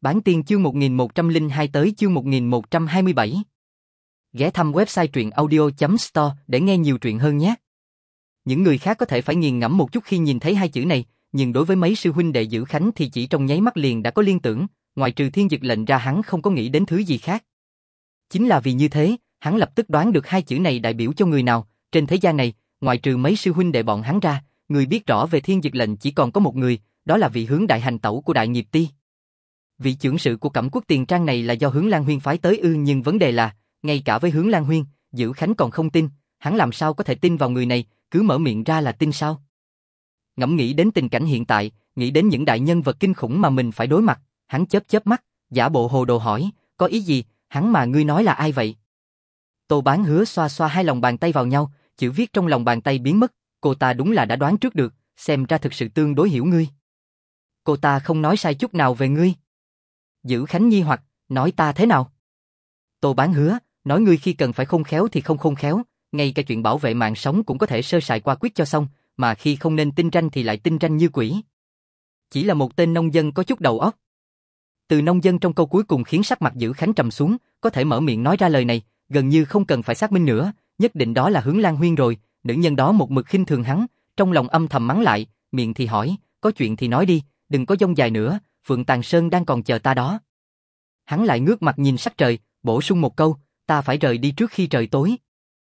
Bán tiên chương 1102 tới chương 1127. Ghé thăm website truyệnaudio.store để nghe nhiều truyện hơn nhé. Những người khác có thể phải nghiền ngẫm một chút khi nhìn thấy hai chữ này, nhưng đối với mấy sư huynh đệ Dữ Khánh thì chỉ trong nháy mắt liền đã có liên tưởng, ngoại trừ thiên dực lệnh ra hắn không có nghĩ đến thứ gì khác. Chính là vì như thế, hắn lập tức đoán được hai chữ này đại biểu cho người nào, trên thế gian này, ngoại trừ mấy sư huynh đệ bọn hắn ra, người biết rõ về thiên dực lệnh chỉ còn có một người, đó là vị Hướng đại hành tẩu của Đại Nghiệp Ti. Vị trưởng sự của Cẩm Quốc Tiền Trang này là do Hướng Lan Huyên phái tới nhưng vấn đề là, ngay cả với Hướng Lan Huyên, Dữ Khánh còn không tin, hắn làm sao có thể tin vào người này, cứ mở miệng ra là tin sao? Ngẫm nghĩ đến tình cảnh hiện tại, nghĩ đến những đại nhân vật kinh khủng mà mình phải đối mặt, hắn chớp chớp mắt, giả bộ hồ đồ hỏi, có ý gì, hắn mà ngươi nói là ai vậy? Tô Bán Hứa xoa xoa hai lòng bàn tay vào nhau, chữ viết trong lòng bàn tay biến mất, cô ta đúng là đã đoán trước được, xem ra thực sự tương đối hiểu ngươi. Cô ta không nói sai chút nào về ngươi. Dữ Khánh nghi hoặc, nói ta thế nào? Tô Bán Hứa, nói ngươi khi cần phải khôn khéo thì không khôn khéo, ngay cả chuyện bảo vệ mạng sống cũng có thể sơ sài qua quyết cho xong, mà khi không nên tinh ranh thì lại tinh ranh như quỷ. Chỉ là một tên nông dân có chút đầu óc. Từ nông dân trong câu cuối cùng khiến sắc mặt Dữ Khánh trầm xuống, có thể mở miệng nói ra lời này, gần như không cần phải xác minh nữa, nhất định đó là Hướng Lan Huyên rồi, nữ nhân đó một mực khinh thường hắn, trong lòng âm thầm mắng lại, miệng thì hỏi, có chuyện thì nói đi, đừng có dông dài nữa, Phượng Tàng Sơn đang còn chờ ta đó. Hắn lại ngước mặt nhìn sắc trời, bổ sung một câu, ta phải rời đi trước khi trời tối.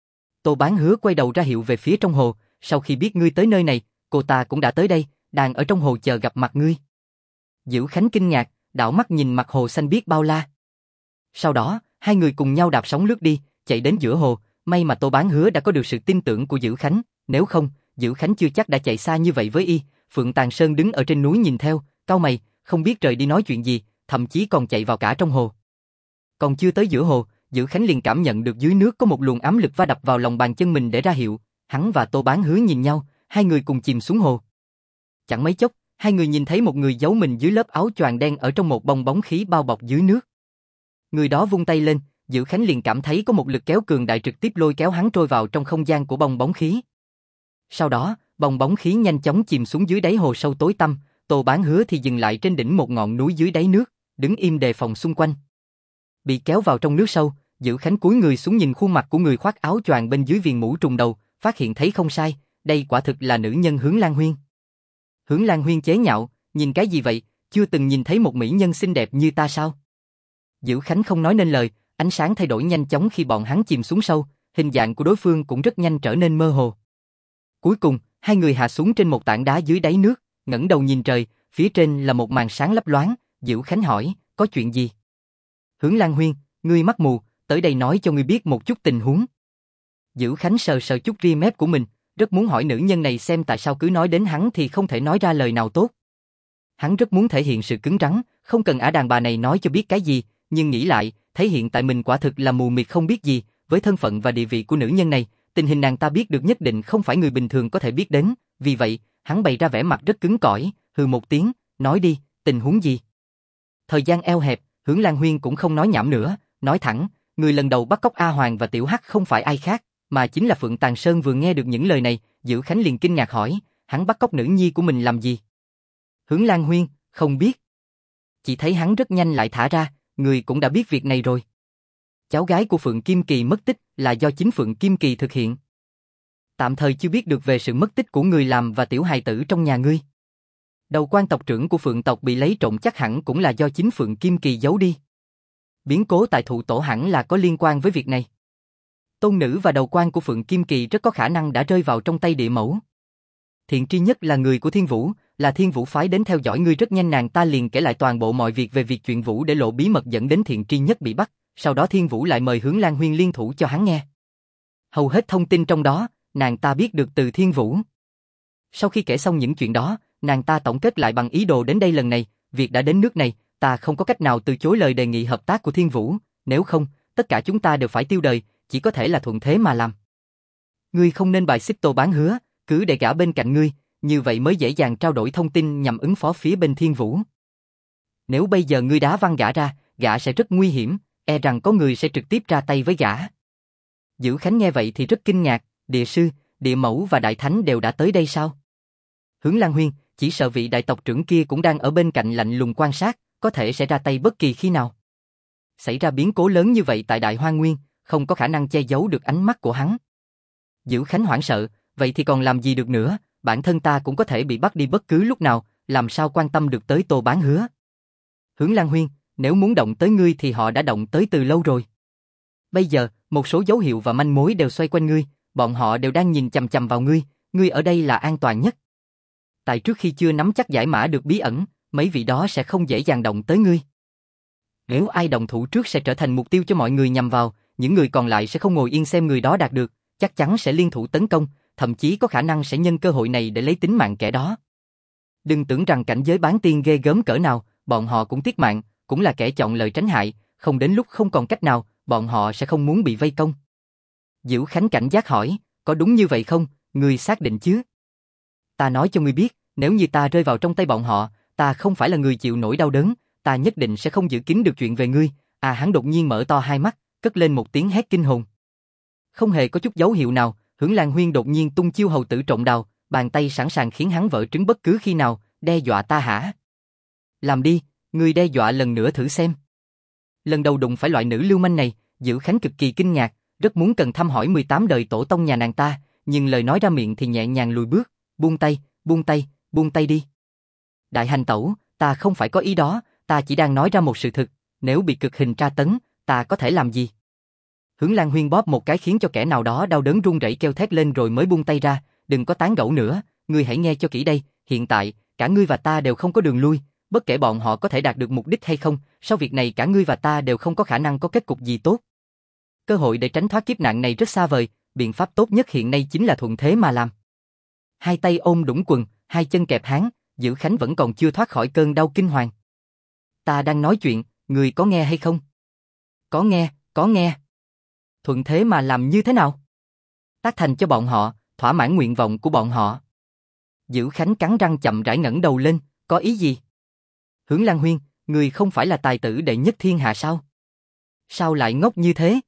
Tô Bán Hứa quay đầu ra hiệu về phía trong hồ, sau khi biết ngươi tới nơi này, cô ta cũng đã tới đây, đang ở trong hồ chờ gặp mặt ngươi. Dữ Khánh kinh ngạc, đảo mắt nhìn mặt hồ xanh biếc bao la. Sau đó, hai người cùng nhau đạp sóng lướt đi, chạy đến giữa hồ, may mà Tô Bán Hứa đã có được sự tin tưởng của Dữ Khánh, nếu không, Dữ Khánh chưa chắc đã chạy xa như vậy với y. Phượng Tàng Sơn đứng ở trên núi nhìn theo, cau mày, không biết rời đi nói chuyện gì, thậm chí còn chạy vào cả trong hồ. Còn chưa tới giữa hồ, Dữ Khánh liền cảm nhận được dưới nước có một luồng ám lực va đập vào lòng bàn chân mình để ra hiệu, hắn và Tô Bán Hứa nhìn nhau, hai người cùng chìm xuống hồ. Chẳng mấy chốc, hai người nhìn thấy một người giấu mình dưới lớp áo choàng đen ở trong một bong bóng khí bao bọc dưới nước. Người đó vung tay lên, Dữ Khánh liền cảm thấy có một lực kéo cường đại trực tiếp lôi kéo hắn trôi vào trong không gian của bong bóng khí. Sau đó, bong bóng khí nhanh chóng chìm xuống dưới đáy hồ sâu tối tăm, Tô Bán Hứa thì dừng lại trên đỉnh một ngọn núi dưới đáy nước, đứng im đề phòng xung quanh. Bị kéo vào trong nước sâu, Dữ Khánh cúi người xuống nhìn khuôn mặt của người khoác áo choàng bên dưới viền mũ trùng đầu, phát hiện thấy không sai, đây quả thực là nữ nhân Hướng Lan Huyên. Hướng Lan Huyên chế nhạo, nhìn cái gì vậy, chưa từng nhìn thấy một mỹ nhân xinh đẹp như ta sao? Dữ Khánh không nói nên lời, ánh sáng thay đổi nhanh chóng khi bọn hắn chìm xuống sâu, hình dạng của đối phương cũng rất nhanh trở nên mơ hồ. Cuối cùng, hai người hạ xuống trên một tảng đá dưới đáy nước, ngẩng đầu nhìn trời, phía trên là một màn sáng lấp loáng, Dữ Khánh hỏi, có chuyện gì? Hướng Lan Huyên, ngươi mắt mù, tới đây nói cho ngươi biết một chút tình huống. Dữ Khánh sờ sờ chút ria mép của mình, rất muốn hỏi nữ nhân này xem tại sao cứ nói đến hắn thì không thể nói ra lời nào tốt. Hắn rất muốn thể hiện sự cứng rắn, không cần ả đàn bà này nói cho biết cái gì, nhưng nghĩ lại, thấy hiện tại mình quả thực là mù mịt không biết gì, với thân phận và địa vị của nữ nhân này, tình hình nàng ta biết được nhất định không phải người bình thường có thể biết đến, vì vậy, hắn bày ra vẻ mặt rất cứng cỏi, hừ một tiếng, nói đi, tình huống gì? Thời gian eo hẹp, Hướng Lan Huyên cũng không nói nhảm nữa, nói thẳng, người lần đầu bắt cóc A Hoàng và Tiểu Hắc không phải ai khác, mà chính là Phượng Tàng Sơn. Vừa nghe được những lời này, Dữ Khánh liền kinh ngạc hỏi, hắn bắt cóc nữ nhi của mình làm gì? Hướng Lan Huyên, không biết. Chỉ thấy hắn rất nhanh lại thả ra, người cũng đã biết việc này rồi. Cháu gái của Phượng Kim Kỳ mất tích là do chính Phượng Kim Kỳ thực hiện. Tạm thời chưa biết được về sự mất tích của người làm và tiểu hài tử trong nhà ngươi. Đầu quan tộc trưởng của Phượng tộc bị lấy trộm chắc hẳn cũng là do chính Phượng Kim Kỳ giấu đi. Biến cố tại thụ tổ hẳn là có liên quan với việc này. Tôn nữ và đầu quan của Phượng Kim Kỳ rất có khả năng đã rơi vào trong tay địa mẫu. Thiện Tri Nhất là người của Thiên Vũ, là Thiên Vũ phái đến theo dõi ngươi, rất nhanh nàng ta liền kể lại toàn bộ mọi việc về việc chuyện Vũ để lộ bí mật dẫn đến Thiện Tri Nhất bị bắt, sau đó Thiên Vũ lại mời Hướng Lan Huyên liên thủ cho hắn nghe. Hầu hết thông tin trong đó, nàng ta biết được từ Thiên Vũ. Sau khi kể xong những chuyện đó, nàng ta tổng kết lại bằng ý đồ đến đây lần này, việc đã đến nước này, ta không có cách nào từ chối lời đề nghị hợp tác của Thiên Vũ, nếu không, tất cả chúng ta đều phải tiêu đời, chỉ có thể là thuận thế mà làm. Ngươi không nên bài xích Tô Bán Hứa, cứ để gã bên cạnh ngươi, như vậy mới dễ dàng trao đổi thông tin nhằm ứng phó phía bên Thiên Vũ. Nếu bây giờ ngươi đá văng gã ra, gã sẽ rất nguy hiểm, e rằng có người sẽ trực tiếp ra tay với gã. Dữ Khánh nghe vậy thì rất kinh ngạc, địa sư, địa mẫu và đại thánh đều đã tới đây sao? Hướng Lan Huyên, chỉ sợ vị đại tộc trưởng kia cũng đang ở bên cạnh lạnh lùng quan sát, có thể sẽ ra tay bất kỳ khi nào. Xảy ra biến cố lớn như vậy tại Đại Hoang Nguyên, không có khả năng che giấu được ánh mắt của hắn. Dữ Khánh hoảng sợ, vậy thì còn làm gì được nữa, bản thân ta cũng có thể bị bắt đi bất cứ lúc nào, làm sao quan tâm được tới Tô Bán Hứa. Hướng Lan Huyên, nếu muốn động tới ngươi thì họ đã động tới từ lâu rồi. Bây giờ, một số dấu hiệu và manh mối đều xoay quanh ngươi, bọn họ đều đang nhìn chằm chằm vào ngươi ở đây là an toàn nhất. Tại trước khi chưa nắm chắc giải mã được bí ẩn, mấy vị đó sẽ không dễ dàng động tới ngươi. Nếu ai động thủ trước sẽ trở thành mục tiêu cho mọi người nhằm vào, những người còn lại sẽ không ngồi yên xem người đó đạt được, chắc chắn sẽ liên thủ tấn công, thậm chí có khả năng sẽ nhân cơ hội này để lấy tính mạng kẻ đó. Đừng tưởng rằng cảnh giới bán tiên ghê gớm cỡ nào, bọn họ cũng tiếc mạng, cũng là kẻ chọn lời tránh hại, không đến lúc không còn cách nào, bọn họ sẽ không muốn bị vây công. Dữ Khánh cảnh giác hỏi, có đúng như vậy không, ngươi xác định chứ? Ta nói cho ngươi biết, nếu như ta rơi vào trong tay bọn họ, ta không phải là người chịu nổi đau đớn, ta nhất định sẽ không giữ kín được chuyện về ngươi. Hắn đột nhiên mở to hai mắt, cất lên một tiếng hét kinh hồn. Không hề có chút dấu hiệu nào, Hướng Lan Huyên đột nhiên tung chiêu hầu tử trộm đào, bàn tay sẵn sàng khiến hắn vỡ trứng bất cứ khi nào, đe dọa ta hả? Làm đi, ngươi đe dọa lần nữa thử xem. Lần đầu đụng phải loại nữ lưu manh này, Dữ Khánh cực kỳ kinh ngạc, rất muốn cần thăm hỏi 18 đời tổ tông nhà nàng ta, nhưng lời nói ra miệng thì nhẹ nhàng lùi bước, buông tay đi. Đại hành tẩu, ta không phải có ý đó, ta chỉ đang nói ra một sự thực, nếu bị cực hình tra tấn, ta có thể làm gì? Hướng Lan Huyên bóp một cái khiến cho kẻ nào đó đau đớn run rẩy kêu thét lên rồi mới buông tay ra, đừng có tán gẫu nữa, ngươi hãy nghe cho kỹ đây, hiện tại, cả ngươi và ta đều không có đường lui, bất kể bọn họ có thể đạt được mục đích hay không, sau việc này cả ngươi và ta đều không có khả năng có kết cục gì tốt. Cơ hội để tránh thoát kiếp nạn này rất xa vời, biện pháp tốt nhất hiện nay chính là thuận thế mà làm. Hai tay ôm đũng quần, hai chân kẹp háng, Dữ Khánh vẫn còn chưa thoát khỏi cơn đau kinh hoàng. Ta đang nói chuyện, ngươi có nghe hay không? Có nghe. Thuận thế mà làm như thế nào? Tác thành cho bọn họ, thỏa mãn nguyện vọng của bọn họ. Dữ Khánh cắn răng chậm rãi ngẩng đầu lên, có ý gì? Hướng Lan Huyên, ngươi không phải là tài tử đệ nhất thiên hạ sao? Sao lại ngốc như thế?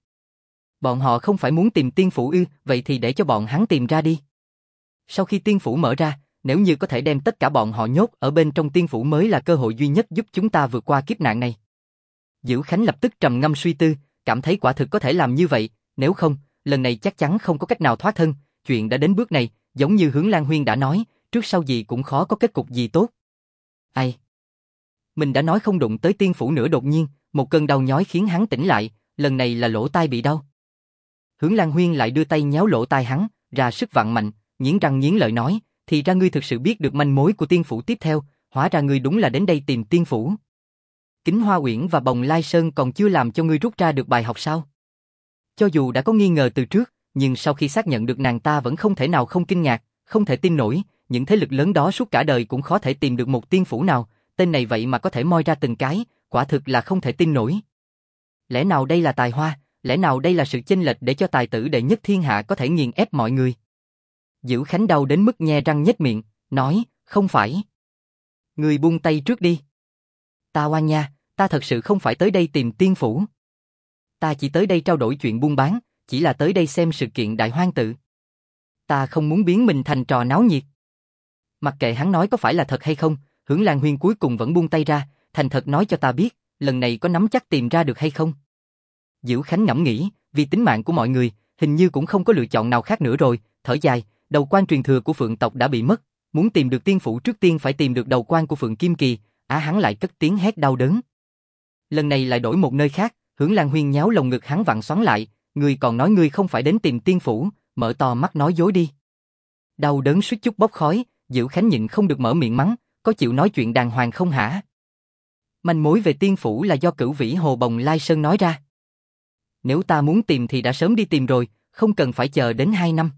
Bọn họ không phải muốn tìm tiên phủ ư, vậy thì để cho bọn hắn tìm ra đi. Sau khi tiên phủ mở ra, nếu như có thể đem tất cả bọn họ nhốt ở bên trong tiên phủ mới là cơ hội duy nhất giúp chúng ta vượt qua kiếp nạn này. Dữ Khánh lập tức trầm ngâm suy tư, cảm thấy quả thực có thể làm như vậy, nếu không, lần này chắc chắn không có cách nào thoát thân, chuyện đã đến bước này, giống như Hướng Lan Huyên đã nói, trước sau gì cũng khó có kết cục gì tốt. Ai? Mình đã nói không đụng tới tiên phủ nữa, đột nhiên, một cơn đau nhói khiến hắn tỉnh lại, lần này là lỗ tai bị đau. Hướng Lan Huyên lại đưa tay nhéo lỗ tai hắn, ra sức vặn mạnh, nghiến răng nghiến lợi nói, thì ra ngươi thực sự biết được manh mối của tiên phủ tiếp theo, hóa ra ngươi đúng là đến đây tìm tiên phủ. Kính Hoa Uyển và Bồng Lai Sơn còn chưa làm cho ngươi rút ra được bài học sao? Cho dù đã có nghi ngờ từ trước, nhưng sau khi xác nhận được nàng ta vẫn không thể nào không kinh ngạc, không thể tin nổi, những thế lực lớn đó suốt cả đời cũng khó thể tìm được một tiên phủ nào, tên này vậy mà có thể moi ra từng cái, quả thực là không thể tin nổi. Lẽ nào đây là tài hoa, lẽ nào đây là sự chênh lệch để cho tài tử đệ nhất thiên hạ có thể nghiền ép mọi người? Dữ Khánh đau đến mức nhe răng nhếch miệng, nói, không phải. Ngươi buông tay trước đi. Ta oan nha, ta thật sự không phải tới đây tìm tiên phủ. Ta chỉ tới đây trao đổi chuyện buôn bán, chỉ là tới đây xem sự kiện Đại Hoang Tự. Ta không muốn biến mình thành trò náo nhiệt. Mặc kệ hắn nói có phải là thật hay không, Hướng Lan Huyên cuối cùng vẫn buông tay ra, thành thật nói cho ta biết, lần này có nắm chắc tìm ra được hay không? Dữ Khánh ngẫm nghĩ, vì tính mạng của mọi người, hình như cũng không có lựa chọn nào khác nữa rồi, thở dài, đầu quan truyền thừa của Phượng tộc đã bị mất, muốn tìm được tiên phủ trước tiên phải tìm được đầu quan của Phượng Kim Kỳ, hắn lại cất tiếng hét đau đớn. Lần này lại đổi một nơi khác, Hướng Lan Huyên nháo lồng ngực hắn vặn xoắn lại, ngươi còn nói ngươi không phải đến tìm tiên phủ, mở to mắt nói dối đi. Đau đớn suýt chút bốc khói, Dữ Khánh nhịn không được mở miệng mắng, có chịu nói chuyện đàng hoàng không hả? Manh mối về tiên phủ là do Cửu Vĩ Hồ Bồng Lai Sơn nói ra. Nếu ta muốn tìm thì đã sớm đi tìm rồi, không cần phải chờ đến 2 năm.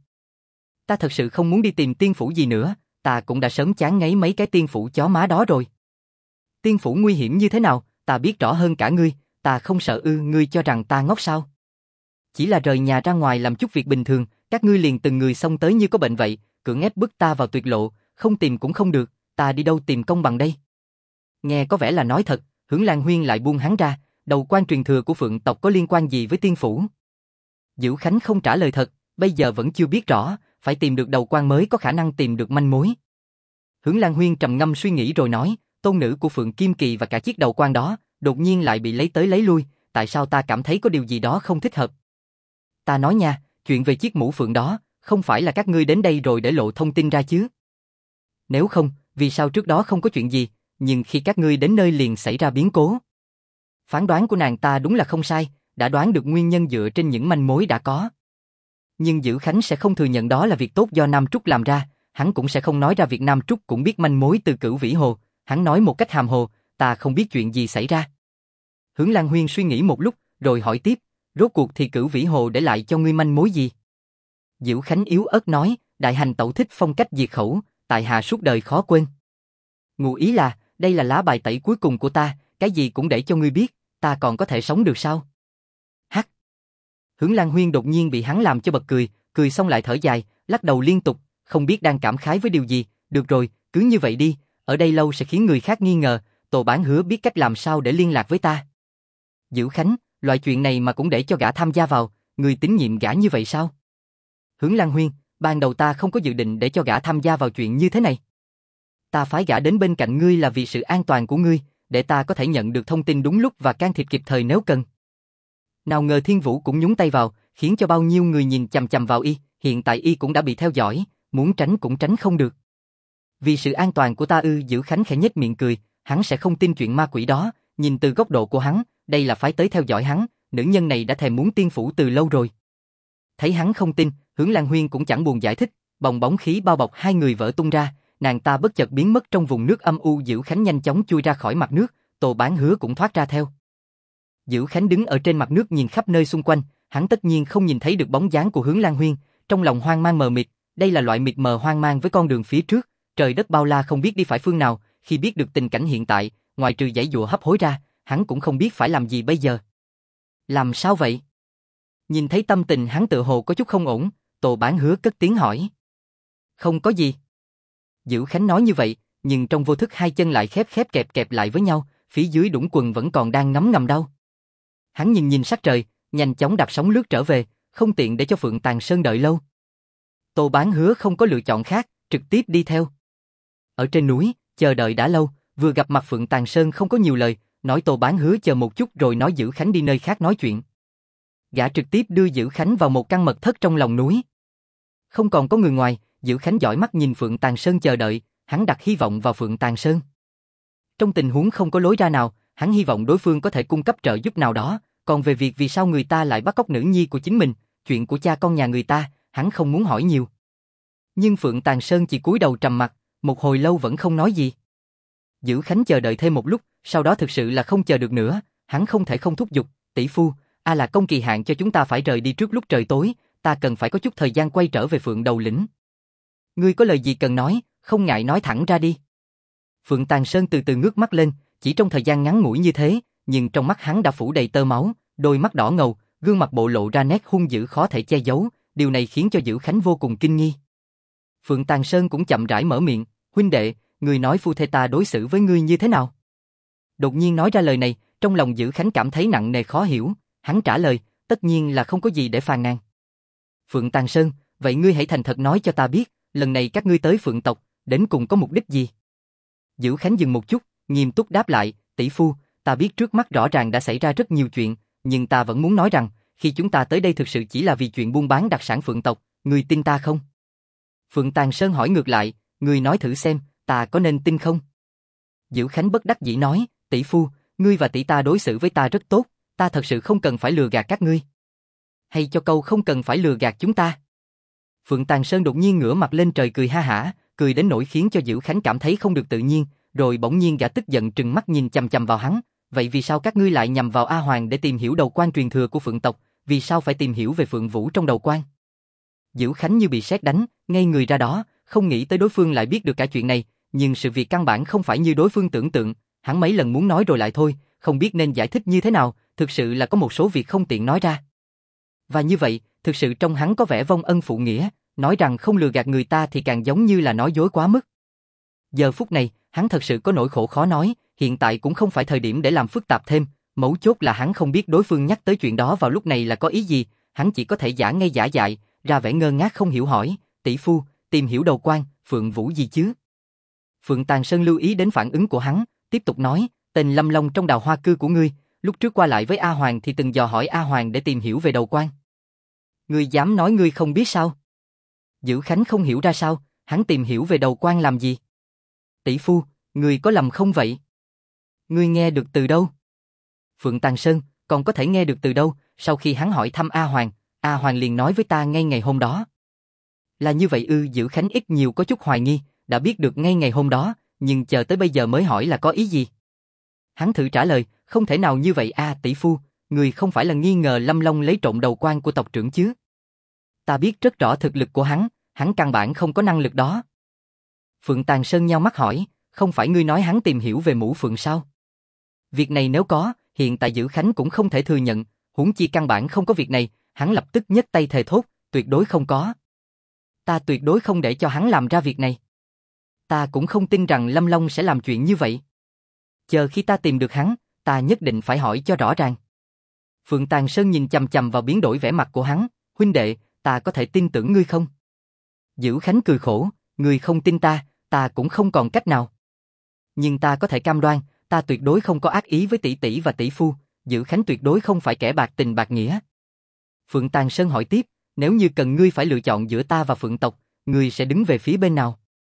Ta thật sự không muốn đi tìm tiên phủ gì nữa, ta cũng đã sớm chán ngấy mấy cái tiên phủ chó má đó rồi. Tiên phủ nguy hiểm như thế nào, ta biết rõ hơn cả ngươi, ta không sợ ư, ngươi cho rằng ta ngốc sao? Chỉ là rời nhà ra ngoài làm chút việc bình thường, các ngươi liền từng người xông tới như có bệnh vậy, cưỡng ép bức ta vào tuyệt lộ, không tìm cũng không được, ta đi đâu tìm công bằng đây? Nghe có vẻ là nói thật, Hướng Lan Huyên lại buông hắn ra, đầu quan truyền thừa của Phượng tộc có liên quan gì với tiên phủ? Dữ Khánh không trả lời thật, bây giờ vẫn chưa biết rõ, phải tìm được đầu quan mới có khả năng tìm được manh mối. Hướng Lan Huyên trầm ngâm suy nghĩ rồi nói, tôn nữ của Phượng Kim Kỳ và cả chiếc đầu quan đó, đột nhiên lại bị lấy tới lấy lui, tại sao ta cảm thấy có điều gì đó không thích hợp? Ta nói nha, chuyện về chiếc mũ phượng đó, không phải là các ngươi đến đây rồi để lộ thông tin ra chứ? Nếu không, vì sao trước đó không có chuyện gì, nhưng khi các ngươi đến nơi liền xảy ra biến cố? Phán đoán của nàng ta đúng là không sai, đã đoán được nguyên nhân dựa trên những manh mối đã có. Nhưng Dữ Khánh sẽ không thừa nhận đó là việc tốt do Nam Trúc làm ra, hắn cũng sẽ không nói ra việc Nam Trúc cũng biết manh mối từ Cửu Vĩ Hồ, hắn nói một cách hàm hồ, ta không biết chuyện gì xảy ra. Hướng Lan Huyên suy nghĩ một lúc, rồi hỏi tiếp, rốt cuộc thì Cửu Vĩ Hồ để lại cho ngươi manh mối gì? Dữ Khánh yếu ớt nói, đại hành tẩu thích phong cách diệt khẩu, tại hạ suốt đời khó quên. Ngụ ý là, đây là lá bài tẩy cuối cùng của ta, cái gì cũng để cho ngươi biết, ta còn có thể sống được sao? Hắc. Hướng Lan Huyên đột nhiên bị hắn làm cho bật cười, cười xong lại thở dài, lắc đầu liên tục, không biết đang cảm khái với điều gì, được rồi, cứ như vậy đi, ở đây lâu sẽ khiến người khác nghi ngờ, Tô Bán hứa biết cách làm sao để liên lạc với ta. Dữ Khánh, loại chuyện này mà cũng để cho gã tham gia vào, người tín nhiệm gã như vậy sao? Hướng Lan Huyên, ban đầu ta không có dự định để cho gã tham gia vào chuyện như thế này. Ta phái gã đến bên cạnh ngươi là vì sự an toàn của ngươi, để ta có thể nhận được thông tin đúng lúc và can thiệp kịp thời nếu cần. Nào ngờ Thiên Vũ cũng nhúng tay vào, khiến cho bao nhiêu người nhìn chằm chằm vào y, hiện tại y cũng đã bị theo dõi, muốn tránh cũng tránh không được. Vì sự an toàn của ta ư? Dữ Khánh khẽ nhếch miệng cười, hắn sẽ không tin chuyện ma quỷ đó, nhìn từ góc độ của hắn, đây là phái tới theo dõi hắn, nữ nhân này đã thèm muốn tiên phủ từ lâu rồi. Thấy hắn không tin, Hướng Lan Huyên cũng chẳng buồn giải thích, bong bóng khí bao bọc hai người vỡ tung ra, nàng ta bất chợt biến mất trong vùng nước âm u. Dữ Khánh nhanh chóng chui ra khỏi mặt nước, Tô Bán hứa cũng thoát ra theo. Dữ Khánh đứng ở trên mặt nước nhìn khắp nơi xung quanh, hắn tất nhiên không nhìn thấy được bóng dáng của Hướng Lan Huyên, trong lòng hoang mang mờ mịt, đây là loại mịt mờ hoang mang với con đường phía trước, trời đất bao la không biết đi phải phương nào, khi biết được tình cảnh hiện tại, ngoài trừ giãy giụa hấp hối ra, hắn cũng không biết phải làm gì bây giờ. Làm sao vậy? Nhìn thấy tâm tình hắn tự hồ có chút không ổn, Tô Bán hứa cất tiếng hỏi. Không có gì. Dữ Khánh nói như vậy, nhưng trong vô thức hai chân lại khép khép kẹp kẹp lại với nhau, phía dưới đũng quần vẫn còn đang ngấm ngầm đau. Hắn nhìn sắc trời, nhanh chóng đạp sóng lướt trở về, không tiện để cho Phượng Tàn Sơn đợi lâu. Tô Bán hứa không có lựa chọn khác, trực tiếp đi theo. Ở trên núi, chờ đợi đã lâu, vừa gặp mặt Phượng Tàn Sơn không có nhiều lời, nói Tô Bán hứa chờ một chút rồi nói Dữ Khánh đi nơi khác nói chuyện. Gã trực tiếp đưa Dữ Khánh vào một căn mật thất trong lòng núi. Không còn có người ngoài, Dữ Khánh dõi mắt nhìn Phượng Tàn Sơn chờ đợi, hắn đặt hy vọng vào Phượng Tàn Sơn. Trong tình huống không có lối ra nào, hắn hy vọng đối phương có thể cung cấp trợ giúp nào đó, còn về việc vì sao người ta lại bắt cóc nữ nhi của chính mình, chuyện của cha con nhà người ta, hắn không muốn hỏi nhiều. Nhưng Phượng Tàn Sơn chỉ cúi đầu trầm mặc, một hồi lâu vẫn không nói gì. Dữ Khánh chờ đợi thêm một lúc, sau đó thực sự là không chờ được nữa, hắn không thể không thúc giục, tỷ phu, là công kỳ hạn cho chúng ta phải rời đi trước lúc trời tối, ta cần phải có chút thời gian quay trở về Phượng Đầu Lĩnh. Ngươi có lời gì cần nói, không ngại nói thẳng ra đi. Phượng Tàn Sơn từ từ ngước mắt lên, chỉ trong thời gian ngắn ngủi như thế, nhưng trong mắt hắn đã phủ đầy tơ máu, đôi mắt đỏ ngầu, gương mặt bộ lộ ra nét hung dữ khó thể che giấu, điều này khiến cho Dữ Khánh vô cùng kinh nghi. Phượng Tàn Sơn cũng chậm rãi mở miệng, huynh đệ, người nói phu thê ta đối xử với ngươi như thế nào? Đột nhiên nói ra lời này, trong lòng Dữ Khánh cảm thấy nặng nề khó hiểu, hắn trả lời, tất nhiên là không có gì để phàn nàn. Phượng Tàn Sơn, vậy ngươi hãy thành thật nói cho ta biết, lần này các ngươi tới Phượng tộc, đến cùng có mục đích gì? Dữ Khánh dừng một chút, nghiêm túc đáp lại, tỷ phu, ta biết trước mắt rõ ràng đã xảy ra rất nhiều chuyện, nhưng ta vẫn muốn nói rằng, khi chúng ta tới đây thực sự chỉ là vì chuyện buôn bán đặc sản Phượng tộc, ngươi tin ta không? Phượng Tàn Sơn hỏi ngược lại, ngươi nói thử xem, ta có nên tin không? Dữ Khánh bất đắc dĩ nói, tỷ phu, ngươi và tỷ ta đối xử với ta rất tốt, ta thật sự không cần phải lừa gạt các ngươi. Hay cho câu không cần phải lừa gạt chúng ta. Phượng Tàn Sơn đột nhiên ngửa mặt lên trời cười ha hả, cười đến nỗi khiến cho Dữ Khánh cảm thấy không được tự nhiên, rồi bỗng nhiên gã tức giận trừng mắt nhìn chằm chằm vào hắn, vậy vì sao các ngươi lại nhằm vào A Hoàng để tìm hiểu đầu quan truyền thừa của Phượng tộc, vì sao phải tìm hiểu về Phượng Vũ trong đầu quan? Dữ Khánh như bị sét đánh, ngây người ra đó, không nghĩ tới đối phương lại biết được cả chuyện này, nhưng sự việc căn bản không phải như đối phương tưởng tượng, hắn mấy lần muốn nói rồi lại thôi, không biết nên giải thích như thế nào, thực sự là có một số việc không tiện nói ra. Và như vậy, thực sự trong hắn có vẻ vong ân phụ nghĩa, nói rằng không lừa gạt người ta thì càng giống như là nói dối quá mức. Giờ phút này, hắn thật sự có nỗi khổ khó nói, hiện tại cũng không phải thời điểm để làm phức tạp thêm, mấu chốt là hắn không biết đối phương nhắc tới chuyện đó vào lúc này là có ý gì, hắn chỉ có thể giả ngây giả dại, ra vẻ ngơ ngác không hiểu hỏi, tỷ phu, tìm hiểu đầu quan, Phượng Vũ gì chứ? Phượng Tàn Sơn lưu ý đến phản ứng của hắn, tiếp tục nói, tên Lâm Long trong đào hoa cư của ngươi, lúc trước qua lại với A Hoàng thì từng dò hỏi A Hoàng để tìm hiểu về đầu quan. Ngươi dám nói ngươi không biết sao? Dữ Khánh không hiểu ra sao, hắn tìm hiểu về đầu quan làm gì? Tỷ phu, ngươi có lầm không vậy? Ngươi nghe được từ đâu? Phượng Tàng Sơn, còn có thể nghe được từ đâu? Sau khi hắn hỏi thăm A Hoàng liền nói với ta ngay ngày hôm đó. Là như vậy ư? Dữ Khánh ít nhiều có chút hoài nghi, đã biết được ngay ngày hôm đó, nhưng chờ tới bây giờ mới hỏi là có ý gì? Hắn thử trả lời, không thể nào như vậy tỷ phu, người không phải là nghi ngờ Lâm Long lấy trộm đầu quan của tộc trưởng chứ? Ta biết rất rõ thực lực của hắn căn bản không có năng lực đó. Phượng Tàng Sơn nheo mắt hỏi, không phải ngươi nói hắn tìm hiểu về mũ phượng sao? Việc này nếu có, hiện tại Dữ Khánh cũng không thể thừa nhận, huống chi căn bản không có việc này, hắn lập tức nhấc tay thề thốt, tuyệt đối không có. Ta tuyệt đối không để cho hắn làm ra việc này. Ta cũng không tin rằng Lâm Long sẽ làm chuyện như vậy. Chờ khi ta tìm được hắn, ta nhất định phải hỏi cho rõ ràng. Phượng Tàng Sơn nhìn chằm chằm vào biến đổi vẻ mặt của hắn, huynh đệ, ta có thể tin tưởng ngươi không? Dữ Khánh cười khổ, ngươi không tin ta cũng không còn cách nào. Nhưng ta có thể cam đoan, ta tuyệt đối không có ác ý với tỷ tỷ và tỷ phu, Dữ Khánh tuyệt đối không phải kẻ bạc tình bạc nghĩa. Phượng Tàng Sơn hỏi tiếp, nếu như cần ngươi phải lựa chọn giữa ta và Phượng tộc, ngươi sẽ đứng về phía bên nào?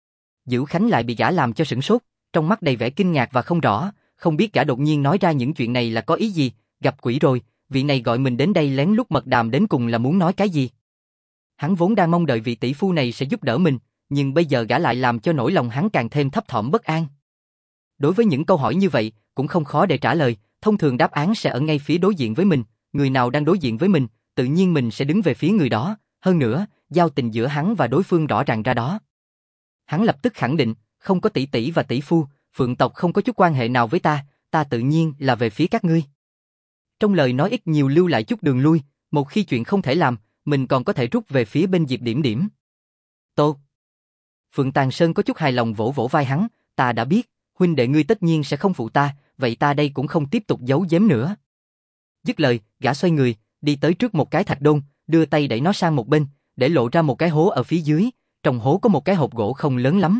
Dữ Khánh lại bị gã làm cho sửng sốt, trong mắt đầy vẻ kinh ngạc và không rõ, không biết gã đột nhiên nói ra những chuyện này là có ý gì, gặp quỷ rồi, vị này gọi mình đến đây lén lút mật đàm đến cùng là muốn nói cái gì? Hắn vốn đang mong đợi vị tỷ phu này sẽ giúp đỡ mình, nhưng bây giờ gã lại làm cho nỗi lòng hắn càng thêm thấp thỏm bất an. Đối với những câu hỏi như vậy, cũng không khó để trả lời, thông thường đáp án sẽ ở ngay phía đối diện với mình, người nào đang đối diện với mình, tự nhiên mình sẽ đứng về phía người đó, hơn nữa, giao tình giữa hắn và đối phương rõ ràng ra đó. Hắn lập tức khẳng định, không có tỷ tỷ và tỷ phu, Phượng tộc không có chút quan hệ nào với ta tự nhiên là về phía các ngươi. Trong lời nói ít nhiều lưu lại chút đường lui, một khi chuyện không thể làm, mình còn có thể rút về phía bên Diệp Điểm Điểm. Tốt. Phượng Tàng Sơn có chút hài lòng vỗ vỗ vai hắn, ta đã biết, huynh đệ ngươi tất nhiên sẽ không phụ ta, vậy ta đây cũng không tiếp tục giấu giếm nữa. Dứt lời, gã xoay người, đi tới trước một cái thạch đôn, đưa tay đẩy nó sang một bên, để lộ ra một cái hố ở phía dưới, trong hố có một cái hộp gỗ không lớn lắm.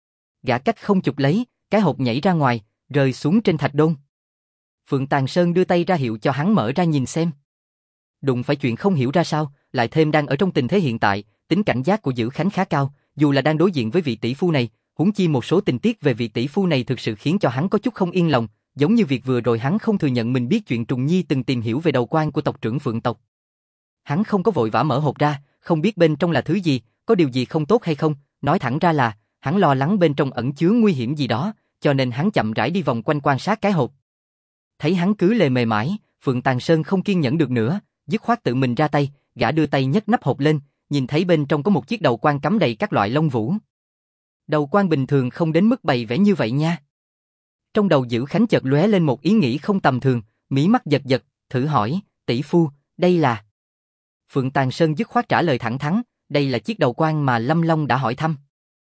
Gã cách không chụp lấy, cái hộp nhảy ra ngoài, rơi xuống trên thạch đôn. Phượng Tàng Sơn đưa tay ra hiệu cho hắn mở ra nhìn xem. Đụng phải chuyện không hiểu ra sao, lại thêm đang ở trong tình thế hiện tại, tính cảnh giác của Dữ Khánh khá cao, dù là đang đối diện với vị tỷ phu này, huống chi một số tình tiết về vị tỷ phu này thực sự khiến cho hắn có chút không yên lòng, giống như việc vừa rồi hắn không thừa nhận mình biết chuyện Trùng Nhi từng tìm hiểu về đầu quan của tộc trưởng Phượng tộc. Hắn không có vội vã mở hộp ra, không biết bên trong là thứ gì, có điều gì không tốt hay không, nói thẳng ra là, hắn lo lắng bên trong ẩn chứa nguy hiểm gì đó, cho nên hắn chậm rãi đi vòng quanh quan sát cái hộp. Thấy hắn cứ lề mề mãi, Phượng Tàng Sơn không kiên nhẫn được nữa, dứt khoát tự mình ra tay, gã đưa tay nhấc nắp hộp lên, nhìn thấy bên trong có một chiếc đầu quan cắm đầy các loại lông vũ. Đầu quan bình thường không đến mức bày vẽ như vậy nha. Trong đầu Dữ Khánh chợt lóe lên một ý nghĩ không tầm thường, mí mắt giật giật, thử hỏi, tỷ phu, đây là... Phượng Tàng Sơn dứt khoát trả lời thẳng thắn, đây là chiếc đầu quan mà Lâm Long đã hỏi thăm.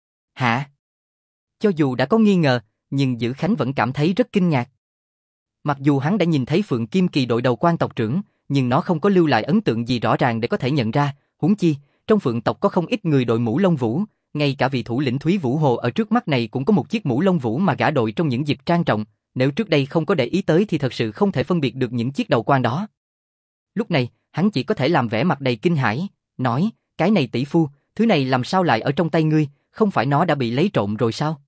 Hả? Cho dù đã có nghi ngờ, nhưng Dữ Khánh vẫn cảm thấy rất kinh ngạc. Mặc dù hắn đã nhìn thấy Phượng Kim Kỳ đội đầu quan tộc trưởng, nhưng nó không có lưu lại ấn tượng gì rõ ràng để có thể nhận ra, huống chi, trong Phượng tộc có không ít người đội mũ lông vũ, ngay cả vị thủ lĩnh Thúy Vũ Hồ ở trước mắt này cũng có một chiếc mũ lông vũ mà gã đội trong những dịp trang trọng, nếu trước đây không có để ý tới thì thật sự không thể phân biệt được những chiếc đầu quan đó. Lúc này, hắn chỉ có thể làm vẻ mặt đầy kinh hãi, nói, cái này tỷ phu, thứ này làm sao lại ở trong tay ngươi, không phải nó đã bị lấy trộm rồi sao?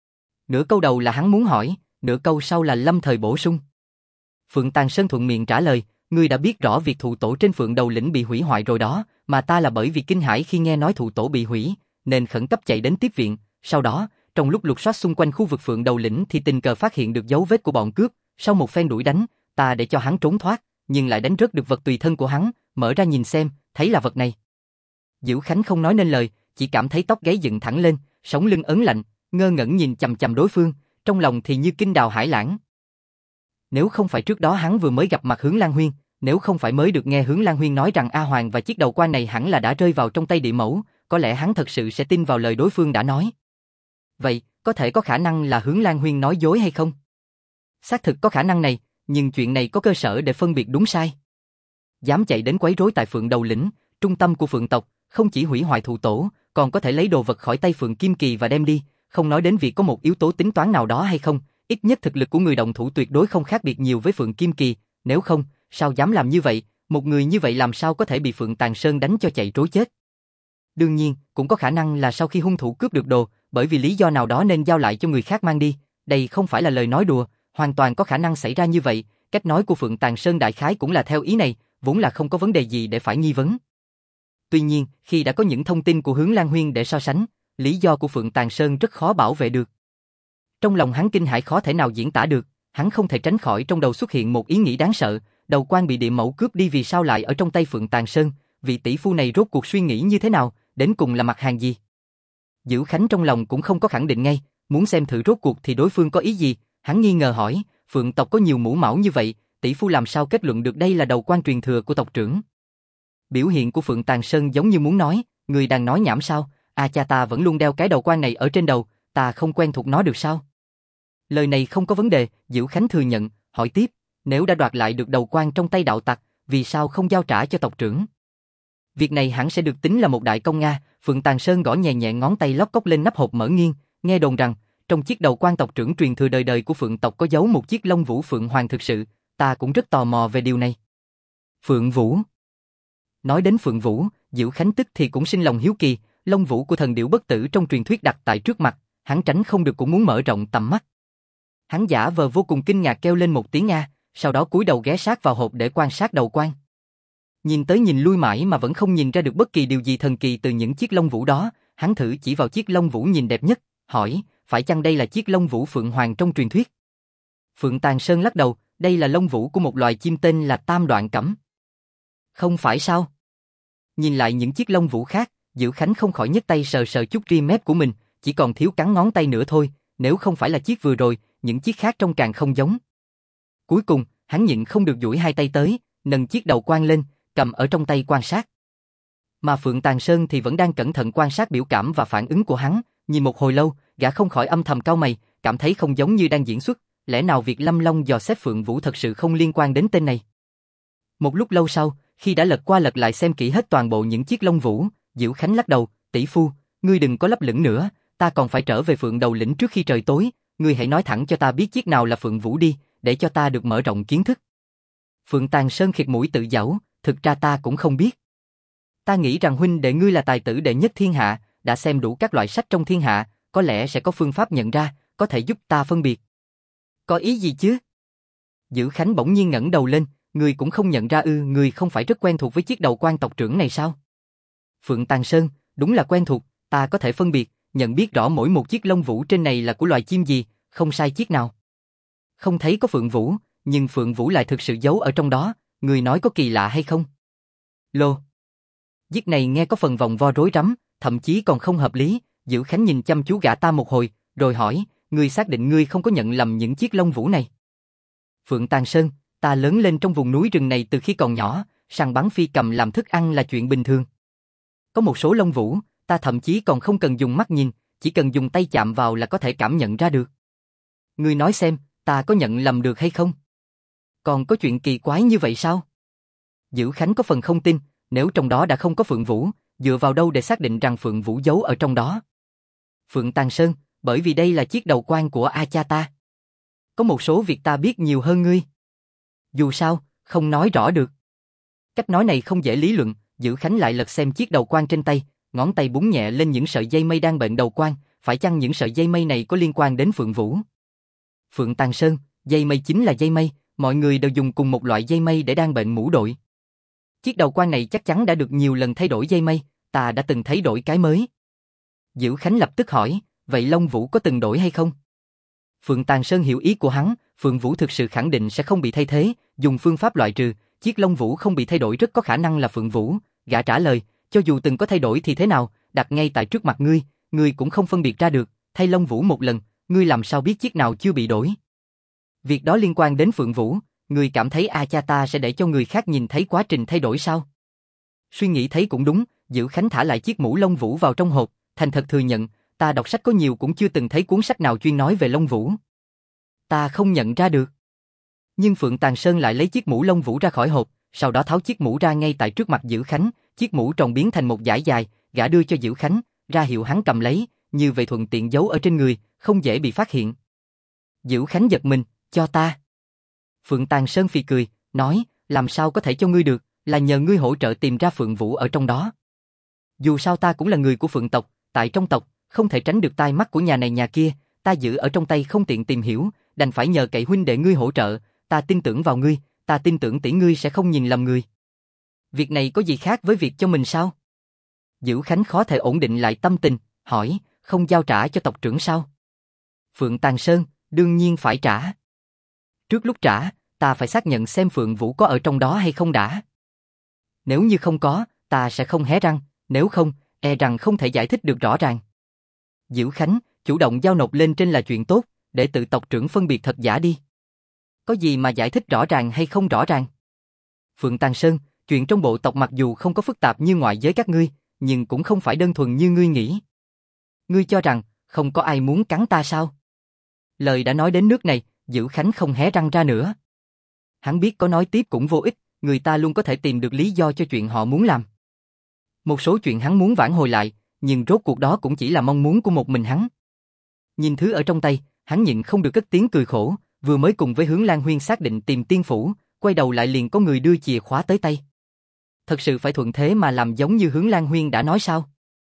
Nửa câu đầu là hắn muốn hỏi, nửa câu sau là lâm thời bổ sung. Phượng Tàng Sơn thuận miệng trả lời, ngươi đã biết rõ việc thụ tổ trên Phượng Đầu Lĩnh bị hủy hoại rồi đó, mà ta là bởi vì kinh hãi khi nghe nói thụ tổ bị hủy, nên khẩn cấp chạy đến tiếp viện, sau đó, trong lúc lục soát xung quanh khu vực Phượng Đầu Lĩnh thì tình cờ phát hiện được dấu vết của bọn cướp, sau một phen đuổi đánh, ta để cho hắn trốn thoát, nhưng lại đánh rớt được vật tùy thân của hắn, mở ra nhìn xem, thấy là vật này. Dữ Khánh không nói nên lời, chỉ cảm thấy tóc gáy dựng thẳng lên, sống lưng ớn lạnh, ngơ ngẩn nhìn chằm chằm đối phương, trong lòng thì như kinh đào hải lãng. Nếu không phải trước đó hắn vừa mới gặp mặt Hướng Lan Huyên, nếu không phải mới được nghe Hướng Lan Huyên nói rằng A Hoàng và chiếc đầu quan này hẳn là đã rơi vào trong tay địa mẫu, có lẽ hắn thật sự sẽ tin vào lời đối phương đã nói. Vậy, có thể có khả năng là Hướng Lan Huyên nói dối hay không? Xác thực có khả năng này, nhưng chuyện này có cơ sở để phân biệt đúng sai. Dám chạy đến quấy rối tại Phượng Đầu Lĩnh, trung tâm của Phượng tộc, không chỉ hủy hoại thụ tổ, còn có thể lấy đồ vật khỏi tay Phượng Kim Kỳ và đem đi, không nói đến việc có một yếu tố tính toán nào đó hay không, Ít nhất thực lực của người động thủ tuyệt đối không khác biệt nhiều với Phượng Kim Kỳ, nếu không, sao dám làm như vậy, một người như vậy làm sao có thể bị Phượng Tàng Sơn đánh cho chạy trối chết. Đương nhiên, cũng có khả năng là sau khi hung thủ cướp được đồ, bởi vì lý do nào đó nên giao lại cho người khác mang đi, đây không phải là lời nói đùa, hoàn toàn có khả năng xảy ra như vậy, cách nói của Phượng Tàng Sơn đại khái cũng là theo ý này, vốn là không có vấn đề gì để phải nghi vấn. Tuy nhiên, khi đã có những thông tin của Hướng Lan Huyên để so sánh, lý do của Phượng Tàng Sơn rất khó bảo vệ được. Trong lòng hắn kinh hãi khó thể nào diễn tả được, hắn không thể tránh khỏi trong đầu xuất hiện một ý nghĩ đáng sợ, đầu quan bị địa mẫu cướp đi vì sao lại ở trong tay Phượng Tàng Sơn, vị tỷ phu này rốt cuộc suy nghĩ như thế nào, đến cùng là mặt hàng gì. Dữ Khánh trong lòng cũng không có khẳng định ngay, muốn xem thử rốt cuộc thì đối phương có ý gì, hắn nghi ngờ hỏi, Phượng tộc có nhiều mũ mão như vậy, tỷ phu làm sao kết luận được đây là đầu quan truyền thừa của tộc trưởng. Biểu hiện của Phượng Tàng Sơn giống như muốn nói, người đang nói nhảm sao, cha ta vẫn luôn đeo cái đầu quan này ở trên đầu, ta không quen thuộc nó được sao? Lời này không có vấn đề, Diệu Khánh thừa nhận, hỏi tiếp, nếu đã đoạt lại được đầu quan trong tay đạo tặc, vì sao không giao trả cho tộc trưởng? Việc này hẳn sẽ được tính là một đại công Nga, Phượng Tàng Sơn gõ nhẹ nhẹ ngón tay lót cốc lên nắp hộp mở nghiêng, nghe đồn rằng, trong chiếc đầu quan tộc trưởng truyền thừa đời đời của Phượng tộc có giấu một chiếc lông vũ Phượng Hoàng thực sự, ta cũng rất tò mò về điều này. Phượng Vũ. Nói đến Phượng Vũ, Diệu Khánh tức thì cũng sinh lòng hiếu kỳ, lông vũ của thần điểu bất tử trong truyền thuyết đặt tại trước mặt, hắn tránh không được cũng muốn mở rộng tầm mắt. Hắn giả vờ vô cùng kinh ngạc kêu lên một tiếng A, sau đó cúi đầu ghé sát vào hộp để quan sát đầu quan. Nhìn tới nhìn lui mãi mà vẫn không nhìn ra được bất kỳ điều gì thần kỳ từ những chiếc lông vũ đó, hắn thử chỉ vào chiếc lông vũ nhìn đẹp nhất, hỏi, phải chăng đây là chiếc lông vũ Phượng Hoàng trong truyền thuyết? Phượng Tàng Sơn lắc đầu, đây là lông vũ của một loài chim tên là Tam Đoạn Cẩm. Không phải sao? Nhìn lại những chiếc lông vũ khác, Diệu Khánh không khỏi nhấc tay sờ sờ chút ria mép của mình, chỉ còn thiếu cắn ngón tay nữa thôi, nếu không phải là chiếc vừa rồi, những chiếc khác trông càng không giống. Cuối cùng, hắn nhịn không được duỗi hai tay tới, nâng chiếc đầu quan lên, cầm ở trong tay quan sát. Mà Phượng Tàng Sơn thì vẫn đang cẩn thận quan sát biểu cảm và phản ứng của hắn, nhìn một hồi lâu, gã không khỏi âm thầm cau mày, cảm thấy không giống như đang diễn xuất, lẽ nào việc Lâm Long dò xét Phượng Vũ thật sự không liên quan đến tên này. Một lúc lâu sau, khi đã lật qua lật lại xem kỹ hết toàn bộ những chiếc lông vũ, Diệu Khánh lắc đầu, tỷ phu, ngươi đừng có lấp lửng nữa, ta còn phải trở về Phượng Đầu Lĩnh trước khi trời tối, ngươi hãy nói thẳng cho ta biết chiếc nào là Phượng Vũ đi, để cho ta được mở rộng kiến thức. Phượng Tàng Sơn khịt mũi tự giễu, thực ra ta cũng không biết. Ta nghĩ rằng huynh đệ ngươi là tài tử đệ nhất thiên hạ, đã xem đủ các loại sách trong thiên hạ, có lẽ sẽ có phương pháp nhận ra, có thể giúp ta phân biệt. Có ý gì chứ? Dữ Khánh bỗng nhiên ngẩng đầu lên, ngươi cũng không nhận ra ư? Ngươi không phải rất quen thuộc với chiếc đầu quan tộc trưởng này sao? Phượng Tàng Sơn, đúng là quen thuộc, ta có thể phân biệt, nhận biết rõ mỗi một chiếc lông vũ trên này là của loài chim gì, không sai chiếc nào. Không thấy có Phượng Vũ, nhưng Phượng Vũ lại thực sự giấu ở trong đó, người nói có kỳ lạ hay không? Lô. Chiếc này nghe có phần vòng vo rối rắm, thậm chí còn không hợp lý, Dữ Khánh nhìn chăm chú gã ta một hồi, rồi hỏi, ngươi xác định ngươi không có nhận lầm những chiếc lông vũ này? Phượng Tàng Sơn, ta lớn lên trong vùng núi rừng này từ khi còn nhỏ, săn bắn phi cầm làm thức ăn là chuyện bình thường. Có một số lông vũ, ta thậm chí còn không cần dùng mắt nhìn, chỉ cần dùng tay chạm vào là có thể cảm nhận ra được. Ngươi nói xem, ta có nhận lầm được hay không? Còn có chuyện kỳ quái như vậy sao? Dữ Khánh có phần không tin, nếu trong đó đã không có Phượng Vũ, dựa vào đâu để xác định rằng Phượng Vũ giấu ở trong đó? Phượng Tàng Sơn, bởi vì đây là chiếc đầu quan của cha ta. Có một số việc ta biết nhiều hơn ngươi. Dù sao, không nói rõ được. Cách nói này không dễ lý luận, Dữ Khánh lại lật xem chiếc đầu quan trên tay, ngón tay búng nhẹ lên những sợi dây mây đang bện đầu quan, phải chăng những sợi dây mây này có liên quan đến Phượng Vũ? Phượng Tàng Sơn, dây mây chính là dây mây, mọi người đều dùng cùng một loại dây mây để đan bện mũ đội. Chiếc đầu quan này chắc chắn đã được nhiều lần thay đổi dây mây, ta đã từng thấy đổi cái mới. Dữ Khánh lập tức hỏi, vậy lông vũ có từng đổi hay không? Phượng Tàng Sơn hiểu ý của hắn, Phượng Vũ thực sự khẳng định sẽ không bị thay thế, dùng phương pháp loại trừ, chiếc lông vũ không bị thay đổi rất có khả năng là Phượng Vũ. Gã trả lời, cho dù từng có thay đổi thì thế nào, đặt ngay tại trước mặt ngươi cũng không phân biệt ra được, thay lông vũ một lần, ngươi làm sao biết chiếc nào chưa bị đổi? Việc đó liên quan đến Phượng Vũ, ngươi cảm thấy cha ta sẽ để cho người khác nhìn thấy quá trình thay đổi sao? Suy nghĩ thấy cũng đúng, Dữ Khánh thả lại chiếc mũ lông vũ vào trong hộp, thành thật thừa nhận, ta đọc sách có nhiều cũng chưa từng thấy cuốn sách nào chuyên nói về lông vũ. Ta không nhận ra được. Nhưng Phượng Tàng Sơn lại lấy chiếc mũ lông vũ ra khỏi hộp, sau đó tháo chiếc mũ ra ngay tại trước mặt Dữ Khánh, chiếc mũ tròn biến thành một dải dài, gã đưa cho Dữ Khánh, ra hiệu hắn cầm lấy, như vậy thuận tiện giấu ở trên người, không dễ bị phát hiện. Diệu Khánh giật mình, cho ta. Phượng Tàng Sơn phì cười, nói, làm sao có thể cho ngươi được, là nhờ ngươi hỗ trợ tìm ra Phượng Vũ ở trong đó. Dù sao ta cũng là người của Phượng tộc, tại trong tộc, không thể tránh được tai mắt của nhà này nhà kia, ta giữ ở trong tay không tiện tìm hiểu, đành phải nhờ cậy huynh đệ ngươi hỗ trợ, ta tin tưởng vào ngươi, ta tin tưởng tỷ ngươi sẽ không nhìn lầm người. Việc này có gì khác với việc cho mình sao? Diệu Khánh khó thể ổn định lại tâm tình, hỏi, không giao trả cho tộc trưởng sao? Phượng Tàng Sơn, đương nhiên phải trả. Trước lúc trả, ta phải xác nhận xem Phượng Vũ có ở trong đó hay không đã. Nếu như không có, ta sẽ không hé răng, nếu không, e rằng không thể giải thích được rõ ràng. Diệu Khánh, chủ động giao nộp lên trên là chuyện tốt, để tự tộc trưởng phân biệt thật giả đi. Có gì mà giải thích rõ ràng hay không rõ ràng? Phượng Tàng Sơn, chuyện trong bộ tộc mặc dù không có phức tạp như ngoại giới các ngươi, nhưng cũng không phải đơn thuần như ngươi nghĩ. Ngươi cho rằng, không có ai muốn cắn ta sao? Lời đã nói đến nước này, Diệu Khánh không hé răng ra nữa. Hắn biết có nói tiếp cũng vô ích, người ta luôn có thể tìm được lý do cho chuyện họ muốn làm. Một số chuyện hắn muốn vãn hồi lại, nhưng rốt cuộc đó cũng chỉ là mong muốn của một mình hắn. Nhìn thứ ở trong tay, hắn nhịn không được cất tiếng cười khổ, vừa mới cùng với Hướng Lan Huyên xác định tìm tiên phủ, quay đầu lại liền có người đưa chìa khóa tới tay. Thật sự phải thuận thế mà làm giống như Hướng Lan Huyên đã nói sao?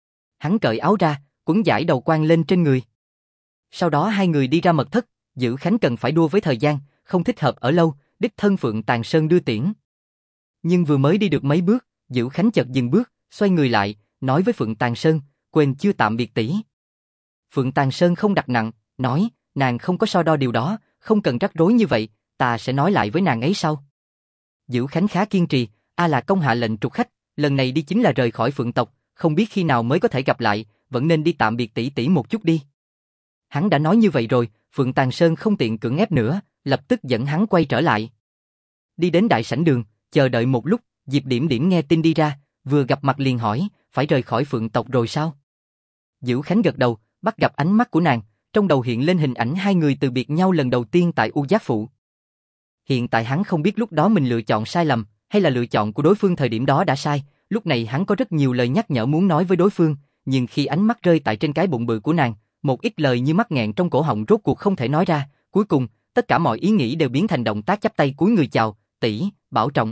Hắn cởi áo ra, quấn dải đầu quan lên trên người. Sau đó hai người đi ra mật thất, Dữ Khánh cần phải đua với thời gian, không thích hợp ở lâu, đích thân Phượng Tàng Sơn đưa tiễn. Nhưng vừa mới đi được mấy bước, Dữ Khánh chợt dừng bước, xoay người lại, nói với Phượng Tàng Sơn, quên chưa tạm biệt tỷ. Phượng Tàng Sơn không đặt nặng, nói, nàng không có so đo điều đó, không cần rắc rối như vậy, ta sẽ nói lại với nàng ấy sau. Dữ Khánh khá kiên trì, là công hạ lệnh trục khách, lần này đi chính là rời khỏi Phượng tộc, không biết khi nào mới có thể gặp lại, vẫn nên đi tạm biệt tỷ tỷ một chút đi. Hắn đã nói như vậy rồi, Phượng Tàng Sơn không tiện cưỡng ép nữa, lập tức dẫn hắn quay trở lại. Đi đến đại sảnh đường, chờ đợi một lúc, Diệp Điểm Điểm nghe tin đi ra, vừa gặp mặt liền hỏi, phải rời khỏi Phượng tộc rồi sao? Dữ Khánh gật đầu, bắt gặp ánh mắt của nàng, trong đầu hiện lên hình ảnh hai người từ biệt nhau lần đầu tiên tại U Giác Phụ. Hiện tại hắn không biết lúc đó mình lựa chọn sai lầm, hay là lựa chọn của đối phương thời điểm đó đã sai, lúc này hắn có rất nhiều lời nhắc nhở muốn nói với đối phương, nhưng khi ánh mắt rơi tại trên cái bụng bự của nàng, một ít lời như mắc nghẹn trong cổ họng rốt cuộc không thể nói ra, cuối cùng, tất cả mọi ý nghĩ đều biến thành động tác chắp tay cúi người chào, tỷ, bảo trọng.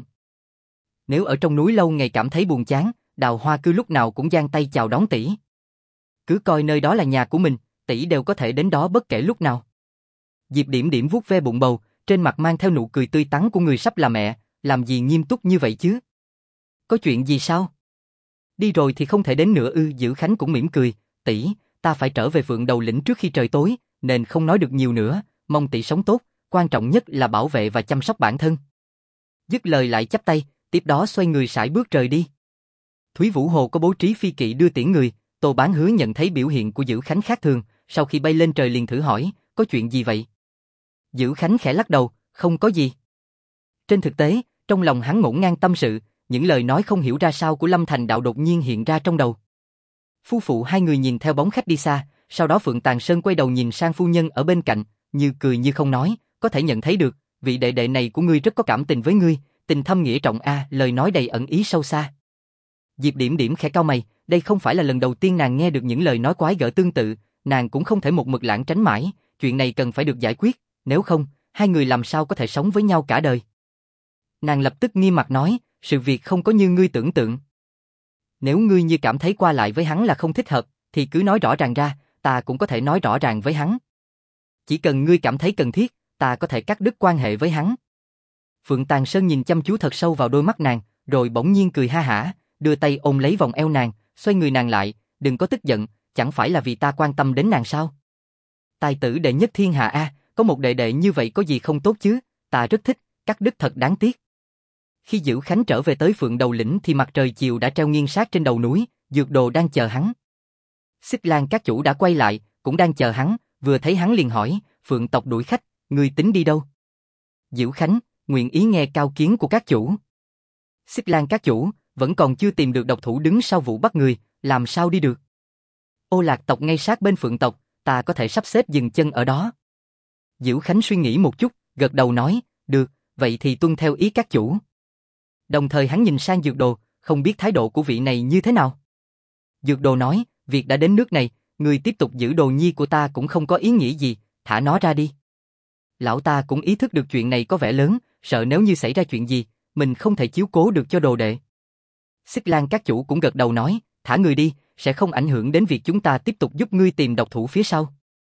Nếu ở trong núi lâu ngày cảm thấy buồn chán, Đào Hoa cứ lúc nào cũng giang tay chào đón tỷ. Cứ coi nơi đó là nhà của mình, tỷ đều có thể đến đó bất kể lúc nào. Diệp Điểm Điểm vuốt ve bụng bầu, trên mặt mang theo nụ cười tươi tắn của người sắp là mẹ, làm gì nghiêm túc như vậy chứ? Có chuyện gì sao? Đi rồi thì không thể đến nữa ư? Dữ Khánh cũng mỉm cười, tỷ, ta phải trở về Phượng Đầu Lĩnh trước khi trời tối, nên không nói được nhiều nữa, mong tỷ sống tốt, quan trọng nhất là bảo vệ và chăm sóc bản thân. Dứt lời lại chắp tay, tiếp đó xoay người sải bước rời đi. Thúy Vũ Hồ có bố trí phi kỵ đưa tiễn người, Tô Bán Hứa nhận thấy biểu hiện của Dữ Khánh khác thường, sau khi bay lên trời liền thử hỏi, có chuyện gì vậy? Dữ Khánh khẽ lắc đầu, không có gì. Trên thực tế, trong lòng hắn ngổn ngang tâm sự, những lời nói không hiểu ra sao của Lâm Thành Đạo đột nhiên hiện ra trong đầu. Phu phụ hai người nhìn theo bóng khách đi xa, sau đó Phượng Tàng Sơn quay đầu nhìn sang phu nhân ở bên cạnh, như cười như không nói, có thể nhận thấy được, vị đệ đệ này của ngươi rất có cảm tình với ngươi, tình thâm nghĩa trọng lời nói đầy ẩn ý sâu xa. Diệp Điểm Điểm khẽ cau mày, đây không phải là lần đầu tiên nàng nghe được những lời nói quái gở tương tự, nàng cũng không thể một mực lảng tránh mãi, chuyện này cần phải được giải quyết, nếu không, hai người làm sao có thể sống với nhau cả đời. Nàng lập tức nghiêm mặt nói, sự việc không có như ngươi tưởng tượng. Nếu ngươi như cảm thấy qua lại với hắn là không thích hợp, thì cứ nói rõ ràng ra, ta cũng có thể nói rõ ràng với hắn. Chỉ cần ngươi cảm thấy cần thiết, ta có thể cắt đứt quan hệ với hắn. Phượng Tàng Sơn nhìn chăm chú thật sâu vào đôi mắt nàng, rồi bỗng nhiên cười ha hả, đưa tay ôm lấy vòng eo nàng, xoay người nàng lại, đừng có tức giận, chẳng phải là vì ta quan tâm đến nàng sao? Tài tử đệ nhất thiên hạ có một đệ đệ như vậy có gì không tốt chứ, ta rất thích, cắt đứt thật đáng tiếc. Khi Dữ Khánh trở về tới Phượng Đầu Lĩnh thì mặt trời chiều đã treo nghiêng sát trên đầu núi, Dược Đồ đang chờ hắn. Xích Lan các chủ đã quay lại, cũng đang chờ hắn, vừa thấy hắn liền hỏi, Phượng tộc đuổi khách, ngươi tính đi đâu? Dữ Khánh, nguyện ý nghe cao kiến của các chủ. Xích Lan các chủ, vẫn còn chưa tìm được độc thủ đứng sau vụ bắt người, làm sao đi được? Ô Lạc tộc ngay sát bên Phượng tộc, ta có thể sắp xếp dừng chân ở đó. Dữ Khánh suy nghĩ một chút, gật đầu nói, được, vậy thì tuân theo ý các chủ. Đồng thời hắn nhìn sang Dược Đồ, không biết thái độ của vị này như thế nào. Dược Đồ nói, việc đã đến nước này, người tiếp tục giữ đồ nhi của ta cũng không có ý nghĩa gì, thả nó ra đi. Lão ta cũng ý thức được chuyện này có vẻ lớn, sợ nếu như xảy ra chuyện gì, mình không thể chiếu cố được cho đồ đệ. Xích Lan các chủ cũng gật đầu nói, thả người đi, sẽ không ảnh hưởng đến việc chúng ta tiếp tục giúp ngươi tìm độc thủ phía sau.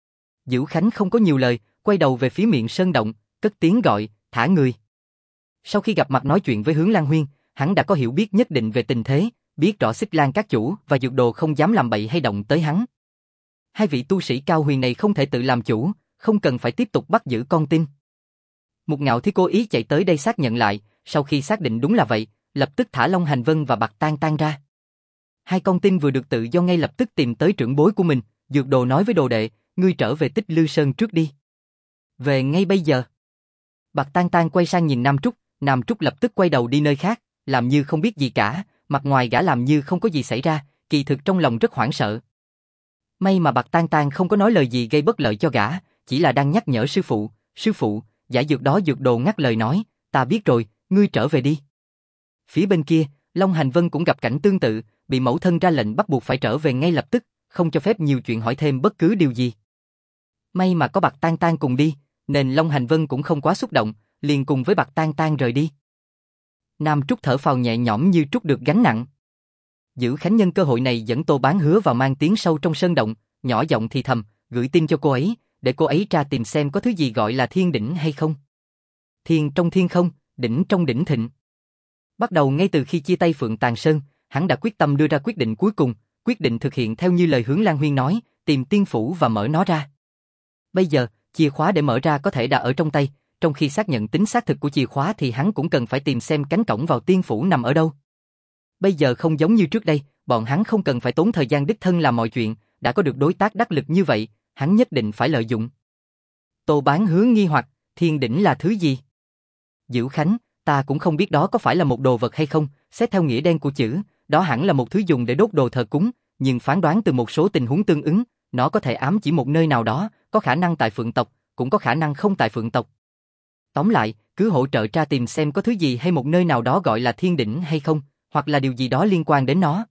Dữ Khánh không có nhiều lời, quay đầu về phía miệng sơn động, cất tiếng gọi, thả người. Sau khi gặp mặt nói chuyện với Hướng Lan Huyên, hắn đã có hiểu biết nhất định về tình thế, biết rõ Xích Lan các chủ và dược đồ không dám làm bậy hay động tới hắn. Hai vị tu sĩ cao huyền này không thể tự làm chủ, không cần phải tiếp tục bắt giữ con tin. Mục Ngạo Thi cố ý chạy tới đây xác nhận lại, sau khi xác định đúng là vậy, lập tức thả Long Hành Vân và Bạc Tan Tan ra. Hai con tin vừa được tự do ngay lập tức tìm tới trưởng bối của mình, dược đồ nói với đồ đệ, ngươi trở về Tích Lư Sơn trước đi. Về ngay bây giờ. Bạc Tan Tan quay sang nhìn Nam Trúc lập tức quay đầu đi nơi khác, làm như không biết gì cả, mặt ngoài gã làm như không có gì xảy ra, kỳ thực trong lòng rất hoảng sợ. May mà Bạc Tan Tan không có nói lời gì gây bất lợi cho gã, chỉ là đang nhắc nhở sư phụ, giả dược đó dược đồ ngắt lời nói, ta biết rồi, ngươi trở về đi. Phía bên kia, Long Hành Vân cũng gặp cảnh tương tự, bị mẫu thân ra lệnh bắt buộc phải trở về ngay lập tức, không cho phép nhiều chuyện hỏi thêm bất cứ điều gì. May mà có Bạc Tan Tan cùng đi, nên Long Hành Vân cũng không quá xúc động, liền cùng với Bạc Tan Tan rời đi. Nam Trúc thở phào nhẹ nhõm như trút được gánh nặng. Dữ Khánh nhân cơ hội này dẫn Tô Bán Hứa vào mang tiếng sâu trong sơn động, nhỏ giọng thì thầm, gửi tin cho cô ấy, để cô ấy tra tìm xem có thứ gì gọi là thiên đỉnh hay không. Thiên trong thiên không, đỉnh trong đỉnh thịnh. Bắt đầu ngay từ khi chia tay Phượng Tàng Sơn, hắn đã quyết tâm đưa ra quyết định cuối cùng, quyết định thực hiện theo như lời Hướng Lan Huyên nói, tìm tiên phủ và mở nó ra. Bây giờ, chìa khóa để mở ra có thể đã ở trong tay, trong khi xác nhận tính xác thực của chìa khóa thì hắn cũng cần phải tìm xem cánh cổng vào tiên phủ nằm ở đâu. Bây giờ không giống như trước đây, bọn hắn không cần phải tốn thời gian đích thân làm mọi chuyện, đã có được đối tác đắc lực như vậy, hắn nhất định phải lợi dụng. Tô Bán Hứa nghi hoặc, thiên đỉnh là thứ gì? Dữ Khánh, ta cũng không biết đó có phải là một đồ vật hay không, xét theo nghĩa đen của chữ, đó hẳn là một thứ dùng để đốt đồ thờ cúng, nhưng phán đoán từ một số tình huống tương ứng, nó có thể ám chỉ một nơi nào đó, có khả năng tại Phượng tộc, cũng có khả năng không tại Phượng tộc. Tóm lại, cứ hỗ trợ tra tìm xem có thứ gì hay một nơi nào đó gọi là thiên đỉnh hay không, hoặc là điều gì đó liên quan đến nó.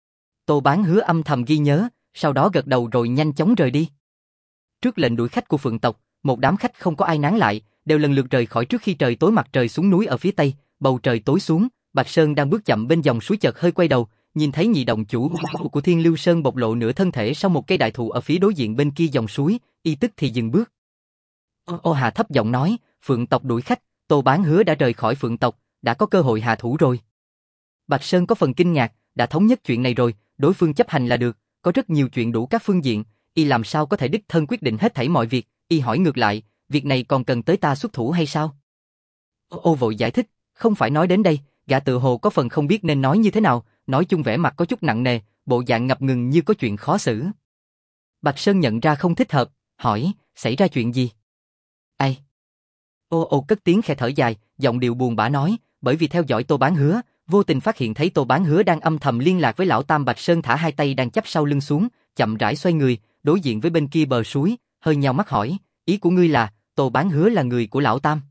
Tô Bán Hứa âm thầm ghi nhớ, sau đó gật đầu rồi nhanh chóng rời đi. Trước lệnh đuổi khách của Phượng tộc, một đám khách không có ai nán lại, đều lần lượt rời khỏi trước khi trời tối. Mặt trời xuống núi ở phía tây, bầu trời tối xuống, Bạch Sơn đang bước chậm bên dòng suối chợt hơi quay đầu, nhìn thấy nhị động chủ của Thiên Lưu Sơn bộc lộ nửa thân thể sau một cây đại thụ ở phía đối diện bên kia dòng suối, y tức thì dừng bước. Ô Hà thấp giọng nói, Phượng tộc đuổi khách, Tô Bán Hứa đã rời khỏi Phượng tộc, đã có cơ hội hạ thủ rồi. Bạch Sơn có phần kinh ngạc, đã thống nhất chuyện này rồi, đối phương chấp hành là được, có rất nhiều chuyện đủ các phương diện, y làm sao có thể đích thân quyết định hết thảy mọi việc, y hỏi ngược lại, việc này còn cần tới ta xuất thủ hay sao? Ô vội giải thích, không phải nói đến đây, gã tự hồ có phần không biết nên nói như thế nào, nói chung vẻ mặt có chút nặng nề, bộ dạng ngập ngừng như có chuyện khó xử. Bạch Sơn nhận ra không thích hợp, hỏi, xảy ra chuyện gì? Ai? Ô cất tiếng khẽ thở dài, giọng điệu buồn bã nói, bởi vì theo dõi Tô Bán Hứa, vô tình phát hiện thấy Tô Bán Hứa đang âm thầm liên lạc với lão tam. Bạch Sơn thả hai tay đang chắp sau lưng xuống, chậm rãi xoay người, đối diện với bên kia bờ suối, hơi nheo mắt hỏi, ý của ngươi là, Tô Bán Hứa là người của lão tam?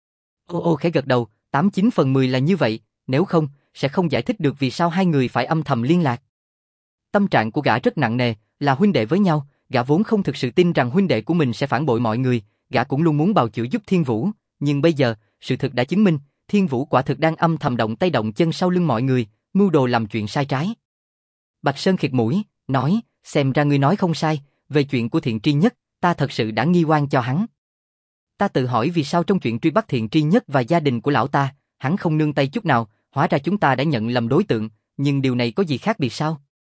Ô khẽ gật đầu, 89 phần 10 là như vậy, nếu không, sẽ không giải thích được vì sao hai người phải âm thầm liên lạc. Tâm trạng của gã rất nặng nề, là huynh đệ với nhau, gã vốn không thực sự tin rằng huynh đệ của mình sẽ phản bội mọi người, gã cũng luôn muốn bào chữa giúp Thiên Vũ, nhưng bây giờ, sự thực đã chứng minh, Thiên Vũ quả thực đang âm thầm động tay động chân sau lưng mọi người, mưu đồ làm chuyện sai trái. Bạch Sơn khịt mũi, nói, xem ra ngươi nói không sai, về chuyện của Thiện Tri Nhất, ta thật sự đã nghi oan cho hắn. Ta tự hỏi vì sao trong chuyện truy bắt Thiện Tri Nhất và gia đình của lão ta, hắn không nương tay chút nào, hóa ra chúng ta đã nhận lầm đối tượng, nhưng điều này có gì khác biệt sao?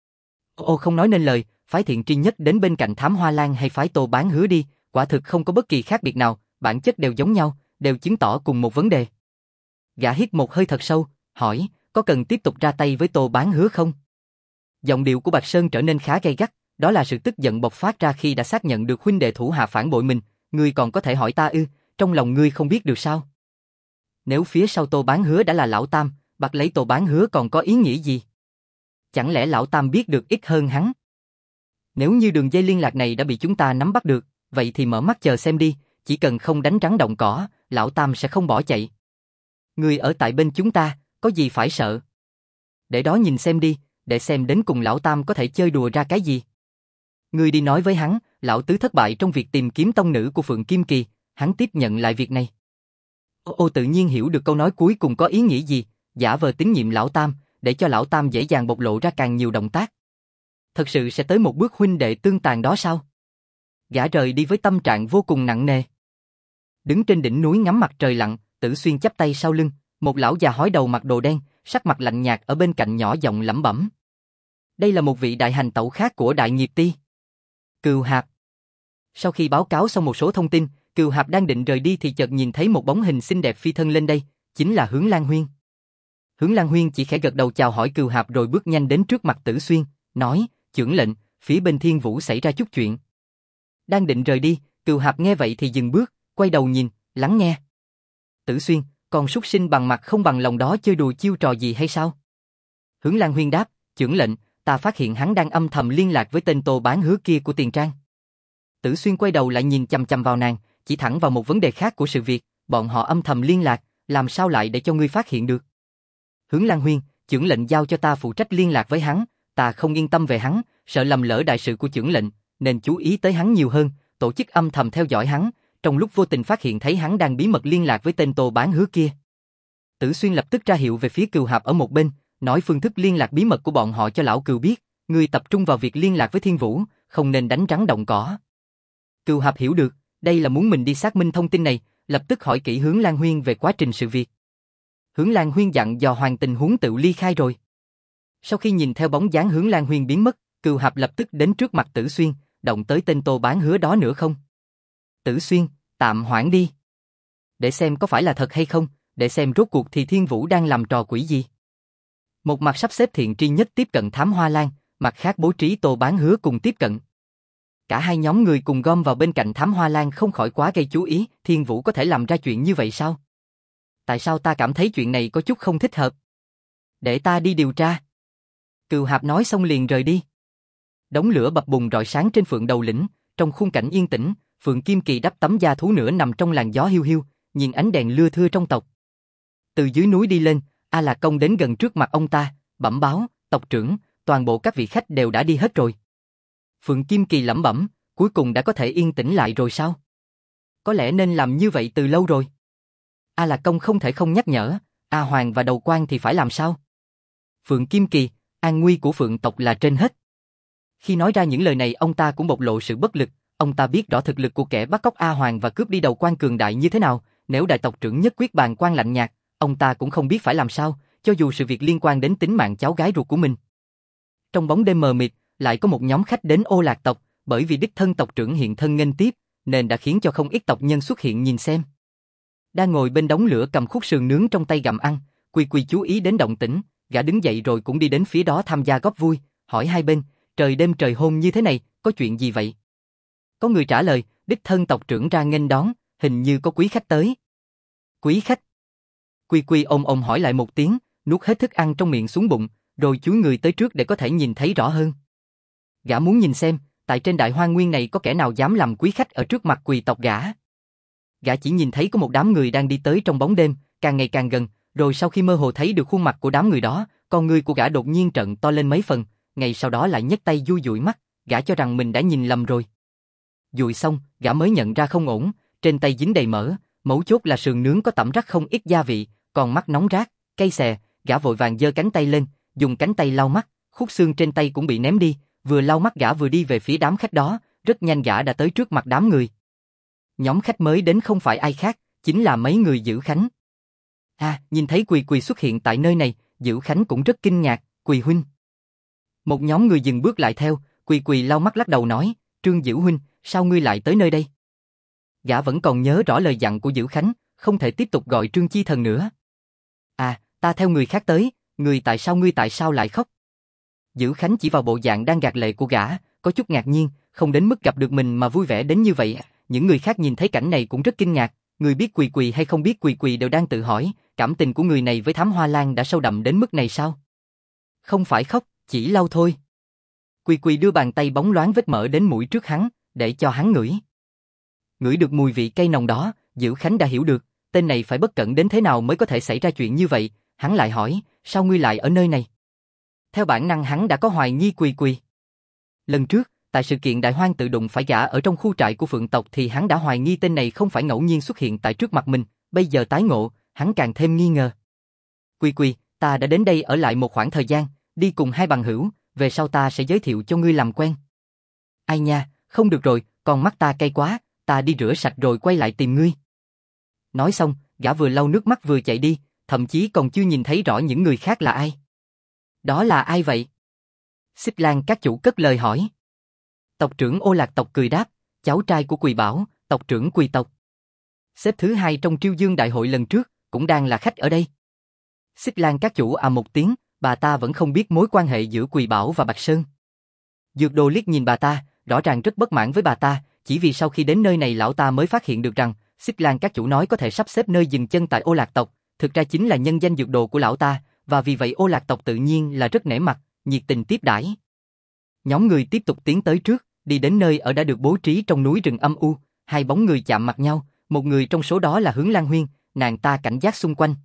Ô không nói nên lời, phái Thiện Tri Nhất đến bên cạnh Thám Hoa Lan hay phái Tô Bán Hứa đi, quả thực không có bất kỳ khác biệt nào, bản chất đều giống nhau, đều chứng tỏ cùng một vấn đề. Gã hít một hơi thật sâu, hỏi, có cần tiếp tục ra tay với Tô Bán Hứa không? Giọng điệu của Bạch Sơn trở nên khá gay gắt, đó là sự tức giận bộc phát ra khi đã xác nhận được huynh đệ thủ hạ phản bội mình, ngươi còn có thể hỏi ta ư, trong lòng ngươi không biết được sao? Nếu phía sau Tô Bán Hứa đã là lão tam, bắt lấy Tô Bán Hứa còn có ý nghĩa gì? Chẳng lẽ lão tam biết được ít hơn hắn? Nếu như đường dây liên lạc này đã bị chúng ta nắm bắt được, vậy thì mở mắt chờ xem đi, chỉ cần không đánh rắn động cỏ, lão tam sẽ không bỏ chạy. Người ở tại bên chúng ta, có gì phải sợ? Để đó nhìn xem đi, để xem đến cùng lão tam có thể chơi đùa ra cái gì. Ngươi đi nói với hắn, lão tứ thất bại trong việc tìm kiếm tông nữ của Phượng Kim Kỳ, hắn tiếp nhận lại việc này. Ô tự nhiên hiểu được câu nói cuối cùng có ý nghĩa gì, giả vờ tín nhiệm lão Tam, để cho lão Tam dễ dàng bộc lộ ra càng nhiều động tác. Thật sự sẽ tới một bước huynh đệ tương tàn đó sao? Gã rời đi với tâm trạng vô cùng nặng nề. Đứng trên đỉnh núi ngắm mặt trời lặn, Tử Xuyên chắp tay sau lưng, một lão già hói đầu mặc đồ đen, sắc mặt lạnh nhạt ở bên cạnh nhỏ giọng lẩm bẩm. Đây là một vị đại hành tẩu khác của Đại Nghiệp Ti. Cừu Hạp. Sau khi báo cáo xong một số thông tin, Cừu Hạp đang định rời đi thì chợt nhìn thấy một bóng hình xinh đẹp phi thân lên đây, chính là Hướng Lan Huyên. Hướng Lan Huyên chỉ khẽ gật đầu chào hỏi Cừu Hạp rồi bước nhanh đến trước mặt Tử Xuyên, nói, chưởng lệnh, phía bên Thiên Vũ xảy ra chút chuyện. Đang định rời đi, Cừu Hạp nghe vậy thì dừng bước, quay đầu nhìn, lắng nghe. Tử Xuyên, con súc sinh bằng mặt không bằng lòng đó chơi đùa chiêu trò gì hay sao? Hướng Lan Huyên đáp, chưởng lệnh, ta phát hiện hắn đang âm thầm liên lạc với tên Tô Bán Hứa kia của Tiền Trang. Tử Xuyên quay đầu lại nhìn chằm chằm vào nàng, chỉ thẳng vào một vấn đề khác của sự việc, bọn họ âm thầm liên lạc, làm sao lại để cho ngươi phát hiện được? Hướng Lan Huyên, chưởng lệnh giao cho ta phụ trách liên lạc với hắn, ta không yên tâm về hắn, sợ lầm lỡ đại sự của chưởng lệnh, nên chú ý tới hắn nhiều hơn, tổ chức âm thầm theo dõi hắn, trong lúc vô tình phát hiện thấy hắn đang bí mật liên lạc với tên Tô Bán Hứa kia. Tử Xuyên lập tức ra hiệu về phía Cừu Hạp ở một bên, nói phương thức liên lạc bí mật của bọn họ cho lão Cừu biết, ngươi tập trung vào việc liên lạc với Thiên Vũ, không nên đánh rắn động cỏ. Cừu Hạp hiểu được, đây là muốn mình đi xác minh thông tin này, lập tức hỏi kỹ Hướng Lan Huyên về quá trình sự việc. Hướng Lan Huyên dặn dò hoàn tình huống tự ly khai rồi. Sau khi nhìn theo bóng dáng Hướng Lan Huyên biến mất, Cừu Hạp lập tức đến trước mặt Tử Xuyên, động tới tên Tô Bán Hứa đó nữa không? Tử Xuyên, tạm hoãn đi. Để xem có phải là thật hay không, để xem rốt cuộc thì Thiên Vũ đang làm trò quỷ gì. Một mặt sắp xếp Thiện Tri Nhất tiếp cận Thám Hoa Lan, mặt khác bố trí Tô Bán Hứa cùng tiếp cận. Cả hai nhóm người cùng gom vào bên cạnh Thám Hoa Lan không khỏi quá gây chú ý, Thiên Vũ có thể làm ra chuyện như vậy sao? Tại sao ta cảm thấy chuyện này có chút không thích hợp? Để ta đi điều tra. Cừu Hạp nói xong liền rời đi. Đống lửa bập bùng rọi sáng trên Phượng Đầu Lĩnh, trong khung cảnh yên tĩnh, Phượng Kim Kỳ đắp tấm da thú nửa nằm trong làn gió hiu hiu, nhìn ánh đèn lưa thưa trong tộc. Từ dưới núi đi lên, A Lạc Công đến gần trước mặt ông ta, bẩm báo, tộc trưởng, toàn bộ các vị khách đều đã đi hết rồi. Phượng Kim Kỳ lẩm bẩm, cuối cùng đã có thể yên tĩnh lại rồi sao? Có lẽ nên làm như vậy từ lâu rồi. A Lạc Công không thể không nhắc nhở, A Hoàng và Đầu Quan thì phải làm sao? Phượng Kim Kỳ, an nguy của Phượng tộc là trên hết. Khi nói ra những lời này ông ta cũng bộc lộ sự bất lực, ông ta biết rõ thực lực của kẻ bắt cóc A Hoàng và cướp đi Đầu Quan cường đại như thế nào, nếu đại tộc trưởng nhất quyết bàn quan lạnh nhạt, ông ta cũng không biết phải làm sao, cho dù sự việc liên quan đến tính mạng cháu gái ruột của mình. Trong bóng đêm mờ mịt, lại có một nhóm khách đến Ô Lạc tộc, bởi vì đích thân tộc trưởng hiện thân nghênh tiếp, nên đã khiến cho không ít tộc nhân xuất hiện nhìn xem. Đang ngồi bên đống lửa cầm khúc sườn nướng trong tay gặm ăn, Quy Quy chú ý đến động tĩnh, gã đứng dậy rồi cũng đi đến phía đó tham gia góp vui, hỏi hai bên, trời đêm trời hôm như thế này, có chuyện gì vậy? Có người trả lời, đích thân tộc trưởng ra nghênh đón, hình như có quý khách tới. Quý khách? Quy Quy ôm hỏi lại một tiếng, nuốt hết thức ăn trong miệng xuống bụng, rồi chúi người tới trước để có thể nhìn thấy rõ hơn. Gã muốn nhìn xem, tại trên đại hoang nguyên này có kẻ nào dám làm quý khách ở trước mặt quỳ tộc gã. Gã chỉ nhìn thấy có một đám người đang đi tới trong bóng đêm, càng ngày càng gần, rồi sau khi mơ hồ thấy được khuôn mặt của đám người đó, con ngươi của gã đột nhiên trợn to lên mấy phần, ngay sau đó lại nhấc tay dui dụi mắt, gã cho rằng mình đã nhìn lầm rồi. Dụi xong, gã mới nhận ra không ổn, trên tay dính đầy mỡ, mấu chốt là sườn nướng có tẩm rắc không ít gia vị, còn mắt nóng rát, cay xè, gã vội vàng giơ cánh tay lên, dùng cánh tay lau mắt, khúc xương trên tay cũng bị ném đi, vừa lau mắt gã vừa đi về phía đám khách đó, rất nhanh gã đã tới trước mặt đám người. Nhóm khách mới đến không phải ai khác, chính là mấy người Dữ Khánh. Nhìn thấy Quỳ Quỳ xuất hiện tại nơi này, Dữ Khánh cũng rất kinh ngạc, Quỳ huynh. Một nhóm người dừng bước lại theo, Quỳ Quỳ lau mắt lắc đầu nói, Trương Dữ huynh, sao ngươi lại tới nơi đây? Gã vẫn còn nhớ rõ lời dặn của Dữ Khánh, không thể tiếp tục gọi Trương Chi Thần nữa. Ta theo người khác tới, ngươi tại sao lại khóc? Dữ Khánh chỉ vào bộ dạng đang gạt lệ của gã, có chút ngạc nhiên, không đến mức gặp được mình mà vui vẻ đến như vậy. Những người khác nhìn thấy cảnh này cũng rất kinh ngạc, người biết Quỳ Quỳ hay không biết Quỳ Quỳ đều đang tự hỏi, cảm tình của người này với Thám Hoa Lan đã sâu đậm đến mức này sao? Không phải khóc, chỉ lau thôi. Quỳ Quỳ đưa bàn tay bóng loáng vết mỡ đến mũi trước hắn, để cho hắn ngửi. Ngửi được mùi vị cây nồng đó, Dữ Khánh đã hiểu được, tên này phải bất cẩn đến thế nào mới có thể xảy ra chuyện như vậy, hắn lại hỏi, sao ngươi lại ở nơi này? Theo bản năng hắn đã có hoài nghi Quỳ Quỳ. Lần trước, tại sự kiện đại hoang tự đụng phải gã ở trong khu trại của Phượng tộc thì hắn đã hoài nghi tên này không phải ngẫu nhiên xuất hiện tại trước mặt mình, bây giờ tái ngộ, hắn càng thêm nghi ngờ. Quy Quy, ta đã đến đây ở lại một khoảng thời gian, đi cùng hai bằng hữu, về sau ta sẽ giới thiệu cho ngươi làm quen. Ai nha, không được rồi, con mắt ta cay quá, ta đi rửa sạch rồi quay lại tìm ngươi. Nói xong, gã vừa lau nước mắt vừa chạy đi, thậm chí còn chưa nhìn thấy rõ những người khác là ai. Đó là ai vậy? Xích Lang các chủ cất lời hỏi. Tộc trưởng Ô Lạc tộc cười đáp, cháu trai của Quỳ Bảo, tộc trưởng Quỳ tộc. Xếp thứ 2 trong Triêu Dương đại hội lần trước, cũng đang là khách ở đây. Xích Lang các chủ một tiếng, bà ta vẫn không biết mối quan hệ giữa Quỳ Bảo và Bạch Sơn. Dược Đồ liếc nhìn bà ta, rõ ràng rất bất mãn với bà ta, chỉ vì sau khi đến nơi này lão ta mới phát hiện được rằng, Xích Lang các chủ nói có thể sắp xếp nơi dừng chân tại Ô Lạc tộc, thực ra chính là nhân danh Dược Đồ của lão ta, và vì vậy Ô Lạc tộc tự nhiên là rất nể mặt, nhiệt tình tiếp đãi. Nhóm người tiếp tục tiến tới trước, đi đến nơi ở đã được bố trí trong núi rừng âm u, hai bóng người chạm mặt nhau, một người trong số đó là Hướng Lan Huyên, nàng ta cảnh giác xung quanh.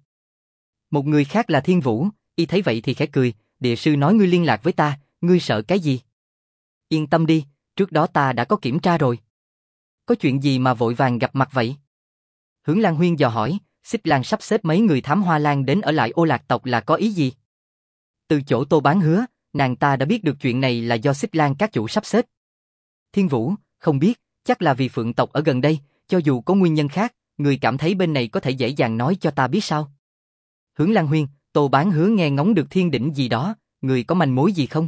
Một người khác là Thiên Vũ, y thấy vậy thì khẽ cười, địa sư nói ngươi liên lạc với ta, ngươi sợ cái gì? Yên tâm đi, trước đó ta đã có kiểm tra rồi. Có chuyện gì mà vội vàng gặp mặt vậy? Hướng Lan Huyên dò hỏi, Xích Lang sắp xếp mấy người thám hoa lan đến ở lại Ô Lạc tộc là có ý gì? Từ chỗ Tô Bán Hứa, nàng ta đã biết được chuyện này là do Xích Lang các chủ sắp xếp. Thiên Vũ, không biết, chắc là vì Phượng tộc ở gần đây, cho dù có nguyên nhân khác, người cảm thấy bên này có thể dễ dàng nói cho ta biết sao? Hướng Lan Huyên, Tô Bán Hứa nghe ngóng được thiên đỉnh gì đó, người có manh mối gì không?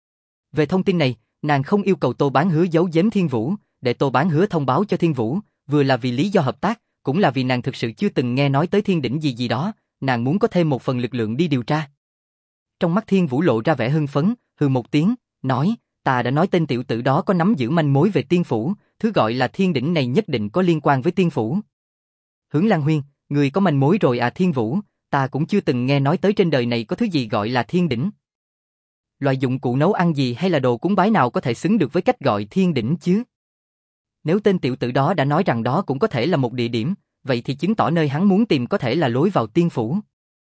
Về thông tin này, nàng không yêu cầu Tô Bán Hứa giấu giếm Thiên Vũ, để Tô Bán Hứa thông báo cho Thiên Vũ, vừa là vì lý do hợp tác, cũng là vì nàng thực sự chưa từng nghe nói tới thiên đỉnh gì đó, nàng muốn có thêm một phần lực lượng đi điều tra. Trong mắt Thiên Vũ lộ ra vẻ hưng phấn, hừ một tiếng, nói, ta đã nói tên tiểu tử đó có nắm giữ manh mối về tiên phủ, thứ gọi là thiên đỉnh này nhất định có liên quan với tiên phủ. Hướng Lan Huyên, người có manh mối rồi à Thiên Vũ, ta cũng chưa từng nghe nói tới trên đời này có thứ gì gọi là thiên đỉnh. Loại dụng cụ nấu ăn gì hay là đồ cúng bái nào có thể xứng được với cách gọi thiên đỉnh chứ? Nếu tên tiểu tử đó đã nói rằng đó cũng có thể là một địa điểm, vậy thì chứng tỏ nơi hắn muốn tìm có thể là lối vào tiên phủ.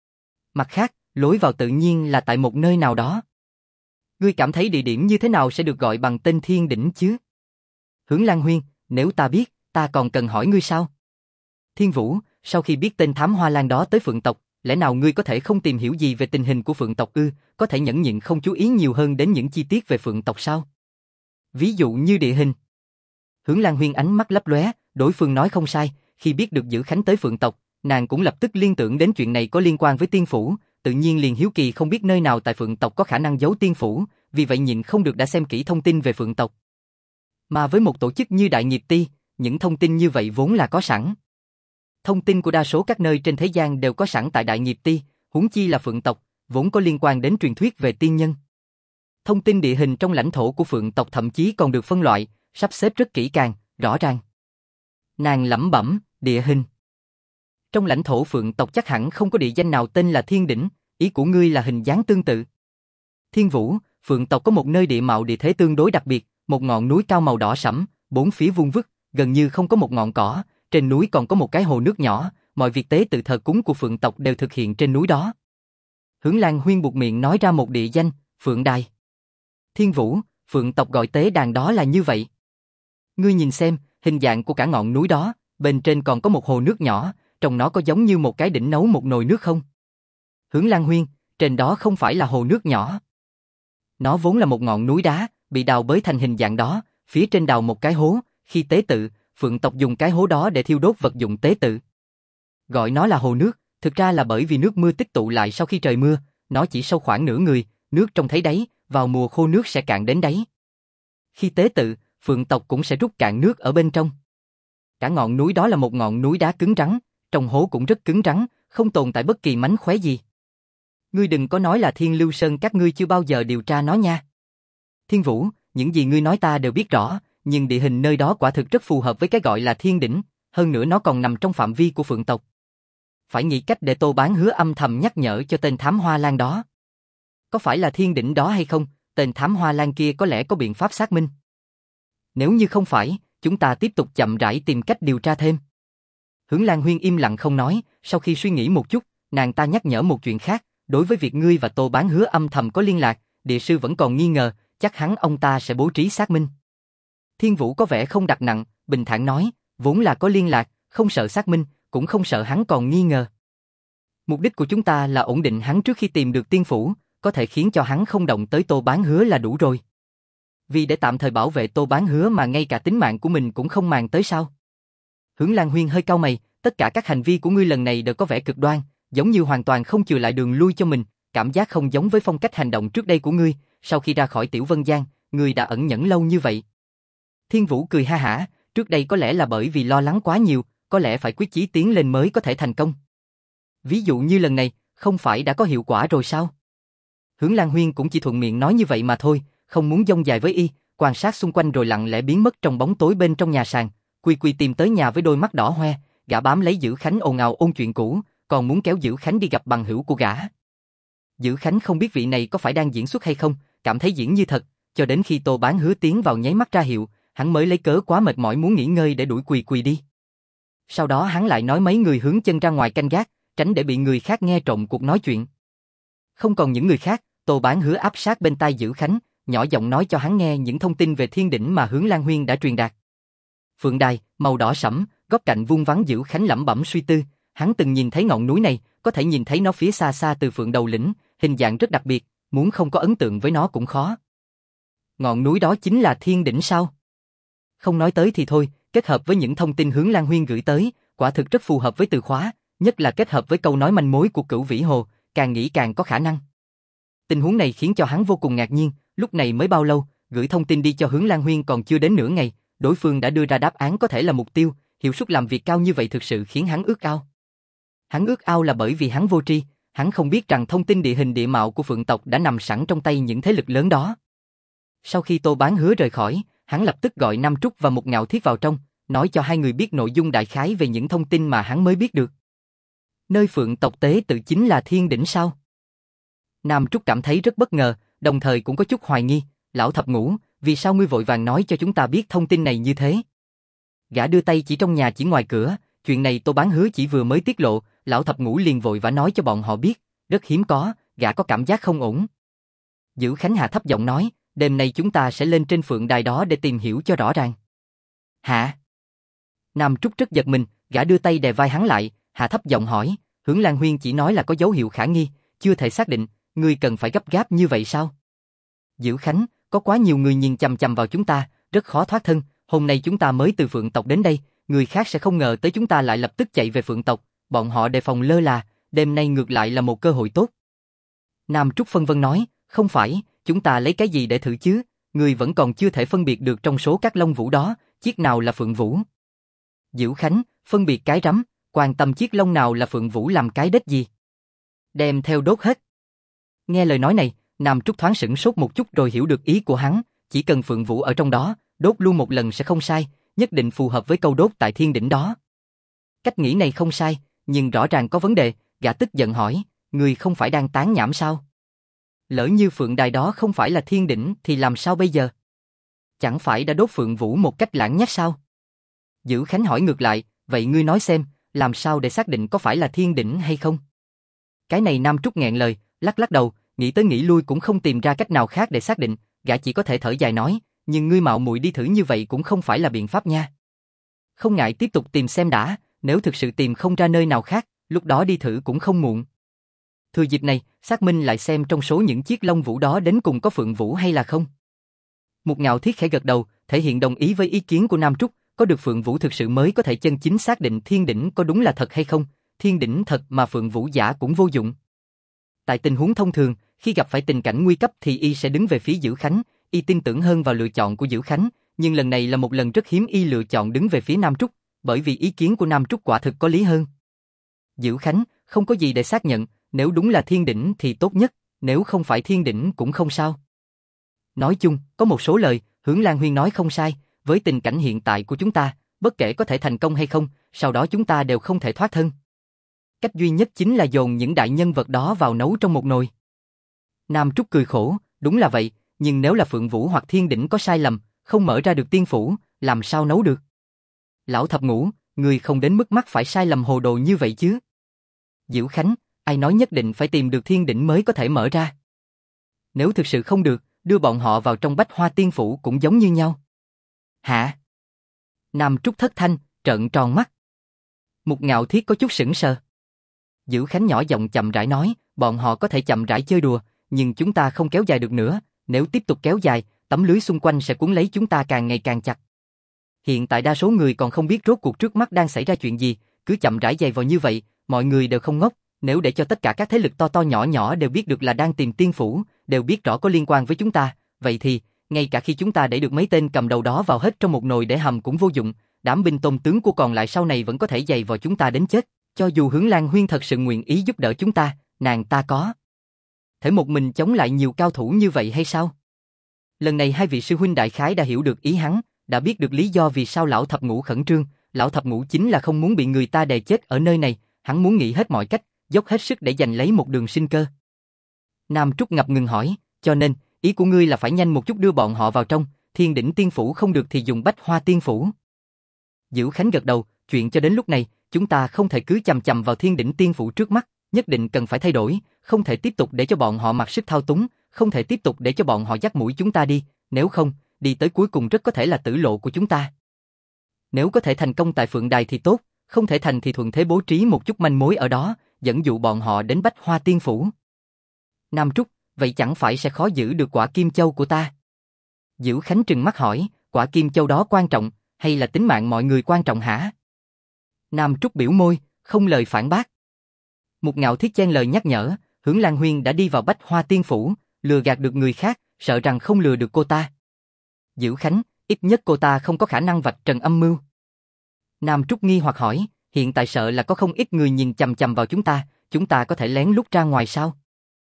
Mặt khác, lối vào tự nhiên là tại một nơi nào đó. Ngươi cảm thấy địa điểm như thế nào sẽ được gọi bằng tên thiên đỉnh chứ? Hướng Lan Huyên, nếu ta biết, ta còn cần hỏi ngươi sao? Thiên Vũ, sau khi biết tên thám hoa lan đó tới Phượng tộc, lẽ nào ngươi có thể không tìm hiểu gì về tình hình của Phượng tộc ư, có thể nhẫn nhịn không chú ý nhiều hơn đến những chi tiết về Phượng tộc sao? Ví dụ như địa hình. Hướng Lan Huyên ánh mắt lấp lóe, đối phương nói không sai, khi biết được Dữ Khánh tới Phượng tộc, nàng cũng lập tức liên tưởng đến chuyện này có liên quan với tiên phủ, tự nhiên liền hiếu kỳ không biết nơi nào tại Phượng tộc có khả năng giấu tiên phủ, vì vậy nhịn không được đã xem kỹ thông tin về Phượng tộc. Mà với một tổ chức như Đại Nghiệp Ti, những thông tin như vậy vốn là có sẵn. Thông tin của đa số các nơi trên thế gian đều có sẵn tại Đại Nghiệp Ti, huống chi là Phượng tộc, vốn có liên quan đến truyền thuyết về tiên nhân. Thông tin địa hình trong lãnh thổ của Phượng tộc thậm chí còn được phân loại, sắp xếp rất kỹ càng, rõ ràng. Nàng lẩm bẩm, địa hình. Trong lãnh thổ Phượng tộc chắc hẳn không có địa danh nào tên là Thiên Đỉnh, ý của ngươi là hình dáng tương tự. Thiên Vũ, Phượng tộc có một nơi địa mạo địa thế tương đối đặc biệt, một ngọn núi cao màu đỏ sẫm, bốn phía vuông vức, gần như không có một ngọn cỏ, trên núi còn có một cái hồ nước nhỏ, mọi việc tế tự thờ cúng của Phượng tộc đều thực hiện trên núi đó. Hướng Lan Huyên buột miệng nói ra một địa danh, Phượng Đài. Thiên Vũ, Phượng tộc gọi tế đàn đó là như vậy. Ngươi nhìn xem, hình dạng của cả ngọn núi đó, bên trên còn có một hồ nước nhỏ, trong nó có giống như một cái đỉnh nấu một nồi nước không? Hướng Lan Huyên, trên đó không phải là hồ nước nhỏ. Nó vốn là một ngọn núi đá, bị đào bới thành hình dạng đó, phía trên đào một cái hố, khi tế tự, Phượng tộc dùng cái hố đó để thiêu đốt vật dụng tế tự. Gọi nó là hồ nước, thực ra là bởi vì nước mưa tích tụ lại sau khi trời mưa, nó chỉ sâu khoảng nửa người, nước trông thấy đáy, vào mùa khô nước sẽ cạn đến đáy. Khi tế tự, Phượng tộc cũng sẽ rút cạn nước ở bên trong. Cả ngọn núi đó là một ngọn núi đá cứng rắn, trong hố cũng rất cứng rắn, không tồn tại bất kỳ mánh khóe gì. Ngươi đừng có nói là Thiên Lưu Sơn các ngươi chưa bao giờ điều tra nó nha. Thiên Vũ, những gì ngươi nói ta đều biết rõ, nhưng địa hình nơi đó quả thực rất phù hợp với cái gọi là thiên đỉnh, hơn nữa nó còn nằm trong phạm vi của Phượng tộc. Phải nghĩ cách để Tô Bán Hứa âm thầm nhắc nhở cho tên thám hoa lan đó. Có phải là thiên đỉnh đó hay không, tên thám hoa lan kia có lẽ có biện pháp xác minh. Nếu như không phải, chúng ta tiếp tục chậm rãi tìm cách điều tra thêm. Hướng Lan Huyên im lặng không nói, sau khi suy nghĩ một chút, nàng ta nhắc nhở một chuyện khác, đối với việc ngươi và Tô Bán Hứa âm thầm có liên lạc, địa sư vẫn còn nghi ngờ, chắc hẳn ông ta sẽ bố trí xác minh. Thiên Vũ có vẻ không đặt nặng, bình thản nói, vốn là có liên lạc, không sợ xác minh, cũng không sợ hắn còn nghi ngờ. Mục đích của chúng ta là ổn định hắn trước khi tìm được tiên phủ, có thể khiến cho hắn không động tới Tô Bán Hứa là đủ rồi. Vì để tạm thời bảo vệ Tô Bán Hứa mà ngay cả tính mạng của mình cũng không màng tới sao? Hướng Lan Huyên hơi cau mày, tất cả các hành vi của ngươi lần này đều có vẻ cực đoan, giống như hoàn toàn không chừa lại đường lui cho mình, cảm giác không giống với phong cách hành động trước đây của ngươi, sau khi ra khỏi Tiểu Vân Giang, ngươi đã ẩn nhẫn lâu như vậy. Thiên Vũ cười ha hả, trước đây có lẽ là bởi vì lo lắng quá nhiều, có lẽ phải quyết chí tiến lên mới có thể thành công. Ví dụ như lần này, không phải đã có hiệu quả rồi sao? Hướng Lan Huyên cũng chỉ thuận miệng nói như vậy mà thôi, không muốn dông dài với y, quan sát xung quanh rồi lặng lẽ biến mất trong bóng tối bên trong nhà sàn. Quy Quy tìm tới nhà với đôi mắt đỏ hoe, gã bám lấy Dữ Khánh ồn ào ôn chuyện cũ, còn muốn kéo Dữ Khánh đi gặp bằng hữu của gã. Dữ Khánh không biết vị này có phải đang diễn xuất hay không, cảm thấy diễn như thật, cho đến khi Tô Bán Hứa tiến vào nháy mắt ra hiệu, hắn mới lấy cớ quá mệt mỏi muốn nghỉ ngơi để đuổi Quy Quy đi. Sau đó hắn lại nói mấy người hướng chân ra ngoài canh gác, tránh để bị người khác nghe trộm cuộc nói chuyện. Không còn những người khác, Tô Bán Hứa áp sát bên tai Dữ Khánh, nhỏ giọng nói cho hắn nghe những thông tin về Thiên Đỉnh mà Hướng Lan Huyên đã truyền đạt. Phượng đài, màu đỏ sẫm, góc cạnh vuông vắn. Dữ Khánh lẩm bẩm suy tư, hắn từng nhìn thấy ngọn núi này, có thể nhìn thấy nó phía xa xa từ Phượng Đầu Lĩnh, hình dạng rất đặc biệt, muốn không có ấn tượng với nó cũng khó. Ngọn núi đó chính là Thiên Đỉnh sao? Không nói tới thì thôi, kết hợp với những thông tin Hướng Lan Huyên gửi tới, quả thực rất phù hợp với từ khóa, nhất là kết hợp với câu nói manh mối của Cửu Vĩ Hồ, càng nghĩ càng có khả năng. Tình huống này khiến cho hắn vô cùng ngạc nhiên, lúc này mới bao lâu, gửi thông tin đi cho Hướng Lan Huyên còn chưa đến nửa ngày, đối phương đã đưa ra đáp án có thể là mục tiêu, hiệu suất làm việc cao như vậy thực sự khiến hắn ước ao. Hắn ước ao là bởi vì hắn vô tri, hắn không biết rằng thông tin địa hình địa mạo của Phượng tộc đã nằm sẵn trong tay những thế lực lớn đó. Sau khi Tô Bán Hứa rời khỏi, hắn lập tức gọi Nam Trúc và Một Ngạo Thiết vào trong, nói cho hai người biết nội dung đại khái về những thông tin mà hắn mới biết được. Nơi Phượng tộc tế tự chính là Thiên Đỉnh sao? Nam Trúc cảm thấy rất bất ngờ, đồng thời cũng có chút hoài nghi, lão thập ngũ, vì sao ngươi vội vàng nói cho chúng ta biết thông tin này như thế? Gã đưa tay chỉ trong nhà chỉ ngoài cửa, chuyện này Tô Bán Hứa chỉ vừa mới tiết lộ, lão thập ngũ liền vội vã nói cho bọn họ biết, rất hiếm có, gã có cảm giác không ổn. Dữ Khánh hạ thấp giọng nói, đêm nay chúng ta sẽ lên trên Phượng đài đó để tìm hiểu cho rõ ràng. Hả? Nam Trúc rất giật mình, gã đưa tay đè vai hắn lại, hạ thấp giọng hỏi, Hướng Lan Huyên chỉ nói là có dấu hiệu khả nghi, chưa thể xác định, ngươi cần phải gấp gáp như vậy sao? Dữ Khánh, có quá nhiều người nhìn chằm chằm vào chúng ta, rất khó thoát thân, hôm nay chúng ta mới từ Phượng tộc đến đây, người khác sẽ không ngờ tới chúng ta lại lập tức chạy về Phượng tộc, bọn họ đề phòng lơ là, đêm nay ngược lại là một cơ hội tốt. Nam Trúc phân vân nói, không phải, chúng ta lấy cái gì để thử chứ, người vẫn còn chưa thể phân biệt được trong số các Long Vũ đó, chiếc nào là Phượng Vũ. Dữ Khánh, phân biệt cái rắm, quan tâm chiếc lông nào là Phượng Vũ làm cái đếch gì. Đem theo đốt hết. Nghe lời nói này, Nam Trúc thoáng sửng sốt một chút rồi hiểu được ý của hắn, chỉ cần Phượng Vũ ở trong đó, đốt luôn một lần sẽ không sai, nhất định phù hợp với câu đốt tại Thiên Đỉnh đó. Cách nghĩ này không sai, nhưng rõ ràng có vấn đề, gã tức giận hỏi, người không phải đang tán nhảm sao? Lỡ như Phượng đài đó không phải là Thiên Đỉnh thì làm sao bây giờ? Chẳng phải đã đốt Phượng Vũ một cách lãng nhách sao? Dữ Khánh hỏi ngược lại, vậy ngươi nói xem, làm sao để xác định có phải là Thiên Đỉnh hay không? Cái này Nam Trúc nghẹn lời, lắc lắc đầu, nghĩ tới nghĩ lui cũng không tìm ra cách nào khác để xác định, gã chỉ có thể thở dài nói, nhưng ngươi mạo muội đi thử như vậy cũng không phải là biện pháp nha. Không ngại tiếp tục tìm xem đã, nếu thực sự tìm không ra nơi nào khác, lúc đó đi thử cũng không muộn. Thừa dịp này, xác minh lại xem trong số những chiếc Long Vũ đó đến cùng có Phượng Vũ hay là không. Một Ngạo Thiết khẽ gật đầu, thể hiện đồng ý với ý kiến của Nam Trúc, có được Phượng Vũ thực sự mới có thể chân chính xác định Thiên Đỉnh có đúng là thật hay không, Thiên Đỉnh thật mà Phượng Vũ giả cũng vô dụng. Tại tình huống thông thường, khi gặp phải tình cảnh nguy cấp thì y sẽ đứng về phía Dữ Khánh, y tin tưởng hơn vào lựa chọn của Dữ Khánh, nhưng lần này là một lần rất hiếm y lựa chọn đứng về phía Nam Trúc, bởi vì ý kiến của Nam Trúc quả thực có lý hơn. Dữ Khánh, không có gì để xác nhận, nếu đúng là Thiên Đỉnh thì tốt nhất, nếu không phải Thiên Đỉnh cũng không sao. Nói chung, có một số lời, Hướng Lan Huyên nói không sai, với tình cảnh hiện tại của chúng ta, bất kể có thể thành công hay không, sau đó chúng ta đều không thể thoát thân. Cách duy nhất chính là dồn những đại nhân vật đó vào nấu trong một nồi. Nam Trúc cười khổ, đúng là vậy, nhưng nếu là Phượng Vũ hoặc Thiên Đỉnh có sai lầm, không mở ra được tiên phủ, làm sao nấu được? Lão thập ngũ, người không đến mức mắc phải sai lầm hồ đồ như vậy chứ? Dữ Khánh, ai nói nhất định phải tìm được Thiên Đỉnh mới có thể mở ra? Nếu thực sự không được, đưa bọn họ vào trong Bách Hoa Tiên Phủ cũng giống như nhau. Hả? Nam Trúc thất thanh, trợn tròn mắt. Mục Ngạo Thiết có chút sững sờ. Dữ Khánh nhỏ giọng chậm rãi nói, bọn họ có thể chậm rãi chơi đùa, nhưng chúng ta không kéo dài được nữa, nếu tiếp tục kéo dài, tấm lưới xung quanh sẽ cuốn lấy chúng ta càng ngày càng chặt. Hiện tại đa số người còn không biết rốt cuộc trước mắt đang xảy ra chuyện gì, cứ chậm rãi dày vào như vậy, mọi người đều không ngốc, nếu để cho tất cả các thế lực to to nhỏ nhỏ đều biết được là đang tìm tiên phủ, đều biết rõ có liên quan với chúng ta, vậy thì, ngay cả khi chúng ta đẩy được mấy tên cầm đầu đó vào hết trong một nồi để hầm cũng vô dụng, đám binh tôn tướng của còn lại sau này vẫn có thể dày vào chúng ta đến chết, cho dù Hướng Lan Huyên thật sự nguyện ý giúp đỡ chúng ta, nàng ta có thể một mình chống lại nhiều cao thủ như vậy hay sao? Lần này hai vị sư huynh đại khái đã hiểu được ý hắn, đã biết được lý do vì sao lão thập ngũ khẩn trương, lão thập ngũ chính là không muốn bị người ta đè chết ở nơi này, hắn muốn nghĩ hết mọi cách, dốc hết sức để giành lấy một đường sinh cơ. Nam Trúc ngập ngừng hỏi, cho nên, ý của ngươi là phải nhanh một chút đưa bọn họ vào trong, Thiên Đỉnh Tiên Phủ không được thì dùng Bách Hoa Tiên Phủ. Dữ Khánh gật đầu, chuyện cho đến lúc này, chúng ta không thể cứ chằm chằm vào Thiên Đỉnh Tiên Phủ trước mắt, nhất định cần phải thay đổi, không thể tiếp tục để cho bọn họ mặc sức thao túng, không thể tiếp tục để cho bọn họ dắt mũi chúng ta đi, nếu không, đi tới cuối cùng rất có thể là tử lộ của chúng ta. Nếu có thể thành công tại Phượng Đài thì tốt, không thể thành thì thuận thế bố trí một chút manh mối ở đó, dẫn dụ bọn họ đến Bách Hoa Tiên Phủ. Nam Trúc, vậy chẳng phải sẽ khó giữ được quả Kim Châu của ta? Dữ Khánh trừng mắt hỏi, quả Kim Châu đó quan trọng, hay là tính mạng mọi người quan trọng hả? Nam Trúc biểu môi, không lời phản bác. Mục Ngạo Thiết chen lời nhắc nhở, Hướng Lan Huyên đã đi vào Bách Hoa Tiên Phủ, lừa gạt được người khác, sợ rằng không lừa được cô ta. Dữ Khánh, ít nhất cô ta không có khả năng vạch trần âm mưu. Nam Trúc nghi hoặc hỏi, hiện tại sợ là có không ít người nhìn chằm chằm vào chúng ta có thể lén lút ra ngoài sao?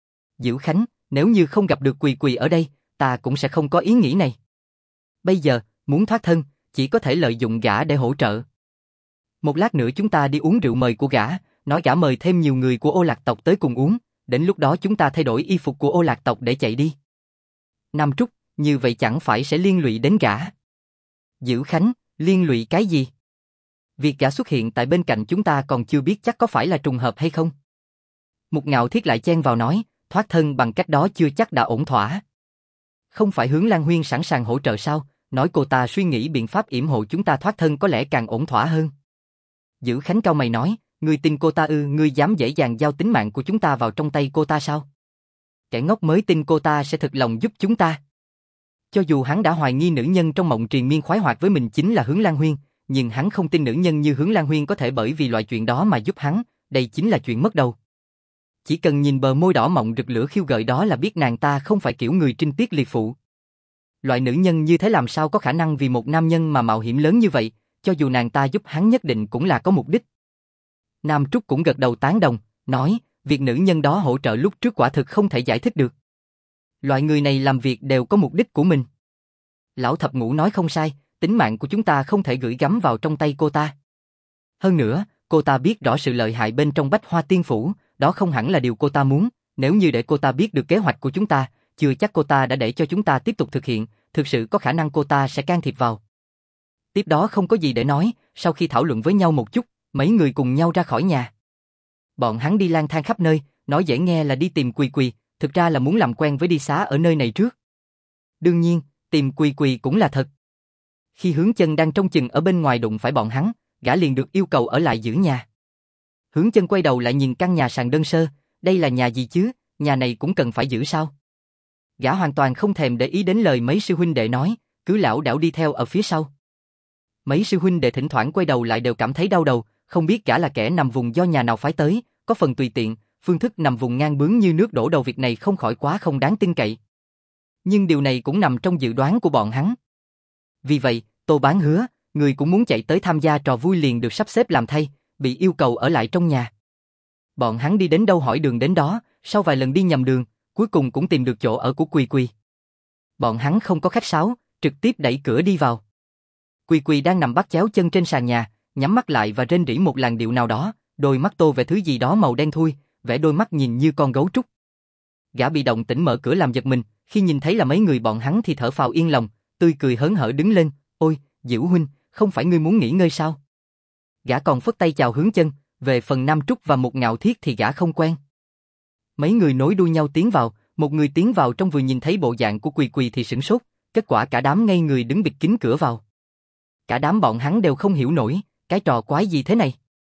Dữ Khánh, nếu như không gặp được Quỳ Quỳ ở đây, ta cũng sẽ không có ý nghĩ này. Bây giờ, muốn thoát thân, chỉ có thể lợi dụng gã để hỗ trợ. Một lát nữa chúng ta đi uống rượu mời của gã, nói gã mời thêm nhiều người của Ô Lạc tộc tới cùng uống, đến lúc đó chúng ta thay đổi y phục của Ô Lạc tộc để chạy đi. Nam Trúc, như vậy chẳng phải sẽ liên lụy đến gã? Dữ Khánh, liên lụy cái gì? Việc gã xuất hiện tại bên cạnh chúng ta còn chưa biết chắc có phải là trùng hợp hay không. Mục Ngạo Thiết lại chen vào nói, thoát thân bằng cách đó chưa chắc đã ổn thỏa. Không phải Hướng Lan Huyên sẵn sàng hỗ trợ sao, nói cô ta suy nghĩ biện pháp yểm hộ chúng ta thoát thân có lẽ càng ổn thỏa hơn. Dữ Khánh cau mày nói, ngươi tin cô ta ư, ngươi dám dễ dàng giao tính mạng của chúng ta vào trong tay cô ta sao? Kẻ ngốc mới tin cô ta sẽ thực lòng giúp chúng ta. Cho dù hắn đã hoài nghi nữ nhân trong mộng triền miên khoái hoạt với mình chính là Hướng Lan Huyên, nhưng hắn không tin nữ nhân như Hướng Lan Huyên có thể bởi vì loại chuyện đó mà giúp hắn, đây chính là chuyện mất đầu. Chỉ cần nhìn bờ môi đỏ mọng rực lửa khiêu gợi đó là biết nàng ta không phải kiểu người trinh tiết liệt phụ. Loại nữ nhân như thế làm sao có khả năng vì một nam nhân mà mạo hiểm lớn như vậy, cho dù nàng ta giúp hắn nhất định cũng là có mục đích. Nam Trúc cũng gật đầu tán đồng, nói, việc nữ nhân đó hỗ trợ lúc trước quả thực không thể giải thích được. Loại người này làm việc đều có mục đích của mình. Lão thập ngũ nói không sai, tính mạng của chúng ta không thể gửi gắm vào trong tay cô ta. Hơn nữa, cô ta biết rõ sự lợi hại bên trong Bách Hoa Tiên Phủ, đó không hẳn là điều cô ta muốn, nếu như để cô ta biết được kế hoạch của chúng ta, chưa chắc cô ta đã để cho chúng ta tiếp tục thực hiện, thực sự có khả năng cô ta sẽ can thiệp vào. Tiếp đó không có gì để nói, sau khi thảo luận với nhau một chút, mấy người cùng nhau ra khỏi nhà. Bọn hắn đi lang thang khắp nơi, nói dễ nghe là đi tìm Quỳ Quỳ, thực ra là muốn làm quen với đi xá ở nơi này trước. Đương nhiên, tìm Quỳ Quỳ cũng là thật. Khi Hướng Chân đang trông chừng ở bên ngoài đụng phải bọn hắn, gã liền được yêu cầu ở lại giữ nhà. Hướng Chân quay đầu lại nhìn căn nhà sàn đơn sơ, đây là nhà gì chứ, nhà này cũng cần phải giữ sao? Gã hoàn toàn không thèm để ý đến lời mấy sư huynh đệ nói, cứ lảo đảo đi theo ở phía sau. Mấy sư huynh đệ thỉnh thoảng quay đầu lại đều cảm thấy đau đầu, không biết gã là kẻ nằm vùng do nhà nào phái tới, có phần tùy tiện, phương thức nằm vùng ngang bướng như nước đổ đầu việc này không khỏi quá không đáng tin cậy. Nhưng điều này cũng nằm trong dự đoán của bọn hắn. Vì vậy, Tô Bán hứa, người cũng muốn chạy tới tham gia trò vui liền được sắp xếp làm thay, bị yêu cầu ở lại trong nhà. Bọn hắn đi đến đâu hỏi đường đến đó, sau vài lần đi nhầm đường, cuối cùng cũng tìm được chỗ ở của Quỳ Quỳ. Bọn hắn không có khách sáo, trực tiếp đẩy cửa đi vào. Quỳ Quỳ đang nằm bắt chéo chân trên sàn nhà, nhắm mắt lại và rên rỉ một làn điệu nào đó, đôi mắt tô về thứ gì đó màu đen thui, vẻ đôi mắt nhìn như con gấu trúc. Gã bị động tĩnh mở cửa làm giật mình, khi nhìn thấy là mấy người bọn hắn thì thở phào yên lòng, tươi cười hớn hở đứng lên, ôi, Dữ huynh, không phải ngươi muốn nghỉ ngơi sao? Gã còn phất tay chào Hướng Chân, về phần Nam Trúc và Mục Ngạo Thiết thì gã không quen. Mấy người nối đuôi nhau tiến vào, một người tiến vào trong vừa nhìn thấy bộ dạng của Quỳ Quỳ thì sửng sốt, kết quả cả đám ngây người đứng bịt kín cửa vào. Cả đám bọn hắn đều không hiểu nổi, cái trò quái gì thế này.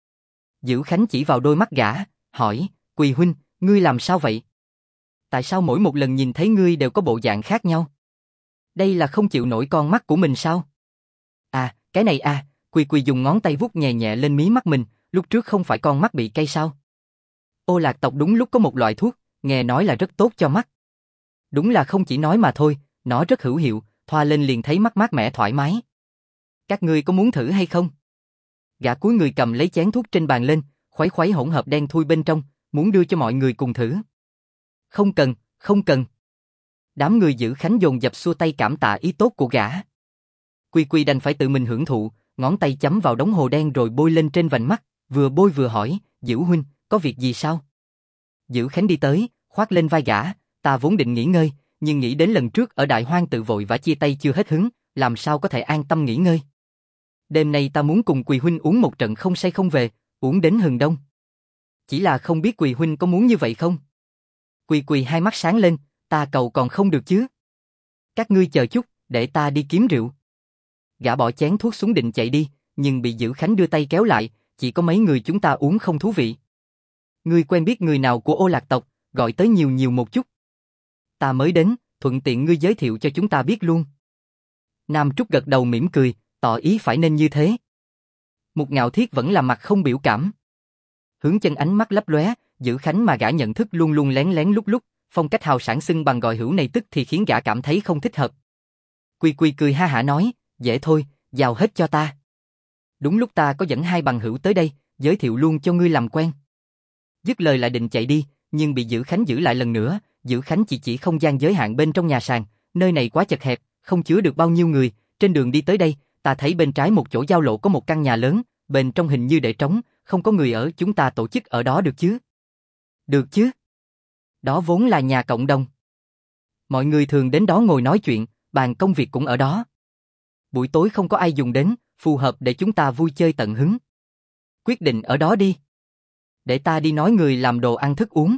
Dữ Khánh chỉ vào đôi mắt gã, hỏi, Quỳ huynh, ngươi làm sao vậy? Tại sao mỗi một lần nhìn thấy ngươi đều có bộ dạng khác nhau? Đây là không chịu nổi con mắt của mình sao? À, cái này à, Quỳ dùng ngón tay vuốt nhẹ nhẹ lên mí mắt mình, lúc trước không phải con mắt bị cay sao? Ô Lạc tộc đúng lúc có một loại thuốc, nghe nói là rất tốt cho mắt. Đúng là không chỉ nói mà thôi, nó rất hữu hiệu, thoa lên liền thấy mắt mát mẻ thoải mái. Các ngươi có muốn thử hay không? Gã cúi người cầm lấy chén thuốc trên bàn lên, khuấy khuấy hỗn hợp đen thui bên trong, muốn đưa cho mọi người cùng thử. Không cần, không cần. Đám người Dữ Khánh dồn dập xua tay cảm tạ ý tốt của gã. Quy đành phải tự mình hưởng thụ, ngón tay chấm vào đống hồ đen rồi bôi lên trên vành mắt, vừa bôi vừa hỏi, Dữ huynh, có việc gì sao? Dữ Khánh đi tới, khoác lên vai gã, ta vốn định nghỉ ngơi, nhưng nghĩ đến lần trước ở Đại Hoang tự vội vã chia tay chưa hết hứng, làm sao có thể an tâm nghỉ ngơi. Đêm nay ta muốn cùng Quỳ huynh uống một trận không say không về, uống đến hừng đông. Chỉ là không biết Quỳ huynh có muốn như vậy không? Quỳ hai mắt sáng lên, ta cầu còn không được chứ. Các ngươi chờ chút, để ta đi kiếm rượu. Gã bỏ chén thuốc xuống định chạy đi, nhưng bị Dữ Khánh đưa tay kéo lại, chỉ có mấy người chúng ta uống không thú vị. Ngươi quen biết người nào của Ô Lạc tộc, gọi tới nhiều nhiều một chút. Ta mới đến, thuận tiện ngươi giới thiệu cho chúng ta biết luôn. Nam Trúc gật đầu mỉm cười, tỏ ý phải nên như thế. Một Ngạo Thiết vẫn là mặt không biểu cảm. Hướng Chân ánh mắt lấp lóe, Dữ Khánh mà gã nhận thức luôn luôn lén lén lúc lúc, phong cách hào sảng xưng bằng gọi hữu này tức thì khiến gã cảm thấy không thích hợp. Quy cười ha hả nói, dễ thôi, giao hết cho ta. Đúng lúc ta có dẫn hai bằng hữu tới đây, giới thiệu luôn cho ngươi làm quen. Dứt lời lại định chạy đi, nhưng bị Dữ Khánh giữ lại lần nữa. Dữ Khánh chỉ không gian giới hạn bên trong nhà sàn, nơi này quá chật hẹp, không chứa được bao nhiêu người. Trên đường đi tới đây, ta thấy bên trái một chỗ giao lộ có một căn nhà lớn, bên trong hình như để trống, không có người ở, chúng ta tổ chức ở đó được chứ? Được chứ? Đó vốn là nhà cộng đồng. Mọi người thường đến đó ngồi nói chuyện, bàn công việc cũng ở đó. Buổi tối không có ai dùng đến, phù hợp để chúng ta vui chơi tận hứng. Quyết định ở đó đi. Để ta đi nói người làm đồ ăn thức uống.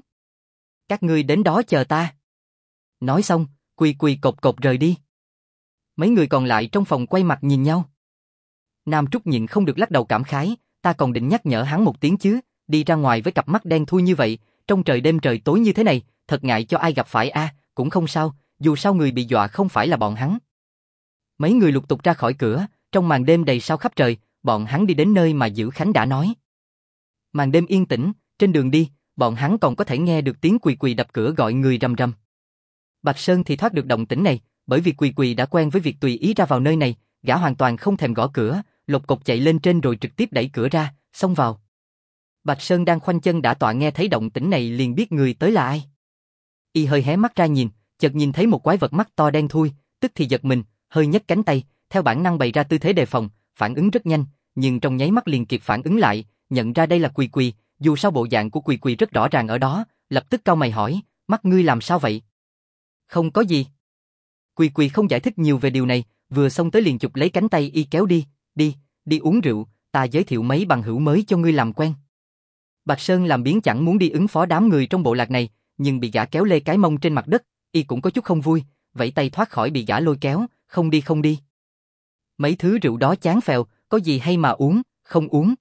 Các ngươi đến đó chờ ta. Nói xong, Quy cộc rời đi. Mấy người còn lại trong phòng quay mặt nhìn nhau. Nam Trúc nhịn không được lắc đầu cảm khái, ta còn định nhắc nhở hắn một tiếng chứ, đi ra ngoài với cặp mắt đen thui như vậy, trong trời đêm trời tối như thế này, thật ngại cho ai gặp phải a, cũng không sao, dù sao người bị dọa không phải là bọn hắn. Mấy người lục tục ra khỏi cửa, trong màn đêm đầy sao khắp trời, bọn hắn đi đến nơi mà Dữ Khánh đã nói. Màn đêm yên tĩnh, trên đường đi, bọn hắn còn có thể nghe được tiếng Quỳ đập cửa gọi người rầm rầm. Bạch Sơn thì thoát được động tĩnh này, bởi vì Quỳ đã quen với việc tùy ý ra vào nơi này, gã hoàn toàn không thèm gõ cửa, lục cục chạy lên trên rồi trực tiếp đẩy cửa ra, xông vào. Bạch Sơn đang khoanh chân đả tọa nghe thấy động tĩnh này liền biết người tới là ai. Y hơi hé mắt ra nhìn, chợt nhìn thấy một quái vật mắt to đen thui, tức thì giật mình, hơi nhấc cánh tay, theo bản năng bày ra tư thế đề phòng, phản ứng rất nhanh, nhưng trong nháy mắt liền kịp phản ứng lại, nhận ra đây là Quỳ, dù sao bộ dạng của Quỳ rất rõ ràng ở đó, lập tức cau mày hỏi, mắt ngươi làm sao vậy? Không có gì. Quỳ không giải thích nhiều về điều này, vừa xông tới liền chụp lấy cánh tay y kéo đi, đi uống rượu, ta giới thiệu mấy bằng hữu mới cho ngươi làm quen. Bạch Sơn làm biến chẳng muốn đi ứng phó đám người trong bộ lạc này, nhưng bị gã kéo lê cái mông trên mặt đất, y cũng có chút không vui, vẫy tay thoát khỏi bị gã lôi kéo, không đi. Mấy thứ rượu đó chán phèo, có gì hay mà uống, không uống.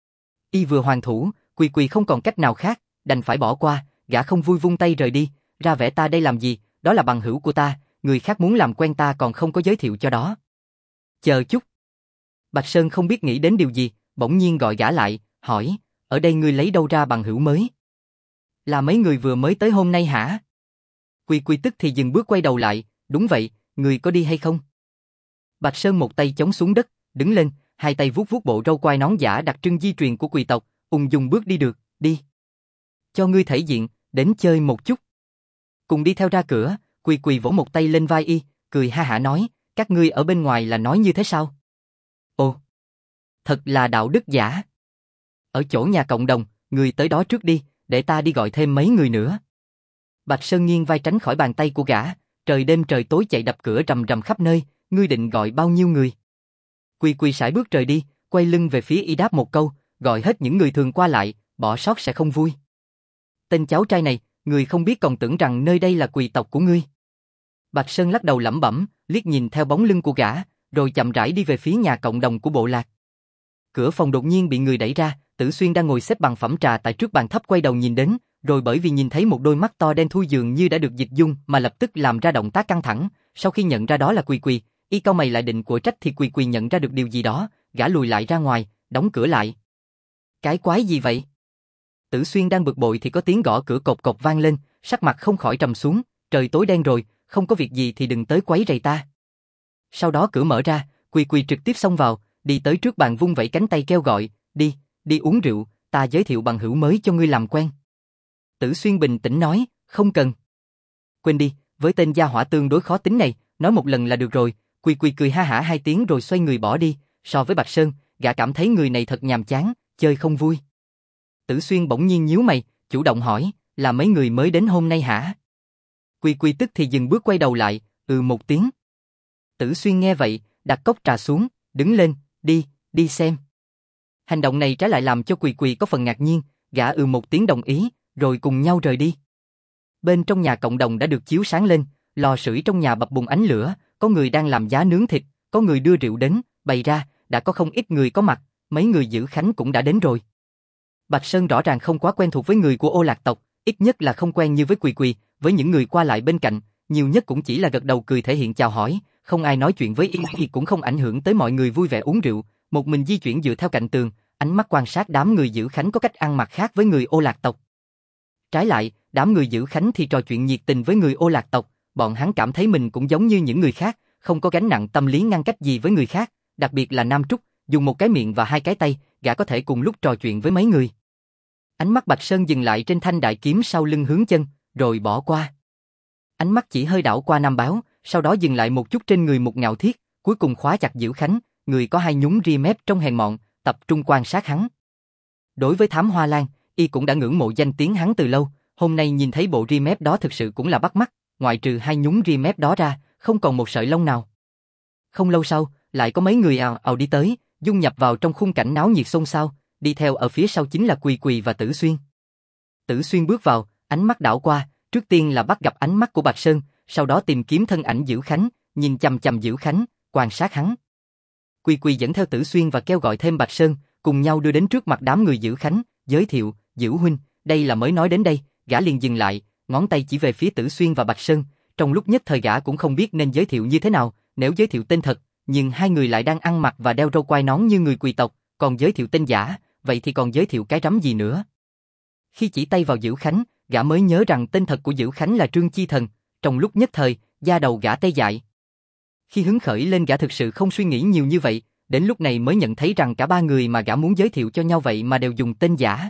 Y vừa hoàn thủ, Quỳ không còn cách nào khác, đành phải bỏ qua, gã không vui vung tay rời đi, ra vẻ ta đây làm gì, đó là bằng hữu của ta, người khác muốn làm quen ta còn không có giới thiệu cho đó. Chờ chút. Bạch Sơn không biết nghĩ đến điều gì, bỗng nhiên gọi gã lại, hỏi, ở đây ngươi lấy đâu ra bằng hữu mới? Là mấy người vừa mới tới hôm nay hả? Quy tức thì dừng bước quay đầu lại, đúng vậy, người có đi hay không? Bạch Sơn một tay chống xuống đất, đứng lên, hai tay vuốt vuốt bộ râu quai nón giả đặc trưng di truyền của Quỳ tộc, ung dung bước đi được, đi. Cho ngươi thể diện, đến chơi một chút. Cùng đi theo ra cửa, Quỳ vỗ một tay lên vai y, cười ha hả nói, các ngươi ở bên ngoài là nói như thế sao? Ồ, thật là đạo đức giả. Ở chỗ nhà cộng đồng, người tới đó trước đi, để ta đi gọi thêm mấy người nữa. Bạch Sơn nghiêng vai tránh khỏi bàn tay của gã, trời đêm trời tối chạy đập cửa rầm rầm khắp nơi, ngươi định gọi bao nhiêu người? Quỳ sải bước rời đi, quay lưng về phía y đáp một câu, gọi hết những người thường qua lại, bỏ sót sẽ không vui. Tên cháu trai này, người không biết còn tưởng rằng nơi đây là Quỳ tộc của ngươi. Bạch Sơn lắc đầu lẩm bẩm, liếc nhìn theo bóng lưng của gã, rồi chậm rãi đi về phía nhà cộng đồng của bộ lạc. Cửa phòng đột nhiên bị người đẩy ra, Tử Xuyên đang ngồi xếp bằng phẩm trà tại trước bàn thấp quay đầu nhìn đến, rồi bởi vì nhìn thấy một đôi mắt to đen thui dường như đã được dịch dung mà lập tức làm ra động tác căng thẳng, sau khi nhận ra đó là Quỳ Quỳ, y cau mày lại định của trách thì Quỳ Quỳ nhận ra được điều gì đó, gã lùi lại ra ngoài, đóng cửa lại. Cái quái gì vậy? Tử Xuyên đang bực bội thì có tiếng gõ cửa cộc cộc vang lên, sắc mặt không khỏi trầm xuống, trời tối đen rồi, không có việc gì thì đừng tới quấy rầy ta. Sau đó cửa mở ra, Quỳ Quỳ trực tiếp xông vào, đi tới trước bàn vung vẩy cánh tay kêu gọi, đi uống rượu, ta giới thiệu bằng hữu mới cho ngươi làm quen. Tử Xuyên bình tĩnh nói, không cần. Quên đi, với tên gia hỏa tương đối khó tính này, nói một lần là được rồi. Quỳ Quỳ cười ha hả hai tiếng rồi xoay người bỏ đi, so với Bạch Sơn, gã cảm thấy người này thật nhàm chán, chơi không vui. Tử Xuyên bỗng nhiên nhíu mày, chủ động hỏi, là mấy người mới đến hôm nay hả? Quỳ Quỳ tức thì dừng bước quay đầu lại, một tiếng. Tử Xuyên nghe vậy, đặt cốc trà xuống, đứng lên, đi xem. Hành động này trái lại làm cho Quỳ Quỳ có phần ngạc nhiên, gã một tiếng đồng ý, rồi cùng nhau rời đi. Bên trong nhà cộng đồng đã được chiếu sáng lên, lò sưởi trong nhà bập bùng ánh lửa, có người đang làm giá nướng thịt, có người đưa rượu đến, bày ra, đã có không ít người có mặt, mấy người giữ khánh cũng đã đến rồi. Bạch Sơn rõ ràng không quá quen thuộc với người của Ô Lạc tộc, ít nhất là không quen như với Quỳ Quỳ, với những người qua lại bên cạnh, nhiều nhất cũng chỉ là gật đầu cười thể hiện chào hỏi, không ai nói chuyện với y thì cũng không ảnh hưởng tới mọi người vui vẻ uống rượu, một mình di chuyển dựa theo cạnh tường, ánh mắt quan sát đám người giữ khánh có cách ăn mặc khác với người Ô Lạc tộc. Trái lại, đám người giữ khánh thì trò chuyện nhiệt tình với người Ô Lạc tộc, bọn hắn cảm thấy mình cũng giống như những người khác, không có gánh nặng tâm lý ngăn cách gì với người khác, đặc biệt là Nam Trúc, dùng một cái miệng và hai cái tay, gã có thể cùng lúc trò chuyện với mấy người. Ánh mắt Bạch Sơn dừng lại trên thanh đại kiếm sau lưng hướng chân, rồi bỏ qua. Ánh mắt chỉ hơi đảo qua Nam Báo, sau đó dừng lại một chút trên người một Ngạo Thiết, cuối cùng khóa chặt Dữ Khánh, người có hai nhún ria mép trong hèn mọn, tập trung quan sát hắn. Đối với Thám Hoa Lan, y cũng đã ngưỡng mộ danh tiếng hắn từ lâu, hôm nay nhìn thấy bộ ria mép đó thực sự cũng là bắt mắt, ngoại trừ hai nhún ria mép đó ra, không còn một sợi lông nào. Không lâu sau, lại có mấy người ào ào đi tới, dung nhập vào trong khung cảnh náo nhiệt xôn xao, đi theo ở phía sau chính là Quỳ Quỳ và Tử Xuyên. Tử Xuyên bước vào, ánh mắt đảo qua, trước tiên là bắt gặp ánh mắt của Bạch Sơn, sau đó tìm kiếm thân ảnh Dữ Khánh, nhìn chằm chằm Dữ Khánh, quan sát hắn. Quỳ Quỳ dẫn theo Tử Xuyên và kêu gọi thêm Bạch Sơn, cùng nhau đưa đến trước mặt đám người Dữ Khánh, giới thiệu, Dữ huynh, đây là mới nói đến đây, gã liền dừng lại, ngón tay chỉ về phía Tử Xuyên và Bạch Sơn, trong lúc nhất thời gã cũng không biết nên giới thiệu như thế nào, nếu giới thiệu tên thật, nhưng hai người lại đang ăn mặc và đeo râu quai nón như người Quỳ tộc, còn giới thiệu tên giả, vậy thì còn giới thiệu cái rắm gì nữa. Khi chỉ tay vào Dữ Khánh, gã mới nhớ rằng tên thật của Dữ Khánh là Trương Chi Thần, trong lúc nhất thời, da đầu gã tê dại. Khi hứng khởi lên gã thực sự không suy nghĩ nhiều như vậy, đến lúc này mới nhận thấy rằng cả ba người mà gã muốn giới thiệu cho nhau vậy mà đều dùng tên giả.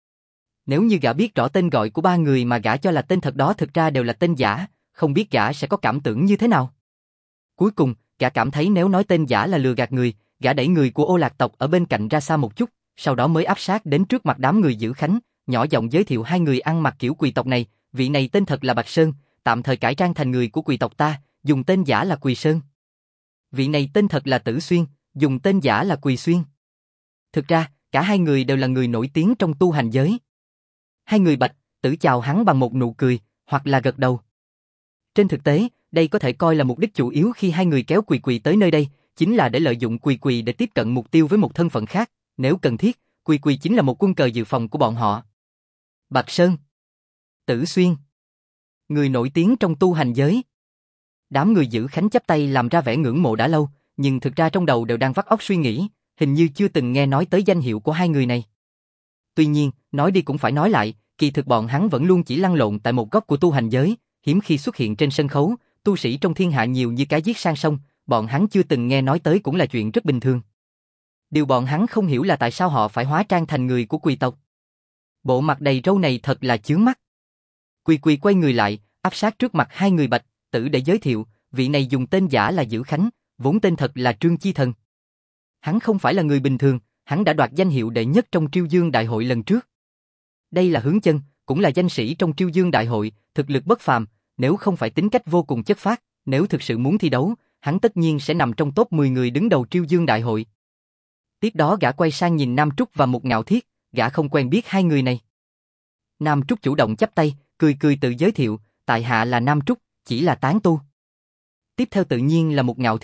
Nếu như gã biết rõ tên gọi của ba người mà gã cho là tên thật đó thực ra đều là tên giả, không biết gã sẽ có cảm tưởng như thế nào. Cuối cùng, gã cảm thấy nếu nói tên giả là lừa gạt người, gã đẩy người của Ô Lạc tộc ở bên cạnh ra xa một chút, sau đó mới áp sát đến trước mặt đám người Dữ Khánh, nhỏ giọng giới thiệu hai người ăn mặc kiểu Quỳ tộc này, vị này tên thật là Bạch Sơn, tạm thời cải trang thành người của Quỳ tộc ta, dùng tên giả là Quỳ Sơn. Vị này tên thật là Tử Xuyên, dùng tên giả là Quỳ Xuyên. Thực ra, cả hai người đều là người nổi tiếng trong tu hành giới. Hai người Bạch, Tử chào hắn bằng một nụ cười, hoặc là gật đầu. Trên thực tế, đây có thể coi là mục đích chủ yếu khi hai người kéo Quỳ Quỳ tới nơi đây, chính là để lợi dụng Quỳ Quỳ để tiếp cận mục tiêu với một thân phận khác, nếu cần thiết, Quỳ Quỳ chính là một quân cờ dự phòng của bọn họ. Bạch Sơn, Tử Xuyên, người nổi tiếng trong tu hành giới. Đám người Dữ Khánh chắp tay làm ra vẻ ngưỡng mộ đã lâu, nhưng thực ra trong đầu đều đang vắt óc suy nghĩ, hình như chưa từng nghe nói tới danh hiệu của hai người này. Tuy nhiên, nói đi cũng phải nói lại, kỳ thực bọn hắn vẫn luôn chỉ lăn lộn tại một góc của tu hành giới, hiếm khi xuất hiện trên sân khấu, tu sĩ trong thiên hạ nhiều như cá giết sang sông, bọn hắn chưa từng nghe nói tới cũng là chuyện rất bình thường. Điều bọn hắn không hiểu là tại sao họ phải hóa trang thành người của Quỳ tộc. Bộ mặt đầy râu này thật là chướng mắt. Quỳ Quỳ quay người lại, áp sát trước mặt hai người Bạch, Tử để giới thiệu, vị này dùng tên giả là Dữ Khánh, vốn tên thật là Trương Chi Thần. Hắn không phải là người bình thường, hắn đã đoạt danh hiệu đệ nhất trong Triêu Dương Đại hội lần trước. Đây là Hướng Chân, cũng là danh sĩ trong Triêu Dương Đại hội, thực lực bất phàm, nếu không phải tính cách vô cùng chất phác, nếu thực sự muốn thi đấu, hắn tất nhiên sẽ nằm trong top 10 người đứng đầu Triêu Dương Đại hội. Tiếp đó gã quay sang nhìn Nam Trúc và một Ngạo Thiết, gã không quen biết hai người này. Nam Trúc chủ động chắp tay, cười cười tự giới thiệu, tại hạ là Nam Trúc, chỉ là tán tu. Tiếp theo tự nhiên là một Ngạo Thiết,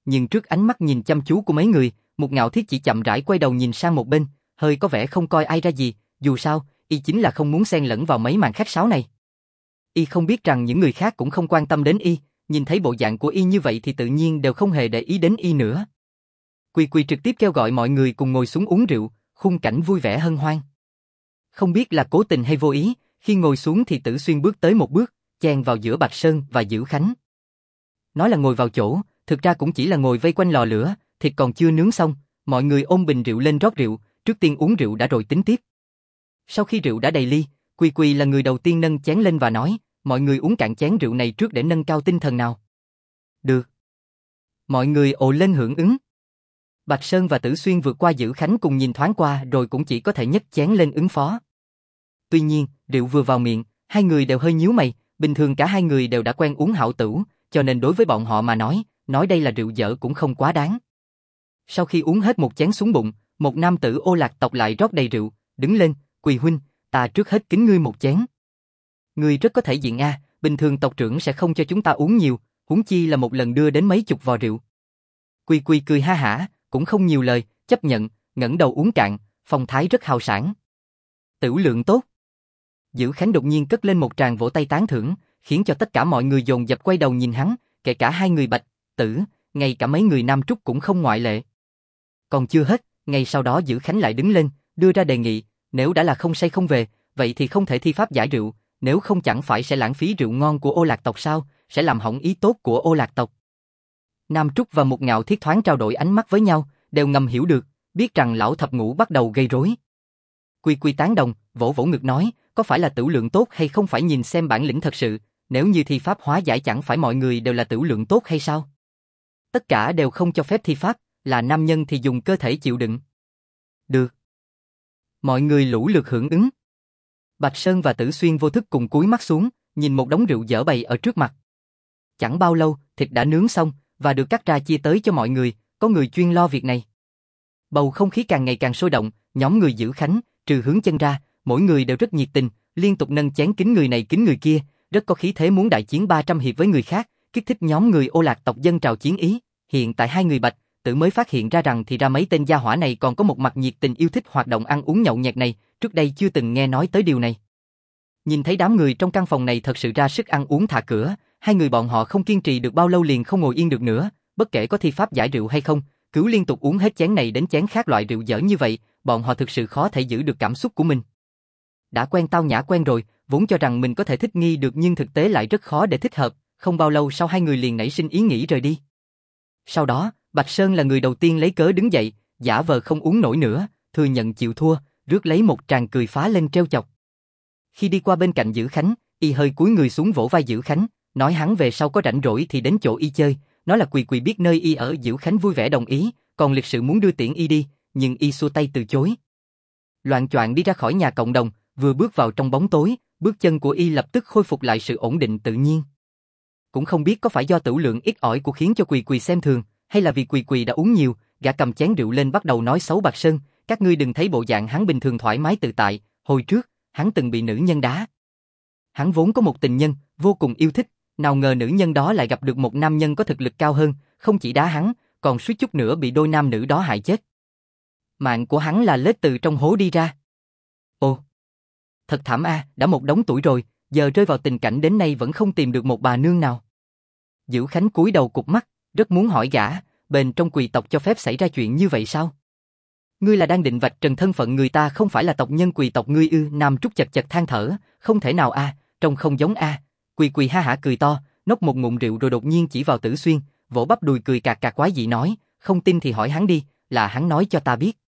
nhưng trước ánh mắt nhìn chăm chú của mấy người, Mục Ngạo Thiết chỉ chậm rãi quay đầu nhìn sang một bên, hơi có vẻ không coi ai ra gì, dù sao, y chính là không muốn xen lẫn vào mấy màn khách sáo này. Y không biết rằng những người khác cũng không quan tâm đến y, nhìn thấy bộ dạng của y như vậy thì tự nhiên đều không hề để ý đến y nữa. Quỳ Quỳ trực tiếp kêu gọi mọi người cùng ngồi xuống uống rượu, khung cảnh vui vẻ hân hoan. Không biết là cố tình hay vô ý, khi ngồi xuống thì Tử Xuyên bước tới một bước, chen vào giữa Bạch Sơn và Dữ Khánh. Nói là ngồi vào chỗ, thực ra cũng chỉ là ngồi vây quanh lò lửa, thịt còn chưa nướng xong, mọi người ôm bình rượu lên rót rượu, trước tiên uống rượu đã rồi tính tiếp. Sau khi rượu đã đầy ly, Quỳ Quỳ là người đầu tiên nâng chén lên và nói, mọi người uống cạn chén rượu này trước để nâng cao tinh thần nào. Được. Mọi người ồ lên hưởng ứng. Bạch Sơn và Tử Xuyên vượt qua Dữ Khánh cùng nhìn thoáng qua rồi cũng chỉ có thể nhấc chén lên ứng phó. Tuy nhiên, rượu vừa vào miệng, hai người đều hơi nhíu mày, bình thường cả hai người đều đã quen uống hảo tửu, cho nên đối với bọn họ mà nói đây là rượu dở cũng không quá đáng. Sau khi uống hết một chén xuống bụng, một nam tử Ô Lạc tộc lại rót đầy rượu, đứng lên, Quỳ huynh, ta trước hết kính ngươi một chén. Ngươi rất có thể diện a, bình thường tộc trưởng sẽ không cho chúng ta uống nhiều, huống chi là một lần đưa đến mấy chục vò rượu. Quỳ Quỳ cười ha hả, cũng không nhiều lời, chấp nhận, ngẩng đầu uống cạn, phong thái rất hào sảng. Tửu lượng tốt. Dữ Khánh đột nhiên cất lên một tràng vỗ tay tán thưởng, khiến cho tất cả mọi người dồn dập quay đầu nhìn hắn, kể cả hai người Bạch Tử, ngay cả mấy người Nam Trúc cũng không ngoại lệ. Còn chưa hết, ngay sau đó Dữ Khánh lại đứng lên, đưa ra đề nghị, nếu đã là không say không về, vậy thì không thể thi pháp giải rượu, nếu không chẳng phải sẽ lãng phí rượu ngon của Ô Lạc tộc sao, sẽ làm hỏng ý tốt của Ô Lạc tộc. Nam Trúc và Mục Ngạo Thiết thoáng trao đổi ánh mắt với nhau, đều ngầm hiểu được, biết rằng lão thập ngũ bắt đầu gây rối. Quỳ Quỳ tán đồng, vỗ vỗ ngực nói, có phải là tửu lượng tốt hay không phải nhìn xem bản lĩnh thật sự, nếu như thi pháp hóa giải chẳng phải mọi người đều là tửu lượng tốt hay sao? Tất cả đều không cho phép thi pháp, là nam nhân thì dùng cơ thể chịu đựng. Được. Mọi người lũ lượt hưởng ứng. Bạch Sơn và Tử Xuyên vô thức cùng cúi mắt xuống, nhìn một đống rượu dở bày ở trước mặt. Chẳng bao lâu, thịt đã nướng xong, và được cắt ra chia tới cho mọi người, có người chuyên lo việc này. Bầu không khí càng ngày càng sôi động, nhóm người Dữ Khánh, trừ Hướng Chân ra, mỗi người đều rất nhiệt tình, liên tục nâng chén kính người này kính người kia, rất có khí thế muốn đại chiến 300 hiệp với người khác, kích thích nhóm người Ô Lạc tộc dân trào chiến ý. Hiện tại hai người Bạch Tử mới phát hiện ra rằng thì ra mấy tên gia hỏa này còn có một mặt nhiệt tình yêu thích hoạt động ăn uống nhậu nhẹt này, trước đây chưa từng nghe nói tới điều này. Nhìn thấy đám người trong căn phòng này thật sự ra sức ăn uống thả cửa, hai người bọn họ không kiên trì được bao lâu liền không ngồi yên được nữa, bất kể có thi pháp giải rượu hay không, cứ liên tục uống hết chén này đến chén khác loại rượu dở như vậy, bọn họ thực sự khó thể giữ được cảm xúc của mình. Đã quen tao nhã quen rồi, vốn cho rằng mình có thể thích nghi được nhưng thực tế lại rất khó để thích hợp, không bao lâu sau hai người liền nảy sinh ý nghĩ rời đi. Sau đó, Bạch Sơn là người đầu tiên lấy cớ đứng dậy, giả vờ không uống nổi nữa, thừa nhận chịu thua, rước lấy một tràng cười phá lên trêu chọc. Khi đi qua bên cạnh Dữ Khánh, y hơi cúi người xuống vỗ vai Dữ Khánh, nói hắn về sau có rảnh rỗi thì đến chỗ y chơi, nói là Quỳ Quỳ biết nơi y ở. Dữ Khánh vui vẻ đồng ý, còn liệt sự muốn đưa tiễn y đi, nhưng y xua tay từ chối. Loạng choạng đi ra khỏi nhà cộng đồng, vừa bước vào trong bóng tối, bước chân của y lập tức khôi phục lại sự ổn định tự nhiên. Cũng không biết có phải do tửu lượng ít ỏi của khiến cho Quỳ Quỳ xem thường, hay là vì Quỳ Quỳ đã uống nhiều, gã cầm chén rượu lên bắt đầu nói xấu Bạch Sơn, các ngươi đừng thấy bộ dạng hắn bình thường thoải mái tự tại, hồi trước, hắn từng bị nữ nhân đá. Hắn vốn có một tình nhân, vô cùng yêu thích, nào ngờ nữ nhân đó lại gặp được một nam nhân có thực lực cao hơn, không chỉ đá hắn, còn suýt chút nữa bị đôi nam nữ đó hại chết. Mạng của hắn là lết từ trong hố đi ra. Ồ, thật thảm a, đã một đống tuổi rồi, giờ rơi vào tình cảnh đến nay vẫn không tìm được một bà nương nào. Dữ Khánh cúi đầu cụp mắt, rất muốn hỏi gã, bên trong Quỳ tộc cho phép xảy ra chuyện như vậy sao? Ngươi là đang định vạch trần thân phận người ta không phải là tộc nhân Quỳ tộc ngươi ư? Nam Trúc chật chật than thở, không thể nào a, trông không giống a. Quỳ Quỳ ha hả cười to, nốc một ngụm rượu rồi đột nhiên chỉ vào Tử Xuyên, vỗ bắp đùi cười cạc cạc quái dị nói, không tin thì hỏi hắn đi, là hắn nói cho ta biết.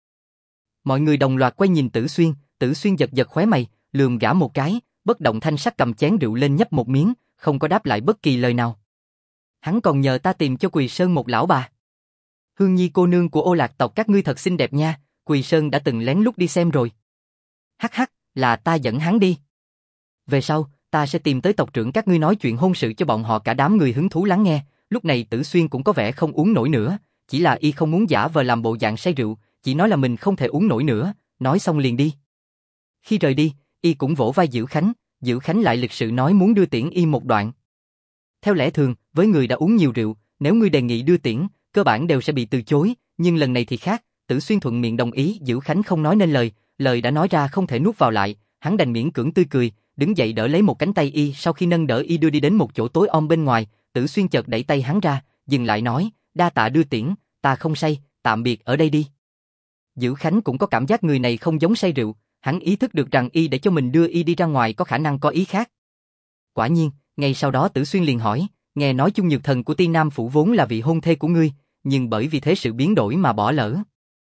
Mọi người đồng loạt quay nhìn Tử Xuyên giật giật khóe mày, lườm gã một cái, bất động thanh sắc cầm chén rượu lên nhấp một miếng, không có đáp lại bất kỳ lời nào. Hắn còn nhờ ta tìm cho Quỳ Sơn một lão bà. Hương Nhi cô nương của Ô Lạc tộc các ngươi thật xinh đẹp nha, Quỳ Sơn đã từng lén lút đi xem rồi. Hắc hắc, là ta dẫn hắn đi. Về sau, ta sẽ tìm tới tộc trưởng các ngươi nói chuyện hôn sự cho bọn họ. Cả đám người hứng thú lắng nghe, lúc này Tử Xuyên cũng có vẻ không uống nổi nữa, chỉ là y không muốn giả vờ làm bộ dạng say rượu, chỉ nói là mình không thể uống nổi nữa, nói xong liền đi. Khi rời đi, y cũng vỗ vai Dữ Khánh lại lịch sự nói muốn đưa tiễn y một đoạn. Theo lẽ thường, với người đã uống nhiều rượu, nếu ngươi đề nghị đưa tiễn, cơ bản đều sẽ bị từ chối, nhưng lần này thì khác, Tử Xuyên thuận miệng đồng ý. Dữ Khánh không nói nên lời, lời đã nói ra không thể nuốt vào lại, hắn đành miễn cưỡng tươi cười, đứng dậy đỡ lấy một cánh tay y. Sau khi nâng đỡ y đưa đi đến một chỗ tối om bên ngoài, Tử Xuyên chợt đẩy tay hắn ra, dừng lại nói, đa tạ đưa tiễn, ta không say, tạm biệt ở đây đi. Dữ Khánh cũng có cảm giác người này không giống say rượu, hắn ý thức được rằng y để cho mình đưa y đi ra ngoài có khả năng có ý khác. Quả nhiên, ngay sau đó Tử Xuyên liền hỏi, nghe nói Chung Nhược Thần của Ti Nam Phủ vốn là vị hôn thê của ngươi, nhưng bởi vì thế sự biến đổi mà bỏ lỡ.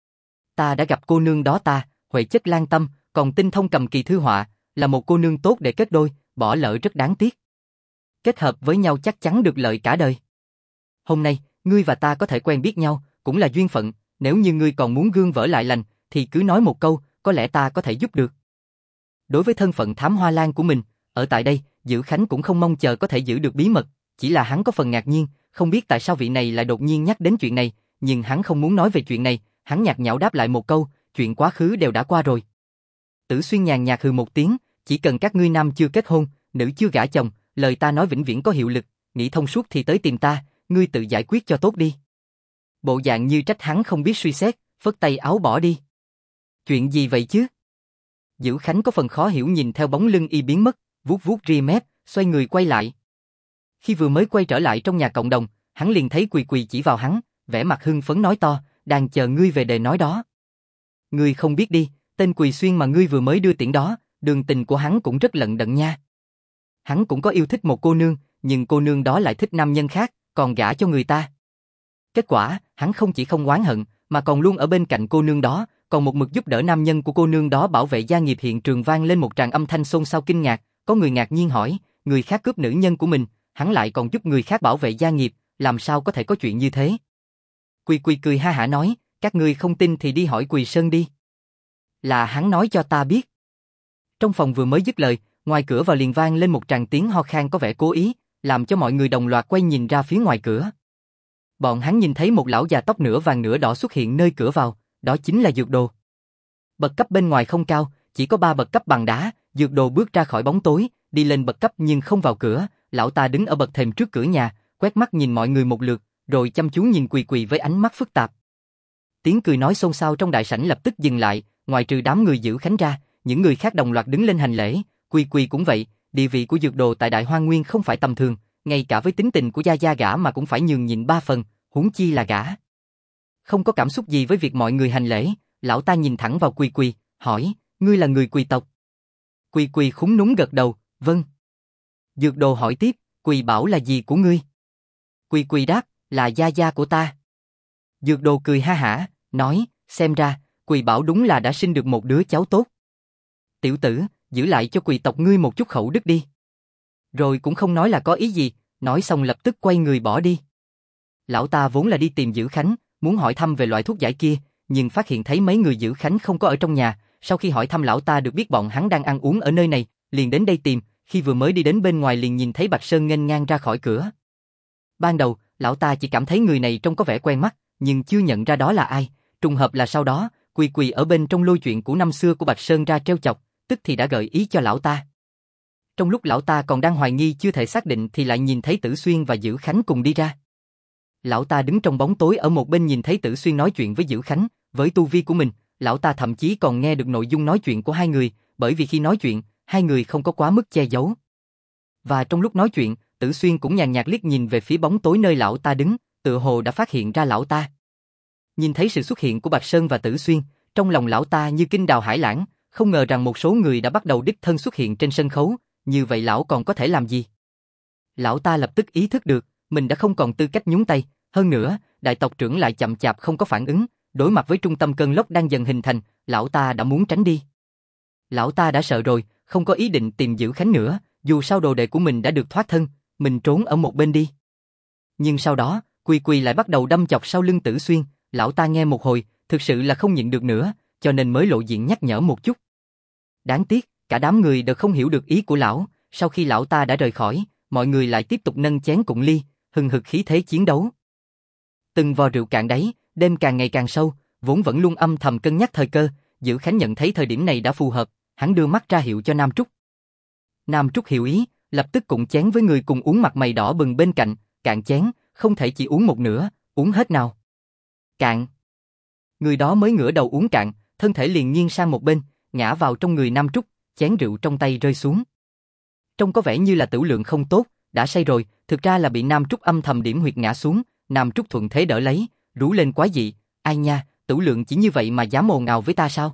Ta đã gặp cô nương đó Huệ chất lan tâm, còn tinh thông cầm kỳ thư họa, là một cô nương tốt để kết đôi, bỏ lỡ rất đáng tiếc. Kết hợp với nhau chắc chắn được lợi cả đời. Hôm nay, ngươi và ta có thể quen biết nhau, cũng là duyên phận, nếu như ngươi còn muốn gương vỡ lại lành, thì cứ nói một câu, có lẽ ta có thể giúp được. Đối với thân phận Thám Hoa Lan của mình, ở tại đây, Dữ Khánh cũng không mong chờ có thể giữ được bí mật, chỉ là hắn có phần ngạc nhiên, không biết tại sao vị này lại đột nhiên nhắc đến chuyện này, nhưng hắn không muốn nói về chuyện này, hắn nhạt nhẽo đáp lại một câu, chuyện quá khứ đều đã qua rồi. Tử Xuyên nhàn nhạt hừ một tiếng, chỉ cần các ngươi nam chưa kết hôn, nữ chưa gả chồng, lời ta nói vĩnh viễn có hiệu lực, nghĩ thông suốt thì tới tìm ta, ngươi tự giải quyết cho tốt đi. Bộ dạng như trách hắn không biết suy xét, phất tay áo bỏ đi. Chuyện gì vậy chứ? Dữ Khánh có phần khó hiểu nhìn theo bóng lưng y biến mất, vuốt vuốt ria mép, xoay người quay lại. Khi vừa mới quay trở lại trong nhà cộng đồng, hắn liền thấy Quỳ Quỳ chỉ vào hắn, vẻ mặt hưng phấn nói to, đang chờ ngươi về đề nói đó. Ngươi không biết đi, tên Quỳ Xuyên mà ngươi vừa mới đưa tiễn đó, đường tình của hắn cũng rất lận đận nha. Hắn cũng có yêu thích một cô nương, nhưng cô nương đó lại thích nam nhân khác, còn gả cho người ta. Kết quả, hắn không chỉ không oán hận, mà còn luôn ở bên cạnh cô nương đó, còn một mực giúp đỡ nam nhân của cô nương đó bảo vệ gia nghiệp. Hiện trường vang lên một tràng âm thanh xôn xao kinh ngạc, có người ngạc nhiên hỏi, người khác cướp nữ nhân của mình, hắn lại còn giúp người khác bảo vệ gia nghiệp, làm sao có thể có chuyện như thế? Quỳ Quỳ cười ha hả nói, các ngươi không tin thì đi hỏi Quỳ Sơn đi. Là hắn nói cho ta biết. Trong phòng vừa mới dứt lời, ngoài cửa vào liền vang lên một tràng tiếng ho khan có vẻ cố ý, làm cho mọi người đồng loạt quay nhìn ra phía ngoài cửa. Bọn hắn nhìn thấy một lão già tóc nửa vàng nửa đỏ xuất hiện nơi cửa vào, đó chính là Dược Đồ. Bậc cấp bên ngoài không cao, chỉ có 3 bậc cấp bằng đá, Dược Đồ bước ra khỏi bóng tối, đi lên bậc cấp nhưng không vào cửa, lão ta đứng ở bậc thềm trước cửa nhà, quét mắt nhìn mọi người một lượt, rồi chăm chú nhìn Quỳ Quỳ với ánh mắt phức tạp. Tiếng cười nói xôn xao trong đại sảnh lập tức dừng lại, ngoài trừ đám người Dữ Khánh ra, những người khác đồng loạt đứng lên hành lễ, Quỳ Quỳ cũng vậy, địa vị của Dược Đồ tại Đại Hoang Nguyên không phải tầm thường, ngay cả với tính tình của gia gia gã mà cũng phải nhường nhịn 3 phần, huống chi là gã. Không có cảm xúc gì với việc mọi người hành lễ, lão ta nhìn thẳng vào Quỳ Quỳ, hỏi, ngươi là người Quỳ tộc? Quỳ Quỳ khúm núm gật đầu, vâng. Dược Đồ hỏi tiếp, Quỳ Bảo là gì của ngươi? Quỳ Quỳ đáp, là gia gia của ta. Dược Đồ cười ha hả, nói, xem ra, Quỳ Bảo đúng là đã sinh được một đứa cháu tốt. Tiểu tử, giữ lại cho Quỳ tộc ngươi một chút khẩu đức đi. Rồi cũng không nói là có ý gì, nói xong lập tức quay người bỏ đi. Lão ta vốn là đi tìm Dữ Khánh, muốn hỏi thăm về loại thuốc giải kia, nhưng phát hiện thấy mấy người Dữ Khánh không có ở trong nhà, sau khi hỏi thăm lão ta được biết bọn hắn đang ăn uống ở nơi này, liền đến đây tìm, khi vừa mới đi đến bên ngoài liền nhìn thấy Bạch Sơn nghênh ngang ra khỏi cửa. Ban đầu, lão ta chỉ cảm thấy người này trông có vẻ quen mắt, nhưng chưa nhận ra đó là ai, trùng hợp là sau đó, Quỳ Quỳ ở bên trong lôi chuyện của năm xưa của Bạch Sơn ra trêu chọc, tức thì đã gợi ý cho lão ta. Trong lúc lão ta còn đang hoài nghi chưa thể xác định thì lại nhìn thấy Tử Xuyên và Dữ Khánh cùng đi ra. Lão ta đứng trong bóng tối ở một bên nhìn thấy Tử Xuyên nói chuyện với Dữ Khánh, với tu vi của mình, lão ta thậm chí còn nghe được nội dung nói chuyện của hai người, bởi vì khi nói chuyện, hai người không có quá mức che giấu. Và trong lúc nói chuyện, Tử Xuyên cũng nhàn nhạt liếc nhìn về phía bóng tối nơi lão ta đứng, tựa hồ đã phát hiện ra lão ta. Nhìn thấy sự xuất hiện của Bạch Sơn và Tử Xuyên, trong lòng lão ta như kinh đào hải lãng, không ngờ rằng một số người đã bắt đầu đích thân xuất hiện trên sân khấu, như vậy lão còn có thể làm gì? Lão ta lập tức ý thức được, mình đã không còn tư cách nhúng tay, hơn nữa, đại tộc trưởng lại chậm chạp không có phản ứng, đối mặt với trung tâm cơn lốc đang dần hình thành, lão ta đã muốn tránh đi. Lão ta đã sợ rồi, không có ý định tìm Dữ Khánh nữa, dù sao đồ đệ của mình đã được thoát thân, mình trốn ở một bên đi. Nhưng sau đó, Quỳ Quỳ lại bắt đầu đâm chọc sau lưng Tử Xuyên, lão ta nghe một hồi, thực sự là không nhịn được nữa, cho nên mới lộ diện nhắc nhở một chút. Đáng tiếc, cả đám người đều không hiểu được ý của lão, sau khi lão ta đã rời khỏi, mọi người lại tiếp tục nâng chén cụng ly, hừng hực khí thế chiến đấu. Từng vò rượu cạn đáy, đêm càng ngày càng sâu, vốn vẫn luôn âm thầm cân nhắc thời cơ, Dữ Khánh nhận thấy thời điểm này đã phù hợp, hắn đưa mắt ra hiệu cho Nam Trúc. Nam Trúc hiểu ý, lập tức cụng chén với người cùng uống mặt mày đỏ bừng bên cạnh, cạn chén, không thể chỉ uống một nửa, uống hết nào. Cạn. Người đó mới ngửa đầu uống cạn, thân thể liền nghiêng sang một bên, ngã vào trong người Nam Trúc, chén rượu trong tay rơi xuống. Trông có vẻ như là tửu lượng không tốt, đã say rồi, thực ra là bị Nam Trúc âm thầm điểm huyệt ngã xuống, Nam Trúc thuận thế đỡ lấy, rú lên quá dị, ai nha, tửu lượng chỉ như vậy mà dám ồn ào với ta sao?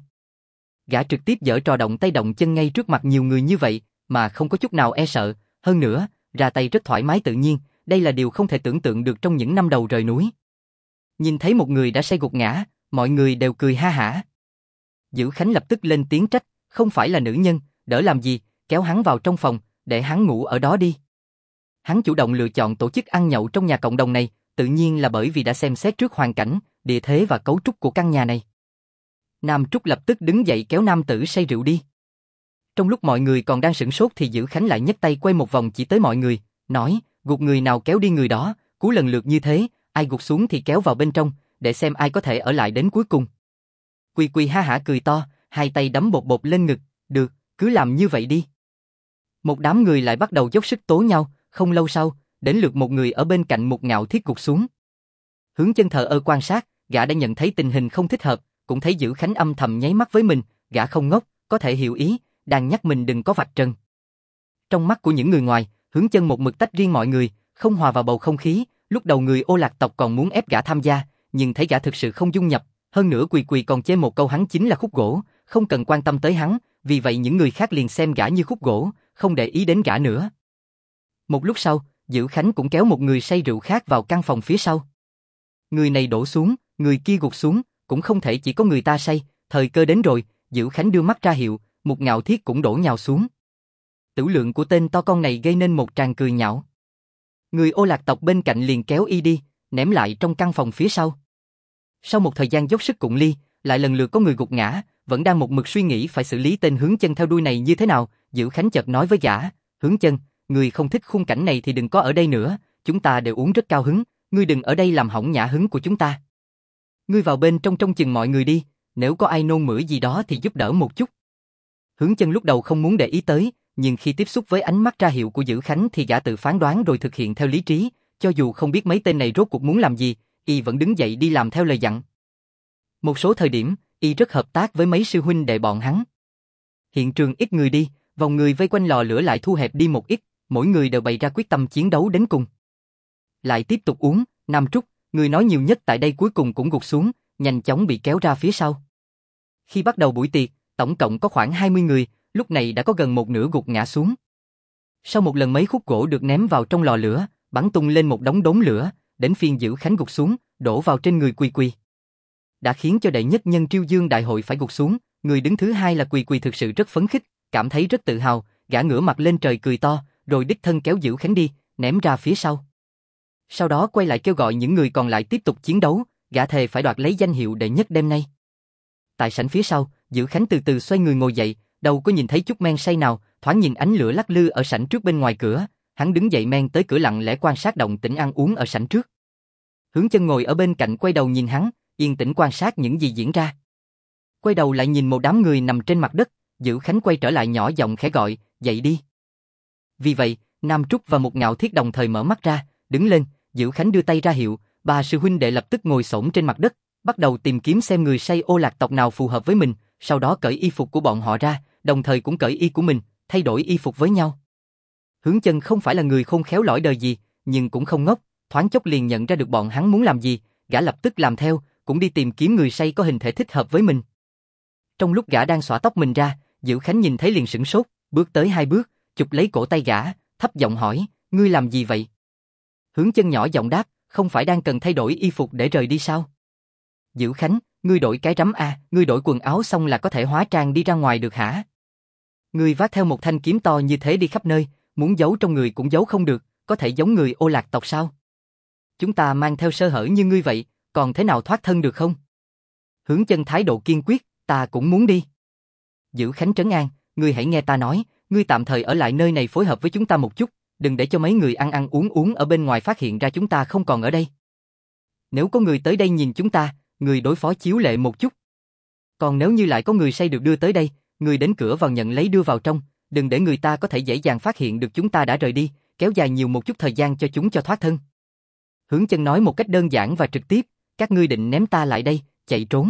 Gã trực tiếp giở trò động tay động chân ngay trước mặt nhiều người như vậy, mà không có chút nào e sợ, hơn nữa, ra tay rất thoải mái tự nhiên, đây là điều không thể tưởng tượng được trong những năm đầu rời núi. Nhìn thấy một người đã say gục ngã, mọi người đều cười ha hả. Dữ Khánh lập tức lên tiếng trách, không phải là nữ nhân, đỡ làm gì, kéo hắn vào trong phòng, để hắn ngủ ở đó đi. Hắn chủ động lựa chọn tổ chức ăn nhậu trong nhà cộng đồng này, tự nhiên là bởi vì đã xem xét trước hoàn cảnh, địa thế và cấu trúc của căn nhà này. Nam Trúc lập tức đứng dậy kéo nam tử say rượu đi. Trong lúc mọi người còn đang sửng sốt thì Dữ Khánh lại nhấc tay quay một vòng chỉ tới mọi người, nói, gục người nào kéo đi người đó, cú lần lượt như thế, ai gục xuống thì kéo vào bên trong, để xem ai có thể ở lại đến cuối cùng. Quỳ Quỳ ha hả cười to, hai tay đấm bột bột lên ngực, được, cứ làm như vậy đi. Một đám người lại bắt đầu dốc sức tố nhau, không lâu sau, đến lượt một người ở bên cạnh Mục Ngạo Thiết gục xuống. Hướng Chân thờ ơ quan sát, gã đã nhận thấy tình hình không thích hợp, cũng thấy Dữ Khánh âm thầm nháy mắt với mình, gã không ngốc, có thể hiểu ý, đang nhắc mình đừng có vạch trần. Trong mắt của những người ngoài, Hướng Chân một mực tách riêng mọi người, không hòa vào bầu không khí, lúc đầu người Ô Lạc tộc còn muốn ép gã tham gia, nhưng thấy gã thực sự không dung nhập, hơn nữa Quỳ Quỳ còn chê một câu hắn chính là khúc gỗ, không cần quan tâm tới hắn, vì vậy những người khác liền xem gã như khúc gỗ, không để ý đến gã nữa. Một lúc sau, Dữ Khánh cũng kéo một người say rượu khác vào căn phòng phía sau. Người này đổ xuống, người kia gục xuống, cũng không thể chỉ có người ta say, thời cơ đến rồi, Dữ Khánh đưa mắt ra hiệu, Mục Ngạo Thiết cũng đổ nhào xuống. Tửu lượng của tên to con này gây nên một tràng cười nhạo. Người Ô Lạc tộc bên cạnh liền kéo y đi, ném lại trong căn phòng phía sau. Sau một thời gian dốc sức cụng ly, lại lần lượt có người gục ngã, vẫn đang một mực suy nghĩ phải xử lý tên Hướng Chân theo đuôi này như thế nào, Dữ Khánh chợt nói với gã, Hướng Chân, người không thích khung cảnh này thì đừng có ở đây nữa, chúng ta đều uống rất cao hứng, ngươi đừng ở đây làm hỏng nhã hứng của chúng ta. Ngươi vào bên trong trông chừng mọi người đi, nếu có ai nôn mửa gì đó thì giúp đỡ một chút. Hướng Chân lúc đầu không muốn để ý tới, nhưng khi tiếp xúc với ánh mắt ra hiệu của Dữ Khánh thì gã tự phán đoán rồi thực hiện theo lý trí, cho dù không biết mấy tên này rốt cuộc muốn làm gì, y vẫn đứng dậy đi làm theo lời dặn. Một số thời điểm, y rất hợp tác với mấy sư huynh đệ bọn hắn. Hiện trường ít người đi, vòng người vây quanh lò lửa lại thu hẹp đi một ít, mỗi người đều bày ra quyết tâm chiến đấu đến cùng. Lại tiếp tục uống, Nam Trúc, người nói nhiều nhất tại đây cuối cùng cũng gục xuống, nhanh chóng bị kéo ra phía sau. Khi bắt đầu buổi tiệc, tổng cộng có khoảng 20 người, lúc này đã có gần một nửa gục ngã xuống. Sau một lần mấy khúc gỗ được ném vào trong lò lửa, bắn tung lên một đống đốm lửa, đến phiên Dữ Khánh gục xuống, đổ vào trên người Quỳ Quỳ. Đã khiến cho đệ nhất nhân Triêu Dương đại hội phải gục xuống, người đứng thứ hai là Quỳ Quỳ thực sự rất phấn khích, cảm thấy rất tự hào, gã ngửa mặt lên trời cười to, rồi đích thân kéo Dữ Khánh đi, ném ra phía sau. Sau đó quay lại kêu gọi những người còn lại tiếp tục chiến đấu, gã thề phải đoạt lấy danh hiệu đệ nhất đêm nay. Tại sảnh phía sau, Dữ Khánh từ từ xoay người ngồi dậy, đâu có nhìn thấy chút men say nào, thoáng nhìn ánh lửa lắc lư ở sảnh trước bên ngoài cửa, hắn đứng dậy men tới cửa lặng lẽ quan sát động tĩnh ăn uống ở sảnh trước. Hướng Chân ngồi ở bên cạnh quay đầu nhìn hắn, yên tĩnh quan sát những gì diễn ra. Quay đầu lại nhìn một đám người nằm trên mặt đất, Dữ Khánh quay trở lại nhỏ giọng khẽ gọi, dậy đi. Vì vậy, Nam Trúc và Mục Ngạo Thiết đồng thời mở mắt ra, đứng lên, Dữ Khánh đưa tay ra hiệu, ba sư huynh đệ lập tức ngồi xổm trên mặt đất, bắt đầu tìm kiếm xem người say Ô Lạc tộc nào phù hợp với mình, sau đó cởi y phục của bọn họ ra, đồng thời cũng cởi y của mình, thay đổi y phục với nhau. Hướng Chân không phải là người khôn khéo lỏi đời gì, nhưng cũng không ngốc, thoáng chốc liền nhận ra được bọn hắn muốn làm gì, gã lập tức làm theo, cũng đi tìm kiếm người say có hình thể thích hợp với mình. Trong lúc gã đang xõa tóc mình ra, Dữ Khánh nhìn thấy liền sửng sốt, bước tới 2 bước, chụp lấy cổ tay gã, thấp giọng hỏi, ngươi làm gì vậy? Hướng Chân nhỏ giọng đáp, không phải đang cần thay đổi y phục để rời đi sao? Dữ Khánh, ngươi đổi cái rắm à, ngươi đổi quần áo xong là có thể hóa trang đi ra ngoài được hả? Ngươi vác theo một thanh kiếm to như thế đi khắp nơi, muốn giấu trong người cũng giấu không được, có thể giống người Ô Lạc tộc sao? Chúng ta mang theo sơ hở như ngươi vậy, còn thế nào thoát thân được không? Hướng Chân thái độ kiên quyết, ta cũng muốn đi. Dữ Khánh trấn an, ngươi hãy nghe ta nói, ngươi tạm thời ở lại nơi này phối hợp với chúng ta một chút, đừng để cho mấy người ăn ăn uống uống ở bên ngoài phát hiện ra chúng ta không còn ở đây. Nếu có người tới đây nhìn chúng ta, người đối phó chiếu lệ một chút. Còn nếu như lại có người say được đưa tới đây, người đến cửa vào nhận lấy đưa vào trong, đừng để người ta có thể dễ dàng phát hiện được chúng ta đã rời đi, kéo dài nhiều một chút thời gian cho chúng cho thoát thân. Hướng Chân nói một cách đơn giản và trực tiếp, Các ngươi định ném ta lại đây, chạy trốn.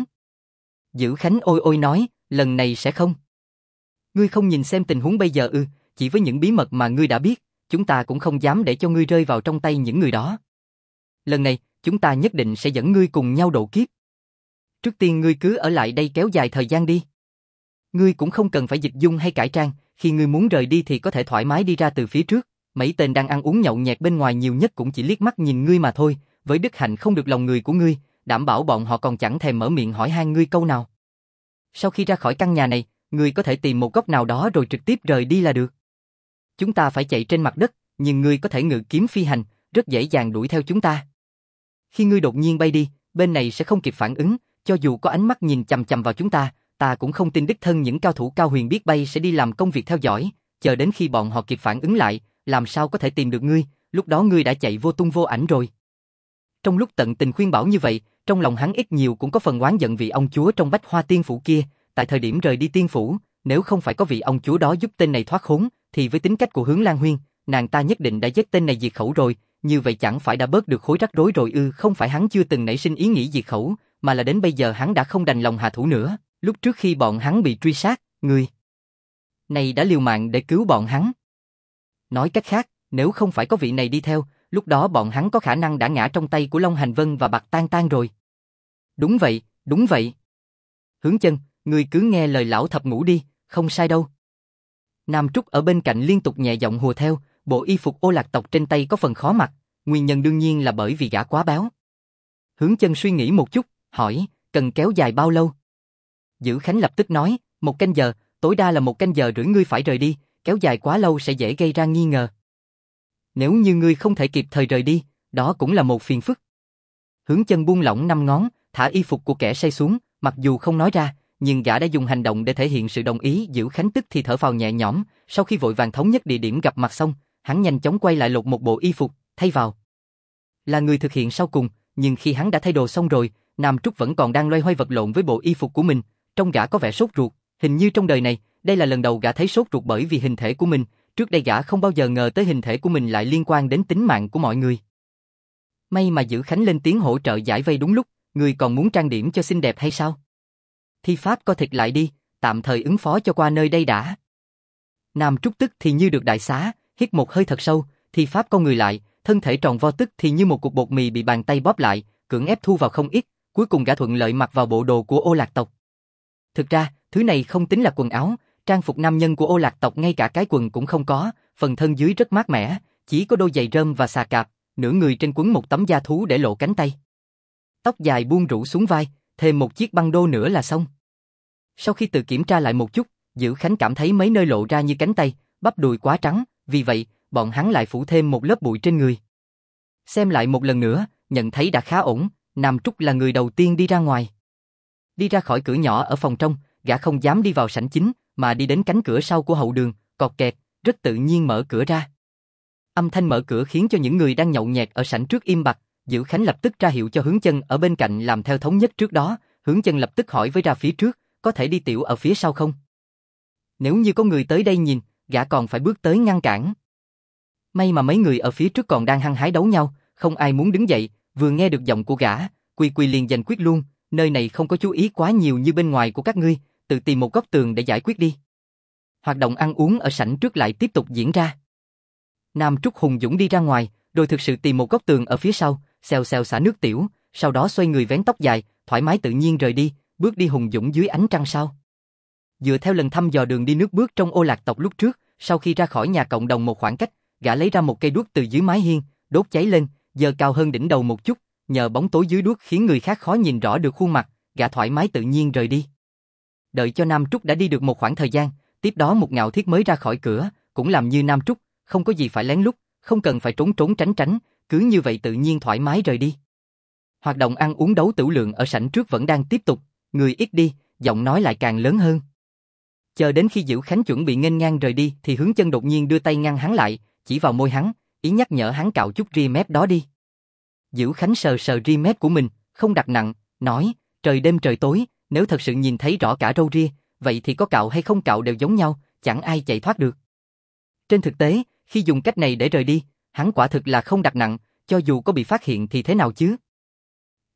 Dữ Khánh ôi ôi nói, lần này sẽ không. Ngươi không nhìn xem tình huống bây giờ ư, chỉ với những bí mật mà ngươi đã biết, chúng ta cũng không dám để cho ngươi rơi vào trong tay những người đó. Lần này, chúng ta nhất định sẽ dẫn ngươi cùng nhau độ kiếp. Trước tiên ngươi cứ ở lại đây kéo dài thời gian đi. Ngươi cũng không cần phải dịch dung hay cải trang, khi ngươi muốn rời đi thì có thể thoải mái đi ra từ phía trước. Mấy tên đang ăn uống nhậu nhẹt bên ngoài nhiều nhất cũng chỉ liếc mắt nhìn ngươi mà thôi, với đức hạnh không được lòng người của ngươi, đảm bảo bọn họ còn chẳng thèm mở miệng hỏi han ngươi câu nào. Sau khi ra khỏi căn nhà này, ngươi có thể tìm một góc nào đó rồi trực tiếp rời đi là được. Chúng ta phải chạy trên mặt đất, nhưng ngươi có thể ngự kiếm phi hành, rất dễ dàng đuổi theo chúng ta. Khi ngươi đột nhiên bay đi, bên này sẽ không kịp phản ứng, cho dù có ánh mắt nhìn chằm chằm vào chúng ta, ta cũng không tin đích thân những cao thủ cao huyền biết bay sẽ đi làm công việc theo dõi, chờ đến khi bọn họ kịp phản ứng lại, làm sao có thể tìm được ngươi, lúc đó ngươi đã chạy vô tung vô ảnh rồi. Trong lúc tận tình khuyên bảo như vậy, trong lòng hắn ít nhiều cũng có phần oán giận vị ông chúa trong Bách Hoa Tiên Phủ kia, tại thời điểm rời đi tiên phủ, nếu không phải có vị ông chúa đó giúp tên này thoát khốn, thì với tính cách của Hướng Lan Huyên, nàng ta nhất định đã giết tên này diệt khẩu rồi, như vậy chẳng phải đã bớt được khối rắc rối rồi ư? Không phải hắn chưa từng nảy sinh ý nghĩ diệt khẩu, mà là đến bây giờ hắn đã không đành lòng hạ thủ nữa, lúc trước khi bọn hắn bị truy sát, người này đã liều mạng để cứu bọn hắn. Nói cách khác, nếu không phải có vị này đi theo, lúc đó bọn hắn có khả năng đã ngã trong tay của Long Hành Vân và Bạc Tan Tan rồi. Đúng vậy, đúng vậy. Hướng Chân, ngươi cứ nghe lời lão thập ngũ đi, không sai đâu. Nam Trúc ở bên cạnh liên tục nhẹ giọng hùa theo, bộ y phục Ô Lạc tộc trên tay có phần khó mặc, nguyên nhân đương nhiên là bởi vì gã quá béo. Hướng Chân suy nghĩ một chút, hỏi, cần kéo dài bao lâu? Dữ Khánh lập tức nói, 1 canh giờ, tối đa là 1 canh giờ rưỡi ngươi phải rời đi, kéo dài quá lâu sẽ dễ gây ra nghi ngờ. Nếu như ngươi không thể kịp thời rời đi, đó cũng là một phiền phức. Hướng Chân buông lỏng 5 ngón, thả y phục của kẻ say xuống, mặc dù không nói ra, nhưng gã đã dùng hành động để thể hiện sự đồng ý. Dữ Khánh tức thì thở phào nhẹ nhõm, sau khi vội vàng thống nhất địa điểm gặp mặt xong, hắn nhanh chóng quay lại lột một bộ y phục, thay vào. Là người thực hiện sau cùng, nhưng khi hắn đã thay đồ xong rồi, Nam Trúc vẫn còn đang loay hoay vật lộn với bộ y phục của mình, trông gã có vẻ sốt ruột, hình như trong đời này, đây là lần đầu gã thấy sốt ruột bởi vì hình thể của mình, trước đây gã không bao giờ ngờ tới hình thể của mình lại liên quan đến tính mạng của mọi người. May mà Dữ Khánh lên tiếng hỗ trợ giải vây đúng lúc, người còn muốn trang điểm cho xinh đẹp hay sao? Thi pháp co thịt lại đi, tạm thời ứng phó cho qua nơi đây đã. Nam Trúc tức thì như được đại xá, hít một hơi thật sâu, thi pháp con người lại, thân thể tròn vo tức thì như một cục bột mì bị bàn tay bóp lại, cưỡng ép thu vào không ít, cuối cùng gã thuận lợi mặc vào bộ đồ của Ô Lạc tộc. Thực ra, thứ này không tính là quần áo, trang phục nam nhân của Ô Lạc tộc ngay cả cái quần cũng không có, phần thân dưới rất mát mẻ, chỉ có đôi giày rơm và xà cạp, nửa người trên quấn một tấm da thú để lộ cánh tay. Tóc dài buông rủ xuống vai, thêm một chiếc băng đô nữa là xong. Sau khi tự kiểm tra lại một chút, Dữ Khánh cảm thấy mấy nơi lộ ra như cánh tay, bắp đùi quá trắng, vì vậy, bọn hắn lại phủ thêm một lớp bụi trên người. Xem lại một lần nữa, nhận thấy đã khá ổn, Nam Trúc là người đầu tiên đi ra ngoài. Đi ra khỏi cửa nhỏ ở phòng trong, gã không dám đi vào sảnh chính, mà đi đến cánh cửa sau của hậu đường, cọt kẹt, rất tự nhiên mở cửa ra. Âm thanh mở cửa khiến cho những người đang nhậu nhẹt ở sảnh trước im bặt, Dữ Khánh lập tức ra hiệu cho Hướng Chân ở bên cạnh làm theo thống nhất trước đó, Hướng Chân lập tức hỏi với ra phía trước, có thể đi tiểu ở phía sau không? Nếu như có người tới đây nhìn, gã còn phải bước tới ngăn cản. May mà mấy người ở phía trước còn đang hăng hái đấu nhau, không ai muốn đứng dậy, vừa nghe được giọng của gã, Quy Quy liền giành quyết luôn, nơi này không có chú ý quá nhiều như bên ngoài của các ngươi, tự tìm một góc tường để giải quyết đi. Hoạt động ăn uống ở sảnh trước lại tiếp tục diễn ra. Nam Trúc hùng dũng đi ra ngoài, rồi thực sự tìm một góc tường ở phía sau, xèo xèo xả nước tiểu, sau đó xoay người vén tóc dài, thoải mái tự nhiên rời đi, bước đi hùng dũng dưới ánh trăng sao. Dựa theo lần thăm dò đường đi nước bước trong Ô Lạc tộc lúc trước, sau khi ra khỏi nhà cộng đồng một khoảng cách, gã lấy ra một cây đuốc từ dưới mái hiên, đốt cháy lên, giơ cao hơn đỉnh đầu một chút, nhờ bóng tối dưới đuốc khiến người khác khó nhìn rõ được khuôn mặt, gã thoải mái tự nhiên rời đi. Đợi cho Nam Trúc đã đi được một khoảng thời gian, tiếp đó một Ngạo Thiết mới ra khỏi cửa, cũng làm như Nam Trúc, không có gì phải lén lút, không cần phải trốn trốn tránh tránh, cứ như vậy tự nhiên thoải mái rời đi. Hoạt động ăn uống đấu tửu lượng ở sảnh trước vẫn đang tiếp tục, người ít đi, giọng nói lại càng lớn hơn. Chờ đến khi Dữ Khánh chuẩn bị nghênh ngang rời đi thì Hướng Chân đột nhiên đưa tay ngăn hắn lại, chỉ vào môi hắn, ý nhắc nhở hắn cạo chút ria mép đó đi. Dữ Khánh sờ sờ ria mép của mình, không đặt nặng, nói, trời đêm trời tối, nếu thật sự nhìn thấy rõ cả râu ria, vậy thì có cạo hay không cạo đều giống nhau, chẳng ai chạy thoát được. Trên thực tế, khi dùng cách này để rời đi, hắn quả thực là không đặt nặng, cho dù có bị phát hiện thì thế nào chứ?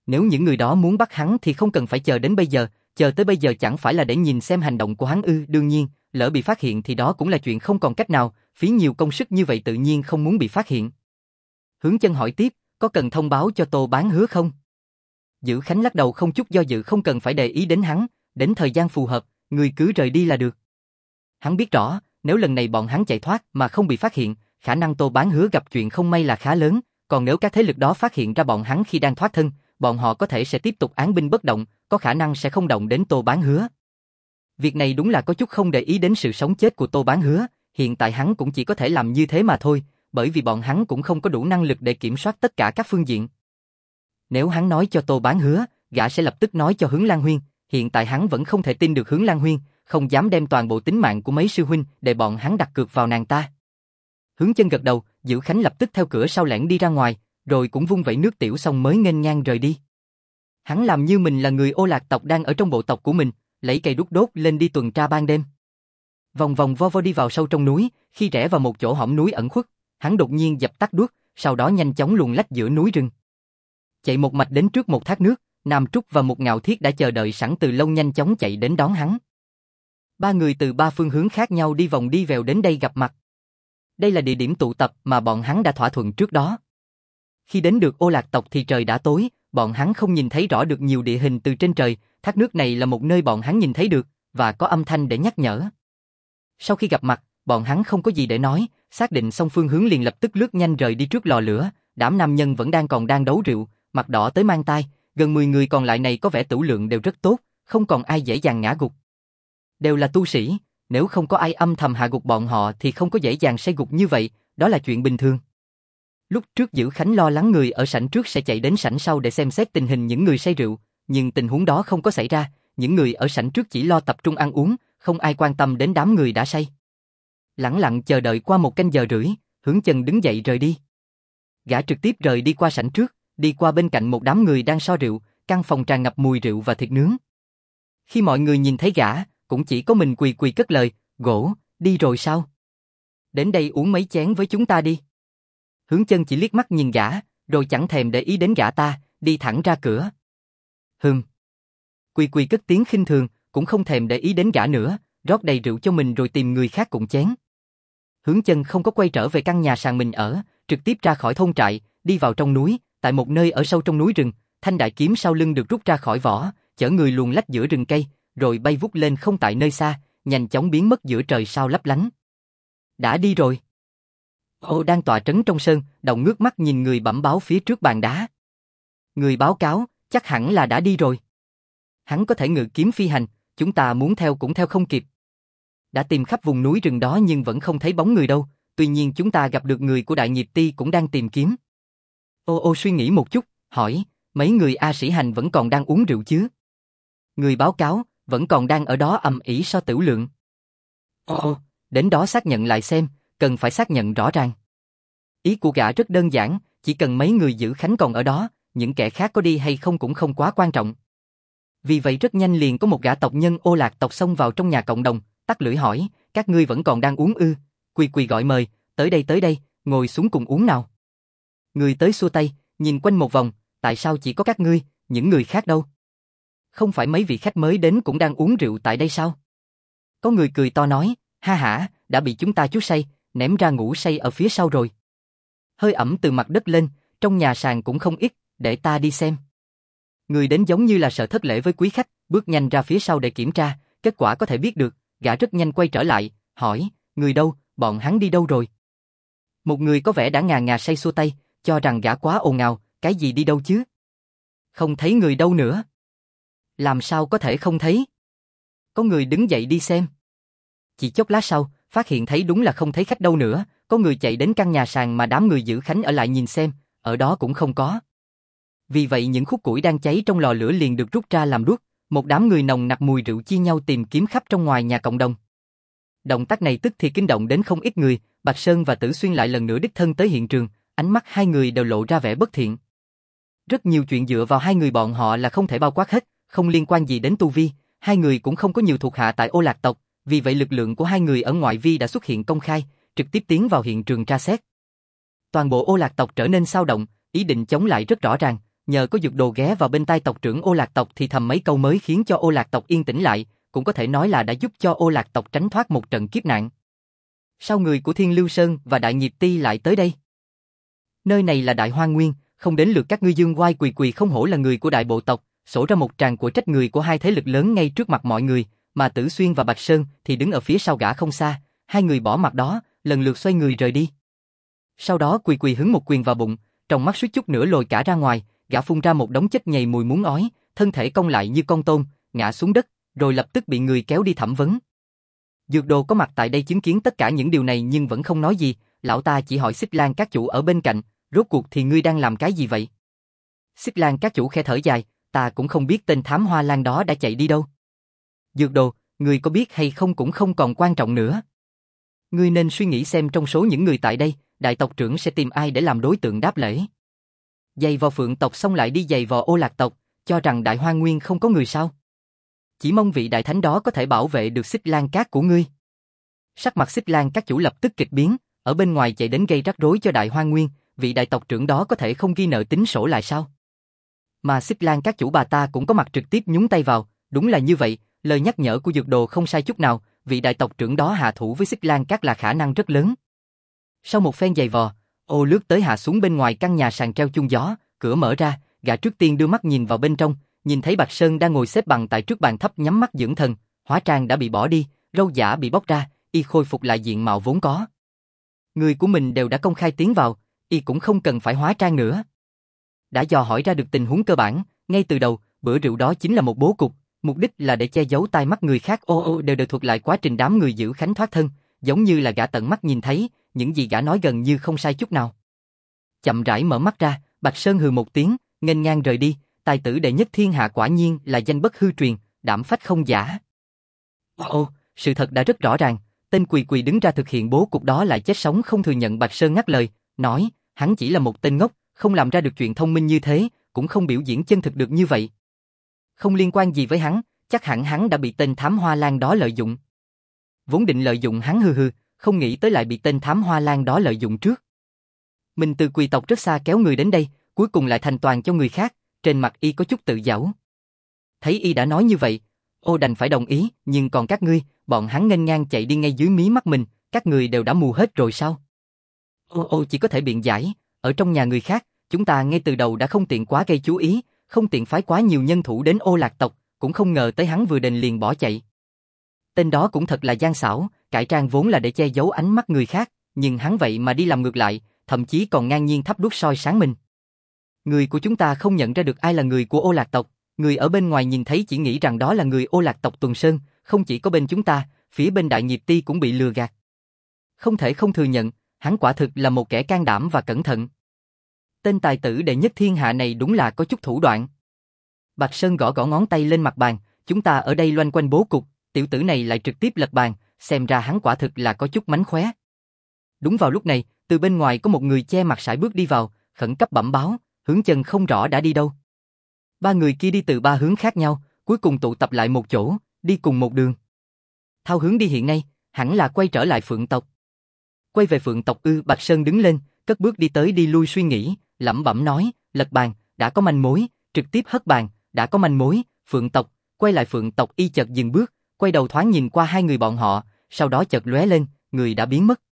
Nếu những người đó muốn bắt hắn thì không cần phải chờ đến bây giờ, chờ tới bây giờ chẳng phải là để nhìn xem hành động của hắn ư? Đương nhiên, lỡ bị phát hiện thì đó cũng là chuyện không còn cách nào, phí nhiều công sức như vậy tự nhiên không muốn bị phát hiện. Hướng Chân hỏi tiếp, có cần thông báo cho Tô Bán Hứa không? Dữ Khánh lắc đầu không chút do dự, không cần phải để ý đến hắn, đến thời gian phù hợp, người cứ rời đi là được. Hắn biết rõ, nếu lần này bọn hắn chạy thoát mà không bị phát hiện, khả năng Tô Bán Hứa gặp chuyện không may là khá lớn, còn nếu các thế lực đó phát hiện ra bọn hắn khi đang thoát thân, bọn họ có thể sẽ tiếp tục án binh bất động, có khả năng sẽ không động đến Tô Bán Hứa. Việc này đúng là có chút không để ý đến sự sống chết của Tô Bán Hứa, hiện tại hắn cũng chỉ có thể làm như thế mà thôi, bởi vì bọn hắn cũng không có đủ năng lực để kiểm soát tất cả các phương diện. Nếu hắn nói cho Tô Bán Hứa, gã sẽ lập tức nói cho Hướng Lan Huyên, hiện tại hắn vẫn không thể tin được Hướng Lan Huyên, không dám đem toàn bộ tính mạng của mấy sư huynh để bọn hắn đặt cược vào nàng ta. Hướng Chân gật đầu, Dữ Khánh lập tức theo cửa sau lẻn đi ra ngoài, rồi cũng vung vẩy nước tiểu xong mới nghênh ngang rời đi. Hắn làm như mình là người Ô Lạc tộc đang ở trong bộ tộc của mình, lấy cây đốt đốt lên đi tuần tra ban đêm. Vòng vòng vo vo đi vào sâu trong núi, khi rẽ vào một chỗ hõm núi ẩn khuất, hắn đột nhiên dập tắt đuốc, sau đó nhanh chóng luồn lách giữa núi rừng. Chạy một mạch đến trước một thác nước, Nam Trúc và một Ngạo Thiết đã chờ đợi sẵn từ lâu, nhanh chóng chạy đến đón hắn. Ba người từ ba phương hướng khác nhau đi vòng đi vèo đến đây gặp mặt. Đây là địa điểm tụ tập mà bọn hắn đã thỏa thuận trước đó. Khi đến được Ô Lạc tộc thì trời đã tối, bọn hắn không nhìn thấy rõ được nhiều địa hình từ trên trời, thác nước này là một nơi bọn hắn nhìn thấy được, và có âm thanh để nhắc nhở. Sau khi gặp mặt, bọn hắn không có gì để nói, xác định xong phương hướng liền lập tức lướt nhanh rời đi trước lò lửa, đám nam nhân vẫn còn đang đấu rượu, mặt đỏ tới mang tai, gần 10 người còn lại này có vẻ tửu lượng đều rất tốt, không còn ai dễ dàng ngã gục. Đều là tu sĩ, nếu không có ai âm thầm hạ gục bọn họ thì không có dễ dàng say gục như vậy, đó là chuyện bình thường. Lúc trước Dữ Khánh lo lắng người ở sảnh trước sẽ chạy đến sảnh sau để xem xét tình hình những người say rượu, nhưng tình huống đó không có xảy ra, những người ở sảnh trước chỉ lo tập trung ăn uống, không ai quan tâm đến đám người đã say. Lẳng lặng chờ đợi qua 1 canh giờ rưỡi, Hướng Chân đứng dậy rời đi. Gã trực tiếp rời đi qua sảnh trước, đi qua bên cạnh một đám người đang so rượu, căn phòng tràn ngập mùi rượu và thịt nướng. Khi mọi người nhìn thấy gã, cũng chỉ có mình quỳ quỳ cất lời, "Gỗ, đi rồi sao? Đến đây uống mấy chén với chúng ta đi." Hướng Chân chỉ liếc mắt nhìn gã, rồi chẳng thèm để ý đến gã ta, đi thẳng ra cửa. Quỳ quỳ cất tiếng khinh thường, cũng không thèm để ý đến gã nữa, rót đầy rượu cho mình rồi tìm người khác cùng chén. Hướng Chân không có quay trở về căn nhà sàn mình ở, trực tiếp ra khỏi thôn trại, đi vào trong núi, tại một nơi ở sâu trong núi rừng, thanh đại kiếm sau lưng được rút ra khỏi vỏ, chở người luồn lách giữa rừng cây, rồi bay vút lên không tại nơi xa, nhanh chóng biến mất giữa trời sao lấp lánh. Đã đi rồi. Ô đang tọa trấn trong sơn, Đồng ngước mắt nhìn người bẩm báo phía trước bàn đá. Người báo cáo, chắc hẳn là đã đi rồi. Hắn có thể ngự kiếm phi hành, chúng ta muốn theo cũng theo không kịp. Đã tìm khắp vùng núi rừng đó nhưng vẫn không thấy bóng người đâu, tuy nhiên chúng ta gặp được người của Đại Nghiệp Ti cũng đang tìm kiếm. Ô suy nghĩ một chút, hỏi, mấy người A Sĩ Hành vẫn còn đang uống rượu chứ? Người báo cáo, vẫn còn đang ở đó ầm ĩ so tửu lượng. Đến đó xác nhận lại xem, cần phải xác nhận rõ ràng. Ý của gã rất đơn giản, chỉ cần mấy người Dữ Khánh còn ở đó, những kẻ khác có đi hay không cũng không quá quan trọng. Vì vậy rất nhanh liền có một gã tộc nhân Ô Lạc tộc xông vào trong nhà cộng đồng, tắt lưỡi hỏi, các ngươi vẫn còn đang uống ư? Quỳ quỳ gọi mời, tới đây, ngồi xuống cùng uống nào. Người tới xua tay, nhìn quanh một vòng, tại sao chỉ có các ngươi, những người khác đâu? Không phải mấy vị khách mới đến cũng đang uống rượu tại đây sao? Có người cười to nói, ha hả, đã bị chúng ta chuốc say, ném ra ngủ say ở phía sau rồi. Hơi ẩm từ mặt đất lên, trong nhà sàn cũng không ít, để ta đi xem. Người đến giống như là sợ thất lễ với quý khách, bước nhanh ra phía sau để kiểm tra, kết quả có thể biết được, gã rất nhanh quay trở lại, hỏi, người đâu, bọn hắn đi đâu rồi? Một người có vẻ đã ngà ngà say xua tay, cho rằng gã quá ồn ào, cái gì đi đâu chứ? Không thấy người đâu nữa. Làm sao có thể không thấy? Có người đứng dậy đi xem. Chỉ chốc lát sau, phát hiện thấy đúng là không thấy khách đâu nữa, có người chạy đến căn nhà sàn mà đám người Dữ Khánh ở lại nhìn xem, ở đó cũng không có. Vì vậy những khúc củi đang cháy trong lò lửa liền được rút ra làm đuốc, một đám người nồng nặc mùi rượu chia nhau tìm kiếm khắp trong ngoài nhà cộng đồng. Động tác này tức thì kinh động đến không ít người, Bạch Sơn và Tử Xuyên lại lần nữa đích thân tới hiện trường, ánh mắt hai người đều lộ ra vẻ bất thiện. Rất nhiều chuyện dựa vào hai người bọn họ là không thể bao quát hết, không liên quan gì đến tu vi, hai người cũng không có nhiều thuộc hạ tại Ô Lạc tộc, vì vậy lực lượng của hai người ở ngoại vi đã xuất hiện công khai, trực tiếp tiến vào hiện trường tra xét. Toàn bộ Ô Lạc tộc trở nên xao động, ý định chống lại rất rõ ràng, Nhờ có Dược Đồ ghé vào bên tai tộc trưởng Ô Lạc tộc thì thầm mấy câu mới khiến cho Ô Lạc tộc yên tĩnh lại, cũng có thể nói là đã giúp cho Ô Lạc tộc tránh thoát một trận kiếp nạn. Sao người của Thiên Lưu Sơn và Đại Nghiệp Ti lại tới đây? Nơi này là Đại Hoang Nguyên, không đến lượt các ngươi dương oai quỳ quỳ không hổ là người của đại bộ tộc, sổ ra một tràng của trách người của hai thế lực lớn ngay trước mặt mọi người, mà Tử Xuyên và Bạch Sơn thì đứng ở phía sau gã không xa, hai người bỏ mặt đó, lần lượt xoay người rời đi. Sau đó quỳ quỳ hứng một quyền vào bụng, trong mắt suýt chút nữa lồi cả ra ngoài, gã phun ra một đống chất nhầy mùi muốn ói, thân thể cong lại như con tôm, ngã xuống đất, rồi lập tức bị người kéo đi thẩm vấn. Dược Đồ có mặt tại đây chứng kiến tất cả những điều này nhưng vẫn không nói gì, lão ta chỉ hỏi Xích Lan các chủ ở bên cạnh, rốt cuộc thì ngươi đang làm cái gì vậy? Xích Lan các chủ khẽ thở dài, ta cũng không biết tên thám hoa lan đó đã chạy đi đâu. Dược Đồ, ngươi có biết hay không cũng không còn quan trọng nữa. Ngươi nên suy nghĩ xem trong số những người tại đây, đại tộc trưởng sẽ tìm ai để làm đối tượng đáp lễ. Giày vò Phượng tộc xong lại đi giày vò Ô Lạc tộc, cho rằng Đại Hoang Nguyên không có người sao? Chỉ mong vị đại thánh đó có thể bảo vệ được Xích Lan các của ngươi. Sắc mặt Xích Lan các chủ lập tức kịch biến, ở bên ngoài chạy đến gây rắc rối cho Đại Hoang Nguyên, vị đại tộc trưởng đó có thể không ghi nợ tính sổ lại sao? Mà Xích Lan các chủ bà ta cũng có mặt trực tiếp nhúng tay vào, đúng là như vậy, lời nhắc nhở của Dược Đồ không sai chút nào, vị đại tộc trưởng đó hạ thủ với Xích Lan các là khả năng rất lớn. Sau một phen giày vò, ô lướt tới hạ xuống bên ngoài căn nhà sàn treo chung gió, cửa mở ra, gã trước tiên đưa mắt nhìn vào bên trong, nhìn thấy Bạch Sơn đang ngồi xếp bằng tại trước bàn thấp nhắm mắt dưỡng thần, hóa trang đã bị bỏ đi, râu giả bị bóc ra, y khôi phục lại diện mạo vốn có. Người của mình đều đã công khai tiến vào, y cũng không cần phải hóa trang nữa. Đã dò hỏi ra được tình huống cơ bản, ngay từ đầu, bữa rượu đó chính là một bố cục, mục đích là để che giấu tai mắt người khác. Đều thuật lại quá trình đám người giữ Khánh thoát thân, giống như là gã tận mắt nhìn thấy, những gì gã nói gần như không sai chút nào. Chậm rãi mở mắt ra, Bạch Sơn hừ một tiếng, nghênh ngang rời đi, tài tử đệ nhất thiên hạ quả nhiên là danh bất hư truyền, đảm phách không giả. Sự thật đã rất rõ ràng, tên quỳ quỳ đứng ra thực hiện bố cục đó lại chết sống không thừa nhận. Bạch Sơn ngắt lời, nói, hắn chỉ là một tên ngốc, không làm ra được chuyện thông minh như thế, cũng không biểu diễn chân thực được như vậy. Không liên quan gì với hắn, chắc hẳn hắn đã bị tên thám hoa lan đó lợi dụng. Vốn định lợi dụng hắn không nghĩ tới lại bị tên thám hoa lan đó lợi dụng trước. Mình từ quỳ tộc rất xa kéo người đến đây, cuối cùng lại thành toàn cho người khác, trên mặt y có chút tự giễu. Thấy y đã nói như vậy, đành phải đồng ý, nhưng còn các ngươi, bọn hắn nghênh ngang chạy đi ngay dưới mí mắt mình, các người đều đã mù hết rồi sao? Chỉ có thể biện giải, ở trong nhà người khác, chúng ta ngay từ đầu đã không tiện quá gây chú ý, không tiện phái quá nhiều nhân thủ đến Ô Lạc tộc, cũng không ngờ tới hắn vừa đền liền bỏ chạy. Tên đó cũng thật là gian xảo, cải trang vốn là để che giấu ánh mắt người khác, nhưng hắn vậy mà đi làm ngược lại, thậm chí còn ngang nhiên thắp đuốc soi sáng mình. Người của chúng ta không nhận ra được ai là người của Ô Lạc tộc, người ở bên ngoài nhìn thấy chỉ nghĩ rằng đó là người Ô Lạc tộc Tuần Sơn, không chỉ có bên chúng ta, phía bên Đại Nghiệp Ti cũng bị lừa gạt. Không thể không thừa nhận, hắn quả thực là một kẻ can đảm và cẩn thận. Tên tài tử đệ nhất thiên hạ này đúng là có chút thủ đoạn. Bạch Sơn gõ gõ ngón tay lên mặt bàn, chúng ta ở đây loanh quanh bố cục, tiểu tử này lại trực tiếp lật bàn, xem ra hắn quả thực là có chút mánh khóe. Đúng vào lúc này, từ bên ngoài có một người che mặt sải bước đi vào, khẩn cấp bẩm báo, Hướng Chân không rõ đã đi đâu. Ba người kia đi từ ba hướng khác nhau, cuối cùng tụ tập lại một chỗ, đi cùng một đường. Thao hướng đi hiện nay, hẳn là quay trở lại Phượng tộc. Quay về Phượng tộc ư? Bạch Sơn đứng lên, cất bước đi tới đi lui suy nghĩ, lẩm bẩm nói, lật bàn, đã có manh mối, trực tiếp hất bàn, đã có manh mối, Phượng tộc, quay lại Phượng tộc. Y chợt dừng bước, quay đầu thoáng nhìn qua hai người bọn họ, sau đó chợt lóe lên, người đã biến mất.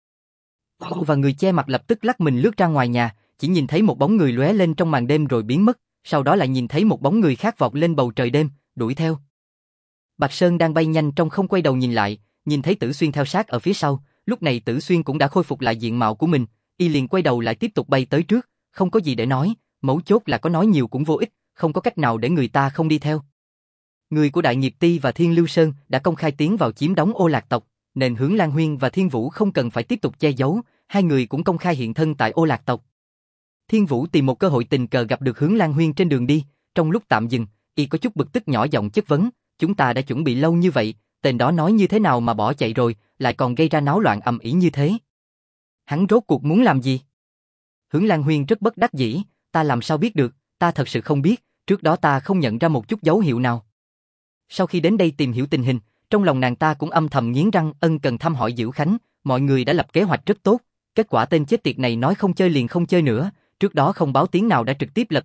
Và người che mặt lập tức lắc mình lướt ra ngoài nhà, chỉ nhìn thấy một bóng người lóe lên trong màn đêm rồi biến mất, sau đó lại nhìn thấy một bóng người khác vọt lên bầu trời đêm, đuổi theo. Bạch Sơn đang bay nhanh trong không quay đầu nhìn lại, nhìn thấy Tử Xuyên theo sát ở phía sau, lúc này Tử Xuyên cũng đã khôi phục lại diện mạo của mình, y liền quay đầu lại tiếp tục bay tới trước, không có gì để nói, mấu chốt là có nói nhiều cũng vô ích, không có cách nào để người ta không đi theo. Người của Đại Nghiệp Ti và Thiên Lưu Sơn đã công khai tiến vào chiếm đóng Ô Lạc tộc, nên Hướng Lan Huyên và Thiên Vũ không cần phải tiếp tục che giấu, hai người cũng công khai hiện thân tại Ô Lạc tộc. Thiên Vũ tìm một cơ hội tình cờ gặp được Hướng Lan Huyên trên đường đi, trong lúc tạm dừng, y có chút bực tức nhỏ giọng chất vấn, chúng ta đã chuẩn bị lâu như vậy, tên đó nói như thế nào mà bỏ chạy rồi, lại còn gây ra náo loạn ầm ĩ như thế. Hắn rốt cuộc muốn làm gì? Hướng Lan Huyên rất bất đắc dĩ, ta làm sao biết được, ta thật sự không biết, trước đó ta không nhận ra một chút dấu hiệu nào. Sau khi đến đây tìm hiểu tình hình, trong lòng nàng ta cũng âm thầm nghiến răng ân cần thăm hỏi Diệu Khánh, mọi người đã lập kế hoạch rất tốt, kết quả tên chết tiệt này nói không chơi liền không chơi nữa, trước đó không báo tiếng nào đã trực tiếp lật bàn,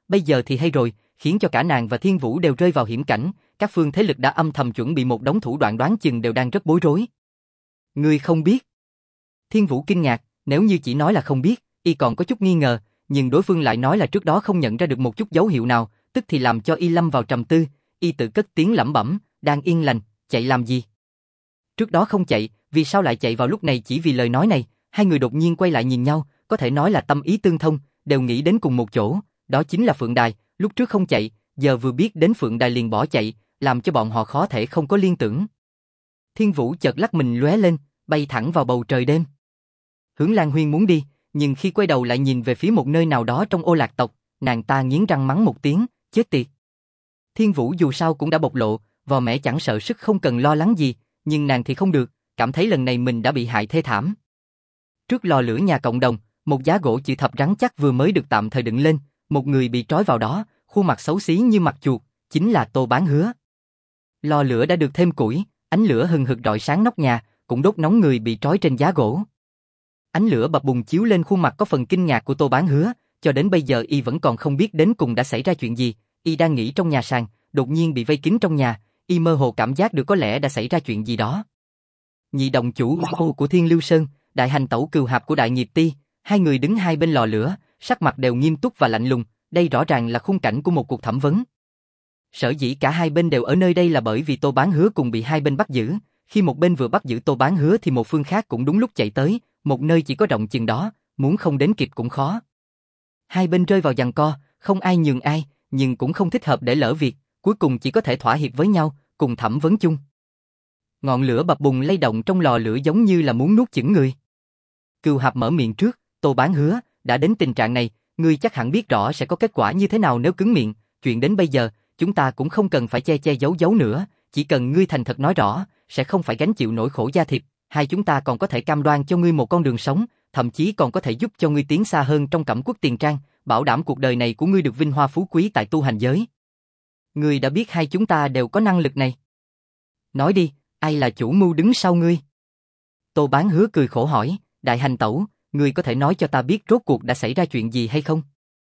bây giờ thì hay rồi, khiến cho cả nàng và Thiên Vũ đều rơi vào hiểm cảnh, các phương thế lực đã âm thầm chuẩn bị một đống thủ đoạn đoán chừng đều đang rất bối rối. Ngươi không biết? Thiên Vũ kinh ngạc, nếu như chỉ nói là không biết, y còn có chút nghi ngờ, nhưng đối phương lại nói là trước đó không nhận ra được một chút dấu hiệu nào, tức thì làm cho y lâm vào trầm tư, y tự cất tiếng lẩm bẩm, đang yên lành, chạy làm gì? Trước đó không chạy, vì sao lại chạy vào lúc này chỉ vì lời nói này? Hai người đột nhiên quay lại nhìn nhau, có thể nói là tâm ý tương thông, đều nghĩ đến cùng một chỗ, đó chính là Phượng Đài, lúc trước không chạy, giờ vừa biết đến Phượng Đài liền bỏ chạy, làm cho bọn họ khó thể không có liên tưởng. Thiên Vũ chợt lắc mình lóe lên, bay thẳng vào bầu trời đêm. Hướng Lan Huyên muốn đi, nhưng khi quay đầu lại nhìn về phía một nơi nào đó trong Ô Lạc tộc, nàng ta nghiến răng mắng một tiếng, chết tiệt. Thiên Vũ dù sao cũng đã bộc lộ, vò mẽ chẳng sợ sức không cần lo lắng gì, nhưng nàng thì không được, cảm thấy lần này mình đã bị hại thê thảm. Trước lò lửa nhà cộng đồng, một giá gỗ chữ thập rắn chắc vừa mới được tạm thời dựng lên, một người bị trói vào đó, khuôn mặt xấu xí như mặt chuột, chính là Tô Bán Hứa. Lò lửa đã được thêm củi, ánh lửa hừng hực rọi sáng nóc nhà, cũng đốt nóng người bị trói trên giá gỗ. Ánh lửa bập bùng chiếu lên khuôn mặt có phần kinh ngạc của Tô Bán Hứa, cho đến bây giờ y vẫn còn không biết đến cùng đã xảy ra chuyện gì, y đang nghĩ trong nhà sàn, đột nhiên bị vây kín trong nhà, y mơ hồ cảm giác được có lẽ đã xảy ra chuyện gì đó. Nhị đồng chủ của Thiên Lưu Sơn, đại hành tẩu Cừu Hạp của Đại Nghiệp Ti, hai người đứng hai bên lò lửa, sắc mặt đều nghiêm túc và lạnh lùng, đây rõ ràng là khung cảnh của một cuộc thẩm vấn. Sở dĩ cả hai bên đều ở nơi đây là bởi vì Tô Bán Hứa cùng bị hai bên bắt giữ, khi một bên vừa bắt giữ Tô Bán Hứa thì một phương khác cũng đúng lúc chạy tới, một nơi chỉ có rộng chừng đó, muốn không đến kịp cũng khó. Hai bên rơi vào giằng co, không ai nhường ai, nhưng cũng không thích hợp để lỡ việc, cuối cùng chỉ có thể thỏa hiệp với nhau, cùng thẩm vấn chung. Ngọn lửa bập bùng lay động trong lò lửa giống như là muốn nuốt chửng người. Cừu Hạp mở miệng trước, Tô Bán Hứa, đã đến tình trạng này, ngươi chắc hẳn biết rõ sẽ có kết quả như thế nào nếu cứng miệng, chuyện đến bây giờ, chúng ta cũng không cần phải che che giấu giấu nữa, chỉ cần ngươi thành thật nói rõ, sẽ không phải gánh chịu nỗi khổ gia thịt, hai chúng ta còn có thể cam đoan cho ngươi một con đường sống, thậm chí còn có thể giúp cho ngươi tiến xa hơn trong cẩm quốc tiền trang, bảo đảm cuộc đời này của ngươi được vinh hoa phú quý tại tu hành giới. Ngươi đã biết hai chúng ta đều có năng lực này. Nói đi, ai là chủ mưu đứng sau ngươi? Tô Bán Hứa cười khổ hỏi, đại hành tẩu, ngươi có thể nói cho ta biết rốt cuộc đã xảy ra chuyện gì hay không?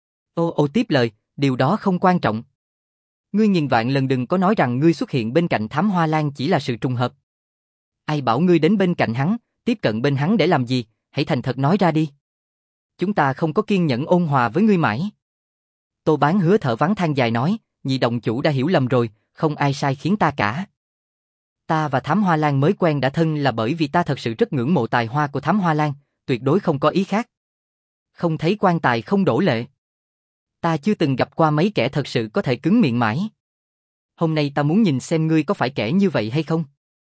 Ô tiếp lời, điều đó không quan trọng. Ngươi nghìn vạn lần đừng có nói rằng ngươi xuất hiện bên cạnh Thám Hoa Lan chỉ là sự trùng hợp. Ai bảo ngươi đến bên cạnh hắn, tiếp cận bên hắn để làm gì, hãy thành thật nói ra đi. Chúng ta không có kiên nhẫn ôn hòa với ngươi mãi. Tô Bán Hứa thở vắng than dài nói, nhị đồng chủ đã hiểu lầm rồi, không ai sai khiến ta cả. Ta và Thám Hoa Lan mới quen đã thân là bởi vì ta thật sự rất ngưỡng mộ tài hoa của Thám Hoa Lan, tuyệt đối không có ý khác. Không thấy quan tài không đổ lệ. Ta chưa từng gặp qua mấy kẻ thật sự có thể cứng miệng mãi. Hôm nay ta muốn nhìn xem ngươi có phải kẻ như vậy hay không.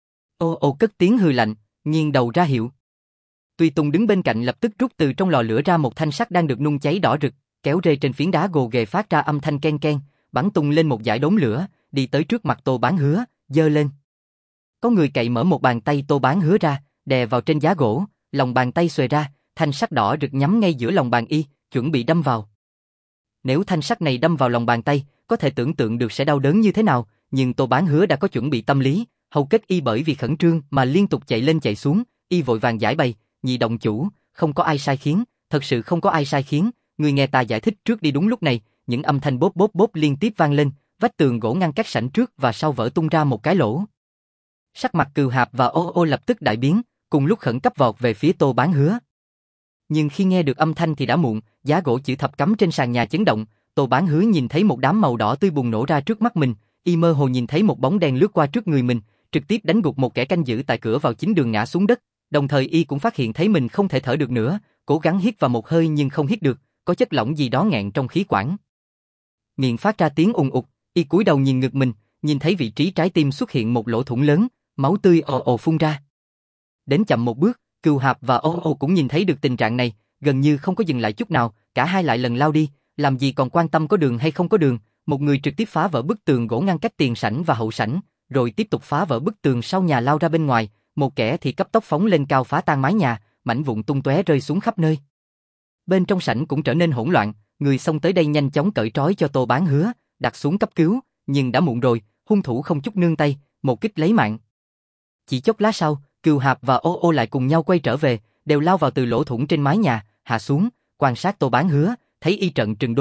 Ô cất tiếng hừ lạnh, nghiêng đầu ra hiệu. Tùy Tùng đứng bên cạnh lập tức rút từ trong lò lửa ra một thanh sắt đang được nung cháy đỏ rực, kéo rê trên phiến đá gồ ghề phát ra âm thanh ken ken, bắn tung lên một dải đốm lửa, đi tới trước mặt Tô Bán Hứa, giơ lên. Có người cậy mở một bàn tay Tô Bán Hứa ra, đè vào trên giá gỗ, lòng bàn tay xuề ra, thanh sắt đỏ rực nhắm ngay giữa lòng bàn y, chuẩn bị đâm vào. Nếu thanh sắt này đâm vào lòng bàn tay, có thể tưởng tượng được sẽ đau đớn như thế nào, nhưng Tô Bán Hứa đã có chuẩn bị tâm lý, hầu kết y bởi vì khẩn trương mà liên tục chạy lên chạy xuống, y vội vàng giải bày, nhị đồng chủ, không có ai sai khiến, thật sự không có ai sai khiến, ngươi nghe ta giải thích trước đi. Đúng lúc này, những âm thanh bốp bốp bốp liên tiếp vang lên, vách tường gỗ ngăn cách sảnh trước và sau vỡ tung ra một cái lỗ. Sắc mặt Cừu Hạp và Ô lập tức đại biến, cùng lúc khẩn cấp vọt về phía Tô Bán Hứa. Nhưng khi nghe được âm thanh thì đã muộn, giá gỗ chữ thập cắm trên sàn nhà chấn động, Tô Bán Hứa nhìn thấy một đám màu đỏ tươi bùng nổ ra trước mắt mình, y mơ hồ nhìn thấy một bóng đen lướt qua trước người mình, trực tiếp đánh gục một kẻ canh giữ tại cửa vào chính đường ngã xuống đất, đồng thời y cũng phát hiện thấy mình không thể thở được nữa, cố gắng hít vào một hơi nhưng không hít được, có chất lỏng gì đó nghẹn trong khí quản. Miệng phát ra tiếng ùng ục, y cúi đầu nhìn ngực mình, nhìn thấy vị trí trái tim xuất hiện một lỗ thủng lớn, máu tươi ồ phun ra. Đến chậm một bước, Cừu Hạp và Ô cũng nhìn thấy được tình trạng này, gần như không có dừng lại chút nào, cả hai lại lần lao đi, làm gì còn quan tâm có đường hay không có đường, một người trực tiếp phá vỡ bức tường gỗ ngăn cách tiền sảnh và hậu sảnh, rồi tiếp tục phá vỡ bức tường sau nhà lao ra bên ngoài, một kẻ thì cấp tốc phóng lên cao phá tan mái nhà, mảnh vụn tung tóe rơi xuống khắp nơi. Bên trong sảnh cũng trở nên hỗn loạn, người xông tới đây nhanh chóng cởi trói cho Tô Bán Hứa, đặt xuống cấp cứu, nhưng đã muộn rồi, hung thủ không chút nương tay, một kích lấy mạng. Chỉ chốc lát sau, Cừu Hạp và Ô lại cùng nhau quay trở về, đều lao vào từ lỗ thủng trên mái nhà, hạ xuống, quan sát Tô Bán Hứa, thấy y trận trừng đôi mắt,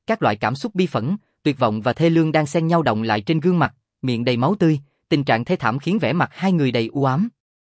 các loại cảm xúc bi phẫn, tuyệt vọng và thê lương đang xen nhau đọng lại trên gương mặt, miệng đầy máu tươi, tình trạng thê thảm khiến vẻ mặt hai người đầy u ám.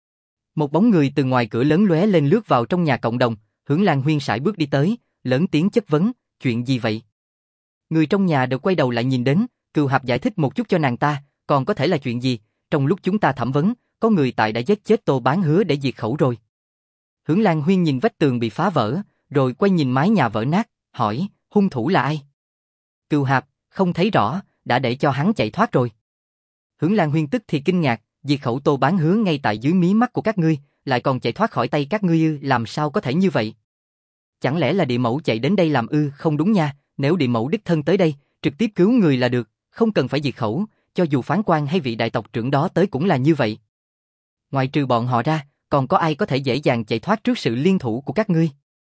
Một bóng người từ ngoài cửa lớn lóe lên lướt vào trong nhà cộng đồng, Hướng Lan Huyên sải bước đi tới, lớn tiếng chất vấn, chuyện gì vậy? Người trong nhà đều quay đầu lại nhìn đến, Cừu Hạp giải thích một chút cho nàng ta, còn có thể là chuyện gì, trong lúc chúng ta thẩm vấn, có người tại đã giết chết Tô Bán Hứa để diệt khẩu rồi. Hướng Lan Huyên nhìn vách tường bị phá vỡ, rồi quay nhìn mái nhà vỡ nát, hỏi, hung thủ là ai? Cừu Hạp, không thấy rõ, đã để cho hắn chạy thoát rồi. Hướng Lan Huyên tức thì kinh ngạc, diệt khẩu Tô Bán Hứa ngay tại dưới mí mắt của các ngươi, lại còn chạy thoát khỏi tay các ngươi ư, làm sao có thể như vậy? Chẳng lẽ là địa mẫu chạy đến đây làm ư? Không đúng nha, nếu địa mẫu đích thân tới đây, trực tiếp cứu người là được, không cần phải diệt khẩu, cho dù phán quan hay vị đại tộc trưởng đó tới cũng là như vậy. Ngoài trừ bọn họ ra, còn có ai có thể dễ dàng chạy thoát trước sự liên thủ của các ngươi?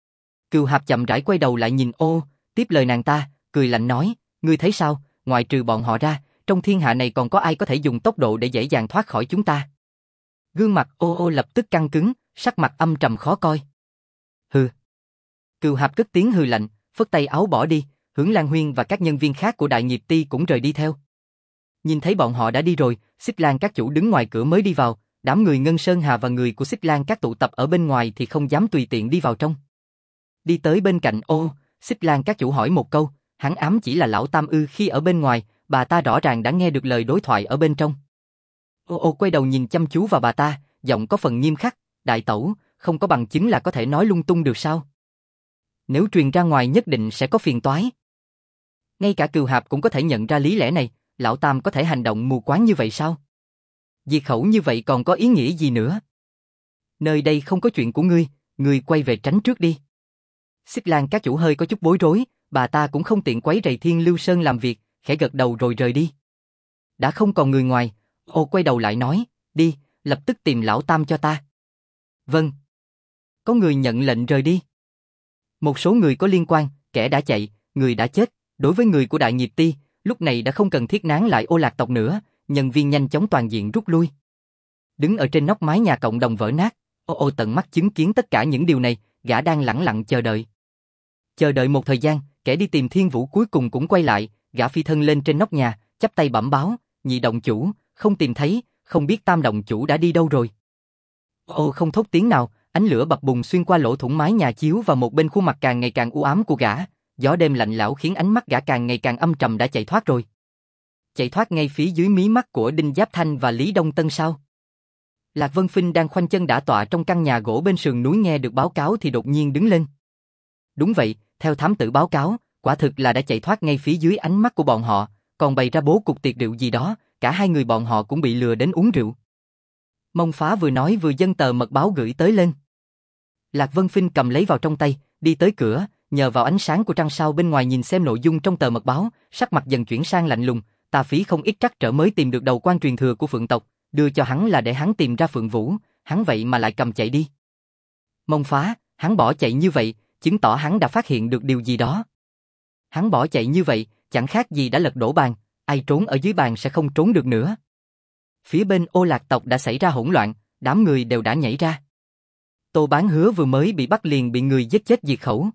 Cừu Hạp chậm rãi quay đầu lại nhìn tiếp lời nàng ta, cười lạnh nói, ngươi thấy sao, ngoài trừ bọn họ ra, trong thiên hạ này còn có ai có thể dùng tốc độ để dễ dàng thoát khỏi chúng ta? Gương mặt lập tức căng cứng, sắc mặt âm trầm khó coi. Hừ. Cừu Hạp cất tiếng hừ lạnh, phất tay áo bỏ đi, Hướng Lan Huyên và các nhân viên khác của Đại Nghiệp Ti cũng rời đi theo. Nhìn thấy bọn họ đã đi rồi, Xích Lan các chủ đứng ngoài cửa mới đi vào, đám người Ngân Sơn Hà và người của Xích Lan các tụ tập ở bên ngoài thì không dám tùy tiện đi vào trong. Đi tới bên cạnh Xích Lan các chủ hỏi một câu, hắn ám chỉ là lão Tam ư? Khi ở bên ngoài, bà ta rõ ràng đã nghe được lời đối thoại ở bên trong. Quay đầu nhìn chăm chú vào bà ta, giọng có phần nghiêm khắc, đại tẩu, không có bằng chứng là có thể nói lung tung được sao? Nếu truyền ra ngoài nhất định sẽ có phiền toái. Ngay cả Cừu Hạp cũng có thể nhận ra lý lẽ này, lão Tam có thể hành động mù quáng như vậy sao? Diệt khẩu như vậy còn có ý nghĩa gì nữa? Nơi đây không có chuyện của ngươi quay về tránh trước đi. Xích Lan các chủ hơi có chút bối rối, bà ta cũng không tiện quấy rầy Thiên Lưu Sơn làm việc, khẽ gật đầu rồi rời đi. Đã không còn người ngoài, quay đầu lại nói, đi, lập tức tìm lão Tam cho ta. Vâng. Có người nhận lệnh rời đi. Một số người có liên quan, kẻ đã chạy, người đã chết, đối với người của Đại Nghiệp Ti, lúc này đã không cần thiết nán lại Ô Lạc tộc nữa, nhân viên nhanh chóng toàn diện rút lui. Đứng ở trên nóc mái nhà cộng đồng vỡ nát, tận mắt chứng kiến tất cả những điều này, gã đang lẳng lặng chờ đợi. Chờ đợi một thời gian, kẻ đi tìm Thiên Vũ cuối cùng cũng quay lại, gã phi thân lên trên nóc nhà, chắp tay bẩm báo, nhị động chủ, không tìm thấy, không biết tam động chủ đã đi đâu rồi. Không thốt tiếng nào, ánh lửa bập bùng xuyên qua lỗ thủng mái nhà chiếu vào một bên khuôn mặt càng ngày càng u ám của gã, gió đêm lạnh lẽo khiến ánh mắt gã càng ngày càng âm trầm. Đã chạy thoát rồi. Chạy thoát ngay phía dưới mí mắt của Đinh Giáp Thanh và Lý Đông Tân sao? Lạc Vân Phinh đang khoanh chân đả tọa trong căn nhà gỗ bên sườn núi nghe được báo cáo thì đột nhiên đứng lên. Đúng vậy, theo thám tử báo cáo, quả thực là đã chạy thoát ngay phía dưới ánh mắt của bọn họ, còn bày ra bố cục tiệc rượu gì đó, cả hai người bọn họ cũng bị lừa đến uống rượu. Mông Phá vừa nói vừa dâng tờ mật báo gửi tới lên. Lạc Vân Phinh cầm lấy vào trong tay, đi tới cửa, nhờ vào ánh sáng của trăng sao bên ngoài nhìn xem nội dung trong tờ mật báo, sắc mặt dần chuyển sang lạnh lùng, ta phí không ít trắc trở mới tìm được đầu quan truyền thừa của Phượng tộc, đưa cho hắn là để hắn tìm ra Phượng Vũ, hắn vậy mà lại cầm chạy đi. Mông Phá, hắn bỏ chạy như vậy, chứng tỏ hắn đã phát hiện được điều gì đó. Hắn bỏ chạy như vậy, chẳng khác gì đã lật đổ bàn, ai trốn ở dưới bàn sẽ không trốn được nữa. Phía bên Ô Lạc tộc đã xảy ra hỗn loạn, đám người đều đã nhảy ra. Tô Bán Hứa vừa mới bị bắt liền bị người giết chết diệt khẩu.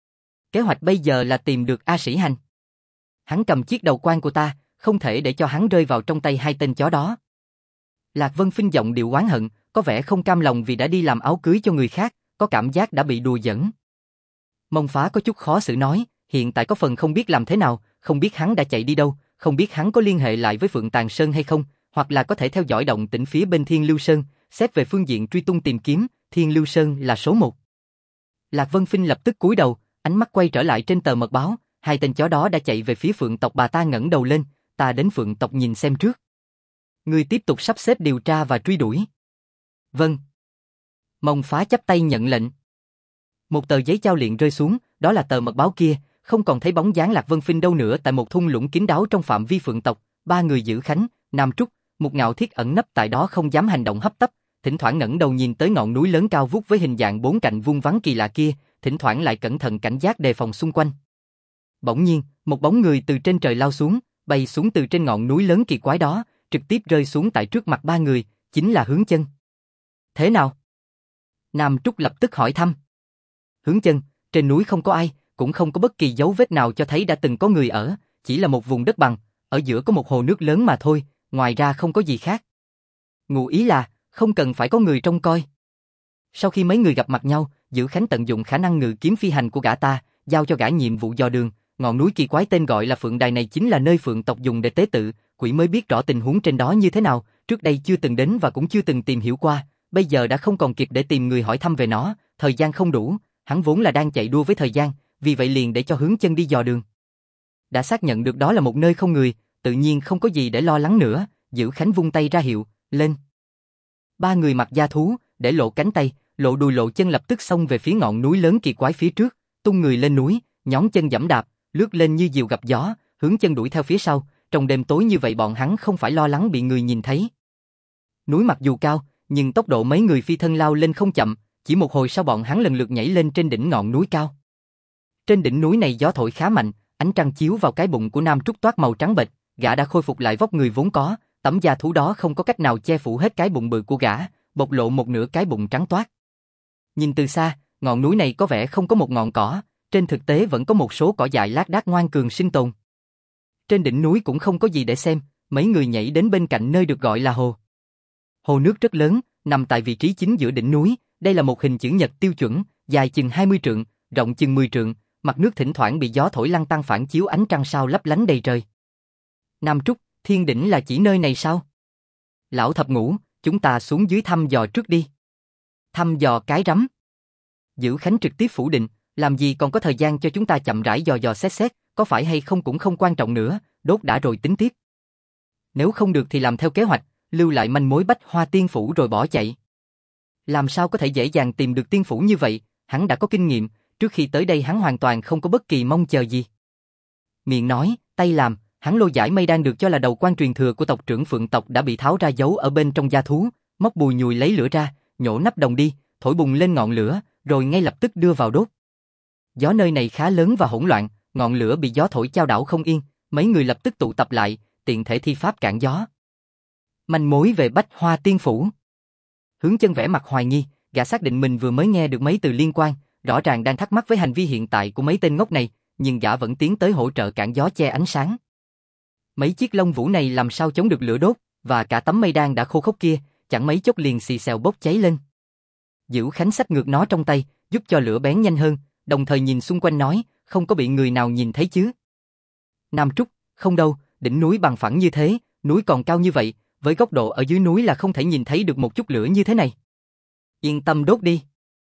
Kế hoạch bây giờ là tìm được A Sĩ Hành. Hắn cầm chiếc đầu quan của ta, không thể để cho hắn rơi vào trong tay hai tên chó đó. Lạc Vân Phinh giọng điệu oán hận, có vẻ không cam lòng vì đã đi làm áo cưới cho người khác, có cảm giác đã bị đùa giỡn. Mông Phá có chút khó xử nói, hiện tại có phần không biết làm thế nào, không biết hắn đã chạy đi đâu, không biết hắn có liên hệ lại với Phượng Tàng Sơn hay không, hoặc là có thể theo dõi động tĩnh phía bên Thiên Lưu Sơn, xét về phương diện truy tung tìm kiếm, Thiên Lưu Sơn là số 1. Lạc Vân Phinh lập tức cúi đầu, ánh mắt quay trở lại trên tờ mật báo, hai tên chó đó đã chạy về phía Phượng tộc. Bà ta ngẩng đầu lên, ta đến Phượng tộc nhìn xem trước. Ngươi tiếp tục sắp xếp điều tra và truy đuổi. Vâng. Mông Phá chắp tay nhận lệnh. Một tờ giấy trao liện rơi xuống, đó là tờ mật báo kia, không còn thấy bóng dáng Lạc Vân Phinh đâu nữa. Tại một thung lũng kín đáo trong phạm vi Phượng tộc, ba người giữ Khánh, Nam Trúc, một Ngạo Thiết ẩn nấp tại đó không dám hành động hấp tấp, thỉnh thoảng ngẩng đầu nhìn tới ngọn núi lớn cao vút với hình dạng bốn cạnh vuông vắn kỳ lạ kia, thỉnh thoảng lại cẩn thận cảnh giác đề phòng xung quanh. Bỗng nhiên, một bóng người từ trên trời lao xuống, bay xuống từ trên ngọn núi lớn kỳ quái đó, trực tiếp rơi xuống tại trước mặt ba người, chính là Hướng Chân. Thế nào? Nam Trúc lập tức hỏi thăm. Hướng Chân, trên núi không có ai, cũng không có bất kỳ dấu vết nào cho thấy đã từng có người ở, chỉ là một vùng đất bằng, ở giữa có một hồ nước lớn mà thôi, ngoài ra không có gì khác. Ngụ ý là, không cần phải có người trông coi. Sau khi mấy người gặp mặt nhau, Dữ Khánh tận dụng khả năng ngự kiếm phi hành của gã ta, giao cho gã nhiệm vụ dò đường, ngọn núi kỳ quái tên gọi là Phượng Đài này chính là nơi Phượng tộc dùng để tế tự, quỷ mới biết rõ tình huống trên đó như thế nào, trước đây chưa từng đến và cũng chưa từng tìm hiểu qua, bây giờ đã không còn kịp để tìm người hỏi thăm về nó, thời gian không đủ, hắn vốn là đang chạy đua với thời gian, vì vậy liền để cho Hướng Chân đi dò đường. Đã xác nhận được đó là một nơi không người, tự nhiên không có gì để lo lắng nữa, Dữ Khánh vung tay ra hiệu, lên. Ba người mặc da thú, để lộ cánh tay, lộ đùi lộ chân lập tức xông về phía ngọn núi lớn kỳ quái phía trước, tung người lên núi, nhón chân giẫm đạp, lướt lên như diều gặp gió, Hướng Chân đuổi theo phía sau, trong đêm tối như vậy bọn hắn không phải lo lắng bị người nhìn thấy. Núi mặc dù cao, nhưng tốc độ mấy người phi thân lao lên không chậm, chỉ một hồi sau bọn hắn lần lượt nhảy lên trên đỉnh ngọn núi cao. Trên đỉnh núi này gió thổi khá mạnh, ánh trăng chiếu vào cái bụng của Nam Trúc toát màu trắng bệch, gã đã khôi phục lại vóc người vốn có, tấm da thú đó không có cách nào che phủ hết cái bụng bự của gã, bộc lộ một nửa cái bụng trắng toát. Nhìn từ xa, ngọn núi này có vẻ không có một ngọn cỏ, trên thực tế vẫn có một số cỏ dại lác đác ngoan cường sinh tồn. Trên đỉnh núi cũng không có gì để xem, mấy người nhảy đến bên cạnh nơi được gọi là hồ. Hồ nước rất lớn, nằm tại vị trí chính giữa đỉnh núi, đây là một hình chữ nhật tiêu chuẩn, dài chừng 20 trượng, rộng chừng 10 trượng, mặt nước thỉnh thoảng bị gió thổi lăn tăn phản chiếu ánh trăng sao lấp lánh đầy trời. Nam Trúc, thiên đỉnh là chỉ nơi này sao? Lão thập ngũ, chúng ta xuống dưới thăm dò trước đi. Thăm dò cái rắm. Dữ Khánh trực tiếp phủ định, làm gì còn có thời gian cho chúng ta chậm rãi dò dò xét, có phải hay không cũng không quan trọng nữa, đốt đã rồi tính tiếp. Nếu không được thì làm theo kế hoạch, lưu lại manh mối Bách Hoa Tiên Phủ rồi bỏ chạy. Làm sao có thể dễ dàng tìm được tiên phủ như vậy, hắn đã có kinh nghiệm, trước khi tới đây hắn hoàn toàn không có bất kỳ mong chờ gì. Miệng nói, tay làm, hắn lô giải mây đang được cho là đầu quan truyền thừa của tộc trưởng Phượng tộc đã bị tháo ra giấu ở bên trong da thú, móc bùi nhùi lấy lửa ra, nhổ nắp đồng đi, thổi bùng lên ngọn lửa, rồi ngay lập tức đưa vào đốt. Gió nơi này khá lớn và hỗn loạn, ngọn lửa bị gió thổi chao đảo không yên, mấy người lập tức tụ tập lại, tiện thể thi pháp cản gió. Manh mối về Bách Hoa Tiên Phủ. Hướng Chân vẻ mặt hoài nghi, gã xác định mình vừa mới nghe được mấy từ liên quan, rõ ràng đang thắc mắc với hành vi hiện tại của mấy tên ngốc này, nhưng gã vẫn tiến tới hỗ trợ cản gió che ánh sáng. Mấy chiếc lông vũ này làm sao chống được lửa đốt, và cả tấm mây đan đã khô khốc kia, chẳng mấy chốc liền xì xèo bốc cháy lên. Dữ Khánh xách ngược nó trong tay, giúp cho lửa bén nhanh hơn, đồng thời nhìn xung quanh nói, không có bị người nào nhìn thấy chứ? Nam Trúc, không đâu, đỉnh núi bằng phẳng như thế, núi còn cao như vậy, với góc độ ở dưới núi là không thể nhìn thấy được một chút lửa như thế này. Yên tâm đốt đi.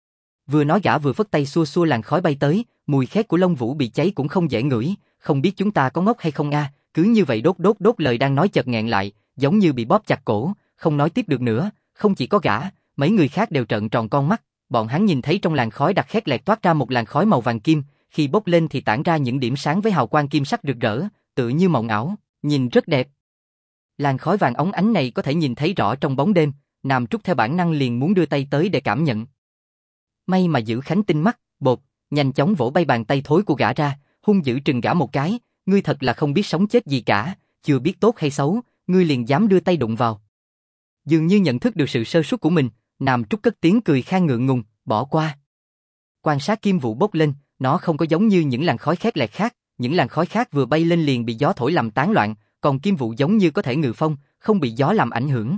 Vừa nói gã vừa phất tay xua xua làn khói bay tới, mùi khét của lông vũ bị cháy cũng không dễ ngửi, không biết chúng ta có ngốc hay không a? Cứ như vậy đốt lời đang nói chợt nghẹn lại, giống như bị bóp chặt cổ, không nói tiếp được nữa, không chỉ có gã, mấy người khác đều trợn tròn con mắt, bọn hắn nhìn thấy trong làn khói đặc khét lẹt toát ra một làn khói màu vàng kim, khi bốc lên thì tản ra những điểm sáng với hào quang kim sắc rực rỡ, tựa như mộng ảo, nhìn rất đẹp. Làn khói vàng óng ánh này có thể nhìn thấy rõ trong bóng đêm, Nam Trúc theo bản năng liền muốn đưa tay tới để cảm nhận. May mà Dữ Khánh tinh mắt, bột, nhanh chóng vỗ bay bàn tay thối của gã ra, hung dữ trừng gã một cái, ngươi thật là không biết sống chết gì cả, chưa biết tốt hay xấu, ngươi liền dám đưa tay đụng vào. Dường như nhận thức được sự sơ suất của mình, Nam Trúc cất tiếng cười khan ngượng ngùng, bỏ qua. Quan sát kim vụ bốc lên, nó không có giống như những làn khói khét lẹt khác, những làn khói khác vừa bay lên liền bị gió thổi làm tán loạn, còn kim vụ giống như có thể ngự phong, không bị gió làm ảnh hưởng.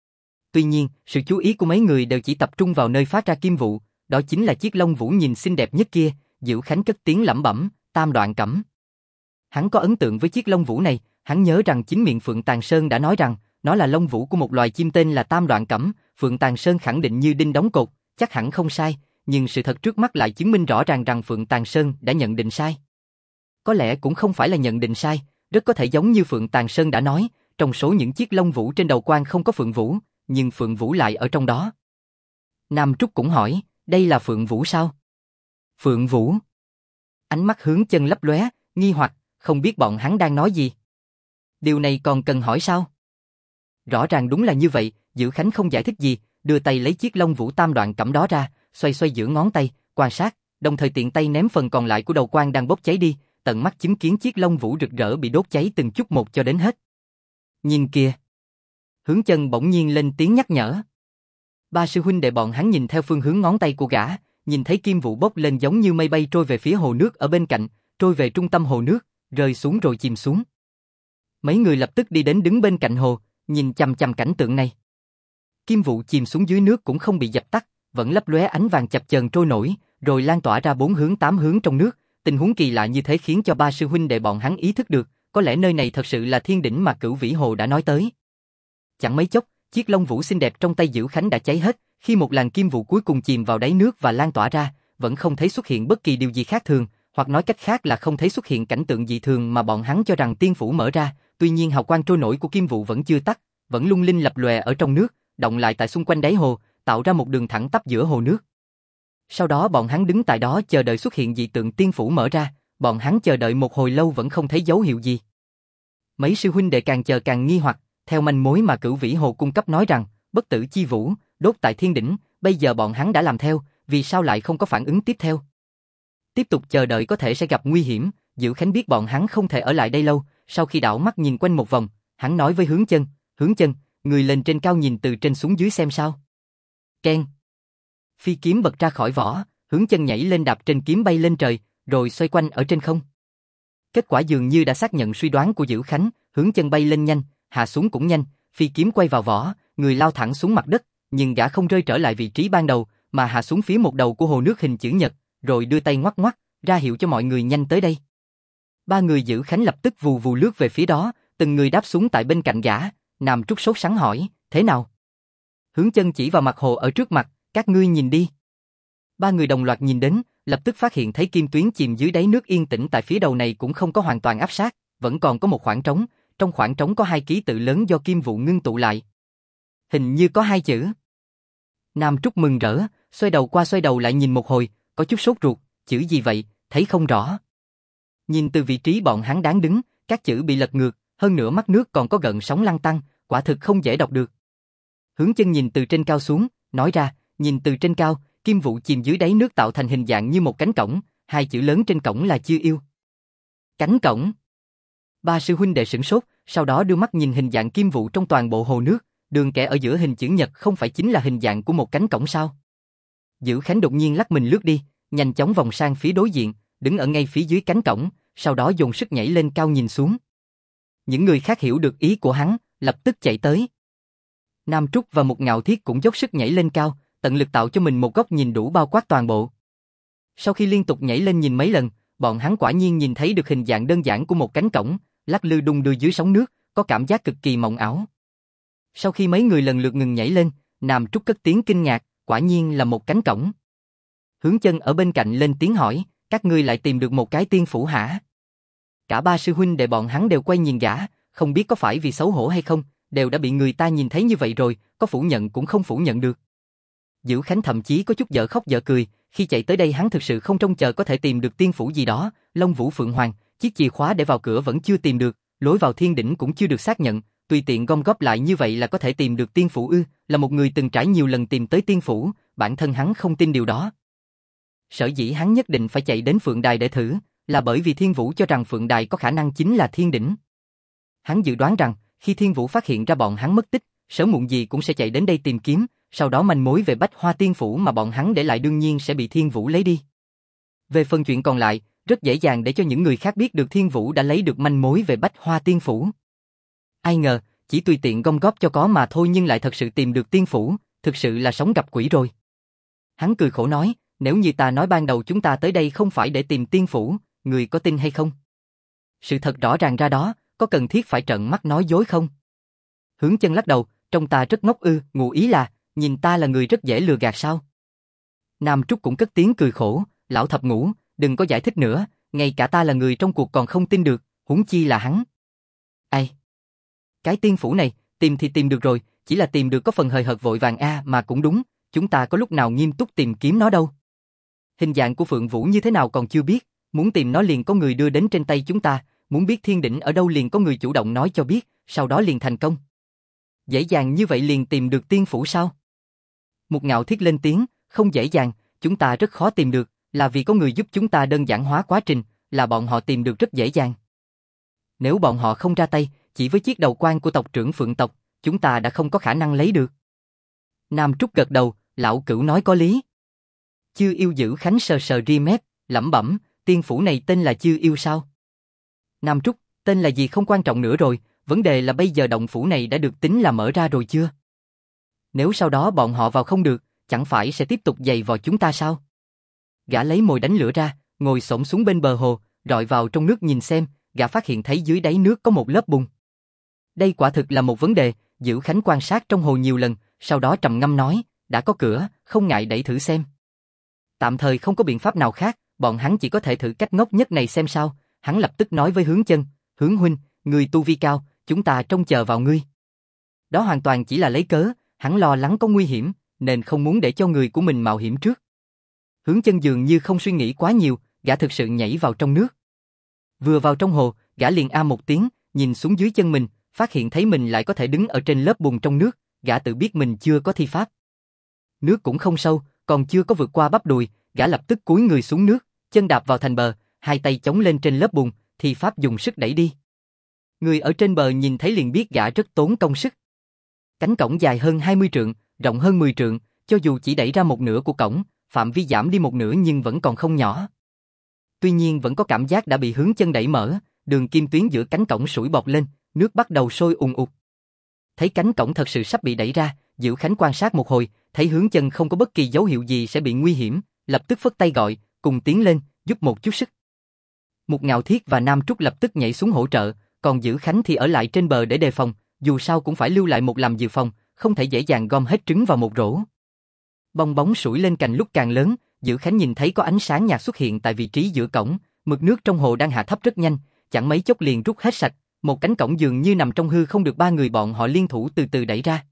Tuy nhiên, sự chú ý của mấy người đều chỉ tập trung vào nơi phát ra kim vụ, đó chính là chiếc lông vũ nhìn xinh đẹp nhất kia, Dữ Khánh cất tiếng lẩm bẩm, Tam Đoạn Cẩm. Hắn có ấn tượng với chiếc lông vũ này, hắn nhớ rằng chính miệng Phượng Tàng Sơn đã nói rằng, nó là lông vũ của một loài chim tên là Tam Đoạn Cẩm, Phượng Tàng Sơn khẳng định như đinh đóng cột, chắc hẳn không sai, nhưng sự thật trước mắt lại chứng minh rõ ràng rằng Phượng Tàng Sơn đã nhận định sai. Có lẽ cũng không phải là nhận định sai, rất có thể giống như Phượng Tàng Sơn đã nói, trong số những chiếc lông vũ trên đầu quan không có Phượng Vũ, nhưng Phượng Vũ lại ở trong đó. Nam Trúc cũng hỏi, đây là Phượng Vũ sao? Phượng Vũ. Ánh mắt Hướng Chân lấp lóe, nghi hoặc, không biết bọn hắn đang nói gì. Điều này còn cần hỏi sao? Rõ ràng đúng là như vậy, Dữ Khánh không giải thích gì, đưa tay lấy chiếc lông vũ Tam Đoạn Cẩm đó ra, xoay xoay giữa ngón tay, quan sát, đồng thời tiện tay ném phần còn lại của đầu quan đang bốc cháy đi, tận mắt chứng kiến chiếc lông vũ rực rỡ bị đốt cháy từng chút một cho đến hết. Nhìn kìa. Hướng Chân bỗng nhiên lên tiếng nhắc nhở. Ba sư huynh đệ bọn hắn nhìn theo phương hướng ngón tay của gã, nhìn thấy kim vụ bốc lên giống như mây bay trôi về phía hồ nước ở bên cạnh, trôi về trung tâm hồ nước, rơi xuống rồi chìm xuống. Mấy người lập tức đi đến đứng bên cạnh hồ, nhìn chằm chằm cảnh tượng này. Kim vụ chìm xuống dưới nước cũng không bị dập tắt, vẫn lấp lóe ánh vàng chập chờn trôi nổi, rồi lan tỏa ra 4 hướng 8 hướng trong nước. Tình huống kỳ lạ như thế khiến cho ba sư huynh đệ bọn hắn ý thức được, có lẽ nơi này thật sự là thiên đỉnh mà Cửu Vĩ Hồ đã nói tới. Chẳng mấy chốc, chiếc lông vũ xinh đẹp trong tay Dữ Khánh đã cháy hết, khi một làn kim vụ cuối cùng chìm vào đáy nước và lan tỏa ra, vẫn không thấy xuất hiện bất kỳ điều gì khác thường, hoặc nói cách khác là không thấy xuất hiện cảnh tượng dị thường mà bọn hắn cho rằng tiên phủ mở ra. Tuy nhiên hào quang trôi nổi của kim vụ vẫn chưa tắt, vẫn lung linh lập lòe ở trong nước, động lại tại xung quanh đáy hồ, tạo ra một đường thẳng tắp giữa hồ nước. Sau đó bọn hắn đứng tại đó chờ đợi xuất hiện dị tượng tiên phủ mở ra, bọn hắn chờ đợi một hồi lâu vẫn không thấy dấu hiệu gì. Mấy sư huynh đệ càng chờ càng nghi hoặc, theo manh mối mà Cửu Vĩ Hồ cung cấp nói rằng, bất tử chi vũ, đốt tại thiên đỉnh, bây giờ bọn hắn đã làm theo, vì sao lại không có phản ứng tiếp theo? Tiếp tục chờ đợi có thể sẽ gặp nguy hiểm, Dữ Khánh biết bọn hắn không thể ở lại đây lâu, sau khi đảo mắt nhìn quanh một vòng, hắn nói với Hướng Chân, người lên trên cao nhìn từ trên xuống dưới xem sao. Keng. Phi kiếm bật ra khỏi vỏ, Hướng Chân nhảy lên đạp trên kiếm bay lên trời, rồi xoay quanh ở trên không. Kết quả dường như đã xác nhận suy đoán của Dữ Khánh, Hướng Chân bay lên nhanh, hạ xuống cũng nhanh, phi kiếm quay vào vỏ, người lao thẳng xuống mặt đất, nhưng gã không rơi trở lại vị trí ban đầu, mà hạ xuống phía một đầu của hồ nước hình chữ nhật, rồi đưa tay ngoắc ngoắc, ra hiệu cho mọi người nhanh tới đây. Ba người Dữ Khánh lập tức vù vù lướt về phía đó, từng người đáp xuống tại bên cạnh gã. Nam Trúc sốt sắng hỏi, thế nào? Hướng Chân chỉ vào mặt hồ ở trước mặt, các ngươi nhìn đi. Ba người đồng loạt nhìn đến, lập tức phát hiện thấy kim tuyến chìm dưới đáy nước yên tĩnh tại phía đầu này cũng không có hoàn toàn áp sát, vẫn còn có một khoảng trống, trong khoảng trống có 2 ký tự lớn do kim vụ ngưng tụ lại. Hình như có 2 chữ. Nam Trúc mừng rỡ, xoay đầu qua xoay đầu lại nhìn một hồi, có chút sốt ruột, chữ gì vậy, thấy không rõ. Nhìn từ vị trí bọn hắn đáng đứng, các chữ bị lật ngược, hơn nữa mắt nước còn có gợn sóng lăn tăn, quả thực không dễ đọc được. Hướng Chân nhìn từ trên cao xuống, nói ra, nhìn từ trên cao, kim vụ chìm dưới đáy nước tạo thành hình dạng như một cánh cổng, 2 chữ lớn trên cổng là Chiêu Yêu. Cánh cổng. Ba sư huynh đệ sửng sốt, sau đó đưa mắt nhìn hình dạng kim vụ trong toàn bộ hồ nước, đường kẻ ở giữa hình chữ nhật không phải chính là hình dạng của một cánh cổng sao? Dữ Khánh đột nhiên lắc mình lướt đi, nhanh chóng vòng sang phía đối diện, đứng ở ngay phía dưới cánh cổng, sau đó dùng sức nhảy lên cao nhìn xuống. Những người khác hiểu được ý của hắn, lập tức chạy tới. Nam Trúc và Mục Ngạo Thiết cũng dốc sức nhảy lên cao, tận lực tạo cho mình một góc nhìn đủ bao quát toàn bộ. Sau khi liên tục nhảy lên nhìn mấy lần, bọn hắn quả nhiên nhìn thấy được hình dạng đơn giản của một cánh cổng, lắc lư đung đưa dưới sóng nước, có cảm giác cực kỳ mộng ảo. Sau khi mấy người lần lượt ngừng nhảy lên, Nam Trúc cất tiếng kinh ngạc, quả nhiên là một cánh cổng. Hướng Chân ở bên cạnh lên tiếng hỏi, các ngươi lại tìm được một cái tiên phủ hả? Cả ba sư huynh đệ bọn hắn đều quay nhìn gã, không biết có phải vì xấu hổ hay không, đều đã bị người ta nhìn thấy như vậy rồi, có phủ nhận cũng không phủ nhận được. Dữ Khánh thậm chí có chút dở khóc dở cười, khi chạy tới đây hắn thực sự không trông chờ có thể tìm được tiên phủ gì đó, Long Vũ Phượng Hoàng, chiếc chìa khóa để vào cửa vẫn chưa tìm được, lối vào thiên đỉnh cũng chưa được xác nhận, tùy tiện gom góp lại như vậy là có thể tìm được tiên phủ ư? Là một người từng trải nhiều lần tìm tới tiên phủ, bản thân hắn không tin điều đó. Sở dĩ hắn nhất định phải chạy đến Phượng Đài để thử, là bởi vì Thiên Vũ cho rằng Phượng Đài có khả năng chính là thiên đỉnh. Hắn dự đoán rằng, khi Thiên Vũ phát hiện ra bọn hắn mất tích, sớm muộn gì cũng sẽ chạy đến đây tìm kiếm, sau đó manh mối về Bách Hoa Tiên Phủ mà bọn hắn để lại đương nhiên sẽ bị Thiên Vũ lấy đi. Về phần chuyện còn lại, rất dễ dàng để cho những người khác biết được Thiên Vũ đã lấy được manh mối về Bách Hoa Tiên Phủ. Ai ngờ, chỉ tùy tiện gom góp cho có mà thôi nhưng lại thật sự tìm được Tiên Phủ, thực sự là sống gặp quỷ rồi. Hắn cười khổ nói, nếu như ta nói ban đầu chúng ta tới đây không phải để tìm Tiên Phủ, người có tin hay không? Sự thật rõ ràng ra đó, có cần thiết phải trợn mắt nói dối không? Hướng Chân lắc đầu, trông ta rất ngốc ư, ngụ ý là, nhìn ta là người rất dễ lừa gạt sao? Nam Trúc cũng cất tiếng cười khổ, lão thập ngũ, đừng có giải thích nữa, ngay cả ta là người trong cuộc còn không tin được, huống chi là hắn. Ai? Cái tiên phủ này, tìm thì tìm được rồi, chỉ là tìm được có phần hời hợt vội vàng mà cũng đúng, chúng ta có lúc nào nghiêm túc tìm kiếm nó đâu. Hình dạng của Phượng Vũ như thế nào còn chưa biết, muốn tìm nó liền có người đưa đến trên tay chúng ta, muốn biết thiên đỉnh ở đâu liền có người chủ động nói cho biết, sau đó liền thành công. Dễ dàng như vậy liền tìm được tiên phủ sao? Một Ngạo Thiết lên tiếng, không dễ dàng, chúng ta rất khó tìm được, là vì có người giúp chúng ta đơn giản hóa quá trình, là bọn họ tìm được rất dễ dàng. Nếu bọn họ không ra tay, chỉ với chiếc đầu quan của tộc trưởng Phượng tộc, chúng ta đã không có khả năng lấy được. Nam Trúc gật đầu, lão Cửu nói có lý. Chư yêu Dữ Khánh sờ sờ ri mép, lẩm bẩm, tiên phủ này tên là Chư yêu sao? Nam Trúc, tên là gì không quan trọng nữa rồi, vấn đề là bây giờ động phủ này đã được tính là mở ra rồi chưa? Nếu sau đó bọn họ vào không được, chẳng phải sẽ tiếp tục giày vò chúng ta sao? Gã lấy mồi đánh lửa ra, ngồi xổm xuống bên bờ hồ, rọi vào trong nước nhìn xem, gã phát hiện thấy dưới đáy nước có một lớp bùn. Đây quả thực là một vấn đề, Dữ Khánh quan sát trong hồ nhiều lần, sau đó trầm ngâm nói, đã có cửa, không ngại đẩy thử xem. Tạm thời không có biện pháp nào khác, bọn hắn chỉ có thể thử cách ngốc nhất này xem sao. Hắn lập tức nói với Hướng Chân, Hướng huynh, người tu vi cao, chúng ta trông chờ vào ngươi. Đó hoàn toàn chỉ là lấy cớ, hắn lo lắng có nguy hiểm, nên không muốn để cho người của mình mạo hiểm trước. Hướng Chân dường như không suy nghĩ quá nhiều, gã thực sự nhảy vào trong nước. Vừa vào trong hồ, gã liền a một tiếng, nhìn xuống dưới chân mình, phát hiện thấy mình lại có thể đứng ở trên lớp bùn trong nước, gã tự biết mình chưa có thi pháp. Nước cũng không sâu, còn chưa có vượt qua bắp đùi, gã lập tức cúi người xuống nước, chân đạp vào thành bờ, hai tay chống lên trên lớp bùn, thi pháp dùng sức đẩy đi. Người ở trên bờ nhìn thấy liền biết gã rất tốn công sức. Cánh cổng dài hơn 20 trượng, rộng hơn 10 trượng, cho dù chỉ đẩy ra một nửa của cổng, phạm vi giảm đi một nửa nhưng vẫn còn không nhỏ. Tuy nhiên vẫn có cảm giác đã bị Hướng Chân đẩy mở, đường kim tuyến giữa cánh cổng sủi bọt lên, nước bắt đầu sôi ùn ùn. Thấy cánh cổng thật sự sắp bị đẩy ra, Dữ Khánh quan sát một hồi, thấy Hướng Chân không có bất kỳ dấu hiệu gì sẽ bị nguy hiểm, lập tức phất tay gọi, cùng tiến lên, giúp một chút sức. Một Ngạo Thiết và Nam Trúc lập tức nhảy xuống hỗ trợ, còn Dữ Khánh thì ở lại trên bờ để đề phòng, dù sao cũng phải lưu lại một làm dự phòng, không thể dễ dàng gom hết trứng vào một rổ. Bong bóng sủi lên cành lúc càng lớn, Dữ Khánh nhìn thấy có ánh sáng nhạt xuất hiện tại vị trí giữa cổng, mực nước trong hồ đang hạ thấp rất nhanh, chẳng mấy chốc liền rút hết sạch, một cánh cổng dường như nằm trong hư không được ba người bọn họ liên thủ từ từ đẩy ra.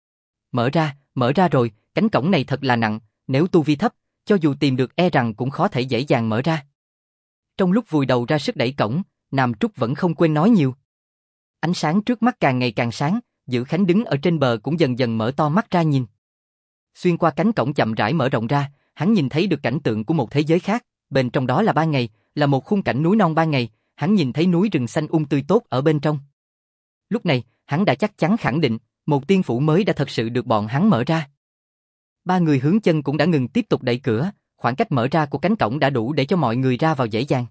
Mở ra rồi, cánh cổng này thật là nặng, nếu tu vi thấp, cho dù tìm được e rằng cũng khó thể dễ dàng mở ra. Trong lúc vùi đầu ra sức đẩy cổng, Nam Trúc vẫn không quên nói nhiều. Ánh sáng trước mắt càng ngày càng sáng, Dữ Khánh đứng ở trên bờ cũng dần dần mở to mắt ra nhìn. Xuyên qua cánh cổng chậm rãi mở rộng ra, hắn nhìn thấy được cảnh tượng của một thế giới khác, bên trong đó là ban ngày, là một khung cảnh núi non ban ngày, hắn nhìn thấy núi rừng xanh tươi tốt ở bên trong. Lúc này, hắn đã chắc chắn khẳng định, một tiên phủ mới đã thật sự được bọn hắn mở ra. Ba người Hướng Chân cũng đã ngừng tiếp tục đẩy cửa, khoảng cách mở ra của cánh cổng đã đủ để cho mọi người ra vào dễ dàng.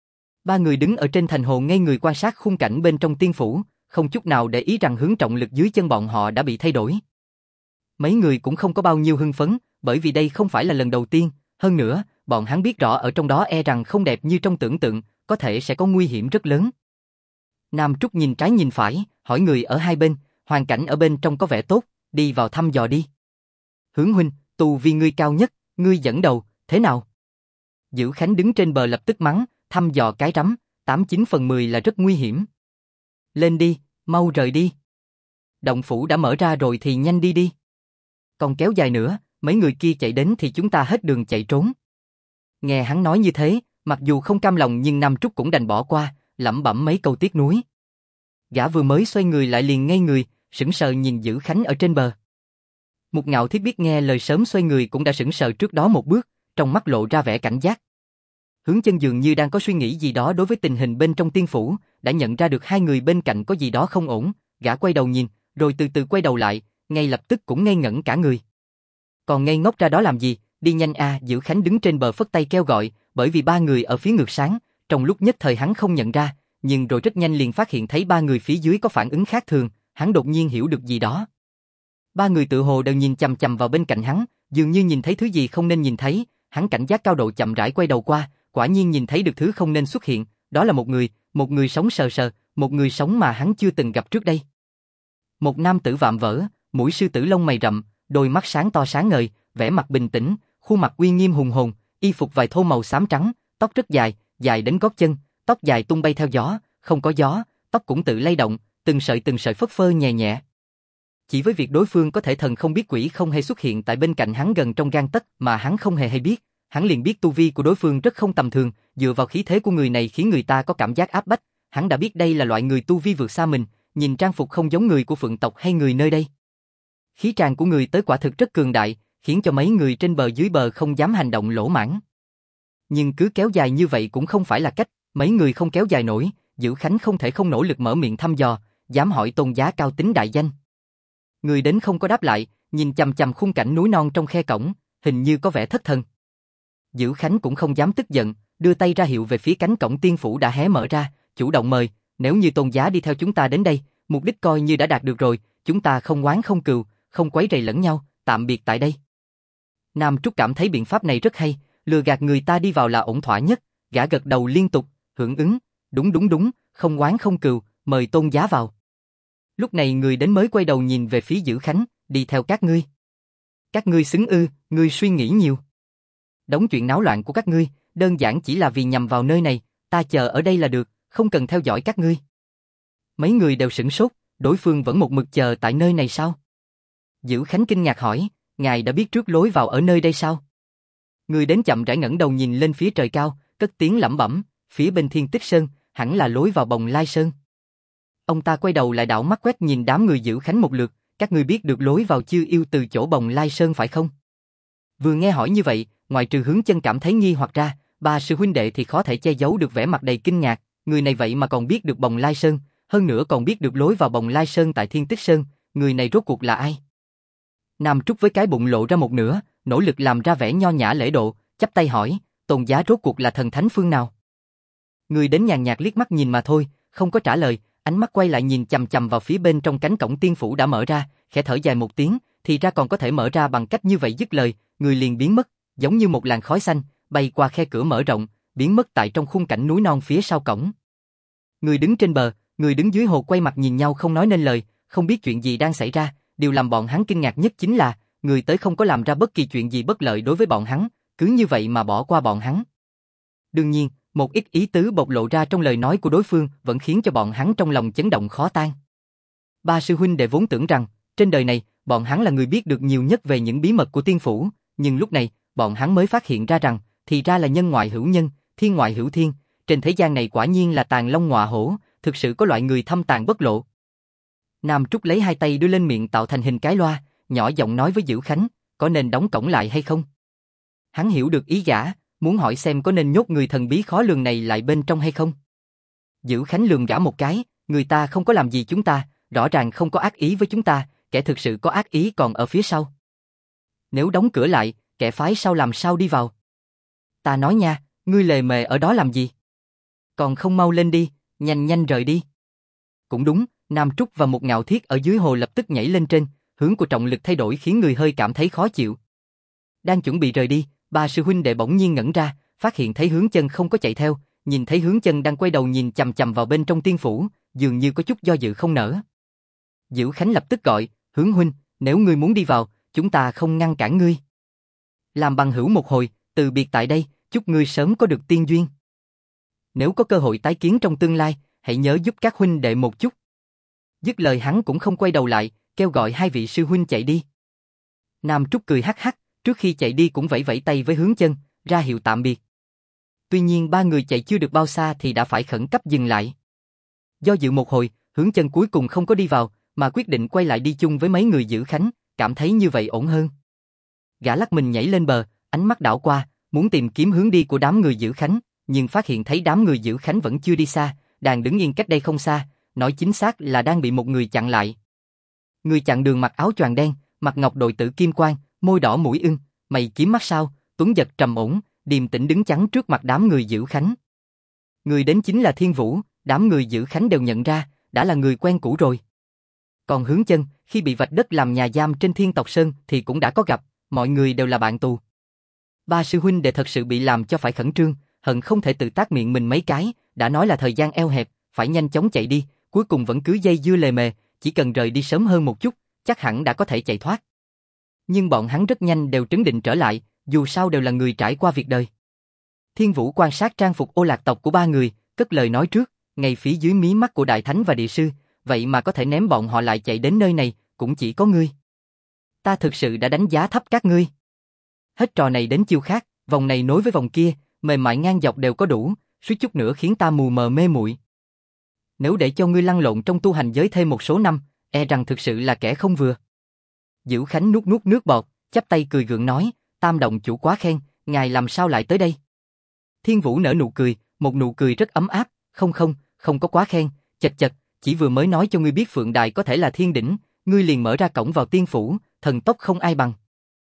Ba người đứng ở trên thành hồ ngây người quan sát khung cảnh bên trong tiên phủ, không chút nào để ý rằng hướng trọng lực dưới chân bọn họ đã bị thay đổi. Mấy người cũng không có bao nhiêu hưng phấn, bởi vì đây không phải là lần đầu tiên, hơn nữa, bọn hắn biết rõ ở trong đó e rằng không đẹp như trong tưởng tượng, có thể sẽ có nguy hiểm rất lớn. Nam Trúc nhìn trái nhìn phải, hỏi người ở hai bên, hoàn cảnh ở bên trong có vẻ tốt, đi vào thăm dò đi. Hướng huynh, tu vi ngươi cao nhất, ngươi dẫn đầu, thế nào? Dữ Khánh đứng trên bờ lập tức mắng, thăm dò cái rắm, 89/10 là rất nguy hiểm. Lên đi, mau rời đi. Động phủ đã mở ra rồi thì nhanh đi đi. Còn kéo dài nữa, mấy người kia chạy đến thì chúng ta hết đường chạy trốn. Nghe hắn nói như thế, mặc dù không cam lòng nhưng Nam Trúc cũng đành bỏ qua, lẩm bẩm mấy câu tiếc nuối. Gã vừa mới xoay người lại liền ngây người, sững sờ nhìn Dữ Khánh ở trên bờ. Một Ngạo Thiết biết nghe lời sớm xoay người cũng đã sững sờ trước đó một bước, trong mắt lộ ra vẻ cảnh giác. Hướng Chân dường như đang có suy nghĩ gì đó đối với tình hình bên trong tiên phủ, đã nhận ra được hai người bên cạnh có gì đó không ổn, gã quay đầu nhìn, rồi từ từ quay đầu lại, ngay lập tức cũng ngây ngẩn cả người. Còn ngây ngốc ra đó làm gì, đi nhanh a! Dữ Khánh đứng trên bờ phất tay kêu gọi, bởi vì ba người ở phía ngược sáng, trong lúc nhất thời hắn không nhận ra, nhưng rồi rất nhanh liền phát hiện thấy ba người phía dưới có phản ứng khác thường, hắn đột nhiên hiểu được gì đó. Ba người tự hồ đều nhìn chằm chằm vào bên cạnh hắn, dường như nhìn thấy thứ gì không nên nhìn thấy, hắn cảnh giác cao độ chậm rãi quay đầu qua, quả nhiên nhìn thấy được thứ không nên xuất hiện, đó là một người sống sờ sờ, một người sống mà hắn chưa từng gặp trước đây. Một nam tử vạm vỡ, mũi sư tử lông mày rậm, đôi mắt sáng to sáng ngời, vẻ mặt bình tĩnh, khuôn mặt uy nghiêm hùng hồn, y phục vải thô màu xám trắng, tóc rất dài, dài đến gót chân, tóc dài tung bay theo gió, không có gió, tóc cũng tự lay động, từng sợi phất phơ nhẹ nhẹ. Chỉ với việc đối phương có thể thần không biết quỷ không hề xuất hiện tại bên cạnh hắn gần trong gang tấc mà hắn không hề hay biết, hắn liền biết tu vi của đối phương rất không tầm thường, dựa vào khí thế của người này khiến người ta có cảm giác áp bách, hắn đã biết đây là loại người tu vi vượt xa mình, nhìn trang phục không giống người của Phượng tộc hay người nơi đây. Khí tràng của người tới quả thực rất cường đại, khiến cho mấy người trên bờ dưới bờ không dám hành động lỗ mãng. Nhưng cứ kéo dài như vậy cũng không phải là cách, mấy người không kéo dài nổi, Dữ Khánh không thể không nỗ lực mở miệng thăm dò, dám hỏi tôn giá cao tính đại danh. Người đến không có đáp lại, nhìn chằm chằm khung cảnh núi non trong khe cổng, hình như có vẻ thất thần. Dữ Khánh cũng không dám tức giận, đưa tay ra hiệu về phía cánh cổng tiên phủ đã hé mở ra, chủ động mời, nếu như Tôn giá đi theo chúng ta đến đây, mục đích coi như đã đạt được rồi, chúng ta không oán không cừu, không quấy rầy lẫn nhau, tạm biệt tại đây. Nam Trúc cảm thấy biện pháp này rất hay, lừa gạt người ta đi vào là ổn thỏa nhất, gã gật đầu liên tục, hưởng ứng, đúng, không oán không cừu, mời Tôn giá vào. Lúc này người đến mới quay đầu nhìn về phía Dữ Khánh, đi theo các ngươi. Các ngươi xứng ư, ngươi suy nghĩ nhiều. Đống chuyện náo loạn của các ngươi, đơn giản chỉ là vì nhằm vào nơi này, ta chờ ở đây là được, không cần theo dõi các ngươi. Mấy người đều sửng sốt, đối phương vẫn một mực chờ tại nơi này sao? Dữ Khánh kinh ngạc hỏi, ngài đã biết trước lối vào ở nơi đây sao? Người đến chậm rãi ngẩng đầu nhìn lên phía trời cao, cất tiếng lẩm bẩm, phía bên Thiên Tích Sơn, hẳn là lối vào Bồng Lai Sơn. Ông ta quay đầu lại đảo mắt quét nhìn đám người Dữ Khánh một lượt, các ngươi biết được lối vào Chiêu Yêu từ chỗ Bồng Lai Sơn phải không? Vừa nghe hỏi như vậy, ngoài trừ Hướng Chân cảm thấy nghi hoặc ra, ba sư huynh đệ thì khó thể che giấu được vẻ mặt đầy kinh ngạc, người này vậy mà còn biết được Bồng Lai Sơn, hơn nữa còn biết được lối vào Bồng Lai Sơn tại Thiên Tích Sơn, người này rốt cuộc là ai? Nam Trúc với cái bụng lộ ra một nửa, nỗ lực làm ra vẻ nho nhã lễ độ, chắp tay hỏi, Tôn giá rốt cuộc là thần thánh phương nào? Người đến nhàn nhạt liếc mắt nhìn mà thôi, không có trả lời, ánh mắt quay lại nhìn chằm chằm vào phía bên trong cánh cổng tiên phủ đã mở ra, khẽ thở dài một tiếng, thì ra còn có thể mở ra bằng cách như vậy. Dứt lời, người liền biến mất, giống như một làn khói xanh, bay qua khe cửa mở rộng, biến mất tại trong khung cảnh núi non phía sau cổng. Người đứng trên bờ, người đứng dưới hồ quay mặt nhìn nhau không nói nên lời, không biết chuyện gì đang xảy ra, điều làm bọn hắn kinh ngạc nhất chính là, người tới không có làm ra bất kỳ chuyện gì bất lợi đối với bọn hắn, cứ như vậy mà bỏ qua bọn hắn. Đương nhiên, một ít ý tứ bộc lộ ra trong lời nói của đối phương vẫn khiến cho bọn hắn trong lòng chấn động khó tan. Ba sư huynh đệ vốn tưởng rằng, trên đời này, bọn hắn là người biết được nhiều nhất về những bí mật của tiên phủ, nhưng lúc này, bọn hắn mới phát hiện ra rằng, thì ra là nhân ngoại hữu nhân, thiên ngoại hữu thiên, trên thế gian này quả nhiên là tàn long ngọa hổ, thực sự có loại người thâm tàn bất lộ. Nam Trúc lấy hai tay đưa lên miệng tạo thành hình cái loa, nhỏ giọng nói với Dữ Khánh, có nên đóng cổng lại hay không? Hắn hiểu được ý gã, muốn hỏi xem có nên nhốt người thần bí khó lường này lại bên trong hay không. Dữ Khánh lườm gã một cái, người ta không có làm gì chúng ta, rõ ràng không có ác ý với chúng ta, kẻ thực sự có ác ý còn ở phía sau. Nếu đóng cửa lại, kẻ phái sau làm sao đi vào? Ta nói nha, ngươi lề mề ở đó làm gì? Còn không mau lên đi, nhanh rời đi. Cũng đúng, Nam Trúc và một Ngạo Thiết ở dưới hồ lập tức nhảy lên trên, hướng của trọng lực thay đổi khiến người hơi cảm thấy khó chịu. Đang chuẩn bị rời đi, ba sư huynh đệ bỗng nhiên ngẩn ra, phát hiện thấy Hướng Chân không có chạy theo, nhìn thấy Hướng Chân đang quay đầu nhìn chằm chằm vào bên trong tiên phủ, dường như có chút do dự không nỡ. Dữ Khánh lập tức gọi, Hướng huynh, nếu ngươi muốn đi vào, chúng ta không ngăn cản ngươi. Làm bằng hữu một hồi, từ biệt tại đây, chúc ngươi sớm có được tiên duyên. Nếu có cơ hội tái kiến trong tương lai, hãy nhớ giúp các huynh đệ một chút. Dứt lời hắn cũng không quay đầu lại, kêu gọi hai vị sư huynh chạy đi. Nam Trúc cười hắc hắc, trước khi chạy đi cũng vẫy vẫy tay với Hướng Chân, ra hiệu tạm biệt. Tuy nhiên ba người chạy chưa được bao xa thì đã phải khẩn cấp dừng lại. Do dự một hồi, Hướng Chân cuối cùng không có đi vào, mà quyết định quay lại đi chung với mấy người Dữ Khánh, cảm thấy như vậy ổn hơn. Gã lắc mình nhảy lên bờ, ánh mắt đảo qua, muốn tìm kiếm hướng đi của đám người Dữ Khánh, nhưng phát hiện thấy đám người Dữ Khánh vẫn chưa đi xa, đang đứng yên cách đây không xa, nói chính xác là đang bị một người chặn lại. Người chặn đường mặc áo choàng đen, mặt ngọc đội tử kim quang, môi đỏ mũi ưng, mày kiếm mắt sao, tuấn giật trầm ổn, điềm tĩnh đứng chắn trước mặt đám người Dữ Khánh. Người đến chính là Thiên Vũ, đám người Dữ Khánh đều nhận ra, đã là người quen cũ rồi. Còn Hướng Chân, khi bị vạch đất làm nhà giam trên Thiên Tộc Sơn thì cũng đã có gặp, mọi người đều là bạn tù. Ba sư huynh đệ thật sự bị làm cho phải khẩn trương, hận không thể tự tát miệng mình mấy cái, đã nói là thời gian eo hẹp, phải nhanh chóng chạy đi, cuối cùng vẫn cứ dây dưa lề mề, chỉ cần rời đi sớm hơn một chút, chắc hẳn đã có thể chạy thoát. Nhưng bọn hắn rất nhanh đều trấn định trở lại, dù sao đều là người trải qua việc đời. Thiên Vũ quan sát trang phục Ô Lạc tộc của ba người, cất lời nói trước, ngay phía dưới mí mắt của Đại Thánh và Địa Sư, vậy mà có thể ném bọn họ lại chạy đến nơi này, cũng chỉ có ngươi. Ta thực sự đã đánh giá thấp các ngươi. Hết trò này đến chiêu khác, vòng này nối với vòng kia, mềm mại ngang dọc đều có đủ, suýt chút nữa khiến ta mù mờ mê muội. Nếu để cho ngươi lăn lộn trong tu hành giới thêm một số năm, e rằng thực sự là kẻ không vừa. Dữ Khánh nuốt nuốt nước bọt, chắp tay cười gượng nói, Tam động chủ quá khen, ngài làm sao lại tới đây? Thiên Vũ nở nụ cười, một nụ cười rất ấm áp, không có quá khen, chật chật, chỉ vừa mới nói cho ngươi biết Phượng Đài có thể là thiên đỉnh, ngươi liền mở ra cổng vào tiên phủ, thần tốc không ai bằng.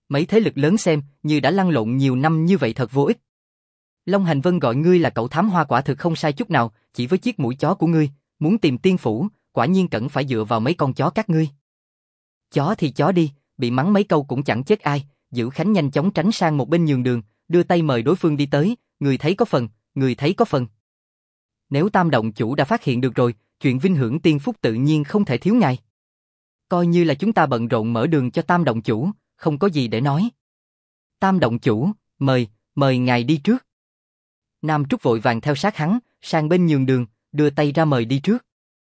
Mấy thế lực lớn xem như đã lăn lộn nhiều năm như vậy thật vô ích. Long Hành Vân gọi ngươi là cậu thám hoa quả thực không sai chút nào, chỉ với chiếc mũi chó của ngươi, muốn tìm tiên phủ, quả nhiên cần phải dựa vào mấy con chó các ngươi. Chó thì chó đi, bị mắng mấy câu cũng chẳng chết ai, Dữ Khánh nhanh chóng tránh sang một bên nhường đường, đưa tay mời đối phương đi tới, người thấy có phần, người thấy có phần. Nếu Tam động chủ đã phát hiện được rồi, chuyện vinh hưởng tiên phúc tự nhiên không thể thiếu ngài. Coi như là chúng ta bận rộn mở đường cho Tam động chủ, không có gì để nói. Tam động chủ, mời ngài đi trước. Nam Trúc vội vàng theo sát hắn, sang bên nhường đường, đưa tay ra mời đi trước.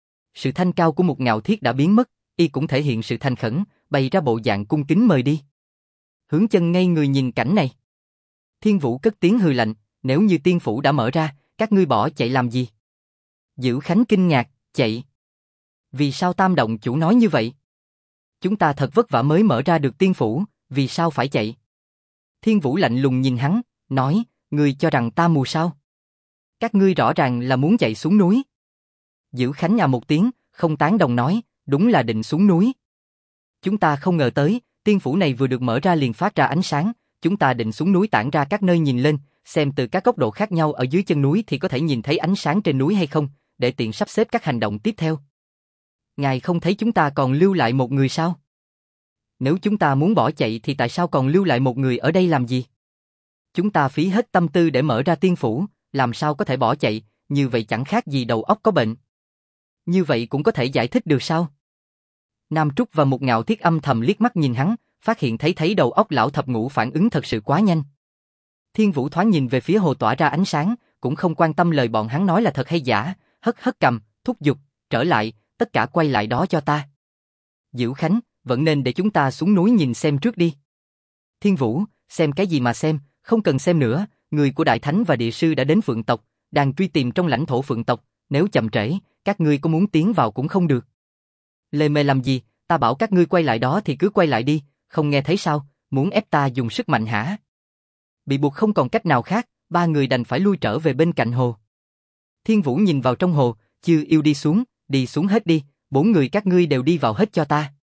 Sự thanh cao của một Ngạo Thiết đã biến mất, y cũng thể hiện sự thành khẩn, bày ra bộ dạng cung kính mời đi. Hướng Chân ngây người nhìn cảnh này. Thiên Vũ cất tiếng hừ lạnh, nếu như tiên phủ đã mở ra, các ngươi bỏ chạy làm gì? Dữ Khánh kinh ngạc, chạy. Vì sao Tam động chủ nói như vậy? Chúng ta thật vất vả mới mở ra được tiên phủ, vì sao phải chạy? Thiên Vũ lạnh lùng nhìn hắn, nói, ngươi cho rằng ta mù sao? Các ngươi rõ ràng là muốn chạy xuống núi. Dữ Khánh à một tiếng, không tán đồng nói, đúng là định xuống núi. Chúng ta không ngờ tới, tiên phủ này vừa được mở ra liền phát ra ánh sáng, chúng ta định xuống núi tản ra các nơi nhìn lên, xem từ các góc độ khác nhau ở dưới chân núi thì có thể nhìn thấy ánh sáng trên núi hay không, để tiện sắp xếp các hành động tiếp theo. Ngài không thấy chúng ta còn lưu lại một người sao? Nếu chúng ta muốn bỏ chạy thì tại sao còn lưu lại một người ở đây làm gì? Chúng ta phí hết tâm tư để mở ra tiên phủ, làm sao có thể bỏ chạy, như vậy chẳng khác gì đầu óc có bệnh. Như vậy cũng có thể giải thích được sao? Nam Trúc và một Ngạo Thiết âm thầm liếc mắt nhìn hắn, phát hiện thấy đầu óc lão thập ngũ phản ứng thật sự quá nhanh. Thiên Vũ thoáng nhìn về phía hồ tỏa ra ánh sáng, cũng không quan tâm lời bọn hắn nói là thật hay giả, hất cầm, thúc giục, trở lại, tất cả quay lại đó cho ta. Dữ Khánh, vẫn nên để chúng ta xuống núi nhìn xem trước đi. Thiên Vũ, xem cái gì mà xem, không cần xem nữa, người của Đại Thánh và Địa Sư đã đến Phượng tộc, đang truy tìm trong lãnh thổ Phượng tộc, nếu chậm trễ, các ngươi có muốn tiến vào cũng không được. Lề mề làm gì, ta bảo các ngươi quay lại đó thì cứ quay lại đi, không nghe thấy sao, muốn ép ta dùng sức mạnh hả? Bị buộc không còn cách nào khác, ba người đành phải lui trở về bên cạnh hồ. Thiên Vũ nhìn vào trong hồ, Chư Yêu đi xuống hết đi, 4 người các ngươi đều đi vào hết cho ta.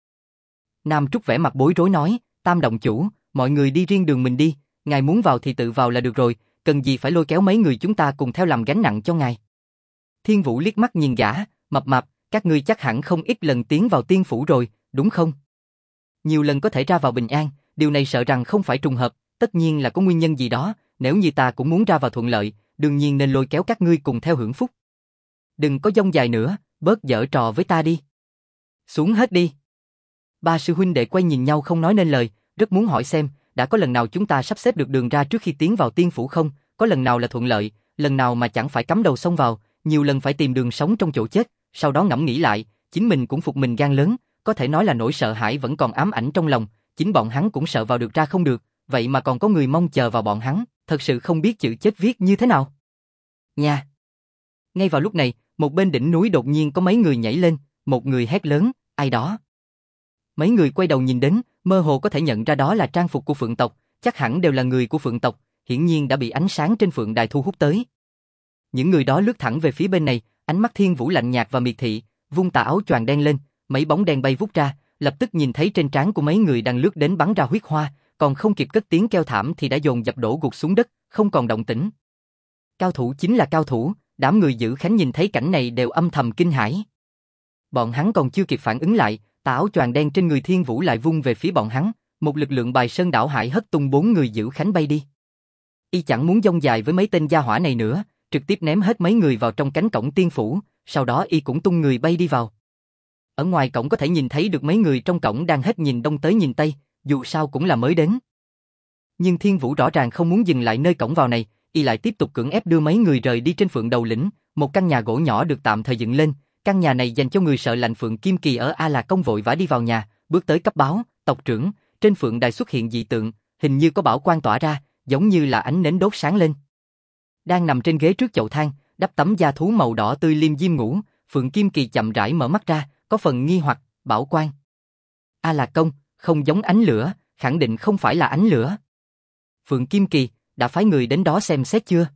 Nam Trúc vẻ mặt bối rối nói, Tam động chủ, mọi người đi riêng đường mình đi, ngài muốn vào thì tự vào là được rồi, cần gì phải lôi kéo mấy người chúng ta cùng theo làm gánh nặng cho ngài. Thiên Vũ liếc mắt nhìn gã, mập mạp, các ngươi chắc hẳn không ít lần tiến vào tiên phủ rồi, đúng không? Nhiều lần có thể ra vào bình an, điều này sợ rằng không phải trùng hợp, tất nhiên là có nguyên nhân gì đó, nếu như ta cũng muốn ra vào thuận lợi, đương nhiên nên lôi kéo các ngươi cùng theo hưởng phúc. Đừng có dông dài nữa, bớt giở trò với ta đi. Xuống hết đi. Ba sư huynh đệ quay nhìn nhau không nói nên lời, rất muốn hỏi xem, đã có lần nào chúng ta sắp xếp được đường ra trước khi tiến vào tiên phủ không, có lần nào là thuận lợi, lần nào mà chẳng phải cắm đầu xông vào, nhiều lần phải tìm đường sống trong chỗ chết, sau đó ngẫm nghĩ lại, chính mình cũng phục mình gan lớn, có thể nói là nỗi sợ hãi vẫn còn ám ảnh trong lòng, chính bọn hắn cũng sợ vào được ra không được, vậy mà còn có người mong chờ vào bọn hắn, thật sự không biết chữ chết viết như thế nào. Nha! Ngay vào lúc này, một bên đỉnh núi đột nhiên có mấy người nhảy lên, một người hét lớn, ai đó? Mấy người quay đầu nhìn đến, mơ hồ có thể nhận ra đó là trang phục của Phượng tộc, chắc hẳn đều là người của Phượng tộc, hiển nhiên đã bị ánh sáng trên Phượng đài thu hút tới. Những người đó lướt thẳng về phía bên này, ánh mắt Thiên Vũ lạnh nhạt và miệt thị, vung tà áo choàng đen lên, mấy bóng đen bay vút ra, lập tức nhìn thấy trên trán của mấy người đang lướt đến bắn ra huyết hoa, còn không kịp cất tiếng kêu thảm thì đã dồn dập đổ gục xuống đất, không còn động tĩnh. Cao thủ chính là cao thủ, đám người Dữ Khánh nhìn thấy cảnh này đều âm thầm kinh hãi. Bọn hắn còn chưa kịp phản ứng lại, tà áo choàng đen trên người Thiên Vũ lại vung về phía bọn hắn, một lực lượng bài sơn đảo hải hất tung 4 người Dữ Khánh bay đi. Y chẳng muốn dông dài với mấy tên gia hỏa này nữa, trực tiếp ném hết mấy người vào trong cánh cổng tiên phủ, sau đó y cũng tung người bay đi vào. Ở ngoài cổng có thể nhìn thấy được mấy người trong cổng đang hết nhìn đông tới nhìn tây, dù sao cũng là mới đến. Nhưng Thiên Vũ rõ ràng không muốn dừng lại nơi cổng vào này, y lại tiếp tục cưỡng ép đưa mấy người rời đi trên Phượng Đầu Lĩnh, một căn nhà gỗ nhỏ được tạm thời dựng lên, căn nhà này dành cho người sợ lạnh Phượng Kim Kỳ ở A Lạc Công vội vã đi vào nhà, bước tới cấp báo, tộc trưởng, trên Phượng đài xuất hiện dị tượng, hình như có bảo quang tỏa ra, giống như là ánh nến đốt sáng lên. Đang nằm trên ghế trước chậu than, đắp tấm da thú màu đỏ tươi liêm diêm ngủ, Phượng Kim Kỳ chậm rãi mở mắt ra, có phần nghi hoặc, bảo quang. A Lạc Công, không giống ánh lửa, khẳng định không phải là ánh lửa. Phượng Kim Kỳ, đã phái người đến đó xem xét chưa?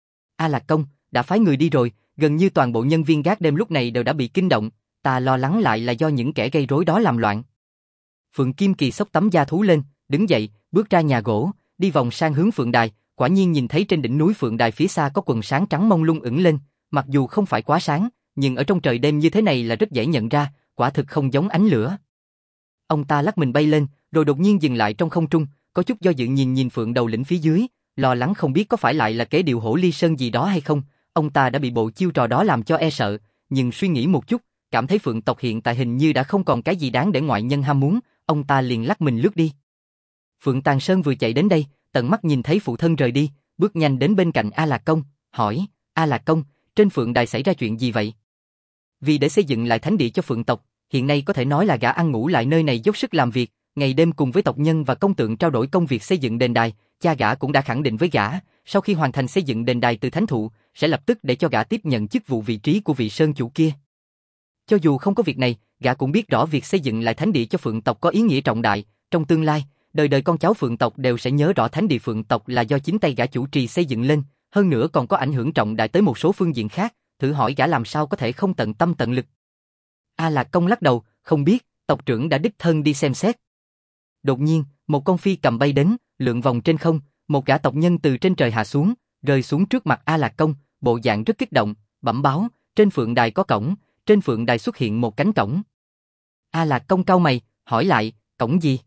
A Lạc Công, đã phái người đi rồi, gần như toàn bộ nhân viên gác đêm lúc này đều đã bị kinh động, ta lo lắng lại là do những kẻ gây rối đó làm loạn. Phượng Kim Kỳ xốc tấm da thú lên, Đứng dậy, bước ra nhà gỗ, đi vòng sang hướng Phượng Đài, quả nhiên nhìn thấy trên đỉnh núi Phượng Đài phía xa có quần sáng trắng mông lung ửng lên, mặc dù không phải quá sáng, nhưng ở trong trời đêm như thế này là rất dễ nhận ra, quả thực không giống ánh lửa. Ông ta lắc mình bay lên, rồi đột nhiên dừng lại trong không trung, có chút do dự nhìn Phượng Đầu Lĩnh phía dưới, lo lắng không biết có phải lại là kế điệu hổ ly sơn gì đó hay không. Ông ta đã bị bộ chiêu trò đó làm cho e sợ, nhưng suy nghĩ một chút, cảm thấy Phượng tộc hiện tại hình như đã không còn cái gì đáng để ngoại nhân ham muốn, ông ta liền lắc mình lướt đi. Phượng Tàng Sơn vừa chạy đến đây, tận mắt nhìn thấy phụ thân rời đi, bước nhanh đến bên cạnh A Lạc Công, hỏi: A Lạc Công, trên Phượng Đài xảy ra chuyện gì vậy? Vì để xây dựng lại thánh địa cho Phượng tộc, hiện nay có thể nói là gã ăn ngủ lại nơi này dốc sức làm việc, ngày đêm cùng với tộc nhân và công tượng trao đổi công việc xây dựng đền đài. Cha gã cũng đã khẳng định với gã, sau khi hoàn thành xây dựng đền đài từ thánh thụ, sẽ lập tức để cho gã tiếp nhận chức vụ vị trí của vị sơn chủ kia. Cho dù không có việc này, gã cũng biết rõ việc xây dựng lại thánh địa cho Phượng tộc có ý nghĩa trọng đại, trong tương lai, đời đời con cháu Phượng tộc đều sẽ nhớ rõ thánh địa Phượng tộc là do chính tay gã chủ trì xây dựng lên, hơn nữa còn có ảnh hưởng trọng đại tới một số phương diện khác, thử hỏi gã làm sao có thể không tận tâm tận lực. A Lạc Công lắc đầu, không biết, tộc trưởng đã đích thân đi xem xét. Đột nhiên, một con phi cầm bay đến, lượn vòng trên không, một gã tộc nhân từ trên trời hạ xuống, rơi xuống trước mặt A Lạc Công, bộ dạng rất kích động, bẩm báo, trên Phượng Đài có cổng, trên Phượng Đài xuất hiện một cánh cổng. A Lạc Công cau mày, hỏi lại, cổng gì?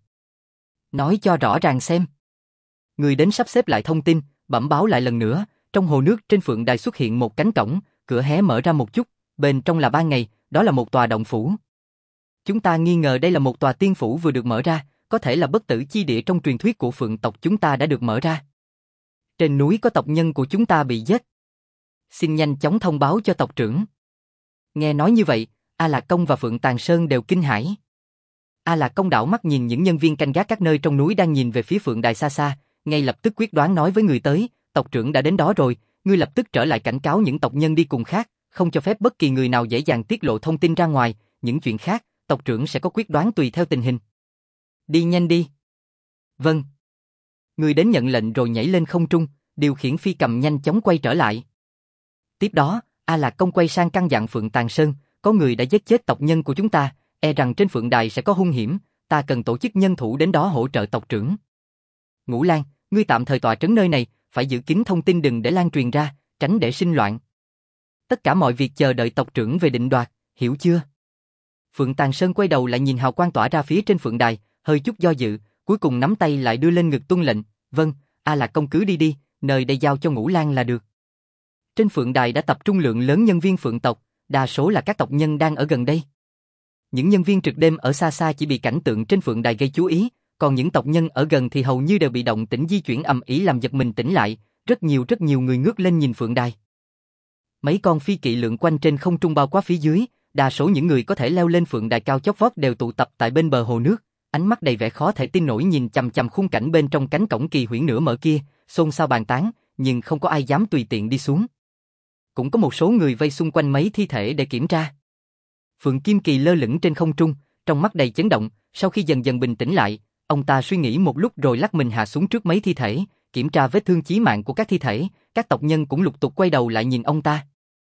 Nói cho rõ ràng xem. Người đến sắp xếp lại thông tin, bẩm báo lại lần nữa, trong hồ nước trên Phượng Đài xuất hiện một cánh cổng, cửa hé mở ra một chút, bên trong là ban ngày, đó là một tòa động phủ. Chúng ta nghi ngờ đây là một tòa tiên phủ vừa được mở ra, có thể là bất tử chi địa trong truyền thuyết của Phượng tộc chúng ta đã được mở ra. Trên núi có tộc nhân của chúng ta bị giết. Xin nhanh chóng thông báo cho tộc trưởng. Nghe nói như vậy, A Lạc Công và Phượng Tàng Sơn đều kinh hãi. A Lạc Công đảo mắt nhìn những nhân viên canh gác các nơi trong núi đang nhìn về phía Phượng Đài xa xa, ngay lập tức quyết đoán nói với người tới, tộc trưởng đã đến đó rồi, ngươi lập tức trở lại cảnh cáo những tộc nhân đi cùng khác, không cho phép bất kỳ người nào dễ dàng tiết lộ thông tin ra ngoài, những chuyện khác, tộc trưởng sẽ có quyết đoán tùy theo tình hình. Đi nhanh đi. Vâng. Người đến nhận lệnh rồi nhảy lên không trung, điều khiển phi cầm nhanh chóng quay trở lại. Tiếp đó, A Lạc Công quay sang căn dặn Phượng Tàng Sơn, có người đã giết chết tộc nhân của chúng ta, e rằng trên Phượng Đài sẽ có hung hiểm, ta cần tổ chức nhân thủ đến đó hỗ trợ tộc trưởng. Ngũ Lang, ngươi tạm thời tọa trấn nơi này, phải giữ kín thông tin đừng để lan truyền ra, tránh để sinh loạn. Tất cả mọi việc chờ đợi tộc trưởng về định đoạt, hiểu chưa? Phượng Tàng Sơn quay đầu lại nhìn hào quang tỏa ra phía trên Phượng Đài, hơi chút do dự, cuối cùng nắm tay lại đưa lên ngực tuân lệnh, vâng, A Lạc Công cứ đi đi, nơi đây giao cho Ngũ Lang là được. Trên Phượng Đài đã tập trung lượng lớn nhân viên Phượng tộc, đa số là các tộc nhân đang ở gần đây. Những nhân viên trực đêm ở xa xa chỉ bị cảnh tượng trên Phượng Đài gây chú ý, còn những tộc nhân ở gần thì hầu như đều bị động tĩnh di chuyển ầm ĩ làm giật mình tỉnh lại, rất nhiều người ngước lên nhìn Phượng Đài. Mấy con phi kỵ lượn quanh trên không trung bao quát phía dưới, đa số những người có thể leo lên Phượng Đài cao chót vót đều tụ tập tại bên bờ hồ nước, ánh mắt đầy vẻ khó thể tin nổi nhìn chằm chằm khung cảnh bên trong cánh cổng kỳ huyễn nửa mở kia, xôn xao bàn tán, nhưng không có ai dám tùy tiện đi xuống. Cũng có một số người vây xung quanh mấy thi thể để kiểm tra. Phượng Kim Kỳ lơ lửng trên không trung, trong mắt đầy chấn động, sau khi dần dần bình tĩnh lại, ông ta suy nghĩ một lúc rồi lắc mình hạ xuống trước mấy thi thể, kiểm tra vết thương chí mạng của các thi thể, các tộc nhân cũng lục tục quay đầu lại nhìn ông ta.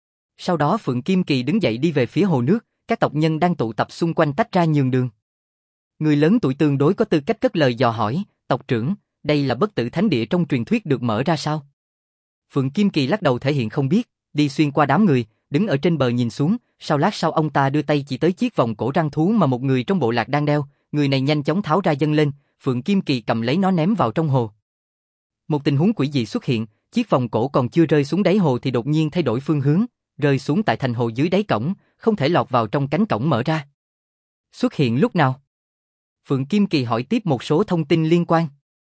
Sau đó Phượng Kim Kỳ đứng dậy đi về phía hồ nước, các tộc nhân đang tụ tập xung quanh tách ra nhường đường. Người lớn tuổi tương đối có tư cách cất lời dò hỏi, tộc trưởng, đây là bất tử thánh địa trong truyền thuyết được mở ra sao? Phượng Kim Kỳ lắc đầu thể hiện không biết, đi xuyên qua đám người, đứng ở trên bờ nhìn xuống, sau lát sau ông ta đưa tay chỉ tới chiếc vòng cổ răng thú mà một người trong bộ lạc đang đeo, người này nhanh chóng tháo ra dâng lên, Phượng Kim Kỳ cầm lấy nó ném vào trong hồ. Một tình huống quỷ dị xuất hiện, chiếc vòng cổ còn chưa rơi xuống đáy hồ thì đột nhiên thay đổi phương hướng, rơi xuống tại thành hồ dưới đáy cổng, không thể lọt vào trong cánh cổng mở ra. Xuất hiện lúc nào? Phượng Kim Kỳ hỏi tiếp một số thông tin liên quan.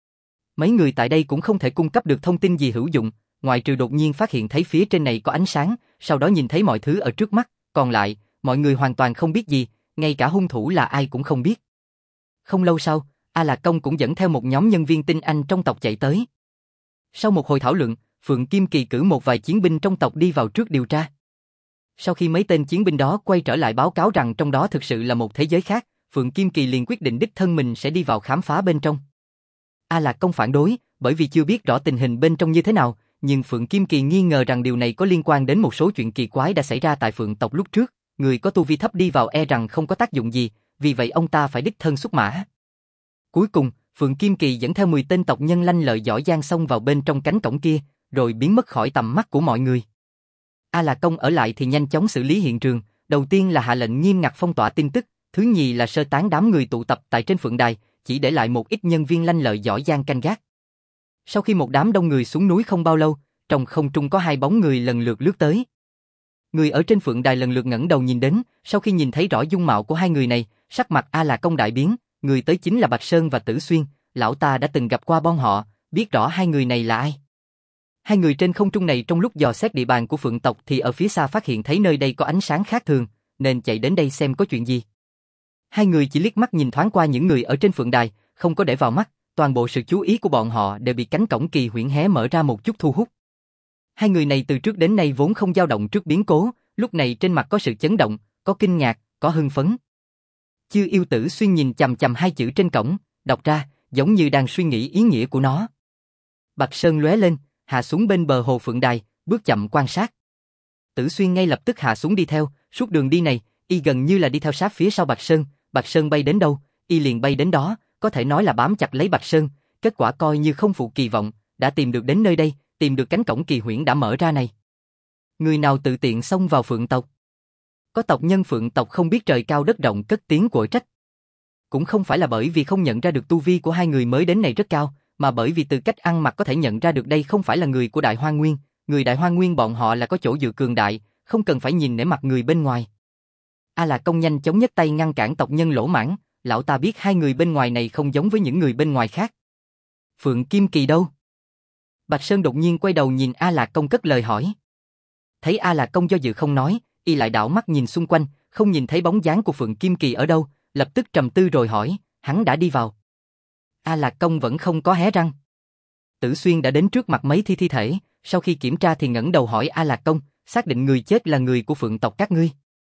Mấy người tại đây cũng không thể cung cấp được thông tin gì hữu dụng, ngoại trừ đột nhiên phát hiện thấy phía trên này có ánh sáng, sau đó nhìn thấy mọi thứ ở trước mắt, còn lại, mọi người hoàn toàn không biết gì, ngay cả hung thủ là ai cũng không biết. Không lâu sau, A Lạc Công cũng dẫn theo một nhóm nhân viên tinh anh trong tộc chạy tới. Sau một hồi thảo luận, Phượng Kim Kỳ cử một vài chiến binh trong tộc đi vào trước điều tra. Sau khi mấy tên chiến binh đó quay trở lại báo cáo rằng trong đó thực sự là một thế giới khác, Phượng Kim Kỳ liền quyết định đích thân mình sẽ đi vào khám phá bên trong. A Lạc Công phản đối, bởi vì chưa biết rõ tình hình bên trong như thế nào, nhưng Phượng Kim Kỳ nghi ngờ rằng điều này có liên quan đến một số chuyện kỳ quái đã xảy ra tại Phượng tộc lúc trước, người có tu vi thấp đi vào e rằng không có tác dụng gì, vì vậy ông ta phải đích thân xuất mã. Cuối cùng, Phượng Kim Kỳ dẫn theo 10 tên tộc nhân lanh lợi giỏi giang xông vào bên trong cánh cổng kia, rồi biến mất khỏi tầm mắt của mọi người. A Lạc Công ở lại thì nhanh chóng xử lý hiện trường, đầu tiên là hạ lệnh nghiêm ngặt phong tỏa tin tức, thứ nhì là sơ tán đám người tụ tập tại trên phượng đài, chỉ để lại một ít nhân viên lanh lợi giỏi giang canh gác. Sau khi một đám đông người xuống núi không bao lâu, trong không trung có 2 bóng người lần lượt lướt tới. Người ở trên phượng đài lần lượt ngẩng đầu nhìn đến, sau khi nhìn thấy rõ dung mạo của 2 người này, sắc mặt A Lạc Công đại biến, người tới chính là Bạch Sơn và Tử Xuyên, lão ta đã từng gặp qua bọn họ, biết rõ 2 người này là ai. 2 người trên không trung này trong lúc dò xét địa bàn của phượng tộc thì ở phía xa phát hiện thấy nơi đây có ánh sáng khác thường, nên chạy đến đây xem có chuyện gì. 2 người chỉ liếc mắt nhìn thoáng qua những người ở trên phượng đài, không có để vào mắt, toàn bộ sự chú ý của bọn họ đều bị cánh cổng kỳ huyễn hé mở ra một chút thu hút. 2 người này từ trước đến nay vốn không dao động trước biến cố, lúc này trên mặt có sự chấn động, có kinh ngạc, có hưng phấn. Chư yêu Tử Xuyên nhìn chằm chằm 2 chữ trên cổng, đọc ra, giống như đang suy nghĩ ý nghĩa của nó. Bạch Sơn lóe lên, hạ xuống bên bờ hồ phượng đài, bước chậm quan sát. Tử Xuyên ngay lập tức hạ xuống đi theo, suốt đường đi này, y gần như là đi theo sát phía sau Bạch Sơn bay đến đâu, y liền bay đến đó, có thể nói là bám chặt lấy Bạch Sơn, kết quả coi như không phụ kỳ vọng, đã tìm được đến nơi đây, tìm được cánh cổng kỳ huyễn đã mở ra này. Người nào tự tiện xông vào phượng tộc? Có tộc nhân phượng tộc không biết trời cao đất rộng cất tiếng quở trách. Cũng không phải là bởi vì không nhận ra được tu vi của 2 người mới đến này rất cao, mà bởi vì từ cách ăn mặc có thể nhận ra được đây không phải là người của Đại Hoang Nguyên, người Đại Hoang Nguyên bọn họ là có chỗ dựa cường đại, không cần phải nhìn nể mặt người bên ngoài. A Lạc Công nhanh chóng nhấc tay ngăn cản tộc nhân lỗ mãng, lão ta biết 2 người bên ngoài này không giống với những người bên ngoài khác. Phượng Kim Kỳ đâu? Bạch Sơn đột nhiên quay đầu nhìn A Lạc Công cất lời hỏi. Thấy A Lạc Công do dự không nói, y lại đảo mắt nhìn xung quanh, không nhìn thấy bóng dáng của Phượng Kim Kỳ ở đâu, lập tức trầm tư rồi hỏi, hắn đã đi vào. A Lạc Công vẫn không có hé răng. Tử Xuyên đã đến trước mặt mấy thi thể, sau khi kiểm tra thì ngẩng đầu hỏi A Lạc Công, xác định người chết là người của phượng tộc các ngươi.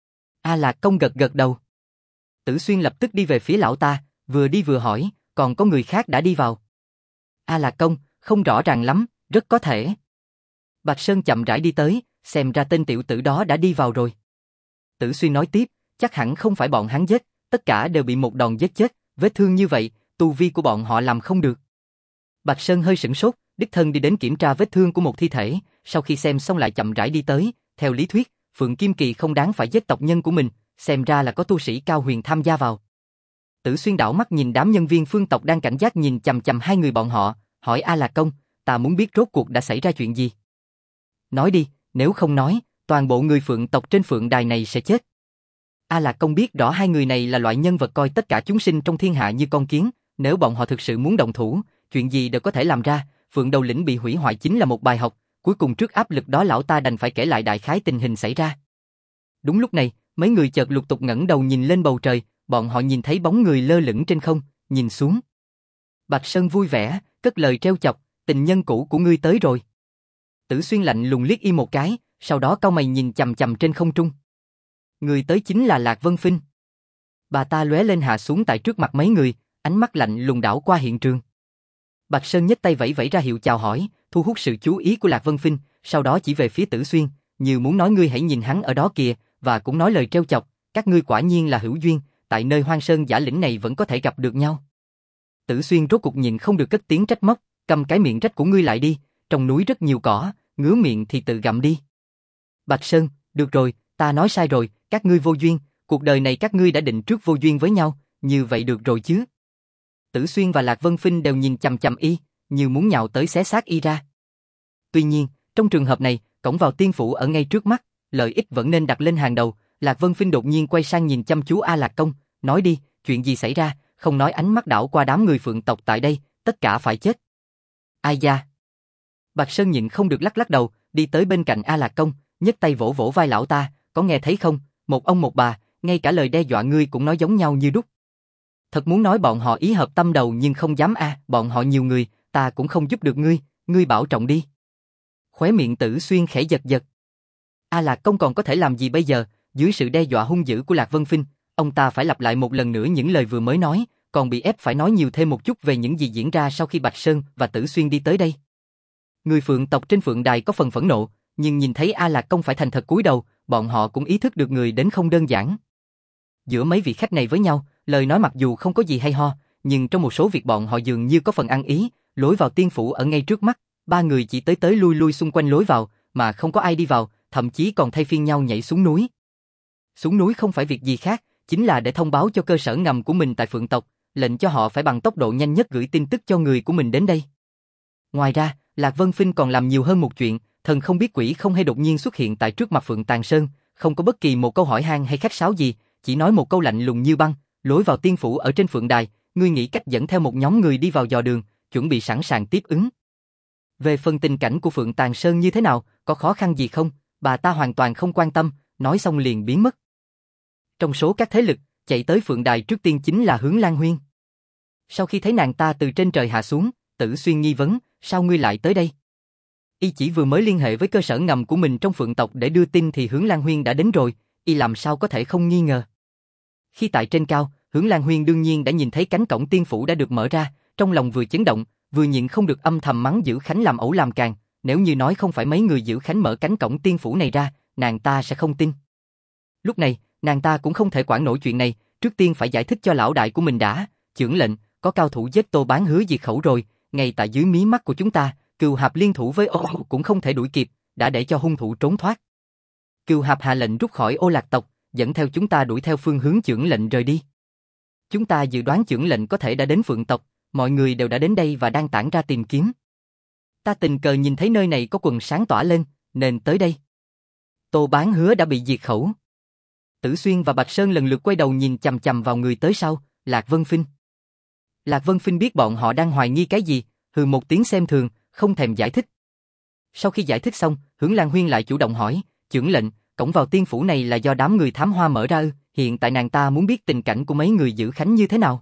A Lạc Công gật gật đầu. Tử Xuyên lập tức đi về phía lão ta, vừa đi vừa hỏi, còn có người khác đã đi vào. A Lạc Công, không rõ ràng lắm, rất có thể. Bạch Sơn chậm rãi đi tới, xem ra tên tiểu tử đó đã đi vào rồi. Tử Xuyên nói tiếp, chắc hẳn không phải bọn hắn giết, tất cả đều bị một đòn giết chết, vết thương như vậy, tu vi của bọn họ làm không được. Bạch Sơn hơi sửng sốt, đích thân đi đến kiểm tra vết thương của một thi thể, sau khi xem xong lại chậm rãi đi tới, theo lý thuyết, Phượng Kim Kỳ không đáng phải giết tộc nhân của mình, xem ra là có tu sĩ cao huyền tham gia vào. Tử Xuyên đảo mắt nhìn đám nhân viên phương tộc đang cảnh giác nhìn chằm chằm 2 người bọn họ, hỏi A Lạc Công, ta muốn biết rốt cuộc đã xảy ra chuyện gì. Nói đi, nếu không nói, toàn bộ người phượng tộc trên phượng đài này sẽ chết. A Lạc Công biết rõ 2 người này là loại nhân vật coi tất cả chúng sinh trong thiên hạ như con kiến, nếu bọn họ thực sự muốn động thủ, chuyện gì đều có thể làm ra, phượng đầu lĩnh bị hủy hoại chính là một bài học, cuối cùng trước áp lực đó lão ta đành phải kể lại đại khái tình hình xảy ra. Đúng lúc này, mấy người chợt lục tục ngẩng đầu nhìn lên bầu trời, bọn họ nhìn thấy bóng người lơ lửng trên không, nhìn xuống. Bạch Sơn vui vẻ, cất lời trêu chọc, tình nhân cũ của ngươi tới rồi. Tử Xuyên lạnh lùng liếc y một cái, sau đó cau mày nhìn chằm chằm trên không trung. Người tới chính là Lạc Vân Phinh. Bà ta lóe lên hạ xuống tại trước mặt mấy người, ánh mắt lạnh lùng đảo qua hiện trường. Bạch Sơn nhấc tay vẫy vẫy ra hiệu chào hỏi, thu hút sự chú ý của Lạc Vân Phinh, sau đó chỉ về phía Tử Xuyên, như muốn nói ngươi hãy nhìn hắn ở đó kìa, và cũng nói lời trêu chọc, các ngươi quả nhiên là hữu duyên, tại nơi hoang sơn giả lĩnh này vẫn có thể gặp được nhau. Tử Xuyên rốt cục nhìn không được cất tiếng trách móc, cầm cái miệng rách của ngươi lại đi, trong núi rất nhiều cỏ, ngứa miệng thì tự gặm đi. Bạch Sơn, được rồi, ta nói sai rồi, các ngươi vô duyên, cuộc đời này các ngươi đã định trước vô duyên với nhau, như vậy được rồi chứ. Tử Xuyên và Lạc Vân Phinh đều nhìn chằm chằm y, như muốn nhào tới xé xác y ra. Tuy nhiên, trong trường hợp này, cổng vào tiên phủ ở ngay trước mắt, lợi ích vẫn nên đặt lên hàng đầu. Lạc Vân Phinh đột nhiên quay sang nhìn chăm chú A Lạc Công, nói đi, chuyện gì xảy ra, không nói ánh mắt đảo qua đám người phượng tộc tại đây, tất cả phải chết. Ai da? Bạch Sơn nhịn không được lắc lắc đầu, đi tới bên cạnh A Lạc Công, nhấc tay vỗ vỗ vai lão ta, có nghe thấy không, một ông một bà, ngay cả lời đe dọa ngươi cũng nói giống nhau như đúc. Thật muốn nói bọn họ ý hợp tâm đầu nhưng không dám bọn họ nhiều người, ta cũng không giúp được ngươi bảo trọng đi. Khóe miệng Tử Xuyên khẽ giật giật. A Lạc Công còn có thể làm gì bây giờ, dưới sự đe dọa hung dữ của Lạc Vân Phinh, ông ta phải lặp lại một lần nữa những lời vừa mới nói, còn bị ép phải nói nhiều thêm một chút về những gì diễn ra sau khi Bạch Sơn và Tử Xuyên đi tới đây. Người phượng tộc trên phượng đài có phần phẫn nộ, nhưng nhìn thấy A Lạc Công phải thành thật cúi đầu, bọn họ cũng ý thức được người đến không đơn giản. Giữa mấy vị khách này với nhau, lời nói mặc dù không có gì hay ho, nhưng trong một số việc bọn họ dường như có phần ăn ý, lối vào tiên phủ ở ngay trước mắt, ba người chỉ tới tới lui lui xung quanh lối vào, mà không có ai đi vào, thậm chí còn thay phiên nhau nhảy xuống núi. Xuống núi không phải việc gì khác, chính là để thông báo cho cơ sở ngầm của mình tại Phượng tộc, lệnh cho họ phải bằng tốc độ nhanh nhất gửi tin tức cho người của mình đến đây. Ngoài ra, Lạc Vân Phinh còn làm nhiều hơn một chuyện, thần không biết quỷ không hay đột nhiên xuất hiện tại trước mặt Phượng Tàng Sơn, không có bất kỳ một câu hỏi han hay khách sáo gì, chỉ nói một câu lạnh lùng như băng, lối vào tiên phủ ở trên Phượng Đài, ngươi nghĩ cách dẫn theo một nhóm người đi vào dò đường, chuẩn bị sẵn sàng tiếp ứng. Về phần tình cảnh của Phượng Tàng Sơn như thế nào, có khó khăn gì không, bà ta hoàn toàn không quan tâm, nói xong liền biến mất. Trong số các thế lực, chạy tới Phượng Đài trước tiên chính là Hướng Lan Huyên. Sau khi thấy nàng ta từ trên trời hạ xuống, Tử Xuyên nghi vấn, sao ngươi lại tới đây? Y chỉ vừa mới liên hệ với cơ sở ngầm của mình trong Phượng tộc để đưa tin thì Hướng Lan Huyên đã đến rồi, y làm sao có thể không nghi ngờ. Khi tại trên cao, Hướng Lan Huyên đương nhiên đã nhìn thấy cánh cổng tiên phủ đã được mở ra, trong lòng vừa chấn động, vừa nhịn không được âm thầm mắng Dữ Khánh làm ẩu làm càng, nếu như nói không phải mấy người Dữ Khánh mở cánh cổng tiên phủ này ra, nàng ta sẽ không tin. Lúc này, nàng ta cũng không thể quản nổi chuyện này, trước tiên phải giải thích cho lão đại của mình đã, chưởng lệnh, có cao thủ giết Tô Bán Hứa diệt khẩu rồi, ngay tại dưới mí mắt của chúng ta, Cừu Hạp liên thủ với Ô cũng không thể đuổi kịp, đã để cho hung thủ trốn thoát. Cừu Hạp hạ lệnh rút khỏi Ô Lạc tộc, dẫn theo chúng ta đuổi theo phương hướng chưởng lệnh rời đi. Chúng ta dự đoán chưởng lệnh có thể đã đến Phượng tộc, mọi người đều đã đến đây và đang tản ra tìm kiếm. Ta tình cờ nhìn thấy nơi này có quần sáng tỏa lên, nên tới đây. Tô Bán Hứa đã bị diệt khẩu. Tử Xuyên và Bạch Sơn lần lượt quay đầu nhìn chằm chằm vào người tới sau, Lạc Vân Phinh. Lạc Vân Phinh biết bọn họ đang hoài nghi cái gì, hừ một tiếng xem thường, không thèm giải thích. Sau khi giải thích xong, Hướng Lan Huyên lại chủ động hỏi, chưởng lệnh, cổng vào tiên phủ này là do đám người thám hoa mở ra ư? Hiện tại nàng ta muốn biết tình cảnh của mấy người Dữ Khánh như thế nào.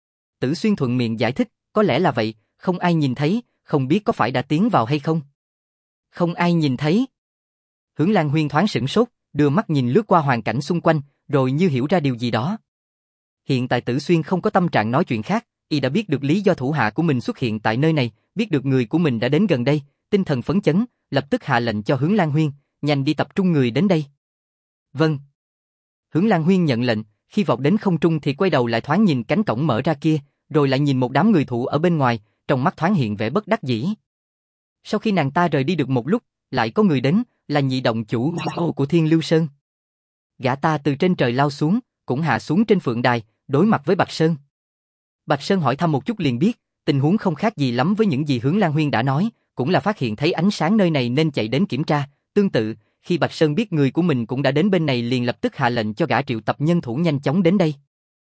Tử Xuyên thuận miệng giải thích, có lẽ là vậy, không ai nhìn thấy, không biết có phải đã tiến vào hay không. Không ai nhìn thấy. Hướng Lan Huyên thoáng sửng sốt, đưa mắt nhìn lướt qua hoàn cảnh xung quanh, rồi như hiểu ra điều gì đó. Hiện tại Tử Xuyên không có tâm trạng nói chuyện khác, y đã biết được lý do thủ hạ của mình xuất hiện tại nơi này, biết được người của mình đã đến gần đây, tinh thần phấn chấn, lập tức hạ lệnh cho Hướng Lan Huyên, nhanh đi tập trung người đến đây. Vâng. Hướng Lan Huyên nhận lệnh, khi vọt đến không trung thì quay đầu lại thoáng nhìn cánh cổng mở ra kia, rồi lại nhìn một đám người thủ ở bên ngoài, trong mắt thoáng hiện vẻ bất đắc dĩ. Sau khi nàng ta rời đi được một lúc, lại có người đến, là nhị động chủ của Thiên Lưu Sơn. Gã ta từ trên trời lao xuống, cũng hạ xuống trên Phượng Đài, đối mặt với Bạch Sơn. Bạch Sơn hỏi thăm một chút liền biết, tình huống không khác gì lắm với những gì Hướng Lan Huyên đã nói, cũng là phát hiện thấy ánh sáng nơi này nên chạy đến kiểm tra. Tương tự, khi Bạch Sơn biết người của mình cũng đã đến bên này liền lập tức hạ lệnh cho gã triệu tập nhân thủ nhanh chóng đến đây.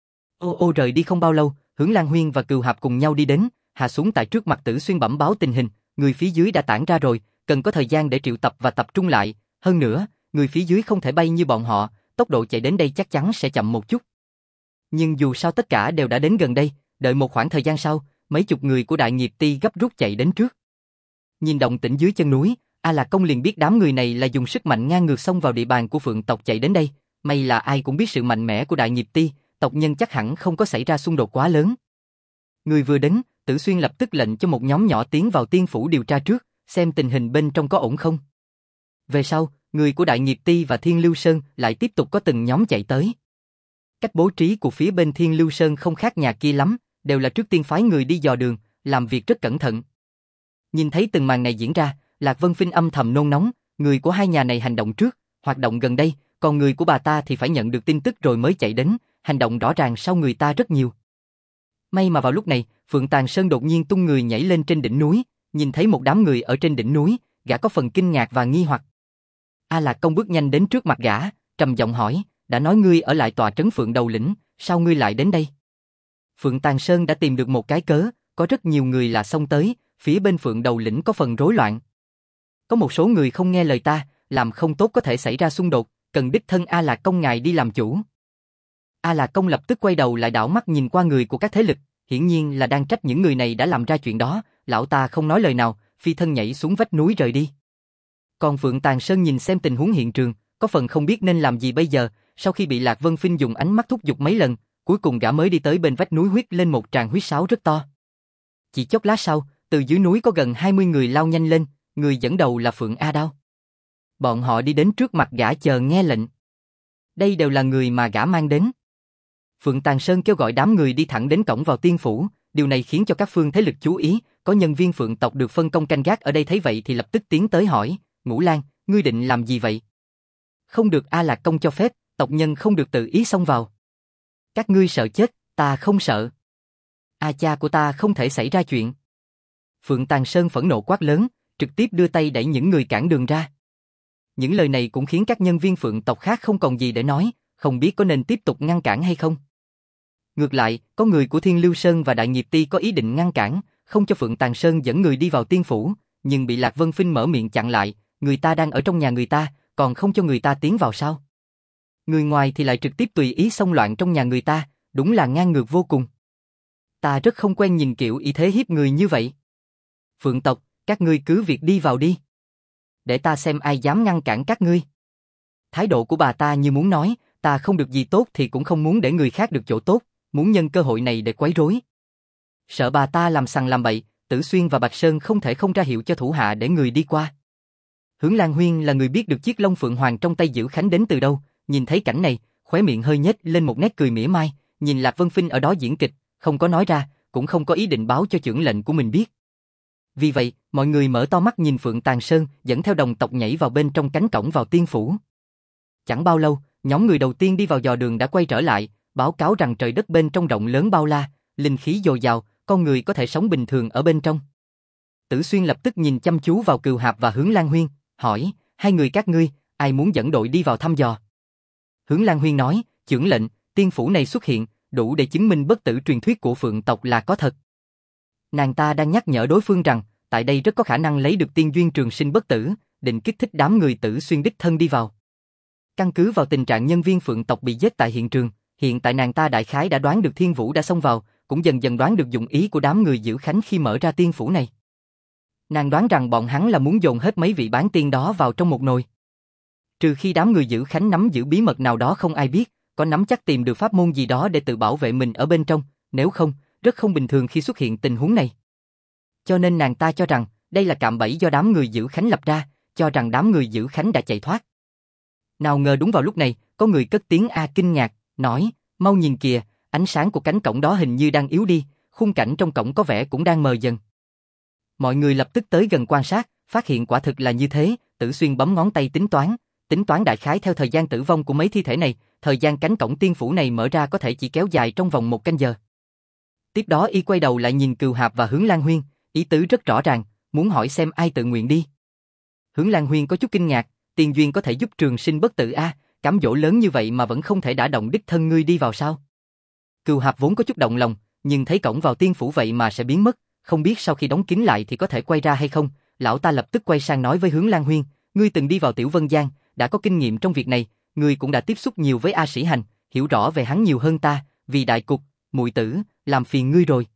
Ô rời đi không bao lâu, Hướng Lan Huyên và Cừu Hạp cùng nhau đi đến, hạ xuống tại trước mặt Tử Xuyên bẩm báo tình hình, người phía dưới đã tản ra rồi, cần có thời gian để triệu tập và tập trung lại, hơn nữa, người phía dưới không thể bay như bọn họ, tốc độ chạy đến đây chắc chắn sẽ chậm một chút. Nhưng dù sao tất cả đều đã đến gần đây, đợi một khoảng thời gian sau, mấy chục người của Đại Nghiệp Ti gấp rút chạy đến trước. Nhìn động tĩnh dưới chân núi, A Lạc Công liền biết đám người này là dùng sức mạnh ngang ngược xông vào địa bàn của Phượng tộc chạy đến đây, may là ai cũng biết sự mạnh mẽ của Đại Nghiệp Ti, tộc nhân chắc hẳn không có xảy ra xung đột quá lớn. Người vừa đến, Tử Xuyên lập tức lệnh cho một nhóm nhỏ tiến vào tiên phủ điều tra trước, xem tình hình bên trong có ổn không. Về sau, người của Đại Nghiệp Ti và Thiên Lưu Sơn lại tiếp tục có từng nhóm chạy tới. Cách bố trí của phía bên Thiên Lưu Sơn không khác nhà kia lắm, đều là trước tiên phái người đi dò đường, làm việc rất cẩn thận. Nhìn thấy từng màn này diễn ra, Lạc Vân Phinh âm thầm nôn nóng, người của hai nhà này hành động trước, hoạt động gần đây, còn người của bà ta thì phải nhận được tin tức rồi mới chạy đến, hành động rõ ràng sau người ta rất nhiều. May mà vào lúc này, Phượng Tàng Sơn đột nhiên tung người nhảy lên trên đỉnh núi, nhìn thấy một đám người ở trên đỉnh núi, gã có phần kinh ngạc và nghi hoặc. A Lạc Công bước nhanh đến trước mặt gã, trầm giọng hỏi, đã nói ngươi ở lại tòa trấn Phượng Đầu Lĩnh, sao ngươi lại đến đây? Phượng Tàng Sơn đã tìm được một cái cớ, có rất nhiều người là xông tới, phía bên Phượng Đầu Lĩnh có phần rối loạn. Có một số người không nghe lời ta, làm không tốt có thể xảy ra xung đột, cần đích thân A Lạc Công ngài đi làm chủ. A Lạc Công lập tức quay đầu lại đảo mắt nhìn qua người của các thế lực, hiển nhiên là đang trách những người này đã làm ra chuyện đó, lão ta không nói lời nào, phi thân nhảy xuống vách núi rời đi. Còn Phượng Tàng Sơn nhìn xem tình huống hiện trường, có phần không biết nên làm gì bây giờ, sau khi bị Lạc Vân Phinh dùng ánh mắt thúc giục mấy lần, cuối cùng gã mới đi tới bên vách núi huyết lên một tràng huyết sáo rất to. Chỉ chốc lát sau, từ dưới núi có gần 20 người lao nhanh lên, người dẫn đầu là Phượng A Đao. Bọn họ đi đến trước mặt gã chờ nghe lệnh. Đây đều là người mà gã mang đến. Phượng Tàng Sơn kêu gọi đám người đi thẳng đến cổng vào tiên phủ, điều này khiến cho các phương thế lực chú ý, có nhân viên Phượng tộc được phân công canh gác ở đây thấy vậy thì lập tức tiến tới hỏi, Ngũ Lang, ngươi định làm gì vậy? Không được, A Lạc Công cho phép, tộc nhân không được tự ý xông vào. Các ngươi sợ chết, ta không sợ. A cha của ta không thể xảy ra chuyện. Phượng Tàng Sơn phẫn nộ quát lớn, trực tiếp đưa tay đẩy những người cản đường ra. Những lời này cũng khiến các nhân viên Phượng tộc khác không còn gì để nói, không biết có nên tiếp tục ngăn cản hay không. Ngược lại, có người của Thiên Lưu Sơn và Đại Nghiệp Ti có ý định ngăn cản, không cho Phượng Tàng Sơn dẫn người đi vào tiên phủ, nhưng bị Lạc Vân Phinh mở miệng chặn lại, người ta đang ở trong nhà người ta, còn không cho người ta tiến vào sao? Người ngoài thì lại trực tiếp tùy ý xông loạn trong nhà người ta, đúng là ngang ngược vô cùng. Ta rất không quen nhìn kiểu ý thế hiếp người như vậy. Phượng tộc, các ngươi cứ việc đi vào đi. Để ta xem ai dám ngăn cản các ngươi. Thái độ của bà ta như muốn nói, ta không được gì tốt thì cũng không muốn để người khác được chỗ tốt, muốn nhân cơ hội này để quấy rối. Sợ bà ta làm sằng làm bậy, Tử Xuyên và Bạch Sơn không thể không ra hiệu cho thủ hạ để người đi qua. Hướng Lan Huyên là người biết được chiếc lông phượng hoàng trong tay Dữ Khánh đến từ đâu, nhìn thấy cảnh này, khóe miệng hơi nhếch lên một nét cười mỉa mai, nhìn Lạc Vân Phinh ở đó diễn kịch, không có nói ra, cũng không có ý định báo cho trưởng lệnh của mình biết. Vì vậy, mọi người mở to mắt nhìn Phượng Tàng Sơn, dẫn theo đồng tộc nhảy vào bên trong cánh cổng vào tiên phủ. Chẳng bao lâu, nhóm người đầu tiên đi vào dò đường đã quay trở lại, báo cáo rằng trời đất bên trong rộng lớn bao la, linh khí dồi dào, con người có thể sống bình thường ở bên trong. Tử Xuyên lập tức nhìn chăm chú vào Cừu Hạp và Hướng Lan Huyên, hỏi, hai người các ngươi, ai muốn dẫn đội đi vào thăm dò? Hướng Lan Huyên nói, trưởng lệnh, tiên phủ này xuất hiện, đủ để chứng minh bất tử truyền thuyết của Phượng tộc là có thật. Nàng ta đang nhắc nhở đối phương rằng, tại đây rất có khả năng lấy được tiên duyên trường sinh bất tử, định kích thích đám người Tử Xuyên đích thân đi vào. Căn cứ vào tình trạng nhân viên Phượng tộc bị giết tại hiện trường, hiện tại nàng ta đại khái đã đoán được Thiên Vũ đã xông vào, cũng dần dần đoán được dụng ý của đám người Dữ Khánh khi mở ra tiên phủ này. Nàng đoán rằng bọn hắn là muốn dồn hết mấy vị bán tiên đó vào trong một nồi. Trừ khi đám người Dữ Khánh nắm giữ bí mật nào đó không ai biết, có nắm chắc tìm được pháp môn gì đó để tự bảo vệ mình ở bên trong, nếu không, rất không bình thường khi xuất hiện tình huống này. Cho nên nàng ta cho rằng, đây là cạm bẫy do đám người Dữ Khánh lập ra, cho rằng đám người Dữ Khánh đã chạy thoát. Nào ngờ đúng vào lúc này, có người cất tiếng a kinh ngạc, nói, mau nhìn kìa, ánh sáng của cánh cổng đó hình như đang yếu đi, khung cảnh trong cổng có vẻ cũng đang mờ dần. Mọi người lập tức tới gần quan sát, phát hiện quả thực là như thế, Tử Xuyên bấm ngón tay tính toán đại khái theo thời gian tử vong của mấy thi thể này, thời gian cánh cổng tiên phủ này mở ra có thể chỉ kéo dài trong vòng 1 canh giờ. Tiếp đó y quay đầu lại nhìn Cừu Hạp và Hướng Lan Huyên, ý tứ rất rõ ràng, muốn hỏi xem ai tự nguyện đi. Hướng Lan Huyên có chút kinh ngạc, tiên duyên có thể giúp trường sinh bất tử a, cám dỗ lớn như vậy mà vẫn không thể đả động đích thân ngươi đi vào sao? Cừu Hạp vốn có chút động lòng, nhưng thấy cổng vào tiên phủ vậy mà sẽ biến mất, không biết sau khi đóng kín lại thì có thể quay ra hay không. Lão ta lập tức quay sang nói với Hướng Lan Huyên, ngươi từng đi vào Tiểu Vân Giang, đã có kinh nghiệm trong việc này, ngươi cũng đã tiếp xúc nhiều với A Sĩ Hành, hiểu rõ về hắn nhiều hơn ta, vì đại cục, muội tử, làm phiền ngươi rồi.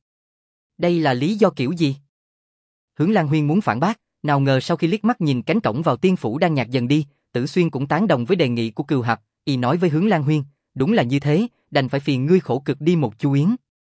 Đây là lý do kiểu gì? Hướng Lan Huyên muốn phản bác, nào ngờ sau khi liếc mắt nhìn cánh cổng vào tiên phủ đang nhạt dần đi, Tử Xuyên cũng tán đồng với đề nghị của Cừu Hạp, y nói với Hướng Lan Huyên, đúng là như thế, đành phải phiền ngươi khổ cực đi một chuyến.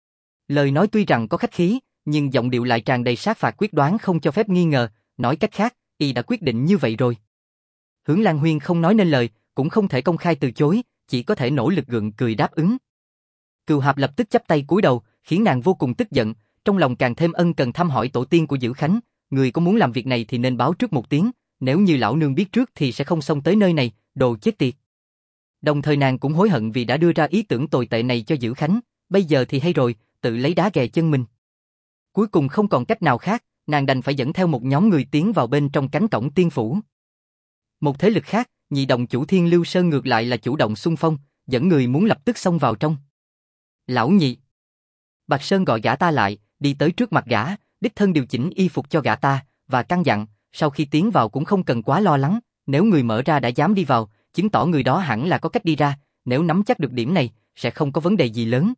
Lời nói tuy rằng có khách khí, nhưng giọng điệu lại tràn đầy sát phạt quyết đoán không cho phép nghi ngờ, nói cách khác, y đã quyết định như vậy rồi. Hướng Lan Huyên không nói nên lời, cũng không thể công khai từ chối, chỉ có thể nỗ lực gượng cười đáp ứng. Cừu Hạp lập tức chắp tay cúi đầu, khiến nàng vô cùng tức giận, trong lòng càng thêm ân cần thăm hỏi tổ tiên của Dữ Khánh, người có muốn làm việc này thì nên báo trước một tiếng, nếu như lão nương biết trước thì sẽ không xông tới nơi này, đồ chết tiệt. Đồng thời nàng cũng hối hận vì đã đưa ra ý tưởng tồi tệ này cho Dữ Khánh, bây giờ thì hay rồi, tự lấy đá ghè chân mình. Cuối cùng không còn cách nào khác, nàng đành phải dẫn theo một nhóm người tiến vào bên trong cánh cổng tiên phủ. Một thế lực khác, nhị đồng chủ Thiên Lưu Sơn ngược lại là chủ động xung phong, dẫn người muốn lập tức xông vào trong. Lão nhị. Bạch Sơn gọi gã ta lại, đi tới trước mặt gã, đích thân điều chỉnh y phục cho gã ta, và căn dặn, sau khi tiến vào cũng không cần quá lo lắng, nếu người mở ra đã dám đi vào, chứng tỏ người đó hẳn là có cách đi ra, nếu nắm chắc được điểm này, sẽ không có vấn đề gì lớn.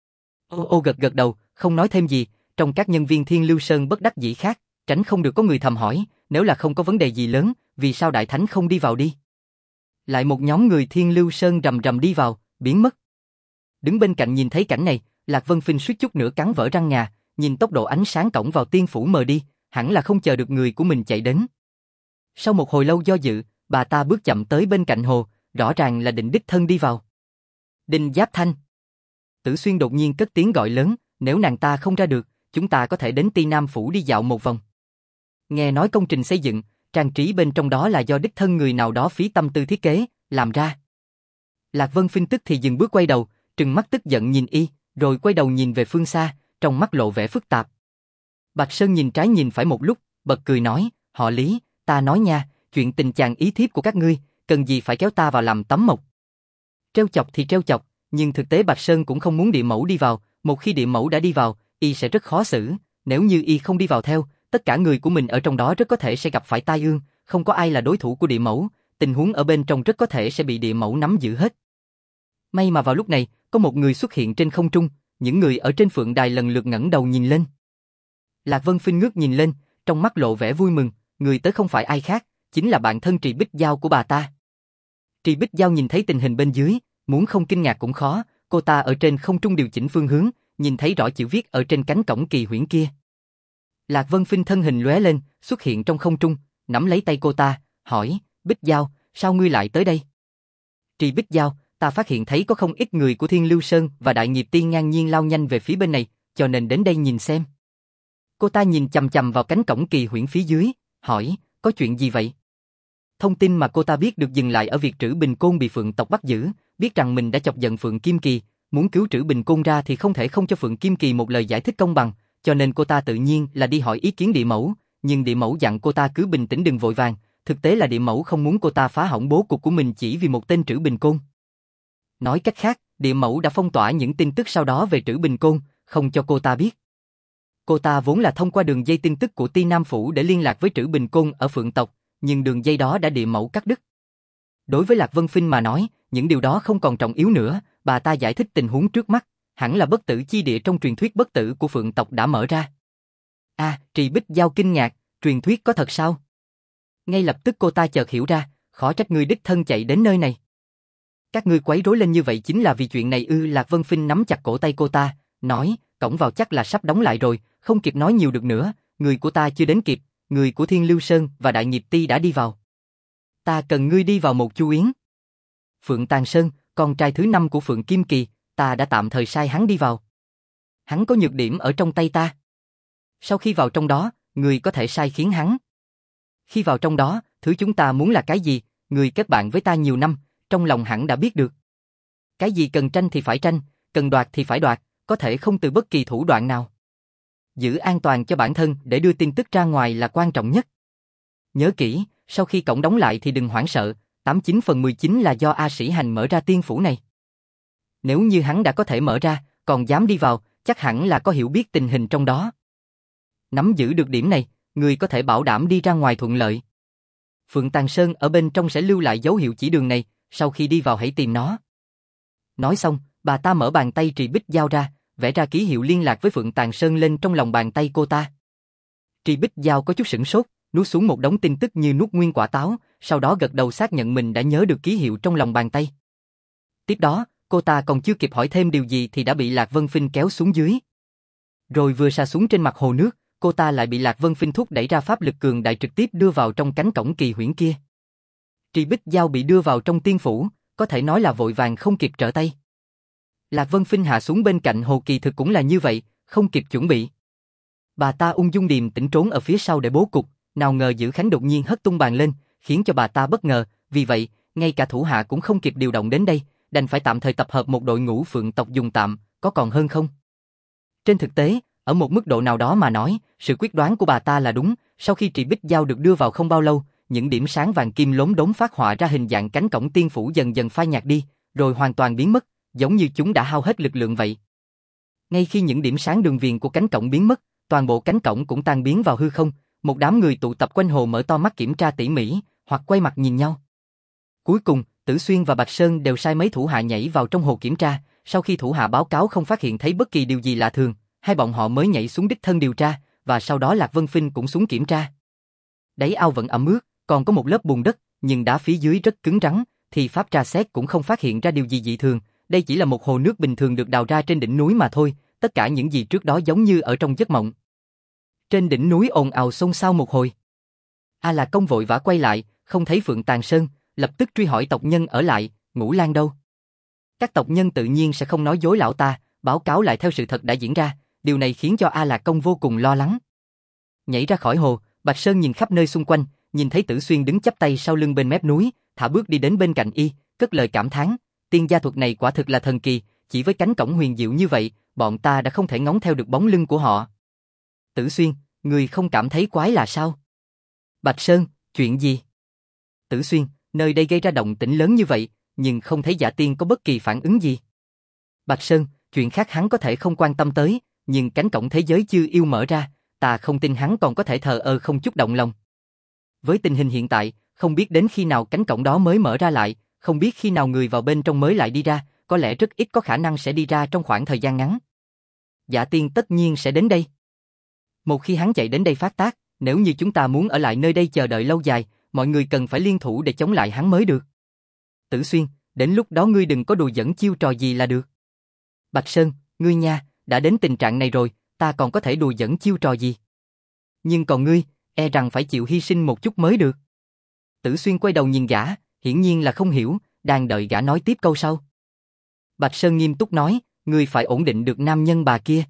Ô gật gật đầu, không nói thêm gì, trong các nhân viên Thiên Lưu Sơn bất đắc dĩ khác, tránh không được có người thầm hỏi, nếu là không có vấn đề gì lớn, vì sao Đại Thánh không đi vào đi? Lại một nhóm người Thiên Lưu Sơn rầm rầm đi vào, biến mất. Đứng bên cạnh nhìn thấy cảnh này, Lạc Vân Phinh suýt chút nữa cắn vỡ răng ngà, nhìn tốc độ ánh sáng cổng vào tiên phủ mờ đi, hẳn là không chờ được người của mình chạy đến. Sau một hồi lâu do dự, bà ta bước chậm tới bên cạnh hồ, rõ ràng là định đích thân đi vào. Đinh Giáp Thanh. Tử Xuyên đột nhiên cất tiếng gọi lớn, nếu nàng ta không ra được, chúng ta có thể đến Ti Nam Phủ đi dạo một vòng. Nghe nói công trình xây dựng, trang trí bên trong đó là do đích thân người nào đó phí tâm tư thiết kế, làm ra. Lạc Vân Phinh tức thì dừng bước quay đầu, trừng mắt tức giận nhìn y, rồi quay đầu nhìn về phương xa, trong mắt lộ vẻ phức tạp. Bạch Sơn nhìn trái nhìn phải một lúc, bật cười nói, họ Lý, ta nói nha, chuyện tình chàng ý thiếp của các ngươi, cần gì phải kéo ta vào làm tấm mộc. Trêu chọc thì trêu chọc, nhưng thực tế Bạch Sơn cũng không muốn địa mẫu đi vào, một khi địa mẫu đã đi vào, y sẽ rất khó xử, nếu như y không đi vào theo, tất cả người của mình ở trong đó rất có thể sẽ gặp phải tai ương, không có ai là đối thủ của địa mẫu, tình huống ở bên trong rất có thể sẽ bị địa mẫu nắm giữ hết. May mà vào lúc này, có một người xuất hiện trên không trung, những người ở trên phượng đài lần lượt ngẩng đầu nhìn lên. Lạc Vân Phinh ngước nhìn lên, trong mắt lộ vẻ vui mừng, người tới không phải ai khác, chính là bạn thân Trì Bích Giao của bà ta. Trì Bích Giao nhìn thấy tình hình bên dưới, muốn không kinh ngạc cũng khó, cô ta ở trên không trung điều chỉnh phương hướng, nhìn thấy rõ chữ viết ở trên cánh cổng kỳ huyễn kia. Lạc Vân Phinh thân hình lóe lên, xuất hiện trong không trung, nắm lấy tay cô ta, hỏi, Bích Giao, sao ngươi lại tới đây? Trì Bích Giao, ta phát hiện thấy có không ít người của Thiên Lưu Sơn và Đại Nghiệp Tiên ngang nhiên lao nhanh về phía bên này, cho nên đến đây nhìn xem. Cô ta nhìn chằm chằm vào cánh cổng kỳ huyễn phía dưới, hỏi, có chuyện gì vậy? Thông tin mà cô ta biết được dừng lại ở việc Trữ Bình Côn bị Phượng tộc bắt giữ, biết rằng mình đã chọc giận Phượng Kim Kỳ, muốn cứu Trữ Bình Côn ra thì không thể không cho Phượng Kim Kỳ một lời giải thích công bằng, cho nên cô ta tự nhiên là đi hỏi ý kiến địa mẫu, nhưng địa mẫu dặn cô ta cứ bình tĩnh đừng vội vàng, thực tế là địa mẫu không muốn cô ta phá hỏng bố cục của mình chỉ vì một tên Trữ Bình Côn. Nói cách khác, địa mẫu đã phong tỏa những tin tức sau đó về Trữ Bình Côn, không cho cô ta biết. Cô ta vốn là thông qua đường dây tin tức của Ti Nam Phủ để liên lạc với Trữ Bình Côn ở Phượng tộc, nhưng đường dây đó đã địa mẫu cắt đứt. Đối với Lạc Vân Phinh mà nói, những điều đó không còn trọng yếu nữa, bà ta giải thích tình huống trước mắt, hẳn là bất tử chi địa trong truyền thuyết bất tử của Phượng tộc đã mở ra. Trì Bích Giao kinh ngạc, truyền thuyết có thật sao? Ngay lập tức cô ta chợt hiểu ra, khó trách ngươi đích thân chạy đến nơi này. Các ngươi quấy rối lên như vậy chính là vì chuyện này ư? Lạc Vân Phinh nắm chặt cổ tay cô ta, nói, cổng vào chắc là sắp đóng lại rồi, không kịp nói nhiều được nữa, người của ta chưa đến kịp, người của Thiên Lưu Sơn và Đại Nghiệp Ti đã đi vào. Ta cần ngươi đi vào một chu yến. Phượng Tàn Sơn, con trai thứ 5 của Phượng Kim Kỳ, ta đã tạm thời sai hắn đi vào. Hắn có nhược điểm ở trong tay ta. Sau khi vào trong đó, người có thể sai khiến hắn. Khi vào trong đó, thứ chúng ta muốn là cái gì, người kết bạn với ta nhiều năm, trong lòng hẳn đã biết được. Cái gì cần tranh thì phải tranh, cần đoạt thì phải đoạt, có thể không từ bất kỳ thủ đoạn nào. Giữ an toàn cho bản thân để đưa tin tức ra ngoài là quan trọng nhất. Nhớ kỹ, sau khi cổng đóng lại thì đừng hoảng sợ, 89/19 là do A Sĩ Hành mở ra tiên phủ này. Nếu như hắn đã có thể mở ra, còn dám đi vào, chắc hẳn là có hiểu biết tình hình trong đó. Nắm giữ được điểm này, người có thể bảo đảm đi ra ngoài thuận lợi. Phượng Tàn Sơn ở bên trong sẽ lưu lại dấu hiệu chỉ đường này, sau khi đi vào hãy tìm nó. Nói xong, bà ta mở bàn tay Trì Bích Giao ra, vẽ ra ký hiệu liên lạc với Phượng Tàn Sơn lên trong lòng bàn tay cô ta. Trì Bích Giao có chút sửng sốt, nuốt xuống một đống tin tức như nuốt nguyên quả táo, sau đó gật đầu xác nhận mình đã nhớ được ký hiệu trong lòng bàn tay. Tiếp đó, cô ta còn chưa kịp hỏi thêm điều gì thì đã bị Lạc Vân Phinh kéo xuống dưới. Rồi vừa sa xuống trên mặt hồ nước, cô ta lại bị Lạc Vân Phinh thúc đẩy ra pháp lực cường đại trực tiếp đưa vào trong cánh cổng kỳ huyễn kia. Trì Bích Giao bị đưa vào trong tiên phủ, có thể nói là vội vàng không kịp trở tay. Lạc Vân Phinh hạ xuống bên cạnh hồ kỳ thực cũng là như vậy, không kịp chuẩn bị. Bà ta ung dung điềm tĩnh trốn ở phía sau để bố cục, nào ngờ Dữ Khánh đột nhiên hất tung bàn lên, khiến cho bà ta bất ngờ, vì vậy, ngay cả thủ hạ cũng không kịp điều động đến đây, đành phải tạm thời tập hợp một đội ngũ Phượng tộc dùng tạm, có còn hơn không? Trên thực tế, ở một mức độ nào đó mà nói, sự quyết đoán của bà ta là đúng, sau khi Trì Bích Giao được đưa vào không bao lâu, những điểm sáng vàng kim lốm đốm phát họa ra hình dạng cánh cổng tiên phủ dần dần phai nhạt đi, rồi hoàn toàn biến mất, giống như chúng đã hao hết lực lượng vậy. Ngay khi những điểm sáng đường viền của cánh cổng biến mất, toàn bộ cánh cổng cũng tan biến vào hư không, một đám người tụ tập quanh hồ mở to mắt kiểm tra tỉ mỉ, hoặc quay mặt nhìn nhau. Cuối cùng, Tử Xuyên và Bạch Sơn đều sai mấy thủ hạ nhảy vào trong hồ kiểm tra, sau khi thủ hạ báo cáo không phát hiện thấy bất kỳ điều gì lạ thường, hai bọn họ mới nhảy xuống đích thân điều tra, và sau đó Lạc Vân Phinh cũng xuống kiểm tra. Đáy ao vẫn ẩm ướt, còn có một lớp bùn đất, nhưng đá phía dưới rất cứng rắn, thì pháp tra xét cũng không phát hiện ra điều gì dị thường, đây chỉ là một hồ nước bình thường được đào ra trên đỉnh núi mà thôi, tất cả những gì trước đó giống như ở trong giấc mộng. Trên đỉnh núi ồn ào xôn xao một hồi. A La Công vội vã quay lại, không thấy Phượng Tàn Sơn, lập tức truy hỏi tộc nhân ở lại, Ngũ Lang đâu? Các tộc nhân tự nhiên sẽ không nói dối lão ta, báo cáo lại theo sự thật đã diễn ra, điều này khiến cho A Lạc Công vô cùng lo lắng. Nhảy ra khỏi hồ, Bạch Sơn nhìn khắp nơi xung quanh, nhìn thấy Tử Xuyên đứng chắp tay sau lưng bên mép núi, thả bước đi đến bên cạnh y, cất lời cảm thán, tiên gia thuật này quả thực là thần kỳ, chỉ với cánh cổng huyền diệu như vậy, bọn ta đã không thể ngóng theo được bóng lưng của họ. Tử Xuyên, người không cảm thấy quái là sao? Bạch Sơn, chuyện gì? Tử Xuyên, nơi đây gây ra động tĩnh lớn như vậy, nhưng không thấy Dạ Tiên có bất kỳ phản ứng gì. Bạch Sơn, chuyện khác hắn có thể không quan tâm tới, nhưng cánh cổng thế giới chưa yêu mở ra, ta không tin hắn còn có thể thờ ơ không chút động lòng. Với tình hình hiện tại, không biết đến khi nào cánh cổng đó mới mở ra lại, không biết khi nào người vào bên trong mới lại đi ra, có lẽ rất ít có khả năng sẽ đi ra trong khoảng thời gian ngắn. Dạ Tiên tất nhiên sẽ đến đây. Một khi hắn chạy đến đây phát tác, nếu như chúng ta muốn ở lại nơi đây chờ đợi lâu dài, mọi người cần phải liên thủ để chống lại hắn mới được. Tử Xuyên, đến lúc đó ngươi đừng có đùa giỡn chiêu trò gì là được. Bạch Sơn, ngươi nha, đã đến tình trạng này rồi, ta còn có thể đùa giỡn chiêu trò gì? Nhưng còn ngươi, e rằng phải chịu hy sinh một chút mới được. Tử Xuyên quay đầu nhìn gã, hiển nhiên là không hiểu, đang đợi gã nói tiếp câu sau. Bạch Sơn nghiêm túc nói, ngươi phải ổn định được nam nhân bà kia.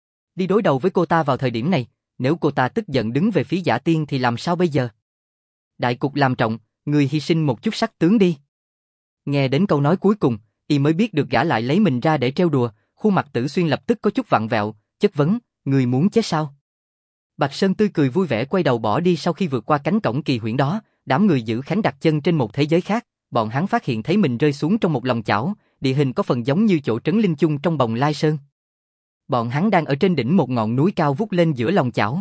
Đi đối đầu với cô ta vào thời điểm này, nếu cô ta tức giận đứng về phía Dạ Tiên thì làm sao bây giờ? Đại cục làm trọng, ngươi hy sinh một chút sắc tướng đi. Nghe đến câu nói cuối cùng, y mới biết được gã lại lấy mình ra để trêu đùa, khuôn mặt Tử Xuyên lập tức có chút vặn vẹo, chất vấn, ngươi muốn chết sao? Bạch Sơn tươi cười vui vẻ quay đầu bỏ đi. Sau khi vượt qua cánh cổng kỳ huyễn đó, đám người giữ khánh đặt chân trên một thế giới khác, bọn hắn phát hiện thấy mình rơi xuống trong một lòng chảo, địa hình có phần giống như chỗ trấn linh chung trong Bồng Lai Sơn. Bọn hắn đang ở trên đỉnh một ngọn núi cao vút lên giữa lòng chảo.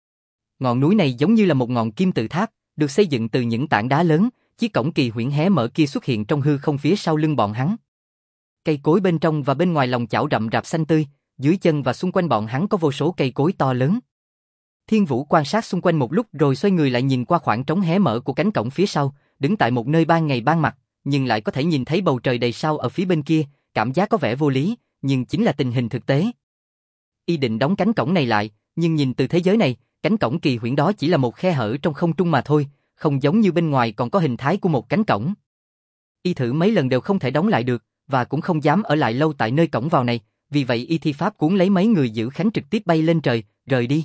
Ngọn núi này giống như là một ngọn kim tự tháp, được xây dựng từ những tảng đá lớn, chiếc cổng kỳ huyễn hé mở kia xuất hiện trong hư không phía sau lưng bọn hắn. Cây cối bên trong và bên ngoài lòng chảo rậm rạp xanh tươi, dưới chân và xung quanh bọn hắn có vô số cây cối to lớn. Thiên Vũ quan sát xung quanh một lúc rồi xoay người lại nhìn qua khoảng trống hé mở của cánh cổng phía sau, đứng tại một nơi ban ngày ban mặt, nhưng lại có thể nhìn thấy bầu trời đầy sao ở phía bên kia, cảm giác có vẻ vô lý, nhưng chính là tình hình thực tế. Y định đóng cánh cổng này lại, nhưng nhìn từ thế giới này, cánh cổng kỳ huyễn đó chỉ là một khe hở trong không trung mà thôi, không giống như bên ngoài còn có hình thái của một cánh cổng. Y thử mấy lần đều không thể đóng lại được, và cũng không dám ở lại lâu tại nơi cổng vào này, vì vậy y thi pháp cuốn lấy mấy người giữ khánh trực tiếp bay lên trời, rời đi.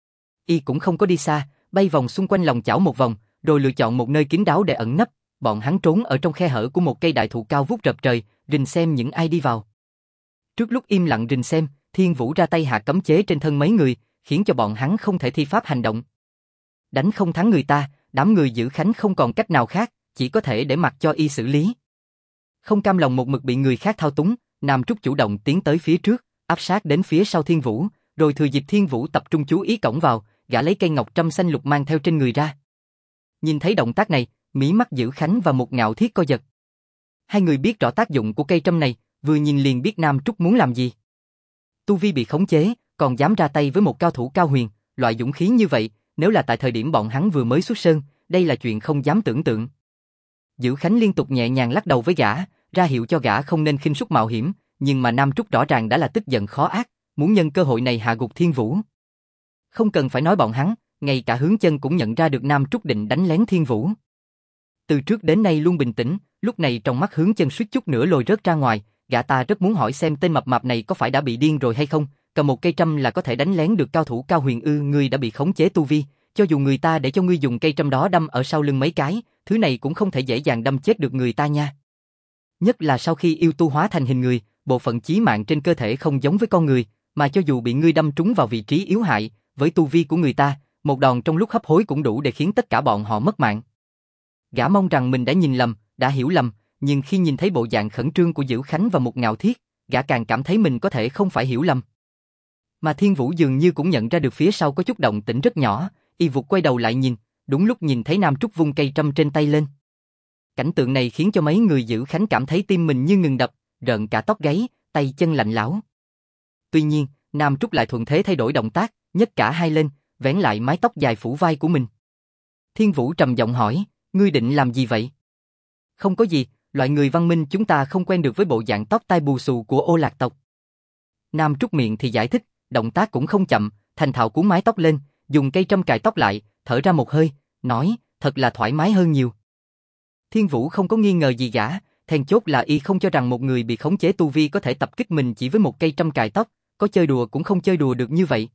Y cũng không có đi xa, bay vòng xung quanh lòng chảo một vòng, rồi lựa chọn một nơi kín đáo để ẩn nấp, bọn hắn trốn ở trong khe hở của một cây đại thụ cao vút rập trời, rình xem những ai đi vào. Trước lúc im lặng rình xem, Thiên Vũ ra tay hạ cấm chế trên thân mấy người, khiến cho bọn hắn không thể thi pháp hành động. Đánh không thắng người ta, đám người giữ khánh không còn cách nào khác, chỉ có thể để mặc cho y xử lý. Không cam lòng một mực bị người khác thao túng, Nam Trúc chủ động tiến tới phía trước, áp sát đến phía sau Thiên Vũ, rồi thừa dịp Thiên Vũ tập trung chú ý cổng vào, gã lấy cây ngọc trâm xanh lục mang theo trên người ra. Nhìn thấy động tác này, mí mắt giữ khánh và một ngạo thiết co giật. Hai người biết rõ tác dụng của cây trâm này, vừa nhìn liền biết Nam Trúc muốn làm gì. Tu vi bị khống chế, còn dám ra tay với một cao thủ cao huyền, loại dũng khí như vậy, nếu là tại thời điểm bọn hắn vừa mới xuất sơn, đây là chuyện không dám tưởng tượng. Giữ Khánh liên tục nhẹ nhàng lắc đầu với gã, ra hiệu cho gã không nên khinh suất mạo hiểm, nhưng mà Nam Trúc rõ ràng đã là tức giận khó ác, muốn nhân cơ hội này hạ gục Thiên Vũ. Không cần phải nói bọn hắn, ngay cả Hướng Chân cũng nhận ra được Nam Trúc định đánh lén Thiên Vũ. Từ trước đến nay luôn bình tĩnh, lúc này trong mắt Hướng Chân suýt chút nữa lồi rớt ra ngoài, gã ta rất muốn hỏi xem tên mập mạp này có phải đã bị điên rồi hay không, cầm một cây trâm là có thể đánh lén được cao thủ cao huyền ư? Ngươi đã bị khống chế tu vi, cho dù người ta để cho ngươi dùng cây trâm đó đâm ở sau lưng mấy cái, thứ này cũng không thể dễ dàng đâm chết được người ta nha. Nhất là sau khi yêu tu hóa thành hình người, bộ phận chí mạng trên cơ thể không giống với con người, mà cho dù bị ngươi đâm trúng vào vị trí yếu hại, với tu vi của người ta, một đòn trong lúc hấp hối cũng đủ để khiến tất cả bọn họ mất mạng. Gã mong rằng mình đã nhìn lầm, đã hiểu lầm, nhưng khi nhìn thấy bộ dạng khẩn trương của Dữ Khánh và một ngạo thiết, gã càng cảm thấy mình có thể không phải hiểu lầm. Mà Thiên Vũ dường như cũng nhận ra được phía sau có chút động tĩnh rất nhỏ, y vụt quay đầu lại nhìn, đúng lúc nhìn thấy Nam Trúc vung cây trâm trên tay lên. Cảnh tượng này khiến cho mấy người Dữ Khánh cảm thấy tim mình như ngừng đập, rợn cả tóc gáy, tay chân lạnh lẽo. Tuy nhiên, Nam Trúc lại thuận thế thay đổi động tác, nhấc cả hai lên, vén lại mái tóc dài phủ vai của mình. Thiên Vũ trầm giọng hỏi, ngươi định làm gì vậy? Không có gì, loại người văn minh chúng ta không quen được với bộ dạng tóc tai bù xù của Ô Lạc tộc. Nam Trúc miệng thì giải thích, động tác cũng không chậm, thành thạo cuốn mái tóc lên, dùng cây trâm cài tóc lại, thở ra một hơi, nói, thật là thoải mái hơn nhiều. Thiên Vũ không có nghi ngờ gì gã, then chốt là y không cho rằng một người bị khống chế tu vi có thể tập kích mình chỉ với một cây trâm cài tóc, có chơi đùa cũng không chơi đùa được như vậy.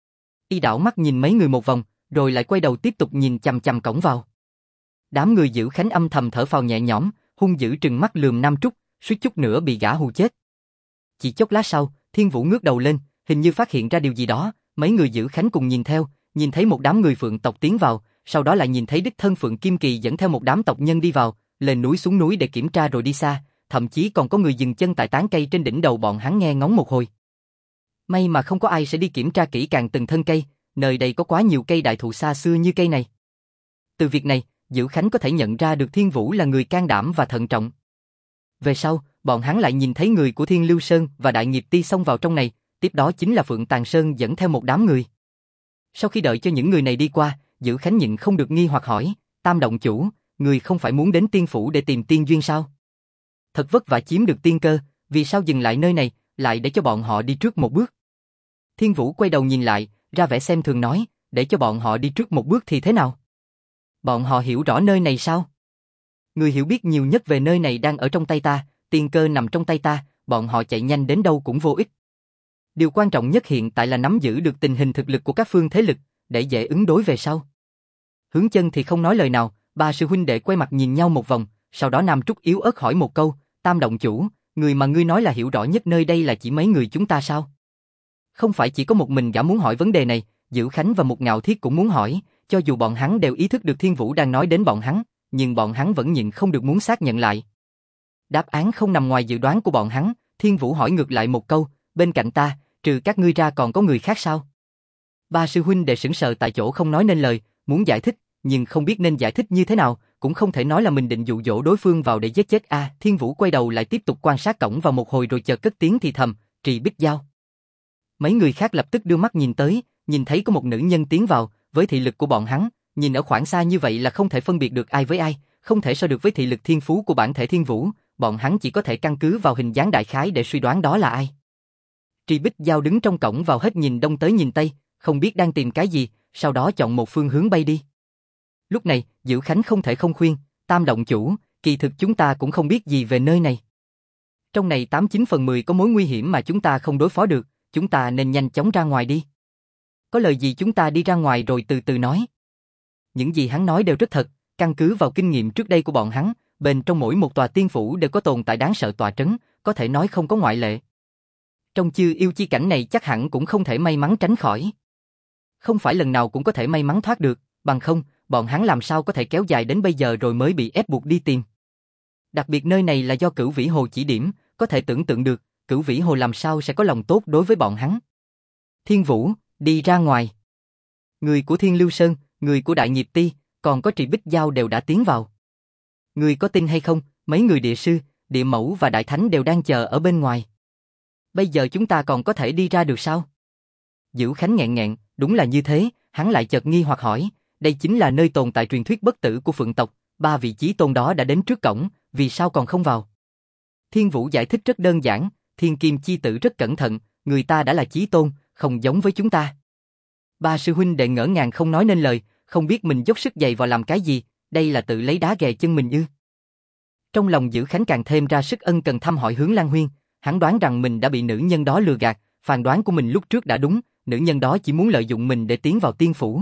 Y đảo mắt nhìn mấy người một vòng, rồi lại quay đầu tiếp tục nhìn chằm chằm cổng vào. Đám người Dữ Khánh âm thầm thở phào nhẹ nhõm, hung dữ trừng mắt lườm Nam Trúc, suýt chút nữa bị gã hù chết. Chỉ chốc lát sau, Thiên Vũ ngước đầu lên, hình như phát hiện ra điều gì đó, mấy người Dữ Khánh cùng nhìn theo, nhìn thấy một đám người Phượng tộc tiến vào, sau đó lại nhìn thấy đích thân Phượng Kim Kỳ dẫn theo một đám tộc nhân đi vào, lên núi xuống núi để kiểm tra rồi đi xa, thậm chí còn có người dừng chân tại tán cây trên đỉnh đầu bọn hắn nghe ngóng một hồi. May mà không có ai sẽ đi kiểm tra kỹ càng từng thân cây, nơi đây có quá nhiều cây đại thụ xa xưa như cây này. Từ việc này, Dữ Khánh có thể nhận ra được Thiên Vũ là người can đảm và thận trọng. Về sau, bọn hắn lại nhìn thấy người của Thiên Lưu Sơn và Đại Nghiệp Ti xông vào trong này, tiếp đó chính là Phượng Tàng Sơn dẫn theo một đám người. Sau khi đợi cho những người này đi qua, Dữ Khánh nhịn không được nghi hoặc hỏi, Tam động chủ, người không phải muốn đến tiên phủ để tìm tiên duyên sao? Thật vất vả chiếm được tiên cơ, vì sao dừng lại nơi này, lại để cho bọn họ đi trước một bước? Thiên Vũ quay đầu nhìn lại, ra vẻ xem thường nói, để cho bọn họ đi trước một bước thì thế nào? Bọn họ hiểu rõ nơi này sao? Người hiểu biết nhiều nhất về nơi này đang ở trong tay ta, tiên cơ nằm trong tay ta, bọn họ chạy nhanh đến đâu cũng vô ích. Điều quan trọng nhất hiện tại là nắm giữ được tình hình thực lực của các phương thế lực, để dễ ứng đối về sau. Hướng Chân thì không nói lời nào, ba sư huynh đệ quay mặt nhìn nhau một vòng, sau đó Nam Trúc yếu ớt hỏi một câu, Tam động chủ, người mà ngươi nói là hiểu rõ nhất nơi đây là chỉ mấy người chúng ta sao? Không phải chỉ có một mình gã muốn hỏi vấn đề này, Dữ Khánh và Mục Ngạo Thiết cũng muốn hỏi, cho dù bọn hắn đều ý thức được Thiên Vũ đang nói đến bọn hắn, nhưng bọn hắn vẫn nhịn không được muốn xác nhận lại. Đáp án không nằm ngoài dự đoán của bọn hắn, Thiên Vũ hỏi ngược lại một câu, bên cạnh ta, trừ các ngươi ra còn có người khác sao? Ba sư huynh đệ sững sờ tại chỗ không nói nên lời, muốn giải thích, nhưng không biết nên giải thích như thế nào, cũng không thể nói là mình định dụ dỗ đối phương vào để giết chết a. Thiên Vũ quay đầu lại tiếp tục quan sát cổng vào một hồi rồi chợt cất tiếng thì thầm, Trì Bích Giao. Mấy người khác lập tức đưa mắt nhìn tới, nhìn thấy có một nữ nhân tiến vào, với thị lực của bọn hắn, nhìn ở khoảng xa như vậy là không thể phân biệt được ai với ai, không thể so được với thị lực thiên phú của bản thể Thiên Vũ, bọn hắn chỉ có thể căn cứ vào hình dáng đại khái để suy đoán đó là ai. Trì Bích Giao đứng trong cổng vào hết nhìn đông tới nhìn tây, không biết đang tìm cái gì, sau đó chọn một phương hướng bay đi. Lúc này, Dữ Khánh không thể không khuyên, Tam động chủ, kỳ thực chúng ta cũng không biết gì về nơi này. Trong này 89/10 có mối nguy hiểm mà chúng ta không đối phó được, chúng ta nên nhanh chóng ra ngoài đi. Có lời gì chúng ta đi ra ngoài rồi từ từ nói. Những gì hắn nói đều rất thật, căn cứ vào kinh nghiệm trước đây của bọn hắn, bên trong mỗi một tòa tiên phủ đều có tồn tại đáng sợ tòa trấn, có thể nói không có ngoại lệ. Trong chư yêu chi cảnh này chắc hẳn cũng không thể may mắn tránh khỏi. Không phải lần nào cũng có thể may mắn thoát được, bằng không, bọn hắn làm sao có thể kéo dài đến bây giờ rồi mới bị ép buộc đi tìm. Đặc biệt nơi này là do Cửu Vĩ Hồ chỉ điểm, có thể tưởng tượng được, Cửu Vĩ Hồ làm sao sẽ có lòng tốt đối với bọn hắn. Thiên Vũ, đi ra ngoài. Người của Thiên Lưu Sơn, người của Đại Nghiệp Ti, còn có Trì Bích Giao đều đã tiến vào. Người có tin hay không, mấy người địa sư, địa mẫu và đại thánh đều đang chờ ở bên ngoài. Bây giờ chúng ta còn có thể đi ra được sao? Dữ Khánh nghẹn nghẹn, đúng là như thế, hắn lại chợt nghi hoặc hỏi, đây chính là nơi tồn tại truyền thuyết bất tử của Phượng tộc, ba vị chí tôn đó đã đến trước cổng, vì sao còn không vào? Thiên Vũ giải thích rất đơn giản, Thiên Kim chi tử rất cẩn thận, người ta đã là chí tôn, không giống với chúng ta. Ba sư huynh đệ ngỡ ngàng không nói nên lời, không biết mình dốc sức dày vào làm cái gì, đây là tự lấy đá ghè chân mình ư? Trong lòng Dữ Khánh càng thêm ra sức ân cần thăm hỏi Hướng Lan Huyên, hắn đoán rằng mình đã bị nữ nhân đó lừa gạt, phán đoán của mình lúc trước đã đúng, nữ nhân đó chỉ muốn lợi dụng mình để tiến vào tiên phủ.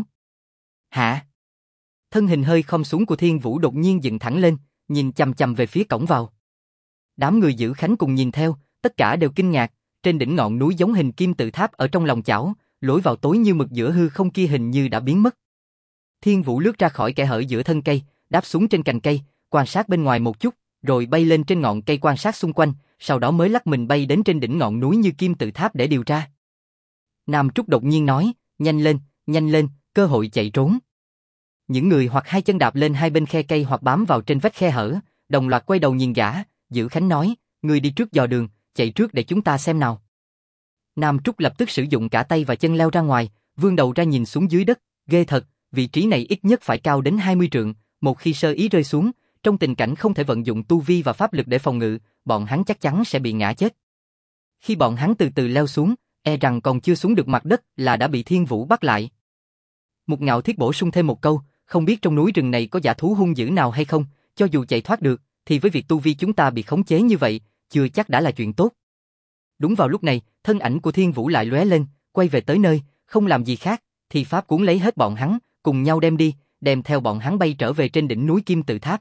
Hả? Thân hình hơi khom xuống của Thiên Vũ đột nhiên dựng thẳng lên, nhìn chằm chằm về phía cổng vào. Đám người Dữ Khánh cùng nhìn theo, tất cả đều kinh ngạc, trên đỉnh ngọn núi giống hình kim tự tháp ở trong lòng chảo, lối vào tối như mực giữa hư không kia hình như đã biến mất. Thiên Vũ lướt ra khỏi kẽ hở giữa thân cây, đáp xuống trên cành cây, quan sát bên ngoài một chút, rồi bay lên trên ngọn cây quan sát xung quanh, sau đó mới lắc mình bay đến trên đỉnh ngọn núi như kim tự tháp để điều tra. Nam Trúc đột nhiên nói, nhanh lên, cơ hội chạy trốn. Những người hoặc hai chân đạp lên hai bên khe cây hoặc bám vào trên vách khe hở, đồng loạt quay đầu nhìn gã, Dữ Khánh nói, người đi trước dò đường, chạy trước để chúng ta xem nào. Nam Trúc lập tức sử dụng cả tay và chân leo ra ngoài, vươn đầu ra nhìn xuống dưới đất, ghê thật, vị trí này ít nhất phải cao đến 20 trượng, một khi sơ ý rơi xuống, trong tình cảnh không thể vận dụng tu vi và pháp lực để phòng ngự, bọn hắn chắc chắn sẽ bị ngã chết. Khi bọn hắn từ từ leo xuống, e rằng còn chưa xuống được mặt đất là đã bị Thiên Vũ bắt lại. Mục Ngạo Thiết bổ sung thêm một câu, không biết trong núi rừng này có dã thú hung dữ nào hay không, cho dù chạy thoát được, thì với việc tu vi chúng ta bị khống chế như vậy, chưa chắc đã là chuyện tốt. Đúng vào lúc này, thân ảnh của Thiên Vũ lại lóe lên, quay về tới nơi, không làm gì khác, thì pháp cuốn lấy hết bọn hắn, cùng nhau đem đi, đem theo bọn hắn bay trở về trên đỉnh núi Kim Tự Tháp.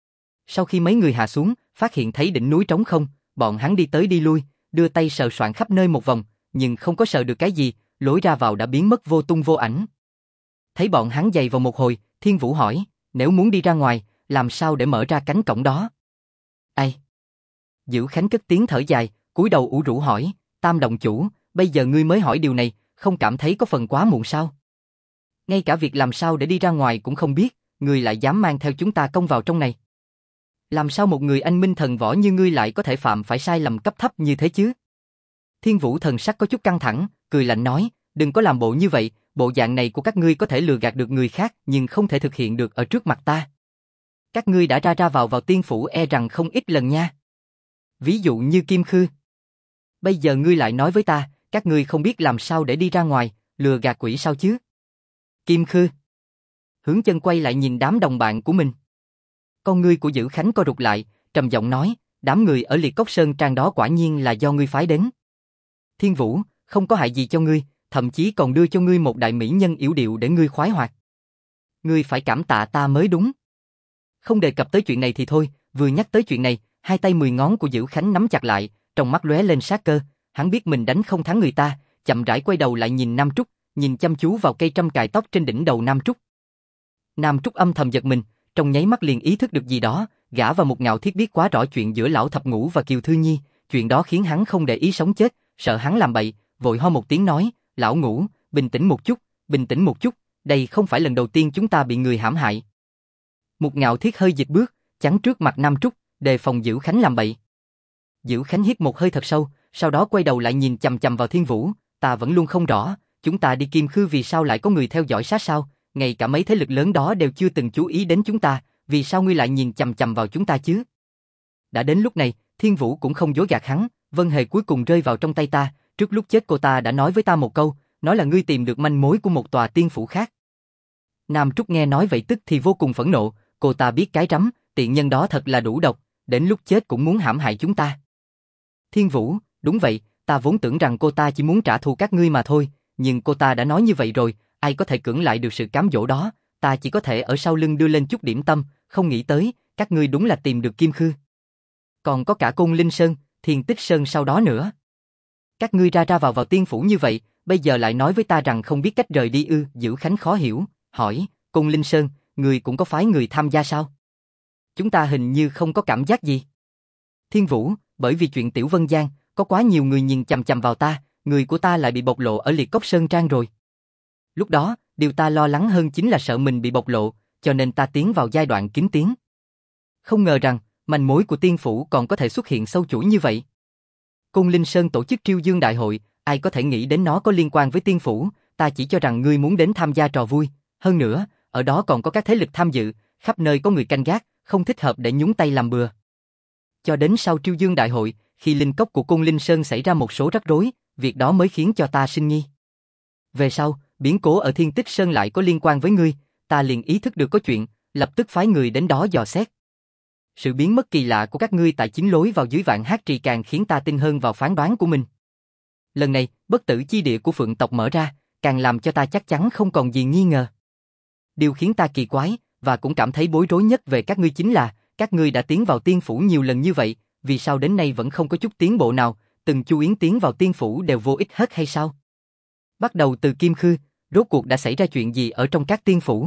Sau khi mấy người hạ xuống, phát hiện thấy đỉnh núi trống không, bọn hắn đi tới đi lui, đưa tay sờ soạn khắp nơi một vòng, nhưng không có sờ được cái gì, lối ra vào đã biến mất vô tung vô ảnh. Thấy bọn hắn giày vào một hồi, Thiên Vũ hỏi, nếu muốn đi ra ngoài, làm sao để mở ra cánh cổng đó? Ai? Dữ Khánh cất tiếng thở dài, cúi đầu ủ rũ hỏi, Tam động chủ, bây giờ ngươi mới hỏi điều này, không cảm thấy có phần quá muộn sao? Ngay cả việc làm sao để đi ra ngoài cũng không biết, ngươi lại dám mang theo chúng ta công vào trong này. Làm sao một người anh minh thần võ như ngươi lại có thể phạm phải sai lầm cấp thấp như thế chứ? Thiên Vũ thần sắc có chút căng thẳng, cười lạnh nói, đừng có làm bộ như vậy, bộ dạng này của các ngươi có thể lừa gạt được người khác nhưng không thể thực hiện được ở trước mặt ta. Các ngươi đã ra ra vào tiên phủ e rằng không ít lần nha. Ví dụ như Kim Khư. Bây giờ ngươi lại nói với ta, các ngươi không biết làm sao để đi ra ngoài, lừa gạt quỷ sao chứ? Kim Khư. Hướng Chân quay lại nhìn đám đồng bạn của mình. Con ngươi của Dữ Khánh co rụt lại, trầm giọng nói, đám người ở Liệt Cốc Sơn Trang đó quả nhiên là do ngươi phái đến. Thiên Vũ, không có hại gì cho ngươi, thậm chí còn đưa cho ngươi một đại mỹ nhân yểu điệu để ngươi khoái hoạt. Ngươi phải cảm tạ ta mới đúng. Không đề cập tới chuyện này thì thôi, vừa nhắc tới chuyện này, hai tay 10 ngón của Dữ Khánh nắm chặt lại, trong mắt lóe lên sát cơ, hắn biết mình đánh không thắng người ta, chậm rãi quay đầu lại nhìn Nam Trúc, nhìn chăm chú vào cây trâm cài tóc trên đỉnh đầu Nam Trúc. Nam Trúc âm thầm giật mình, trong nháy mắt liền ý thức được gì đó, gã và một Ngạo Thiết biết quá rõ chuyện giữa lão thập ngũ và Kiều Thư Nhi, chuyện đó khiến hắn không để ý sống chết, sợ hắn làm bậy, vội ho một tiếng nói, lão Ngũ, bình tĩnh một chút, bình tĩnh một chút, đây không phải lần đầu tiên chúng ta bị người hãm hại. Một Ngạo Thiết hơi dịch bước, chắn trước mặt Nam Trúc, đề phòng Dữ Khánh làm bậy. Dữ Khánh hít một hơi thật sâu, sau đó quay đầu lại nhìn chằm chằm vào Thiên Vũ, ta vẫn luôn không rõ, chúng ta đi Kim Khư vì sao lại có người theo dõi sát sao, ngay cả mấy thế lực lớn đó đều chưa từng chú ý đến chúng ta, vì sao ngươi lại nhìn chằm chằm vào chúng ta chứ? Đã đến lúc này, Thiên Vũ cũng không dối gạt hắn, Vân Hề cuối cùng rơi vào trong tay ta, trước lúc chết cô ta đã nói với ta một câu, nói là ngươi tìm được manh mối của một tòa tiên phủ khác. Nam Trúc nghe nói vậy tức thì vô cùng phẫn nộ, cô ta biết cái rắm, tiện nhân đó thật là đủ độc, đến lúc chết cũng muốn hãm hại chúng ta. Thiên Vũ, đúng vậy, ta vốn tưởng rằng cô ta chỉ muốn trả thù các ngươi mà thôi, nhưng cô ta đã nói như vậy rồi, ai có thể cưỡng lại được sự cám dỗ đó, ta chỉ có thể ở sau lưng đưa lên chút điểm tâm, không nghĩ tới, các ngươi đúng là tìm được Kim Khư. Còn có cả Côn Linh Sơn, Thiên Tích Sơn sau đó nữa. Các ngươi ra vào tiên phủ như vậy, bây giờ lại nói với ta rằng không biết cách rời đi ư? Dữ Khánh khó hiểu, hỏi, Côn Linh Sơn, ngươi cũng có phái người tham gia sao? Chúng ta hình như không có cảm giác gì. Thiên Vũ, bởi vì chuyện Tiểu Vân Giang, có quá nhiều người nhìn chằm chằm vào ta, người của ta lại bị bộc lộ ở Liệt Cốc Sơn Trang rồi. Lúc đó, điều ta lo lắng hơn chính là sợ mình bị bộc lộ, cho nên ta tiến vào giai đoạn kín tiếng. Không ngờ rằng, manh mối của tiên phủ còn có thể xuất hiện sâu chuỗi như vậy. Côn Linh Sơn tổ chức Triêu Dương Đại hội, ai có thể nghĩ đến nó có liên quan với tiên phủ, ta chỉ cho rằng ngươi muốn đến tham gia trò vui. Hơn nữa, ở đó còn có các thế lực tham dự, khắp nơi có người canh gác, không thích hợp để nhúng tay làm bừa. Cho đến sau Triêu Dương Đại hội, khi linh cốc của Côn Linh Sơn xảy ra một số rắc rối, việc đó mới khiến cho ta sinh nghi. Về sau, biến cố ở Thiên Tích Sơn lại có liên quan với ngươi, ta liền ý thức được có chuyện, lập tức phái người đến đó dò xét. Sự biến mất kỳ lạ của các ngươi tại chính lối vào dưới Vạn Hát Trì càng khiến ta tin hơn vào phán đoán của mình. Lần này, bất tử chi địa của Phượng tộc mở ra, càng làm cho ta chắc chắn không còn gì nghi ngờ. Điều khiến ta kỳ quái, và cũng cảm thấy bối rối nhất về các ngươi chính là, các ngươi đã tiến vào tiên phủ nhiều lần như vậy, vì sao đến nay vẫn không có chút tiến bộ nào, từng Chu Yến tiến vào tiên phủ đều vô ích hết hay sao? Bắt đầu từ Kim Khư, rốt cuộc đã xảy ra chuyện gì ở trong các tiên phủ?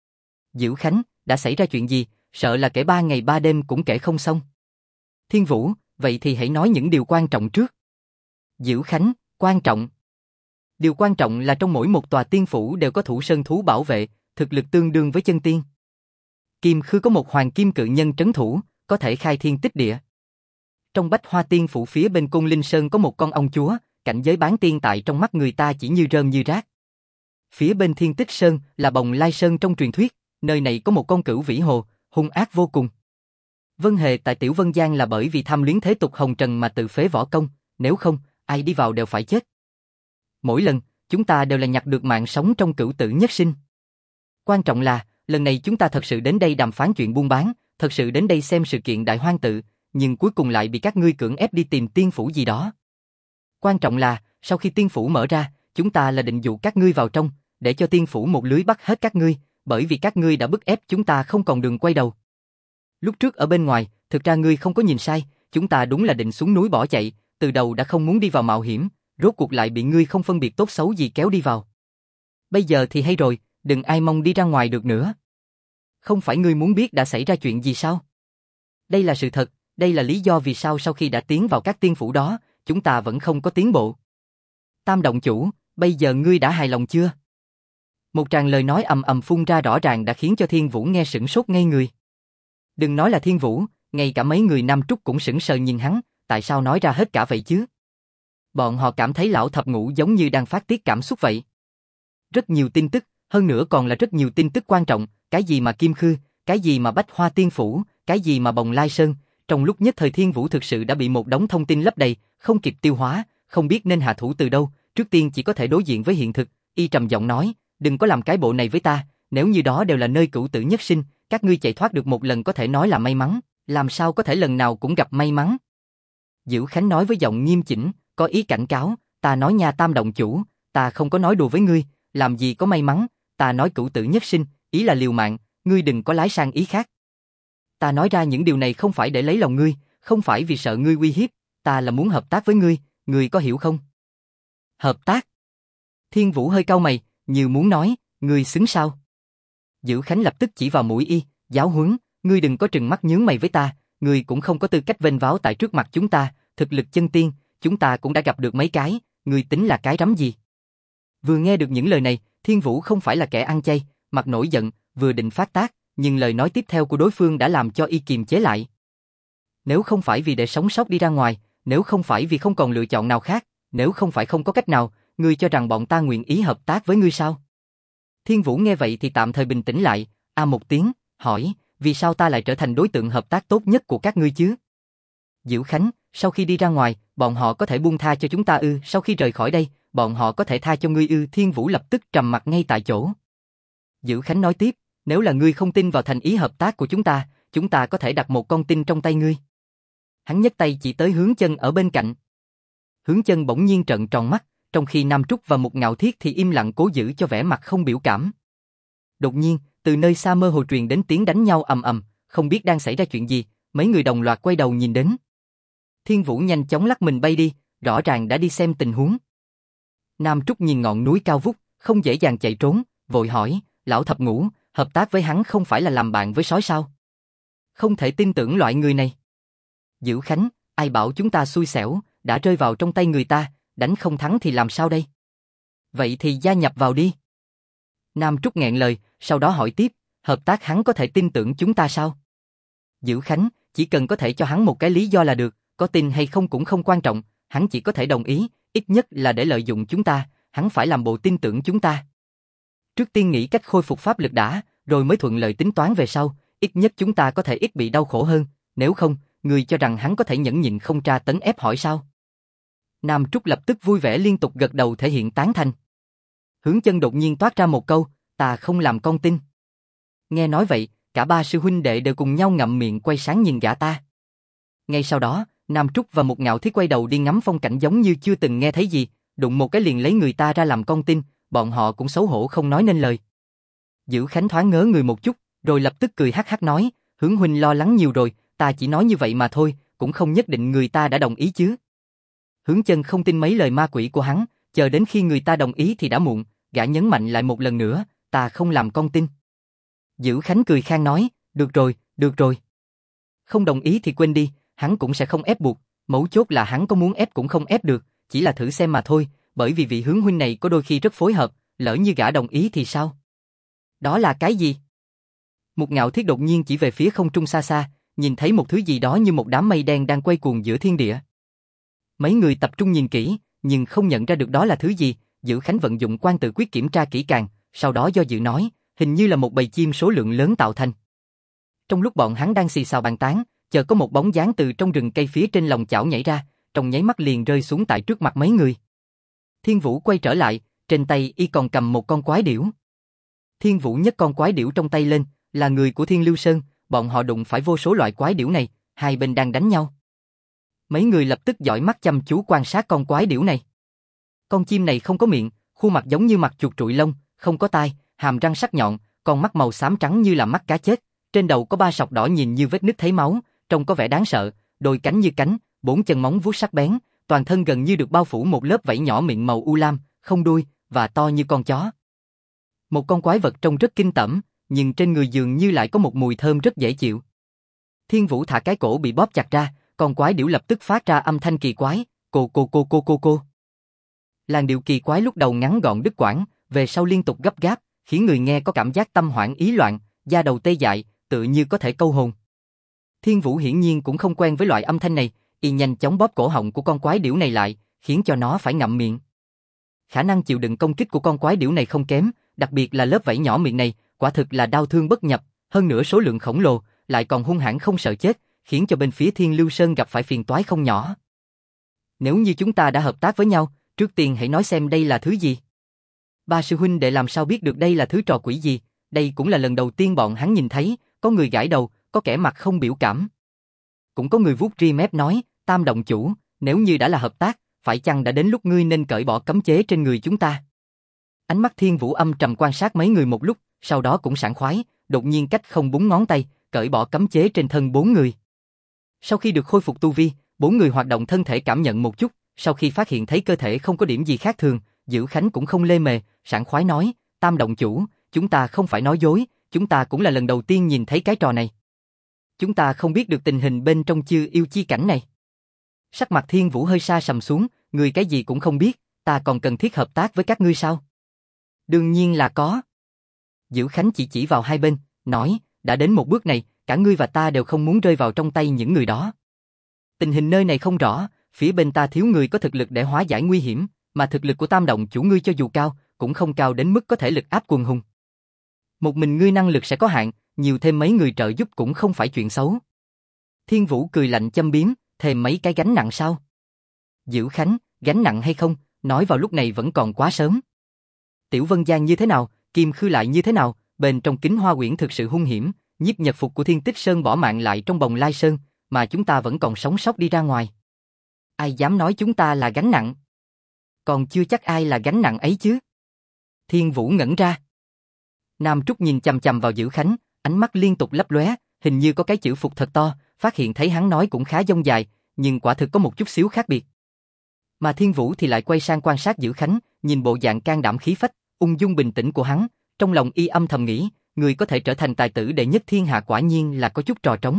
Dữ Khánh, đã xảy ra chuyện gì, sợ là kể 3 ngày 3 đêm cũng kể không xong. Thiên Vũ, vậy thì hãy nói những điều quan trọng trước. Dữ Khánh, quan trọng. Điều quan trọng là trong mỗi một tòa tiên phủ đều có thủ sơn thú bảo vệ, thực lực tương đương với chân tiên. Kim Khư có một hoàng kim cự nhân trấn thủ, có thể khai thiên tích địa. Trong Bách Hoa Tiên phủ phía bên Côn Linh Sơn có một con ong chúa, cảnh giới bán tiên tại trong mắt người ta chỉ như rơm như rác. Phía bên Thiên Tích Sơn là Bồng Lai Sơn trong truyền thuyết, nơi này có một con cửu vĩ hồ, hung ác vô cùng. Vân Hề tại Tiểu Vân Giang là bởi vì tham luyến thế tục hồng trần mà tự phế võ công, nếu không, ai đi vào đều phải chết. Mỗi lần, chúng ta đều là nhặt được mạng sống trong cửu tử nhất sinh. Quan trọng là, lần này chúng ta thật sự đến đây đàm phán chuyện buôn bán, thật sự đến đây xem sự kiện đại hoang tự, nhưng cuối cùng lại bị các ngươi cưỡng ép đi tìm tiên phủ gì đó. Quan trọng là, sau khi tiên phủ mở ra, chúng ta là định dụ các ngươi vào trong, để cho tiên phủ một lưới bắt hết các ngươi, bởi vì các ngươi đã bức ép chúng ta không còn đường quay đầu. Lúc trước ở bên ngoài, thực ra ngươi không có nhìn sai, chúng ta đúng là định xuống núi bỏ chạy, từ đầu đã không muốn đi vào mạo hiểm, rốt cuộc lại bị ngươi không phân biệt tốt xấu gì kéo đi vào. Bây giờ thì hay rồi, đừng ai mong đi ra ngoài được nữa. Không phải ngươi muốn biết đã xảy ra chuyện gì sao? Đây là sự thật, đây là lý do vì sao sau khi đã tiến vào các tiên phủ đó, chúng ta vẫn không có tiến bộ. Tam động chủ, bây giờ ngươi đã hài lòng chưa? Một tràng lời nói ầm ầm phun ra rõ ràng đã khiến cho Thiên Vũ nghe sửng sốt ngây người. Đừng nói là Thiên Vũ, ngay cả mấy người Nam Trúc cũng sững sờ nhìn hắn, tại sao nói ra hết cả vậy chứ? Bọn họ cảm thấy lão thập ngũ giống như đang phát tiết cảm xúc vậy. Rất nhiều tin tức, hơn nữa còn là rất nhiều tin tức quan trọng, cái gì mà Kim Khư, cái gì mà Bách Hoa Tiên Phủ, cái gì mà Bồng Lai Sơn, trong lúc nhất thời Thiên Vũ thực sự đã bị một đống thông tin lấp đầy, không kịp tiêu hóa, không biết nên hạ thủ từ đâu, trước tiên chỉ có thể đối diện với hiện thực, y trầm giọng nói, đừng có làm cái bộ này với ta, nếu như đó đều là nơi cửu tử nhất sinh, các ngươi chạy thoát được một lần có thể nói là may mắn, làm sao có thể lần nào cũng gặp may mắn. Dữ Khánh nói với giọng nghiêm chỉnh, có ý cảnh cáo, ta nói nha Tam động chủ, ta không có nói đùa với ngươi, làm gì có may mắn, ta nói cửu tử nhất sinh, ý là liều mạng, ngươi đừng có lái sang ý khác. Ta nói ra những điều này không phải để lấy lòng ngươi, không phải vì sợ ngươi uy hiếp, ta là muốn hợp tác với ngươi, ngươi có hiểu không? Hợp tác? Thiên Vũ hơi cau mày, như muốn nói, ngươi xứng sao? Dữ Khánh lập tức chỉ vào mũi y, giáo huấn, ngươi đừng có trừng mắt nhướng mày với ta, ngươi cũng không có tư cách vênh váo tại trước mặt chúng ta, thực lực chân tiên, chúng ta cũng đã gặp được mấy cái, ngươi tính là cái rắm gì? Vừa nghe được những lời này, Thiên Vũ không phải là kẻ ăn chay, mặt nổi giận, vừa định phát tác, nhưng lời nói tiếp theo của đối phương đã làm cho y kiềm chế lại. Nếu không phải vì để sống sót đi ra ngoài, nếu không phải vì không còn lựa chọn nào khác, nếu không phải không có cách nào, ngươi cho rằng bọn ta nguyện ý hợp tác với ngươi sao? Thiên Vũ nghe vậy thì tạm thời bình tĩnh lại, một tiếng, hỏi, vì sao ta lại trở thành đối tượng hợp tác tốt nhất của các ngươi chứ? Diệu Khánh, sau khi đi ra ngoài, bọn họ có thể buông tha cho chúng ta ư? Sau khi rời khỏi đây, bọn họ có thể tha cho ngươi ư? Thiên Vũ lập tức trầm mặt ngay tại chỗ. Diệu Khánh nói tiếp, nếu là ngươi không tin vào thành ý hợp tác của chúng ta có thể đặt một con tin trong tay ngươi. Hắn nhấc tay chỉ tới Hướng Chân ở bên cạnh. Hướng Chân bỗng nhiên trợn tròn mắt, trong khi Nam Trúc và Mục Ngạo Thiết thì im lặng cố giữ cho vẻ mặt không biểu cảm. Đột nhiên, từ nơi xa mơ hồ truyền đến tiếng đánh nhau ầm ầm, không biết đang xảy ra chuyện gì, mấy người đồng loạt quay đầu nhìn đến. Thiên Vũ nhanh chóng lắc mình bay đi, rõ ràng đã đi xem tình huống. Nam Trúc nhìn ngọn núi cao vút, không dễ dàng chạy trốn, vội hỏi, lão thập ngũ, hợp tác với hắn không phải là làm bạn với sói sao? Không thể tin tưởng loại người này. Dữ Khánh, ai bảo chúng ta xui xẻo, đã rơi vào trong tay người ta, đánh không thắng thì làm sao đây? Vậy thì gia nhập vào đi. Nam Trúc nghẹn lời, sau đó hỏi tiếp, hợp tác hắn có thể tin tưởng chúng ta sao? Dữ Khánh, chỉ cần có thể cho hắn một cái lý do là được, có tin hay không cũng không quan trọng, hắn chỉ có thể đồng ý, ít nhất là để lợi dụng chúng ta, hắn phải làm bộ tin tưởng chúng ta. Trước tiên nghĩ cách khôi phục pháp lực đã, rồi mới thuận lợi tính toán về sau, ít nhất chúng ta có thể ít bị đau khổ hơn, nếu không, người cho rằng hắn có thể nhẫn nhịn không tra tấn ép hỏi sao? Nam Trúc lập tức vui vẻ liên tục gật đầu thể hiện tán thành. Hướng Chân đột nhiên toát ra một câu, ta không làm con tin. Nghe nói vậy, cả ba sư huynh đệ đều cùng nhau ngậm miệng quay sáng nhìn gã ta. Ngay sau đó, Nam Trúc và Mục Ngạo Thiết quay đầu đi ngắm phong cảnh giống như chưa từng nghe thấy gì, đụng một cái liền lấy người ta ra làm con tin, bọn họ cũng xấu hổ không nói nên lời. Dữ Khánh thoáng ngớ người một chút, rồi lập tức cười hắc hắc nói, Hướng huynh lo lắng nhiều rồi, ta chỉ nói như vậy mà thôi, cũng không nhất định người ta đã đồng ý chứ. Hướng Chân không tin mấy lời ma quỷ của hắn, chờ đến khi người ta đồng ý thì đã muộn, gã nhấn mạnh lại một lần nữa, ta không làm con tin. Dữ Khánh cười khan nói, được rồi, được rồi. Không đồng ý thì quên đi, hắn cũng sẽ không ép buộc, mấu chốt là hắn có muốn ép cũng không ép được, chỉ là thử xem mà thôi, bởi vì vị Hướng huynh này có đôi khi rất phối hợp, lỡ như gã đồng ý thì sao? Đó là cái gì? Mục Ngạo Thiết đột nhiên chỉ về phía không trung xa xa, nhìn thấy một thứ gì đó như một đám mây đen đang quay cuồng giữa thiên địa. Mấy người tập trung nhìn kỹ, nhưng không nhận ra được đó là thứ gì, Dữ Khánh vận dụng quan tự quyết kiểm tra kỹ càng, sau đó do dự nói, hình như là một bầy chim số lượng lớn tạo thành. Trong lúc bọn hắn đang xì xào bàn tán, chợt có một bóng dáng từ trong rừng cây phía trên lòng chảo nhảy ra, trong nháy mắt liền rơi xuống tại trước mặt mấy người. Thiên Vũ quay trở lại, trên tay y còn cầm một con quái điểu. Thiên Vũ nhấc con quái điểu trong tay lên, là người của Thiên Lưu Sơn, bọn họ đụng phải vô số loại quái điểu này, hai bên đang đánh nhau. Mấy người lập tức dõi mắt chăm chú quan sát con quái điểu này. Con chim này không có miệng, khuôn mặt giống như mặt chuột trụi lông, không có tai, hàm răng sắc nhọn, con mắt màu xám trắng như là mắt cá chết, trên đầu có 3 sọc đỏ nhìn như vết nứt thấy máu, trông có vẻ đáng sợ, đôi cánh như cánh, 4 chân móng vuốt sắc bén, toàn thân gần như được bao phủ một lớp vảy nhỏ miệng màu u lam, không đuôi và to như con chó. Một con quái vật trông rất kinh tởm, nhưng trên người dường như lại có một mùi thơm rất dễ chịu. Thiên Vũ thả cái cổ bị bóp chặt ra, con quái điểu lập tức phát ra âm thanh kỳ quái, cô cô cô cô cô cô. Làn điệu kỳ quái lúc đầu ngắn gọn đứt quãng, về sau liên tục gấp gáp, khiến người nghe có cảm giác tâm hoảng ý loạn, da đầu tê dại, tự như có thể câu hồn. Thiên Vũ hiển nhiên cũng không quen với loại âm thanh này, y nhanh chóng bóp cổ họng của con quái điểu này lại, khiến cho nó phải ngậm miệng. Khả năng chịu đựng công kích của con quái điểu này không kém, đặc biệt là lớp vảy nhỏ miệng này, quả thực là đau thương bất nhập, hơn nữa số lượng khổng lồ, lại còn hung hãn không sợ chết, khiến cho bên phía Thiên Lưu Sơn gặp phải phiền toái không nhỏ. Nếu như chúng ta đã hợp tác với nhau, trước tiên hãy nói xem đây là thứ gì. Ba sư huynh đệ làm sao biết được đây là thứ trò quỷ gì, đây cũng là lần đầu tiên bọn hắn nhìn thấy, có người gãi đầu, có kẻ mặt không biểu cảm. Cũng có người vuốt ria mép nói, Tam động chủ, nếu như đã là hợp tác, phải chăng đã đến lúc ngươi nên cởi bỏ cấm chế trên người chúng ta? Ánh mắt Thiên Vũ âm trầm quan sát mấy người một lúc, sau đó cũng sảng khoái, đột nhiên cách không búng ngón tay, cởi bỏ cấm chế trên thân 4 người. Sau khi được khôi phục tu vi, 4 người hoạt động thân thể cảm nhận một chút, sau khi phát hiện thấy cơ thể không có điểm gì khác thường, Dữ Khánh cũng không lê mề, sảng khoái nói, Tam động chủ, chúng ta không phải nói dối, chúng ta cũng là lần đầu tiên nhìn thấy cái trò này. Chúng ta không biết được tình hình bên trong Chư Yêu chi cảnh này. Sắc mặt Thiên Vũ hơi sa sầm xuống, người cái gì cũng không biết, ta còn cần thiết hợp tác với các ngươi sao? Đương nhiên là có. Dữ Khánh chỉ vào hai bên, nói, đã đến một bước này, cả ngươi và ta đều không muốn rơi vào trong tay những người đó. Tình hình nơi này không rõ, phía bên ta thiếu người có thực lực để hóa giải nguy hiểm, mà thực lực của Tam động chủ ngươi cho dù cao, cũng không cao đến mức có thể lực áp quần hùng. Một mình ngươi năng lực sẽ có hạn, nhiều thêm mấy người trợ giúp cũng không phải chuyện xấu. Thiên Vũ cười lạnh châm biếm, thêm mấy cái gánh nặng sao? Dữ Khánh, gánh nặng hay không, nói vào lúc này vẫn còn quá sớm. Tiểu Vân Giang như thế nào, Kim Khư lại như thế nào, bên trong Kính Hoa Uyển thực sự hung hiểm, Nhiếp Nhật Phục của Thiên Tích Sơn bỏ mạng lại trong Bồng Lai Sơn, mà chúng ta vẫn còn sống sót đi ra ngoài. Ai dám nói chúng ta là gánh nặng? Còn chưa chắc ai là gánh nặng ấy chứ. Thiên Vũ ngẩn ra. Nam Trúc nhìn chằm chằm vào Dữ Khánh, ánh mắt liên tục lấp lóe, hình như có cái chữ phục thật to, phát hiện thấy hắn nói cũng khá dông dài, nhưng quả thực có một chút xíu khác biệt. Mà Thiên Vũ thì lại quay sang quan sát Dữ Khánh, nhìn bộ dạng can đảm khí phách, ung dung bình tĩnh của hắn, trong lòng y âm thầm nghĩ, người có thể trở thành tài tử đệ nhất thiên hạ quả nhiên là có chút trò trống.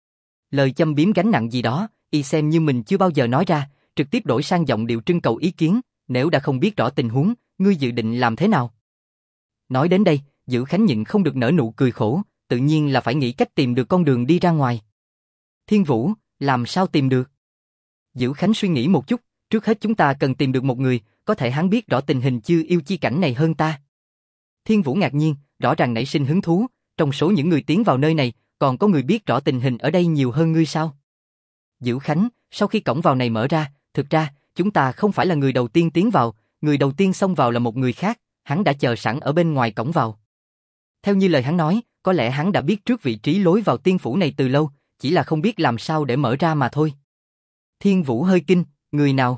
Lời châm biếm gánh nặng gì đó, y xem như mình chưa bao giờ nói ra, trực tiếp đổi sang giọng điệu trưng cầu ý kiến, nếu đã không biết rõ tình huống, ngươi dự định làm thế nào? Nói đến đây, Dữ Khánh nhịn không được nở nụ cười khổ, tự nhiên là phải nghĩ cách tìm được con đường đi ra ngoài. Thiên Vũ, làm sao tìm được? Dữ Khánh suy nghĩ một chút, trước hết chúng ta cần tìm được một người, có thể hắn biết rõ tình hình Chư Yêu chi cảnh này hơn ta. Thiên Vũ ngạc nhiên, rõ ràng nảy sinh hứng thú, trong số những người tiến vào nơi này, còn có người biết rõ tình hình ở đây nhiều hơn ngươi sao? Dữ Khánh, sau khi cổng vào này mở ra, thực ra, chúng ta không phải là người đầu tiên tiến vào, người đầu tiên xông vào là một người khác, hắn đã chờ sẵn ở bên ngoài cổng vào. Theo như lời hắn nói, có lẽ hắn đã biết trước vị trí lối vào tiên phủ này từ lâu, chỉ là không biết làm sao để mở ra mà thôi. Thiên Vũ hơi kinh, người nào?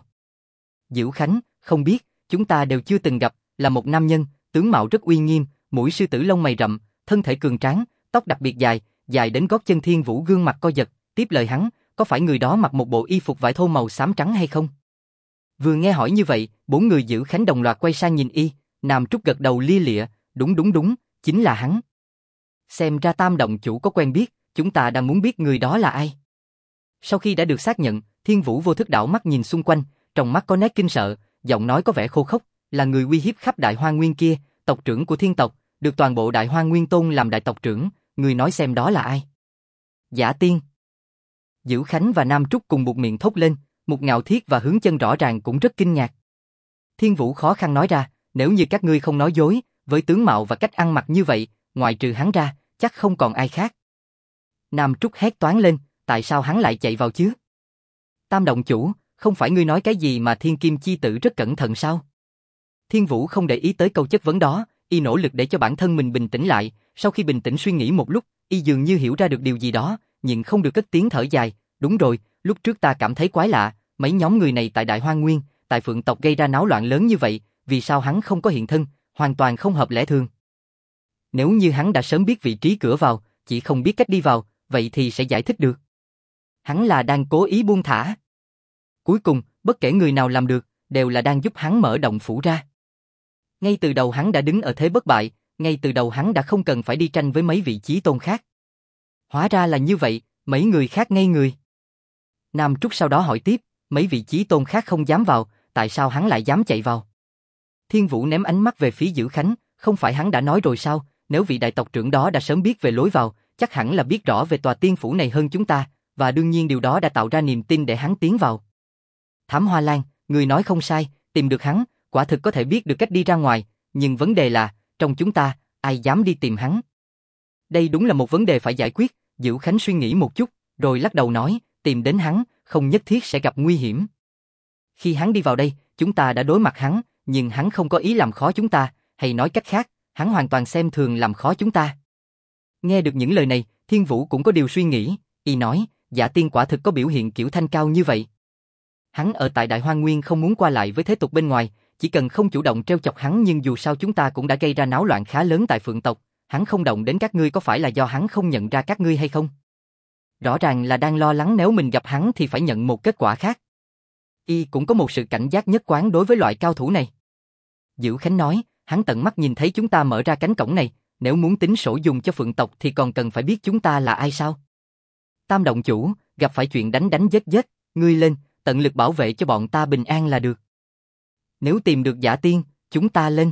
Dữ Khánh, không biết, chúng ta đều chưa từng gặp, là một nam nhân, tướng mạo rất uy nghiêm, mũi sư tử lông mày rậm, thân thể cường tráng, tóc đặc biệt dài, dài đến gót chân. Thiên Vũ gương mặt co giật, tiếp lời hắn, có phải người đó mặc một bộ y phục vải thô màu xám trắng hay không? Vừa nghe hỏi như vậy, 4 người Dữ Khánh đồng loạt quay sang nhìn y, Nam Trúc gật đầu lia lịa, đúng, chính là hắn. Xem ra Tam động chủ có quen biết, chúng ta đang muốn biết người đó là ai. Sau khi đã được xác nhận, Thiên Vũ vô thức đảo mắt nhìn xung quanh, trong mắt có nét kinh sợ, giọng nói có vẻ khô khốc, là người uy hiếp khắp Đại Hoang Nguyên kia, tộc trưởng của thiên tộc, được toàn bộ Đại Hoang Nguyên tôn làm đại tộc trưởng, người nói xem đó là ai? Giả Tiên. Dữ Khánh và Nam Trúc cùng buột miệng thốt lên, Mục Ngạo Thiết và Hướng Chân rõ ràng cũng rất kinh ngạc. Thiên Vũ khó khăn nói ra, nếu như các ngươi không nói dối, với tướng mạo và cách ăn mặc như vậy, ngoại trừ hắn ra, chắc không còn ai khác. Nam Trúc hét toáng lên, tại sao hắn lại chạy vào chứ? Tam động chủ, không phải ngươi nói cái gì mà Thiên Kim chi tử rất cẩn thận sao? Thiên Vũ không để ý tới câu chất vấn đó, y nỗ lực để cho bản thân mình bình tĩnh lại, sau khi bình tĩnh suy nghĩ một lúc, Y dường như hiểu ra được điều gì đó, nhưng không được cất tiếng thở dài. Đúng rồi, lúc trước ta cảm thấy quái lạ, mấy nhóm người này tại Đại Hoang Nguyên, tại Phượng tộc gây ra náo loạn lớn như vậy, vì sao hắn không có hiện thân, hoàn toàn không hợp lẽ thường. Nếu như hắn đã sớm biết vị trí cửa vào, chỉ không biết cách đi vào, vậy thì sẽ giải thích được. Hắn là đang cố ý buông thả. Cuối cùng, bất kể người nào làm được, đều là đang giúp hắn mở động phủ ra. Ngay từ đầu hắn đã đứng ở thế bất bại, ngay từ đầu hắn đã không cần phải đi tranh với mấy vị chí tôn khác. Hóa ra là như vậy, mấy người khác ngây người. Nam Trúc sau đó hỏi tiếp, mấy vị chí tôn khác không dám vào, tại sao hắn lại dám chạy vào? Thiên Vũ ném ánh mắt về phía Dữ Khánh, không phải hắn đã nói rồi sao, nếu vị đại tộc trưởng đó đã sớm biết về lối vào, chắc hẳn là biết rõ về tòa tiên phủ này hơn chúng ta, và đương nhiên điều đó đã tạo ra niềm tin để hắn tiến vào. Thám Hoa Lan, người nói không sai, tìm được hắn, quả thực có thể biết được cách đi ra ngoài, nhưng vấn đề là, trong chúng ta, ai dám đi tìm hắn? Đây đúng là một vấn đề phải giải quyết. Dữ Khánh suy nghĩ một chút, rồi lắc đầu nói, tìm đến hắn, không nhất thiết sẽ gặp nguy hiểm. Khi hắn đi vào đây, chúng ta đã đối mặt hắn, nhưng hắn không có ý làm khó chúng ta, hay nói cách khác, hắn hoàn toàn xem thường làm khó chúng ta. Nghe được những lời này, Thiên Vũ cũng có điều suy nghĩ, y nói, Dạ Tiên quả thực có biểu hiện kiểu thanh cao như vậy. Hắn ở tại Đại Hoang Nguyên không muốn qua lại với thế tục bên ngoài, chỉ cần không chủ động trêu chọc hắn, nhưng dù sao chúng ta cũng đã gây ra náo loạn khá lớn tại Phượng tộc, hắn không động đến các ngươi có phải là do hắn không nhận ra các ngươi hay không? Rõ ràng là đang lo lắng nếu mình gặp hắn thì phải nhận một kết quả khác. Y cũng có một sự cảnh giác nhất quán đối với loại cao thủ này. Dữ Khánh nói, hắn tận mắt nhìn thấy chúng ta mở ra cánh cổng này, nếu muốn tính sổ dùng cho Phượng tộc thì còn cần phải biết chúng ta là ai sao? Tam động chủ, gặp phải chuyện đánh đánh giết giết, ngươi lên, tận lực bảo vệ cho bọn ta bình an là được. Nếu tìm được Dạ Tiên, chúng ta lên.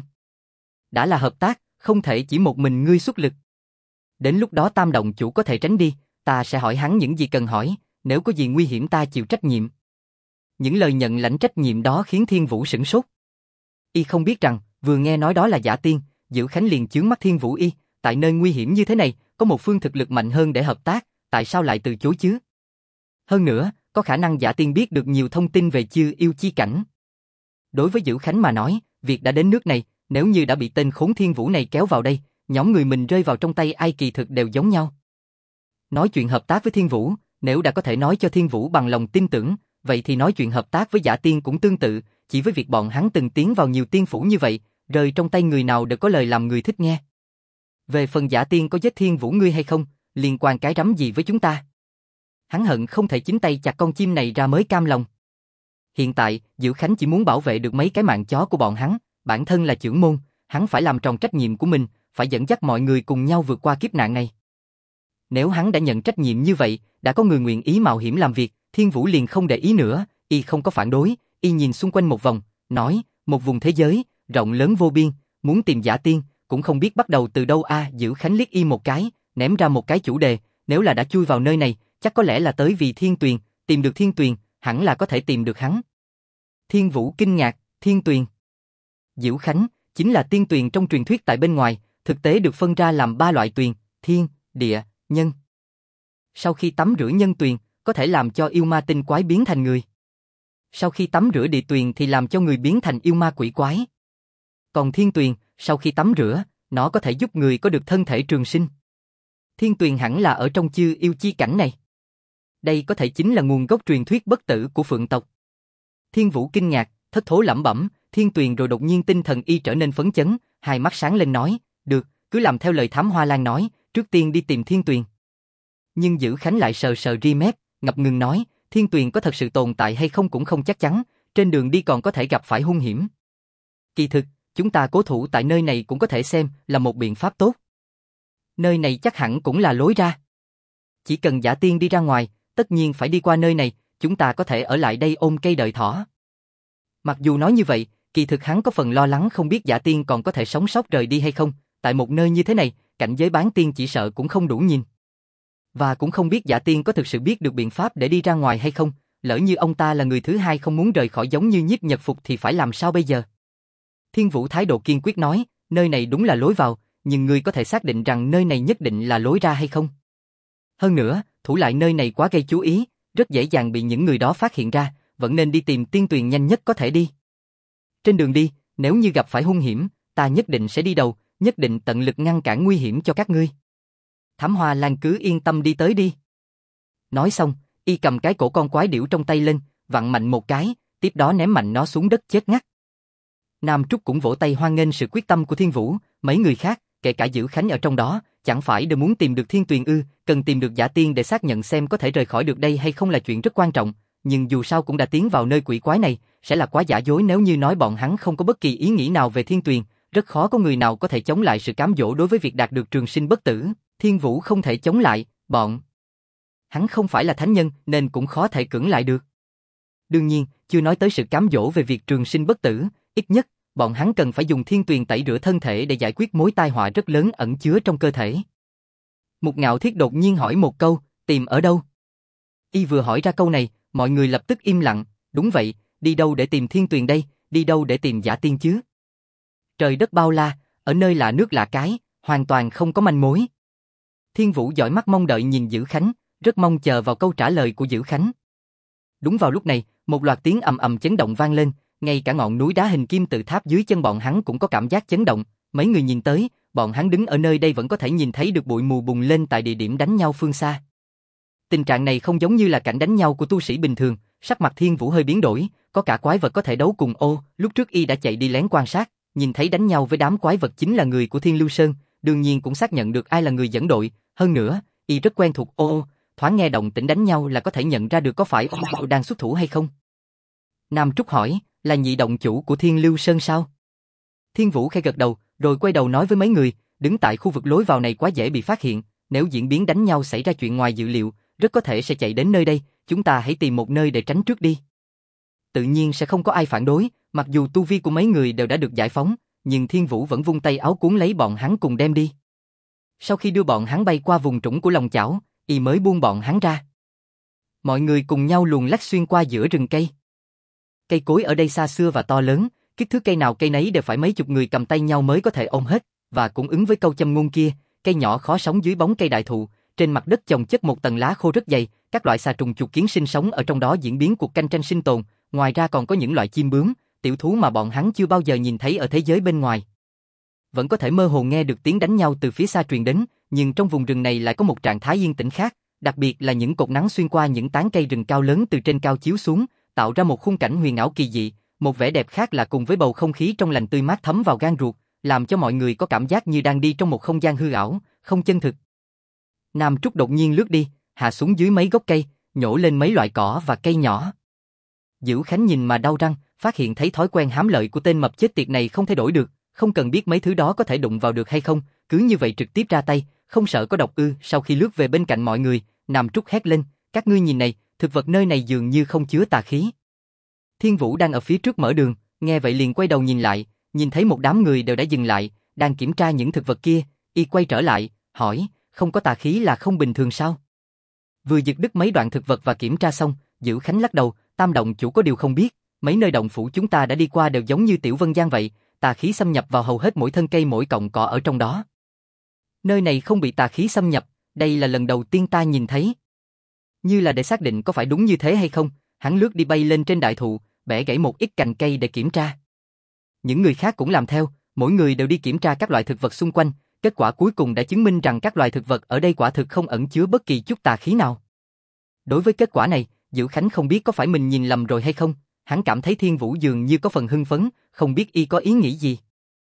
Đã là hợp tác, không thể chỉ một mình ngươi xuất lực. Đến lúc đó Tam động chủ có thể tránh đi, ta sẽ hỏi hắn những gì cần hỏi, nếu có gì nguy hiểm ta chịu trách nhiệm. Những lời nhận lãnh trách nhiệm đó khiến Thiên Vũ sửng sốt. Y không biết rằng, vừa nghe nói đó là Dạ Tiên, Dữ Khánh liền chướng mắt Thiên Vũ y, tại nơi nguy hiểm như thế này, có một phương thực lực mạnh hơn để hợp tác, tại sao lại từ chối chứ? Hơn nữa, có khả năng Dạ Tiên biết được nhiều thông tin về Chư Yêu Chi Cảnh. Đối với Dữ Khánh mà nói, việc đã đến nước này, nếu như đã bị tên khốn Thiên Vũ này kéo vào đây, nhóm người mình rơi vào trong tay ai kỳ thực đều giống nhau. Nói chuyện hợp tác với Thiên Vũ, nếu đã có thể nói cho Thiên Vũ bằng lòng tin tưởng, vậy thì nói chuyện hợp tác với Dạ Tiên cũng tương tự, chỉ với việc bọn hắn từng tiến vào nhiều tiên phủ như vậy, rơi trong tay người nào đều có lời làm người thích nghe. Về phần Dạ Tiên có giết Thiên Vũ ngươi hay không, liên quan cái rắm gì với chúng ta? Hắn hận không thể chính tay chặt con chim này ra mới cam lòng. Hiện tại, Dữ Khánh chỉ muốn bảo vệ được mấy cái mạng chó của bọn hắn, bản thân là trưởng môn, hắn phải làm tròn trách nhiệm của mình, phải dẫn dắt mọi người cùng nhau vượt qua kiếp nạn này. Nếu hắn đã nhận trách nhiệm như vậy, đã có người nguyện ý mạo hiểm làm việc, Thiên Vũ liền không để ý nữa, y không có phản đối, y nhìn xung quanh một vòng, nói, một vùng thế giới, rộng lớn vô biên, muốn tìm Dạ Tiên, cũng không biết bắt đầu từ đâu a. Dữ Khánh liếc y một cái, ném ra một cái chủ đề, nếu là đã chui vào nơi này, chắc có lẽ là tới vì Thiên Tuyền, tìm được Thiên Tuyền, hẳn là có thể tìm được hắn. Thiên Vũ kinh ngạc, Thiên Tuyền. Dữ Khánh, chính là tiên tuyền trong truyền thuyết tại bên ngoài, thực tế được phân ra làm 3 loại tuyền, thiên, địa, nhân. Sau khi tắm rửa nhân tuyền, có thể làm cho yêu ma tinh quái biến thành người. Sau khi tắm rửa địa tuyền thì làm cho người biến thành yêu ma quỷ quái. Còn thiên tuyền, sau khi tắm rửa, nó có thể giúp người có được thân thể trường sinh. Thiên tuyền hẳn là ở trong Chư Yêu Chi Cảnh này. Đây có thể chính là nguồn gốc truyền thuyết bất tử của Phượng tộc. Thiên Vũ kinh ngạc, thất thố lẩm bẩm, Thiên Tuyền, rồi đột nhiên tinh thần y trở nên phấn chấn, hai mắt sáng lên nói, được, cứ làm theo lời Thám Hoa Lan nói, trước tiên đi tìm Thiên Tuyền. Nhưng Dữ Khánh lại sờ sờ ri mép, ngập ngừng nói, Thiên Tuyền có thật sự tồn tại hay không cũng không chắc chắn, trên đường đi còn có thể gặp phải hung hiểm. Kỳ thực, chúng ta cố thủ tại nơi này cũng có thể xem là một biện pháp tốt. Nơi này chắc hẳn cũng là lối ra. Chỉ cần Dạ Tiên đi ra ngoài, tất nhiên phải đi qua nơi này, chúng ta có thể ở lại đây ôm cây đợi thỏ. Mặc dù nói như vậy, kỳ thực hắn có phần lo lắng không biết Dạ Tiên còn có thể sống sót rời đi hay không, tại một nơi như thế này, cảnh giới bán tiên chỉ sợ cũng không đủ nhìn. Và cũng không biết Dạ Tiên có thực sự biết được biện pháp để đi ra ngoài hay không, lỡ như ông ta là người thứ hai không muốn rời khỏi giống như Nhiếp Nhật Phục thì phải làm sao bây giờ? Thiên Vũ thái độ kiên quyết nói, nơi này đúng là lối vào, nhưng ngươi có thể xác định rằng nơi này nhất định là lối ra hay không? Hơn nữa, thủ lại nơi này quá gây chú ý, rất dễ dàng bị những người đó phát hiện ra, vẫn nên đi tìm Tiên Tuyền nhanh nhất có thể đi. Trên đường đi, nếu như gặp phải hung hiểm, ta nhất định sẽ đi đầu, nhất định tận lực ngăn cản nguy hiểm cho các ngươi. Thám Hoa Lan cứ yên tâm đi tới đi. Nói xong, y cầm cái cổ con quái điểu trong tay lên, vặn mạnh một cái, tiếp đó ném mạnh nó xuống đất chết ngắt. Nam Trúc cũng vỗ tay hoan nghênh sự quyết tâm của Thiên Vũ, mấy người khác, kể cả Dữ Khánh ở trong đó, chẳng phải đều muốn tìm được Thiên Tuyền ư, cần tìm được giả tiên để xác nhận xem có thể rời khỏi được đây hay không là chuyện rất quan trọng, nhưng dù sao cũng đã tiến vào nơi quỷ quái này, sẽ là quá giả dối nếu như nói bọn hắn không có bất kỳ ý nghĩ nào về Thiên Tuyền, rất khó có người nào có thể chống lại sự cám dỗ đối với việc đạt được trường sinh bất tử, Thiên Vũ không thể chống lại, hắn không phải là thánh nhân nên cũng khó thể cưỡng lại được. Đương nhiên, chưa nói tới sự cám dỗ về việc trường sinh bất tử, ít nhất, bọn hắn cần phải dùng Thiên Tuyền tẩy rửa thân thể để giải quyết mối tai họa rất lớn ẩn chứa trong cơ thể. Mục Ngạo Thiết đột nhiên hỏi một câu, tìm ở đâu? Y vừa hỏi ra câu này, mọi người lập tức im lặng, đúng vậy, đi đâu để tìm Thiên Tuyền đây, đi đâu để tìm giả tiên chứ? Trời đất bao la, ở nơi lạ nước lạ cái, hoàn toàn không có manh mối. Thiên Vũ dõi mắt mong đợi nhìn Dữ Khánh, rất mong chờ vào câu trả lời của Dữ Khánh. Đúng vào lúc này, một loạt tiếng ầm ầm chấn động vang lên, ngay cả ngọn núi đá hình kim tự tháp dưới chân bọn hắn cũng có cảm giác chấn động, mấy người nhìn tới, bọn hắn đứng ở nơi đây vẫn có thể nhìn thấy được bụi mù bùng lên tại địa điểm đánh nhau phương xa. Tình trạng này không giống như là cảnh đánh nhau của tu sĩ bình thường, sắc mặt Thiên Vũ hơi biến đổi, có cả quái vật có thể đấu cùng lúc trước y đã chạy đi lén quan sát, nhìn thấy đánh nhau với đám quái vật chính là người của Thiên Lưu Sơn, đương nhiên cũng xác nhận được ai là người dẫn đội, hơn nữa, y rất quen thuộc thoáng nghe động tĩnh đánh nhau là có thể nhận ra được có phải đang xuất thủ hay không. Nam Trúc hỏi, là nhị động chủ của Thiên Lưu Sơn sao? Thiên Vũ khẽ gật đầu, rồi quay đầu nói với mấy người, đứng tại khu vực lối vào này quá dễ bị phát hiện, nếu diễn biến đánh nhau xảy ra chuyện ngoài dự liệu, rất có thể sẽ chạy đến nơi đây, chúng ta hãy tìm một nơi để tránh trước đi. Tự nhiên sẽ không có ai phản đối, mặc dù tu vi của mấy người đều đã được giải phóng, nhưng Thiên Vũ vẫn vung tay áo cuốn lấy bọn hắn cùng đem đi. Sau khi đưa bọn hắn bay qua vùng trũng của lòng chảo, y mới buông bọn hắn ra. Mọi người cùng nhau luồn lách xuyên qua giữa rừng cây. Cây cối ở đây xa xưa và to lớn, kích thước cây nào cây nấy đều phải mấy chục người cầm tay nhau mới có thể ôm hết, và cũng ứng với câu châm ngôn kia, cây nhỏ khó sống dưới bóng cây đại thụ, trên mặt đất chồng chất một tầng lá khô rất dày, các loại xà trùng chuột kiến sinh sống ở trong đó diễn biến cuộc cạnh tranh sinh tồn, ngoài ra còn có những loại chim bướm, tiểu thú mà bọn hắn chưa bao giờ nhìn thấy ở thế giới bên ngoài. Vẫn có thể mơ hồ nghe được tiếng đánh nhau từ phía xa truyền đến, nhưng trong vùng rừng này lại có một trạng thái yên tĩnh khác, đặc biệt là những cột nắng xuyên qua những tán cây rừng cao lớn từ trên cao chiếu xuống, tạo ra một khung cảnh huyền ảo kỳ dị, một vẻ đẹp khác là cùng với bầu không khí trong lành tươi mát thấm vào gan ruột, làm cho mọi người có cảm giác như đang đi trong một không gian hư ảo, không chân thực. Nam Trúc đột nhiên lướt đi, hạ xuống dưới mấy gốc cây, nhổ lên mấy loại cỏ và cây nhỏ. Dữ Khánh nhìn mà đau răng, phát hiện thấy thói quen hám lợi của tên mập chết tiệt này không thay đổi được, không cần biết mấy thứ đó có thể đụng vào được hay không, cứ như vậy trực tiếp ra tay, không sợ có độc ư? Sau khi lướt về bên cạnh mọi người, Nam Trúc hét lên, các ngươi nhìn này, thực vật nơi này dường như không chứa tà khí. Thiên Vũ đang ở phía trước mở đường, nghe vậy liền quay đầu nhìn lại, nhìn thấy một đám người đều đã dừng lại, đang kiểm tra những thực vật kia, y quay trở lại, hỏi, không có tà khí là không bình thường sao? Vừa giật đứt mấy đoạn thực vật và kiểm tra xong, Dữ Khánh lắc đầu, Tam động chủ có điều không biết, mấy nơi động phủ chúng ta đã đi qua đều giống như Tiểu Vân Giang vậy, tà khí xâm nhập vào hầu hết mỗi thân cây mỗi cọng cỏ ở trong đó. Nơi này không bị tà khí xâm nhập, đây là lần đầu tiên ta nhìn thấy. Như là để xác định có phải đúng như thế hay không, hắn lướt đi bay lên trên đại thụ, bẻ gãy một ít cành cây để kiểm tra. Những người khác cũng làm theo, mỗi người đều đi kiểm tra các loại thực vật xung quanh, kết quả cuối cùng đã chứng minh rằng các loài thực vật ở đây quả thực không ẩn chứa bất kỳ chút tà khí nào. Đối với kết quả này, Dữ Khánh không biết có phải mình nhìn lầm rồi hay không, hắn cảm thấy Thiên Vũ dường như có phần hưng phấn, không biết y có ý nghĩ gì.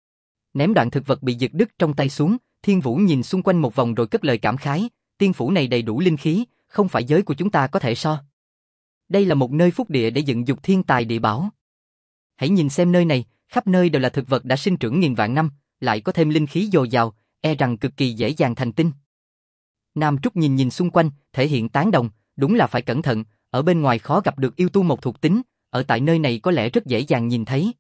Ném đoạn thực vật bị giật đứt trong tay xuống, Thiên Vũ nhìn xung quanh một vòng rồi cất lời cảm khái, tiên phủ này đầy đủ linh khí, không phải giới của chúng ta có thể so. Đây là một nơi phúc địa để dựng dục thiên tài địa bảo. Hãy nhìn xem nơi này, khắp nơi đều là thực vật đã sinh trưởng nghìn vạn năm, lại có thêm linh khí dồi dào, e rằng cực kỳ dễ dàng thành tinh. Nam Trúc nhìn xung quanh, thể hiện tán đồng, đúng là phải cẩn thận, ở bên ngoài khó gặp được yêu tu một thuộc tính, ở tại nơi này có lẽ rất dễ dàng nhìn thấy.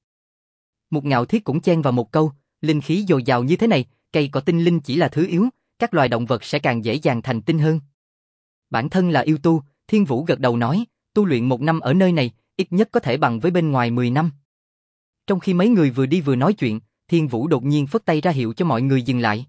Mục Ngạo Thiết cũng chen vào một câu, linh khí dồi dào như thế này, cây cỏ tinh linh chỉ là thứ yếu, các loài động vật sẽ càng dễ dàng thành tinh hơn. Bản thân là yêu tu, Thiên Vũ gật đầu nói, tu luyện 1 năm ở nơi này, ít nhất có thể bằng với bên ngoài 10 năm. Trong khi mấy người vừa đi vừa nói chuyện, Thiên Vũ đột nhiên phất tay ra hiệu cho mọi người dừng lại.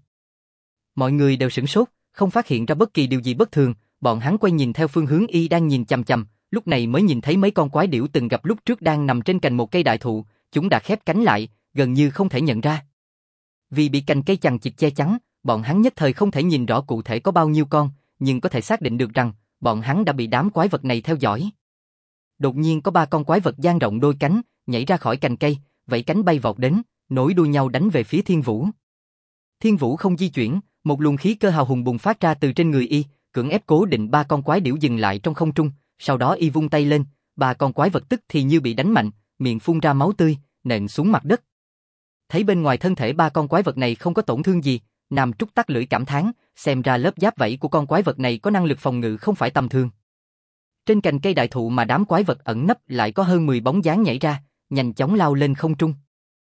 Mọi người đều sửng sốt, không phát hiện ra bất kỳ điều gì bất thường, bọn hắn quay nhìn theo phương hướng y đang nhìn chằm chằm, lúc này mới nhìn thấy mấy con quái điểu từng gặp lúc trước đang nằm trên cành một cây đại thụ, chúng đã khép cánh lại, gần như không thể nhận ra. Vì bị cành cây chằng chịt che chắn, bọn hắn nhất thời không thể nhìn rõ cụ thể có bao nhiêu con, nhưng có thể xác định được rằng, bọn hắn đã bị đám quái vật này theo dõi. Đột nhiên có 3 con quái vật dang rộng đôi cánh, nhảy ra khỏi cành cây, vẫy cánh bay vọt đến, nối đuôi nhau đánh về phía Thiên Vũ. Thiên Vũ không di chuyển, một luồng khí cơ hào hùng bùng phát ra từ trên người y, cưỡng ép cố định 3 con quái điểu dừng lại trong không trung, sau đó y vung tay lên, 3 con quái vật tức thì như bị đánh mạnh, miệng phun ra máu tươi, nện xuống mặt đất. Thấy bên ngoài thân thể 3 con quái vật này không có tổn thương gì, Nam Trúc tắc lưỡi cảm thán, xem ra lớp giáp vảy của con quái vật này có năng lực phòng ngự không phải tầm thường. Trên cành cây đại thụ mà đám quái vật ẩn nấp lại có hơn 10 bóng dáng nhảy ra, nhanh chóng lao lên không trung.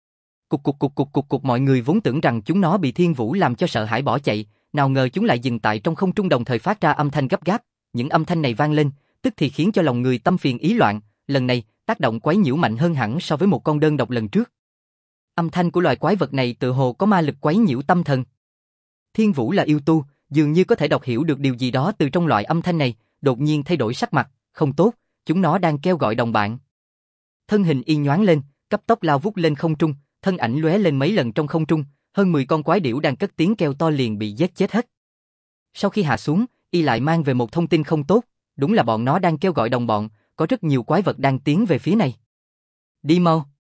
Cục, mọi người vốn tưởng rằng chúng nó bị Thiên Vũ làm cho sợ hãi bỏ chạy, nào ngờ chúng lại dừng tại trong không trung đồng thời phát ra âm thanh gấp gáp, những âm thanh này vang lên, tức thì khiến cho lòng người tâm phiền ý loạn, lần này tác động quấy nhiễu mạnh hơn hẳn so với một con đơn độc lần trước. Âm thanh của loài quái vật này tự hồ có ma lực quấy nhiễu tâm thần. Thiên Vũ là yêu tu, dường như có thể đọc hiểu được điều gì đó từ trong loại âm thanh này, đột nhiên thay đổi sắc mặt, không tốt, chúng nó đang kêu gọi đồng bạn. Thân hình y nhoáng lên, cấp tốc lao vút lên không trung, thân ảnh lóe lên mấy lần trong không trung, hơn 10 con quái điểu đang cất tiếng kêu to liền bị giết chết hết. Sau khi hạ xuống, y lại mang về một thông tin không tốt, đúng là bọn nó đang kêu gọi đồng bọn, có rất nhiều quái vật đang tiến về phía này. Đi mau.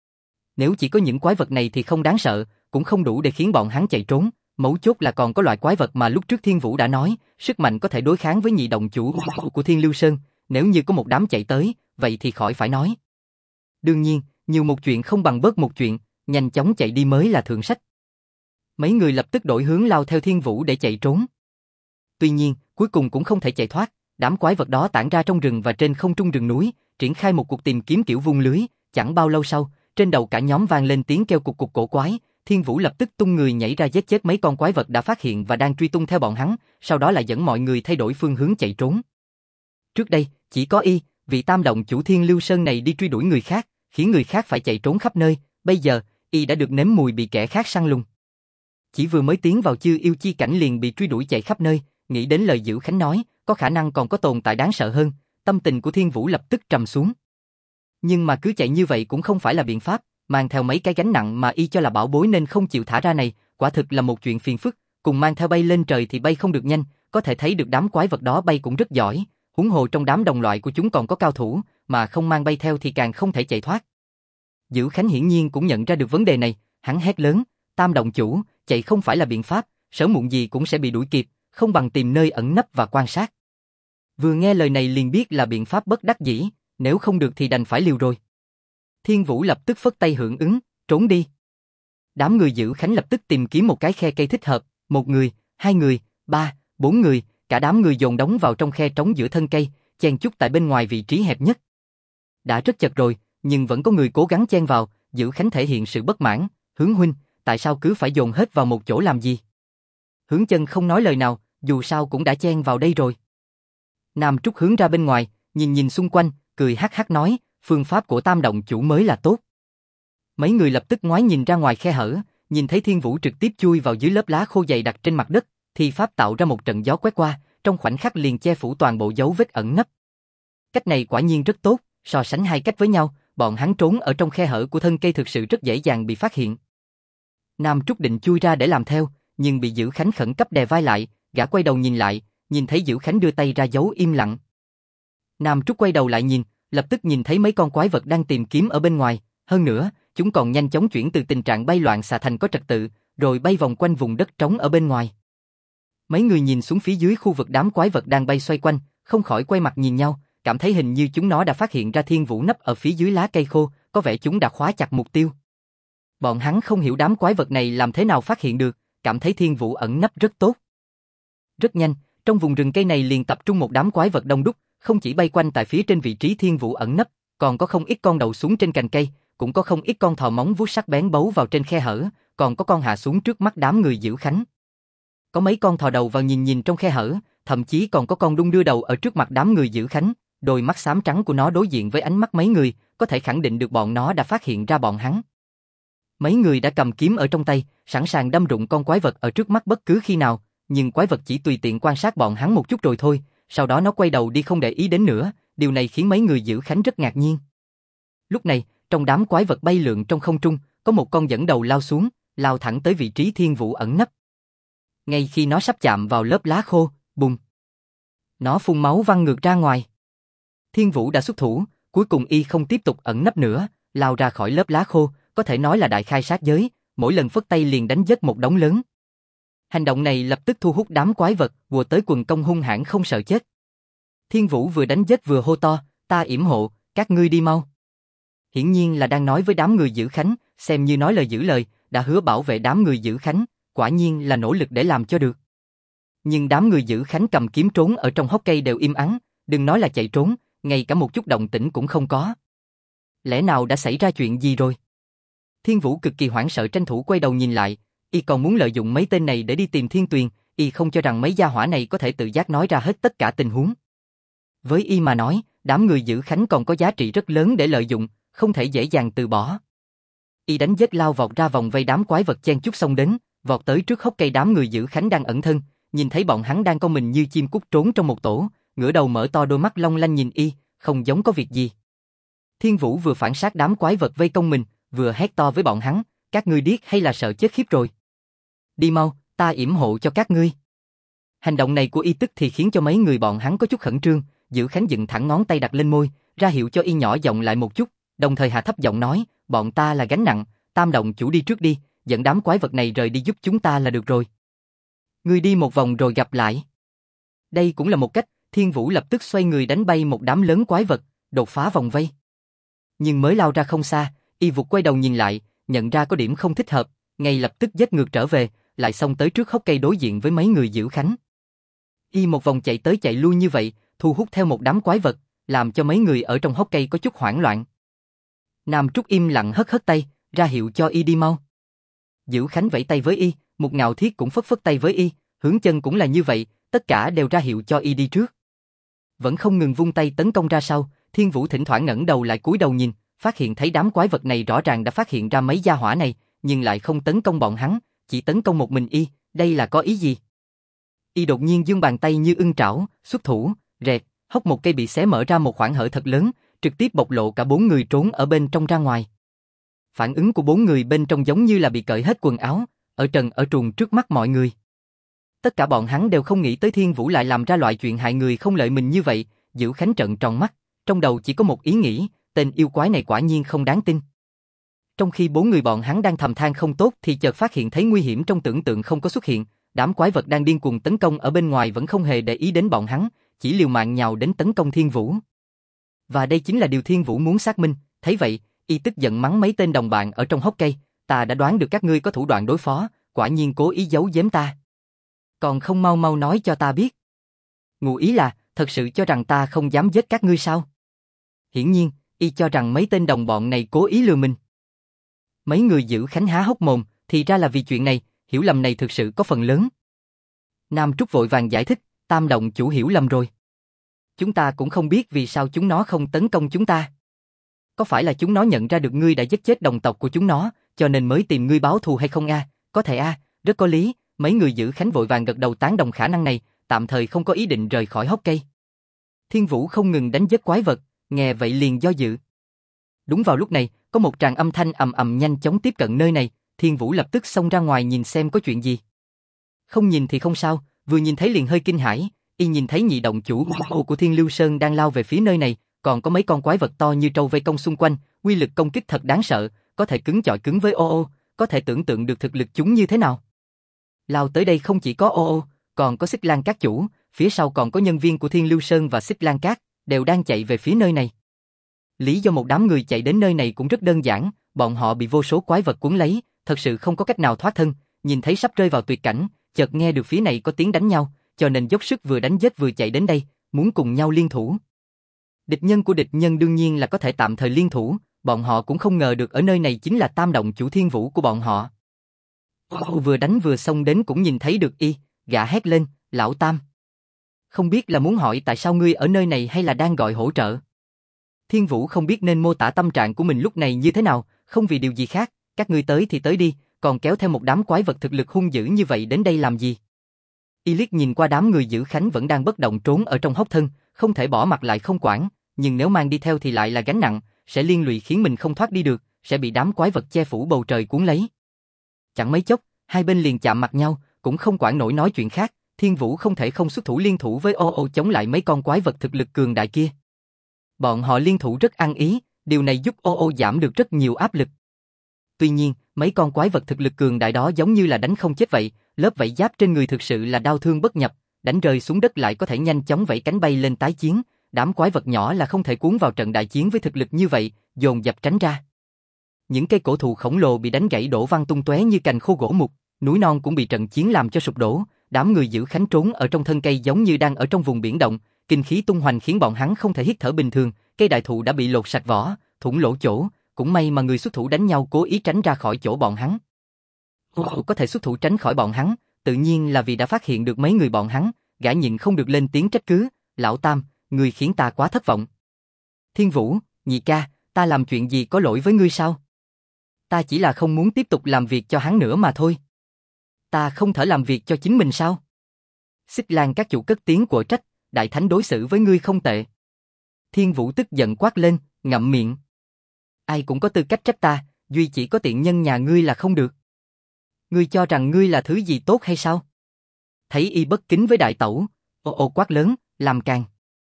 Nếu chỉ có những quái vật này thì không đáng sợ, cũng không đủ để khiến bọn hắn chạy trốn, mấu chốt là còn có loại quái vật mà lúc trước Thiên Vũ đã nói, sức mạnh có thể đối kháng với nhị động chủ của Thiên Lưu Sơn, nếu như có một đám chạy tới, vậy thì khỏi phải nói. Đương nhiên, nhiều một chuyện không bằng bớt một chuyện, nhanh chóng chạy đi mới là thượng sách. Mấy người lập tức đổi hướng lao theo Thiên Vũ để chạy trốn. Tuy nhiên, cuối cùng cũng không thể chạy thoát, đám quái vật đó tản ra trong rừng và trên không trung rừng núi, triển khai một cuộc tìm kiếm kiểu vung lưới, chẳng bao lâu sau, trên đầu cả nhóm vang lên tiếng kêu cục cổ quái, Thiên Vũ lập tức tung người nhảy ra giết chết mấy con quái vật đã phát hiện và đang truy tung theo bọn hắn, sau đó lại dẫn mọi người thay đổi phương hướng chạy trốn. Trước đây, chỉ có y, vị tam động chủ Thiên Lưu Sơn này đi truy đuổi người khác, khiến người khác phải chạy trốn khắp nơi, bây giờ, y đã được nếm mùi bị kẻ khác săn lùng. Chỉ vừa mới tiến vào Chư Yêu Chi cảnh liền bị truy đuổi chạy khắp nơi, nghĩ đến lời Dữ Khánh nói, có khả năng còn có tồn tại đáng sợ hơn, tâm tình của Thiên Vũ lập tức trầm xuống. Nhưng mà cứ chạy như vậy cũng không phải là biện pháp, mang theo mấy cái gánh nặng mà y cho là bảo bối nên không chịu thả ra này, quả thực là một chuyện phiền phức, cùng mang theo bay lên trời thì bay không được nhanh, có thể thấy được đám quái vật đó bay cũng rất giỏi, huống hồ trong đám đồng loại của chúng còn có cao thủ, mà không mang bay theo thì càng không thể chạy thoát. Dữ Khánh hiển nhiên cũng nhận ra được vấn đề này, hắn hét lớn, tam động chủ, chạy không phải là biện pháp, sớm muộn gì cũng sẽ bị đuổi kịp, không bằng tìm nơi ẩn nấp và quan sát. Vừa nghe lời này liền biết là biện pháp bất đắc dĩ, nếu không được thì đành phải liều rồi. Thiên Vũ lập tức phất tay hưởng ứng, trốn đi. Đám người Dữ Khánh lập tức tìm kiếm một cái khe cây thích hợp, một người, 2 người, 3, 4 người, cả đám người dồn đóng vào trong khe trống giữa thân cây, chen chúc tại bên ngoài vị trí hẹp nhất. Đã rất chật rồi, nhưng vẫn có người cố gắng chen vào, Dữ Khánh thể hiện sự bất mãn, Hướng huynh, tại sao cứ phải dồn hết vào một chỗ làm gì? Hướng Chân không nói lời nào, dù sao cũng đã chen vào đây rồi. Nam Trúc hướng ra bên ngoài, nhìn xung quanh, cười hắc hắc nói, phương pháp của tam động chủ mới là tốt. Mấy người lập tức ngoái nhìn ra ngoài khe hở, nhìn thấy Thiên Vũ trực tiếp chui vào dưới lớp lá khô dày đặc trên mặt đất, thì pháp tạo ra một trận gió quét qua, trong khoảnh khắc liền che phủ toàn bộ dấu vết ẩn nấp. Cách này quả nhiên rất tốt, so sánh hai cách với nhau, bọn hắn trốn ở trong khe hở của thân cây thực sự rất dễ dàng bị phát hiện. Nam Trúc định chui ra để làm theo, nhưng bị Dữ Khánh khẩn cấp đè vai lại, gã quay đầu nhìn lại, nhìn thấy Dữ Khánh đưa tay ra dấu im lặng. Nam Trúc quay đầu lại nhìn, lập tức nhìn thấy mấy con quái vật đang tìm kiếm ở bên ngoài, hơn nữa, chúng còn nhanh chóng chuyển từ tình trạng bay loạn xạ thành có trật tự, rồi bay vòng quanh vùng đất trống ở bên ngoài. Mấy người nhìn xuống phía dưới khu vực đám quái vật đang bay xoay quanh, không khỏi quay mặt nhìn nhau, cảm thấy hình như chúng nó đã phát hiện ra Thiên Vũ nấp ở phía dưới lá cây khô, có vẻ chúng đã khóa chặt mục tiêu. Bọn hắn không hiểu đám quái vật này làm thế nào phát hiện được, cảm thấy Thiên Vũ ẩn nấp rất tốt. Rất nhanh, trong vùng rừng cây này liền tập trung một đám quái vật đông đúc, không chỉ bay quanh tại phía trên vị trí Thiên Vũ ẩn nấp, còn có không ít con đầu xuống trên cành cây, cũng có không ít con thò móng vuốt sắc bén bấu vào trên khe hở, còn có con hạ xuống trước mắt đám người Dữ Khánh. Có mấy con thò đầu vào nhìn trong khe hở, thậm chí còn có con đung đưa đầu ở trước mặt đám người Dữ Khánh, đôi mắt xám trắng của nó đối diện với ánh mắt mấy người, có thể khẳng định được bọn nó đã phát hiện ra bọn hắn. Mấy người đã cầm kiếm ở trong tay, sẵn sàng đâm rụng con quái vật ở trước mắt bất cứ khi nào, nhưng quái vật chỉ tùy tiện quan sát bọn hắn một chút rồi thôi, sau đó nó quay đầu đi không để ý đến nữa, điều này khiến mấy người Dữ Khánh rất ngạc nhiên. Lúc này, trong đám quái vật bay lượn trong không trung, có một con dẫn đầu lao xuống, lao thẳng tới vị trí Thiên Vũ ẩn nấp. Ngay khi nó sắp chạm vào lớp lá khô, bùng! Nó phun máu văng ngược ra ngoài. Thiên Vũ đã xuất thủ, cuối cùng y không tiếp tục ẩn nấp nữa, lao ra khỏi lớp lá khô, có thể nói là đại khai sát giới, mỗi lần phất tay liền đánh giết một đống lớn. Hành động này lập tức thu hút đám quái vật, vùa tới quần công hung hãn không sợ chết. Thiên Vũ vừa đánh giết vừa hô to, ta yểm hộ, các ngươi đi mau. Hiển nhiên là đang nói với đám người giữ khánh, xem như nói lời giữ lời, đã hứa bảo vệ đám người giữ khánh, quả nhiên là nỗ lực để làm cho được. Nhưng đám người giữ khánh cầm kiếm trốn ở trong hốc cây đều im ắng, đừng nói là chạy trốn, ngay cả một chút động tĩnh cũng không có. Lẽ nào đã xảy ra chuyện gì rồi? Thiên Vũ cực kỳ hoảng sợ tranh thủ quay đầu nhìn lại, y còn muốn lợi dụng mấy tên này để đi tìm Thiên Tuyền, y không cho rằng mấy gia hỏa này có thể tự giác nói ra hết tất cả tình huống. Với y mà nói, đám người giữ khánh còn có giá trị rất lớn để lợi dụng, không thể dễ dàng từ bỏ. Y đánh giết lao vọt ra vòng vây đám quái vật chen chúc xông đến, vọt tới trước hốc cây đám người giữ khánh đang ẩn thân, nhìn thấy bọn hắn đang co mình như chim cút trốn trong một tổ, ngửa đầu mở to đôi mắt long lanh nhìn y, không giống có việc gì. Thiên Vũ vừa phản sát đám quái vật vây công mình, vừa hét to với bọn hắn, các ngươi điếc hay là sợ chết khiếp rồi? Đi mau, ta yểm hộ cho các ngươi. Hành động này của y tức thì khiến cho mấy người bọn hắn có chút khẩn trương, Giữ Khánh dựng thẳng ngón tay đặt lên môi, ra hiệu cho y nhỏ giọng lại một chút, đồng thời hạ thấp giọng nói, bọn ta là gánh nặng, Tam động chủ đi trước đi, dẫn đám quái vật này rời đi giúp chúng ta là được rồi. Ngươi đi một vòng rồi gặp lại. Đây cũng là một cách, Thiên Vũ lập tức xoay người đánh bay một đám lớn quái vật, đột phá vòng vây. Nhưng mới lao ra không xa, y vụt quay đầu nhìn lại, nhận ra có điểm không thích hợp, ngay lập tức giết ngược trở về, lại xông tới trước hốc cây đối diện với mấy người Giữ Khánh. Y một vòng chạy tới chạy lui như vậy, thu hút theo một đám quái vật, làm cho mấy người ở trong hốc cây có chút hoảng loạn. Nam Trúc im lặng hất hất tay, ra hiệu cho y đi mau. Giữ Khánh vẫy tay với y, Một Ngạo Thiết cũng phất phất tay với y, Hướng Chân cũng là như vậy, tất cả đều ra hiệu cho y đi trước. Vẫn không ngừng vung tay tấn công ra sau, Thiên Vũ thỉnh thoảng ngẩng đầu lại cúi đầu nhìn, phát hiện thấy đám quái vật này rõ ràng đã phát hiện ra mấy gia hỏa này, nhưng lại không tấn công bọn hắn, chỉ tấn công một mình y, đây là có ý gì? Y đột nhiên giương bàn tay như ưng trảo, xuất thủ, rẹt, hốc một cây bị xé mở ra một khoảng hở thật lớn, trực tiếp bộc lộ cả 4 người trốn ở bên trong ra ngoài. Phản ứng của 4 người bên trong giống như là bị cởi hết quần áo, ở trần ở truồng trước mắt mọi người. Tất cả bọn hắn đều không nghĩ tới Thiên Vũ lại làm ra loại chuyện hại người không lợi mình như vậy, Giữ Khánh trợn tròn mắt, trong đầu chỉ có một ý nghĩ, tên yêu quái này quả nhiên không đáng tin. Trong khi 4 người bọn hắn đang thầm than không tốt thì chợt phát hiện thấy nguy hiểm trong tưởng tượng không có xuất hiện, đám quái vật đang điên cuồng tấn công ở bên ngoài vẫn không hề để ý đến bọn hắn, chỉ liều mạng nhào đến tấn công Thiên Vũ. Và đây chính là điều Thiên Vũ muốn xác minh, thấy vậy, y tức giận mắng mấy tên đồng bạn ở trong hốc cây, ta đã đoán được các ngươi có thủ đoạn đối phó, quả nhiên cố ý giấu giếm ta. Còn không mau mau nói cho ta biết. Ngụ ý là, thật sự cho rằng ta không dám giết các ngươi sao? Hiển nhiên, y cho rằng mấy tên đồng bọn này cố ý lừa mình. Mấy người Giữ Khánh há hốc mồm, thì ra là vì chuyện này, hiểu lầm này thực sự có phần lớn. Nam Trúc vội vàng giải thích, Tam động chủ hiểu lầm rồi. Chúng ta cũng không biết vì sao chúng nó không tấn công chúng ta. Có phải là chúng nó nhận ra được ngươi đã giết chết đồng tộc của chúng nó, cho nên mới tìm ngươi báo thù hay không a? Có thể a, rất có lý. Mấy người Giữ Khánh vội vàng gật đầu tán đồng khả năng này, tạm thời không có ý định rời khỏi hốc cây. Thiên Vũ không ngừng đánh giết quái vật, nghe vậy liền do dự. Đúng vào lúc này, có một tràng âm thanh ầm ầm nhanh chóng tiếp cận nơi này, Thiên Vũ lập tức xông ra ngoài nhìn xem có chuyện gì. Không nhìn thì không sao, vừa nhìn thấy liền hơi kinh hãi, y nhìn thấy nhị động chủ của Thiên Lưu Sơn đang lao về phía nơi này, còn có mấy con quái vật to như trâu vây công xung quanh, uy lực công kích thật đáng sợ, có thể cứng chọi cứng với ô, có thể tưởng tượng được thực lực chúng như thế nào. Lao tới đây không chỉ có ô, còn có Xích Lan Các chủ, phía sau còn có nhân viên của Thiên Lưu Sơn và Xích Lan Các, đều đang chạy về phía nơi này. Lý do một đám người chạy đến nơi này cũng rất đơn giản, bọn họ bị vô số quái vật cuốn lấy, thật sự không có cách nào thoát thân, nhìn thấy sắp rơi vào tuyệt cảnh, chợt nghe được phía này có tiếng đánh nhau, cho nên dốc sức vừa đánh giết vừa chạy đến đây, muốn cùng nhau liên thủ. Địch nhân của địch nhân đương nhiên là có thể tạm thời liên thủ, bọn họ cũng không ngờ được ở nơi này chính là Tam động chủ Thiên Vũ của bọn họ. Vừa đánh vừa xông đến cũng nhìn thấy được y, gã hét lên, lão Tam. Không biết là muốn hỏi tại sao ngươi ở nơi này hay là đang gọi hỗ trợ. Thiên Vũ không biết nên mô tả tâm trạng của mình lúc này như thế nào, không vì điều gì khác, các ngươi tới thì tới đi, còn kéo theo một đám quái vật thực lực hung dữ như vậy đến đây làm gì? Y liếc nhìn qua đám người Giữ Khánh vẫn đang bất động trốn ở trong hốc thân, không thể bỏ mặt lại không quản, nhưng nếu mang đi theo thì lại là gánh nặng, sẽ liên lụy khiến mình không thoát đi được, sẽ bị đám quái vật che phủ bầu trời cuốn lấy. Chẳng mấy chốc, hai bên liền chạm mặt nhau, cũng không quản nổi nói chuyện khác, Thiên Vũ không thể không xuất thủ liên thủ với ô chống lại mấy con quái vật thực lực cường đại kia. Bọn họ liên thủ rất ăn ý, điều này giúp ô giảm được rất nhiều áp lực. Tuy nhiên, mấy con quái vật thực lực cường đại đó giống như là đánh không chết vậy, lớp vảy giáp trên người thực sự là đau thương bất nhập, đánh rơi xuống đất lại có thể nhanh chóng vẫy cánh bay lên tái chiến, đám quái vật nhỏ là không thể cuốn vào trận đại chiến với thực lực như vậy, dồn dập tránh ra. Những cây cổ thụ khổng lồ bị đánh gãy đổ văng tung tóe như cành khô gỗ mục, núi non cũng bị trận chiến làm cho sụp đổ, đám người giữ khánh trốn ở trong thân cây giống như đang ở trong vùng biển động, kinh khí tung hoành khiến bọn hắn không thể hít thở bình thường, cây đại thụ đã bị lột sạch vỏ, thủng lỗ chỗ, cũng may mà người xuất thủ đánh nhau cố ý tránh ra khỏi chỗ bọn hắn. Có thể xuất thủ tránh khỏi bọn hắn, tự nhiên là vì đã phát hiện được mấy người bọn hắn, gã nhịn không được lên tiếng trách cứ, lão Tam, người khiến ta quá thất vọng. Thiên Vũ, nhị ca, ta làm chuyện gì có lỗi với ngươi sao? Ta chỉ là không muốn tiếp tục làm việc cho hắn nữa mà thôi. Ta không thể làm việc cho chính mình sao? Xích Lan các chủ cất tiếng quở trách, đại thánh đối xử với ngươi không tệ. Thiên Vũ tức giận quát lên, ngậm miệng. Ai cũng có tư cách trách ta, duy chỉ có tiện nhân nhà ngươi là không được. Ngươi cho rằng ngươi là thứ gì tốt hay sao? Thấy y bất kính với đại tẩu, ô quát lớn, làm càng.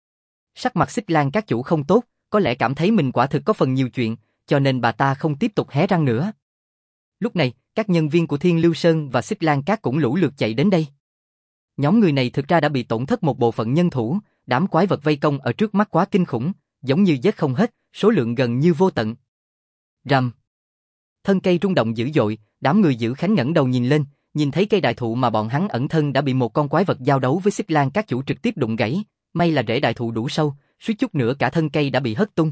Sắc mặt Xích Lan các chủ không tốt, có lẽ cảm thấy mình quả thực có phần nhiều chuyện, cho nên bà ta không tiếp tục hé răng nữa. Lúc này, các nhân viên của Thiên Lưu Sơn và Xích Lan Các cũng lũ lượt chạy đến đây. Nhóm người này thực ra đã bị tổn thất một bộ phận nhân thủ, đám quái vật vây công ở trước mắt quá kinh khủng, giống như giết không hết, số lượng gần như vô tận. Rầm. Thân cây rung động dữ dội, đám người giữ khánh ngẩng đầu nhìn lên, nhìn thấy cây đại thụ mà bọn hắn ẩn thân đã bị một con quái vật giao đấu với Xích Lan Các chủ trực tiếp đụng gãy, may là rễ đại thụ đủ sâu, suýt chút nữa cả thân cây đã bị hất tung.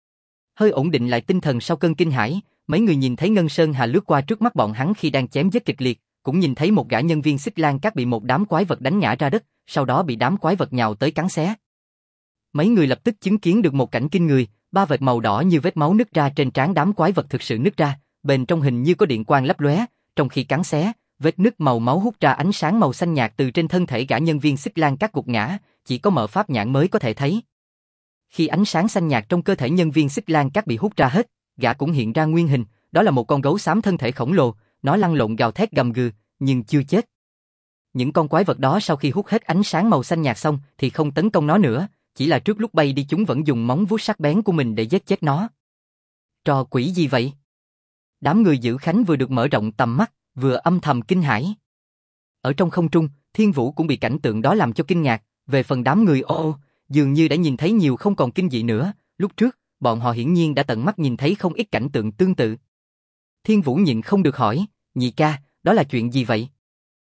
Hơi ổn định lại tinh thần sau cơn kinh hãi, mấy người nhìn thấy Ngân Sơn Hà lướt qua trước mắt bọn hắn khi đang chém giết kịch liệt, cũng nhìn thấy một gã nhân viên Xích Lan Các bị một đám quái vật đánh ngã ra đất, sau đó bị đám quái vật nhào tới cắn xé. Mấy người lập tức chứng kiến được một cảnh kinh người, 3 vệt màu đỏ như vết máu nứt ra trên trán đám quái vật thực sự nứt ra, bên trong hình như có điện quang lấp lóe, trong khi cắn xé, vết nứt màu máu hút ra ánh sáng màu xanh nhạt từ trên thân thể gã nhân viên Xích Lan Các gục ngã, chỉ có mở pháp nhãn mới có thể thấy. Khi ánh sáng xanh nhạt trong cơ thể nhân viên Xích Lan Các bị hút ra hết, gã cũng hiện ra nguyên hình, đó là một con gấu xám thân thể khổng lồ, nó lăn lộn gào thét gầm gừ, nhưng chưa chết. Những con quái vật đó sau khi hút hết ánh sáng màu xanh nhạt xong thì không tấn công nó nữa, chỉ là trước lúc bay đi chúng vẫn dùng móng vuốt sắc bén của mình để giết chết nó. Trò quỷ gì vậy? Đám người giữ khánh vừa được mở rộng tầm mắt, vừa âm thầm kinh hãi. Ở trong không trung, Thiên Vũ cũng bị cảnh tượng đó làm cho kinh ngạc, về phần đám người dường như đã nhìn thấy nhiều không còn kinh dị nữa, lúc trước, bọn họ hiển nhiên đã tận mắt nhìn thấy không ít cảnh tượng tương tự. Thiên Vũ nhịn không được hỏi, nhị ca, đó là chuyện gì vậy?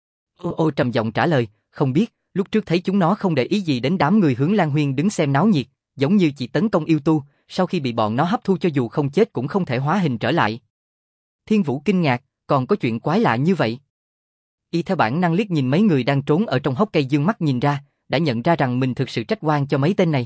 Trầm giọng trả lời, không biết, lúc trước thấy chúng nó không để ý gì đến đám người hướng Lan Huyên đứng xem náo nhiệt, giống như chỉ tấn công yêu tu, sau khi bị bọn nó hấp thu cho dù không chết cũng không thể hóa hình trở lại. Thiên Vũ kinh ngạc, còn có chuyện quái lạ như vậy. Y theo bản năng liếc nhìn mấy người đang trốn ở trong hốc cây dương mắt nhìn ra, đã nhận ra rằng mình thực sự trách oan cho mấy tên này.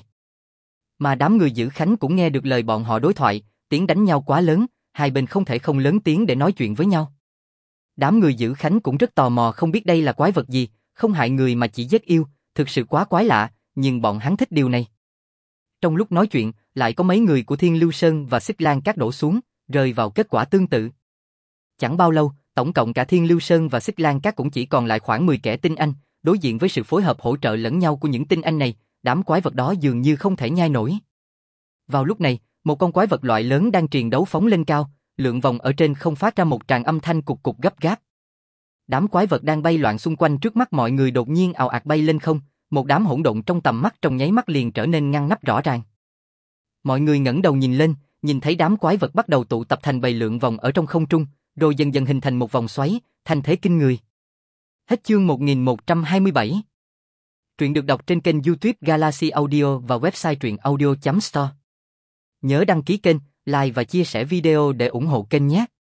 Mà đám người giữ khánh cũng nghe được lời bọn họ đối thoại, tiếng đánh nhau quá lớn, hai bên không thể không lớn tiếng để nói chuyện với nhau. Đám người giữ khánh cũng rất tò mò không biết đây là quái vật gì, không hại người mà chỉ giết yêu, thực sự quá quái lạ, nhưng bọn hắn thích điều này. Trong lúc nói chuyện, lại có mấy người của Thiên Lưu Sơn và Xích Lan Các đổ xuống, rơi vào kết quả tương tự. Chẳng bao lâu, tổng cộng cả Thiên Lưu Sơn và Xích Lan Các cũng chỉ còn lại khoảng 10 kẻ tinh anh, đối diện với sự phối hợp hỗ trợ lẫn nhau của những tinh anh này, đám quái vật đó dường như không thể nhai nổi. Vào lúc này, một con quái vật loại lớn đang triền đấu phóng lên cao, lượn vòng ở trên không phát ra một tràng âm thanh cục cục gấp gáp. Đám quái vật đang bay loạn xung quanh trước mắt mọi người đột nhiên ào ạt bay lên không, một đám hỗn độn trong tầm mắt trong nháy mắt liền trở nên ngăn nắp rõ ràng. Mọi người ngẩng đầu nhìn lên, nhìn thấy đám quái vật bắt đầu tụ tập thành bầy lượn vòng ở trong không trung, rồi dần dần hình thành một vòng xoáy, thành thế kinh người. Hết chương 1127. Truyện được đọc trên kênh YouTube Galaxy Audio và website truyệnaudio.store. Nhớ đăng ký kênh, like và chia sẻ video để ủng hộ kênh nhé.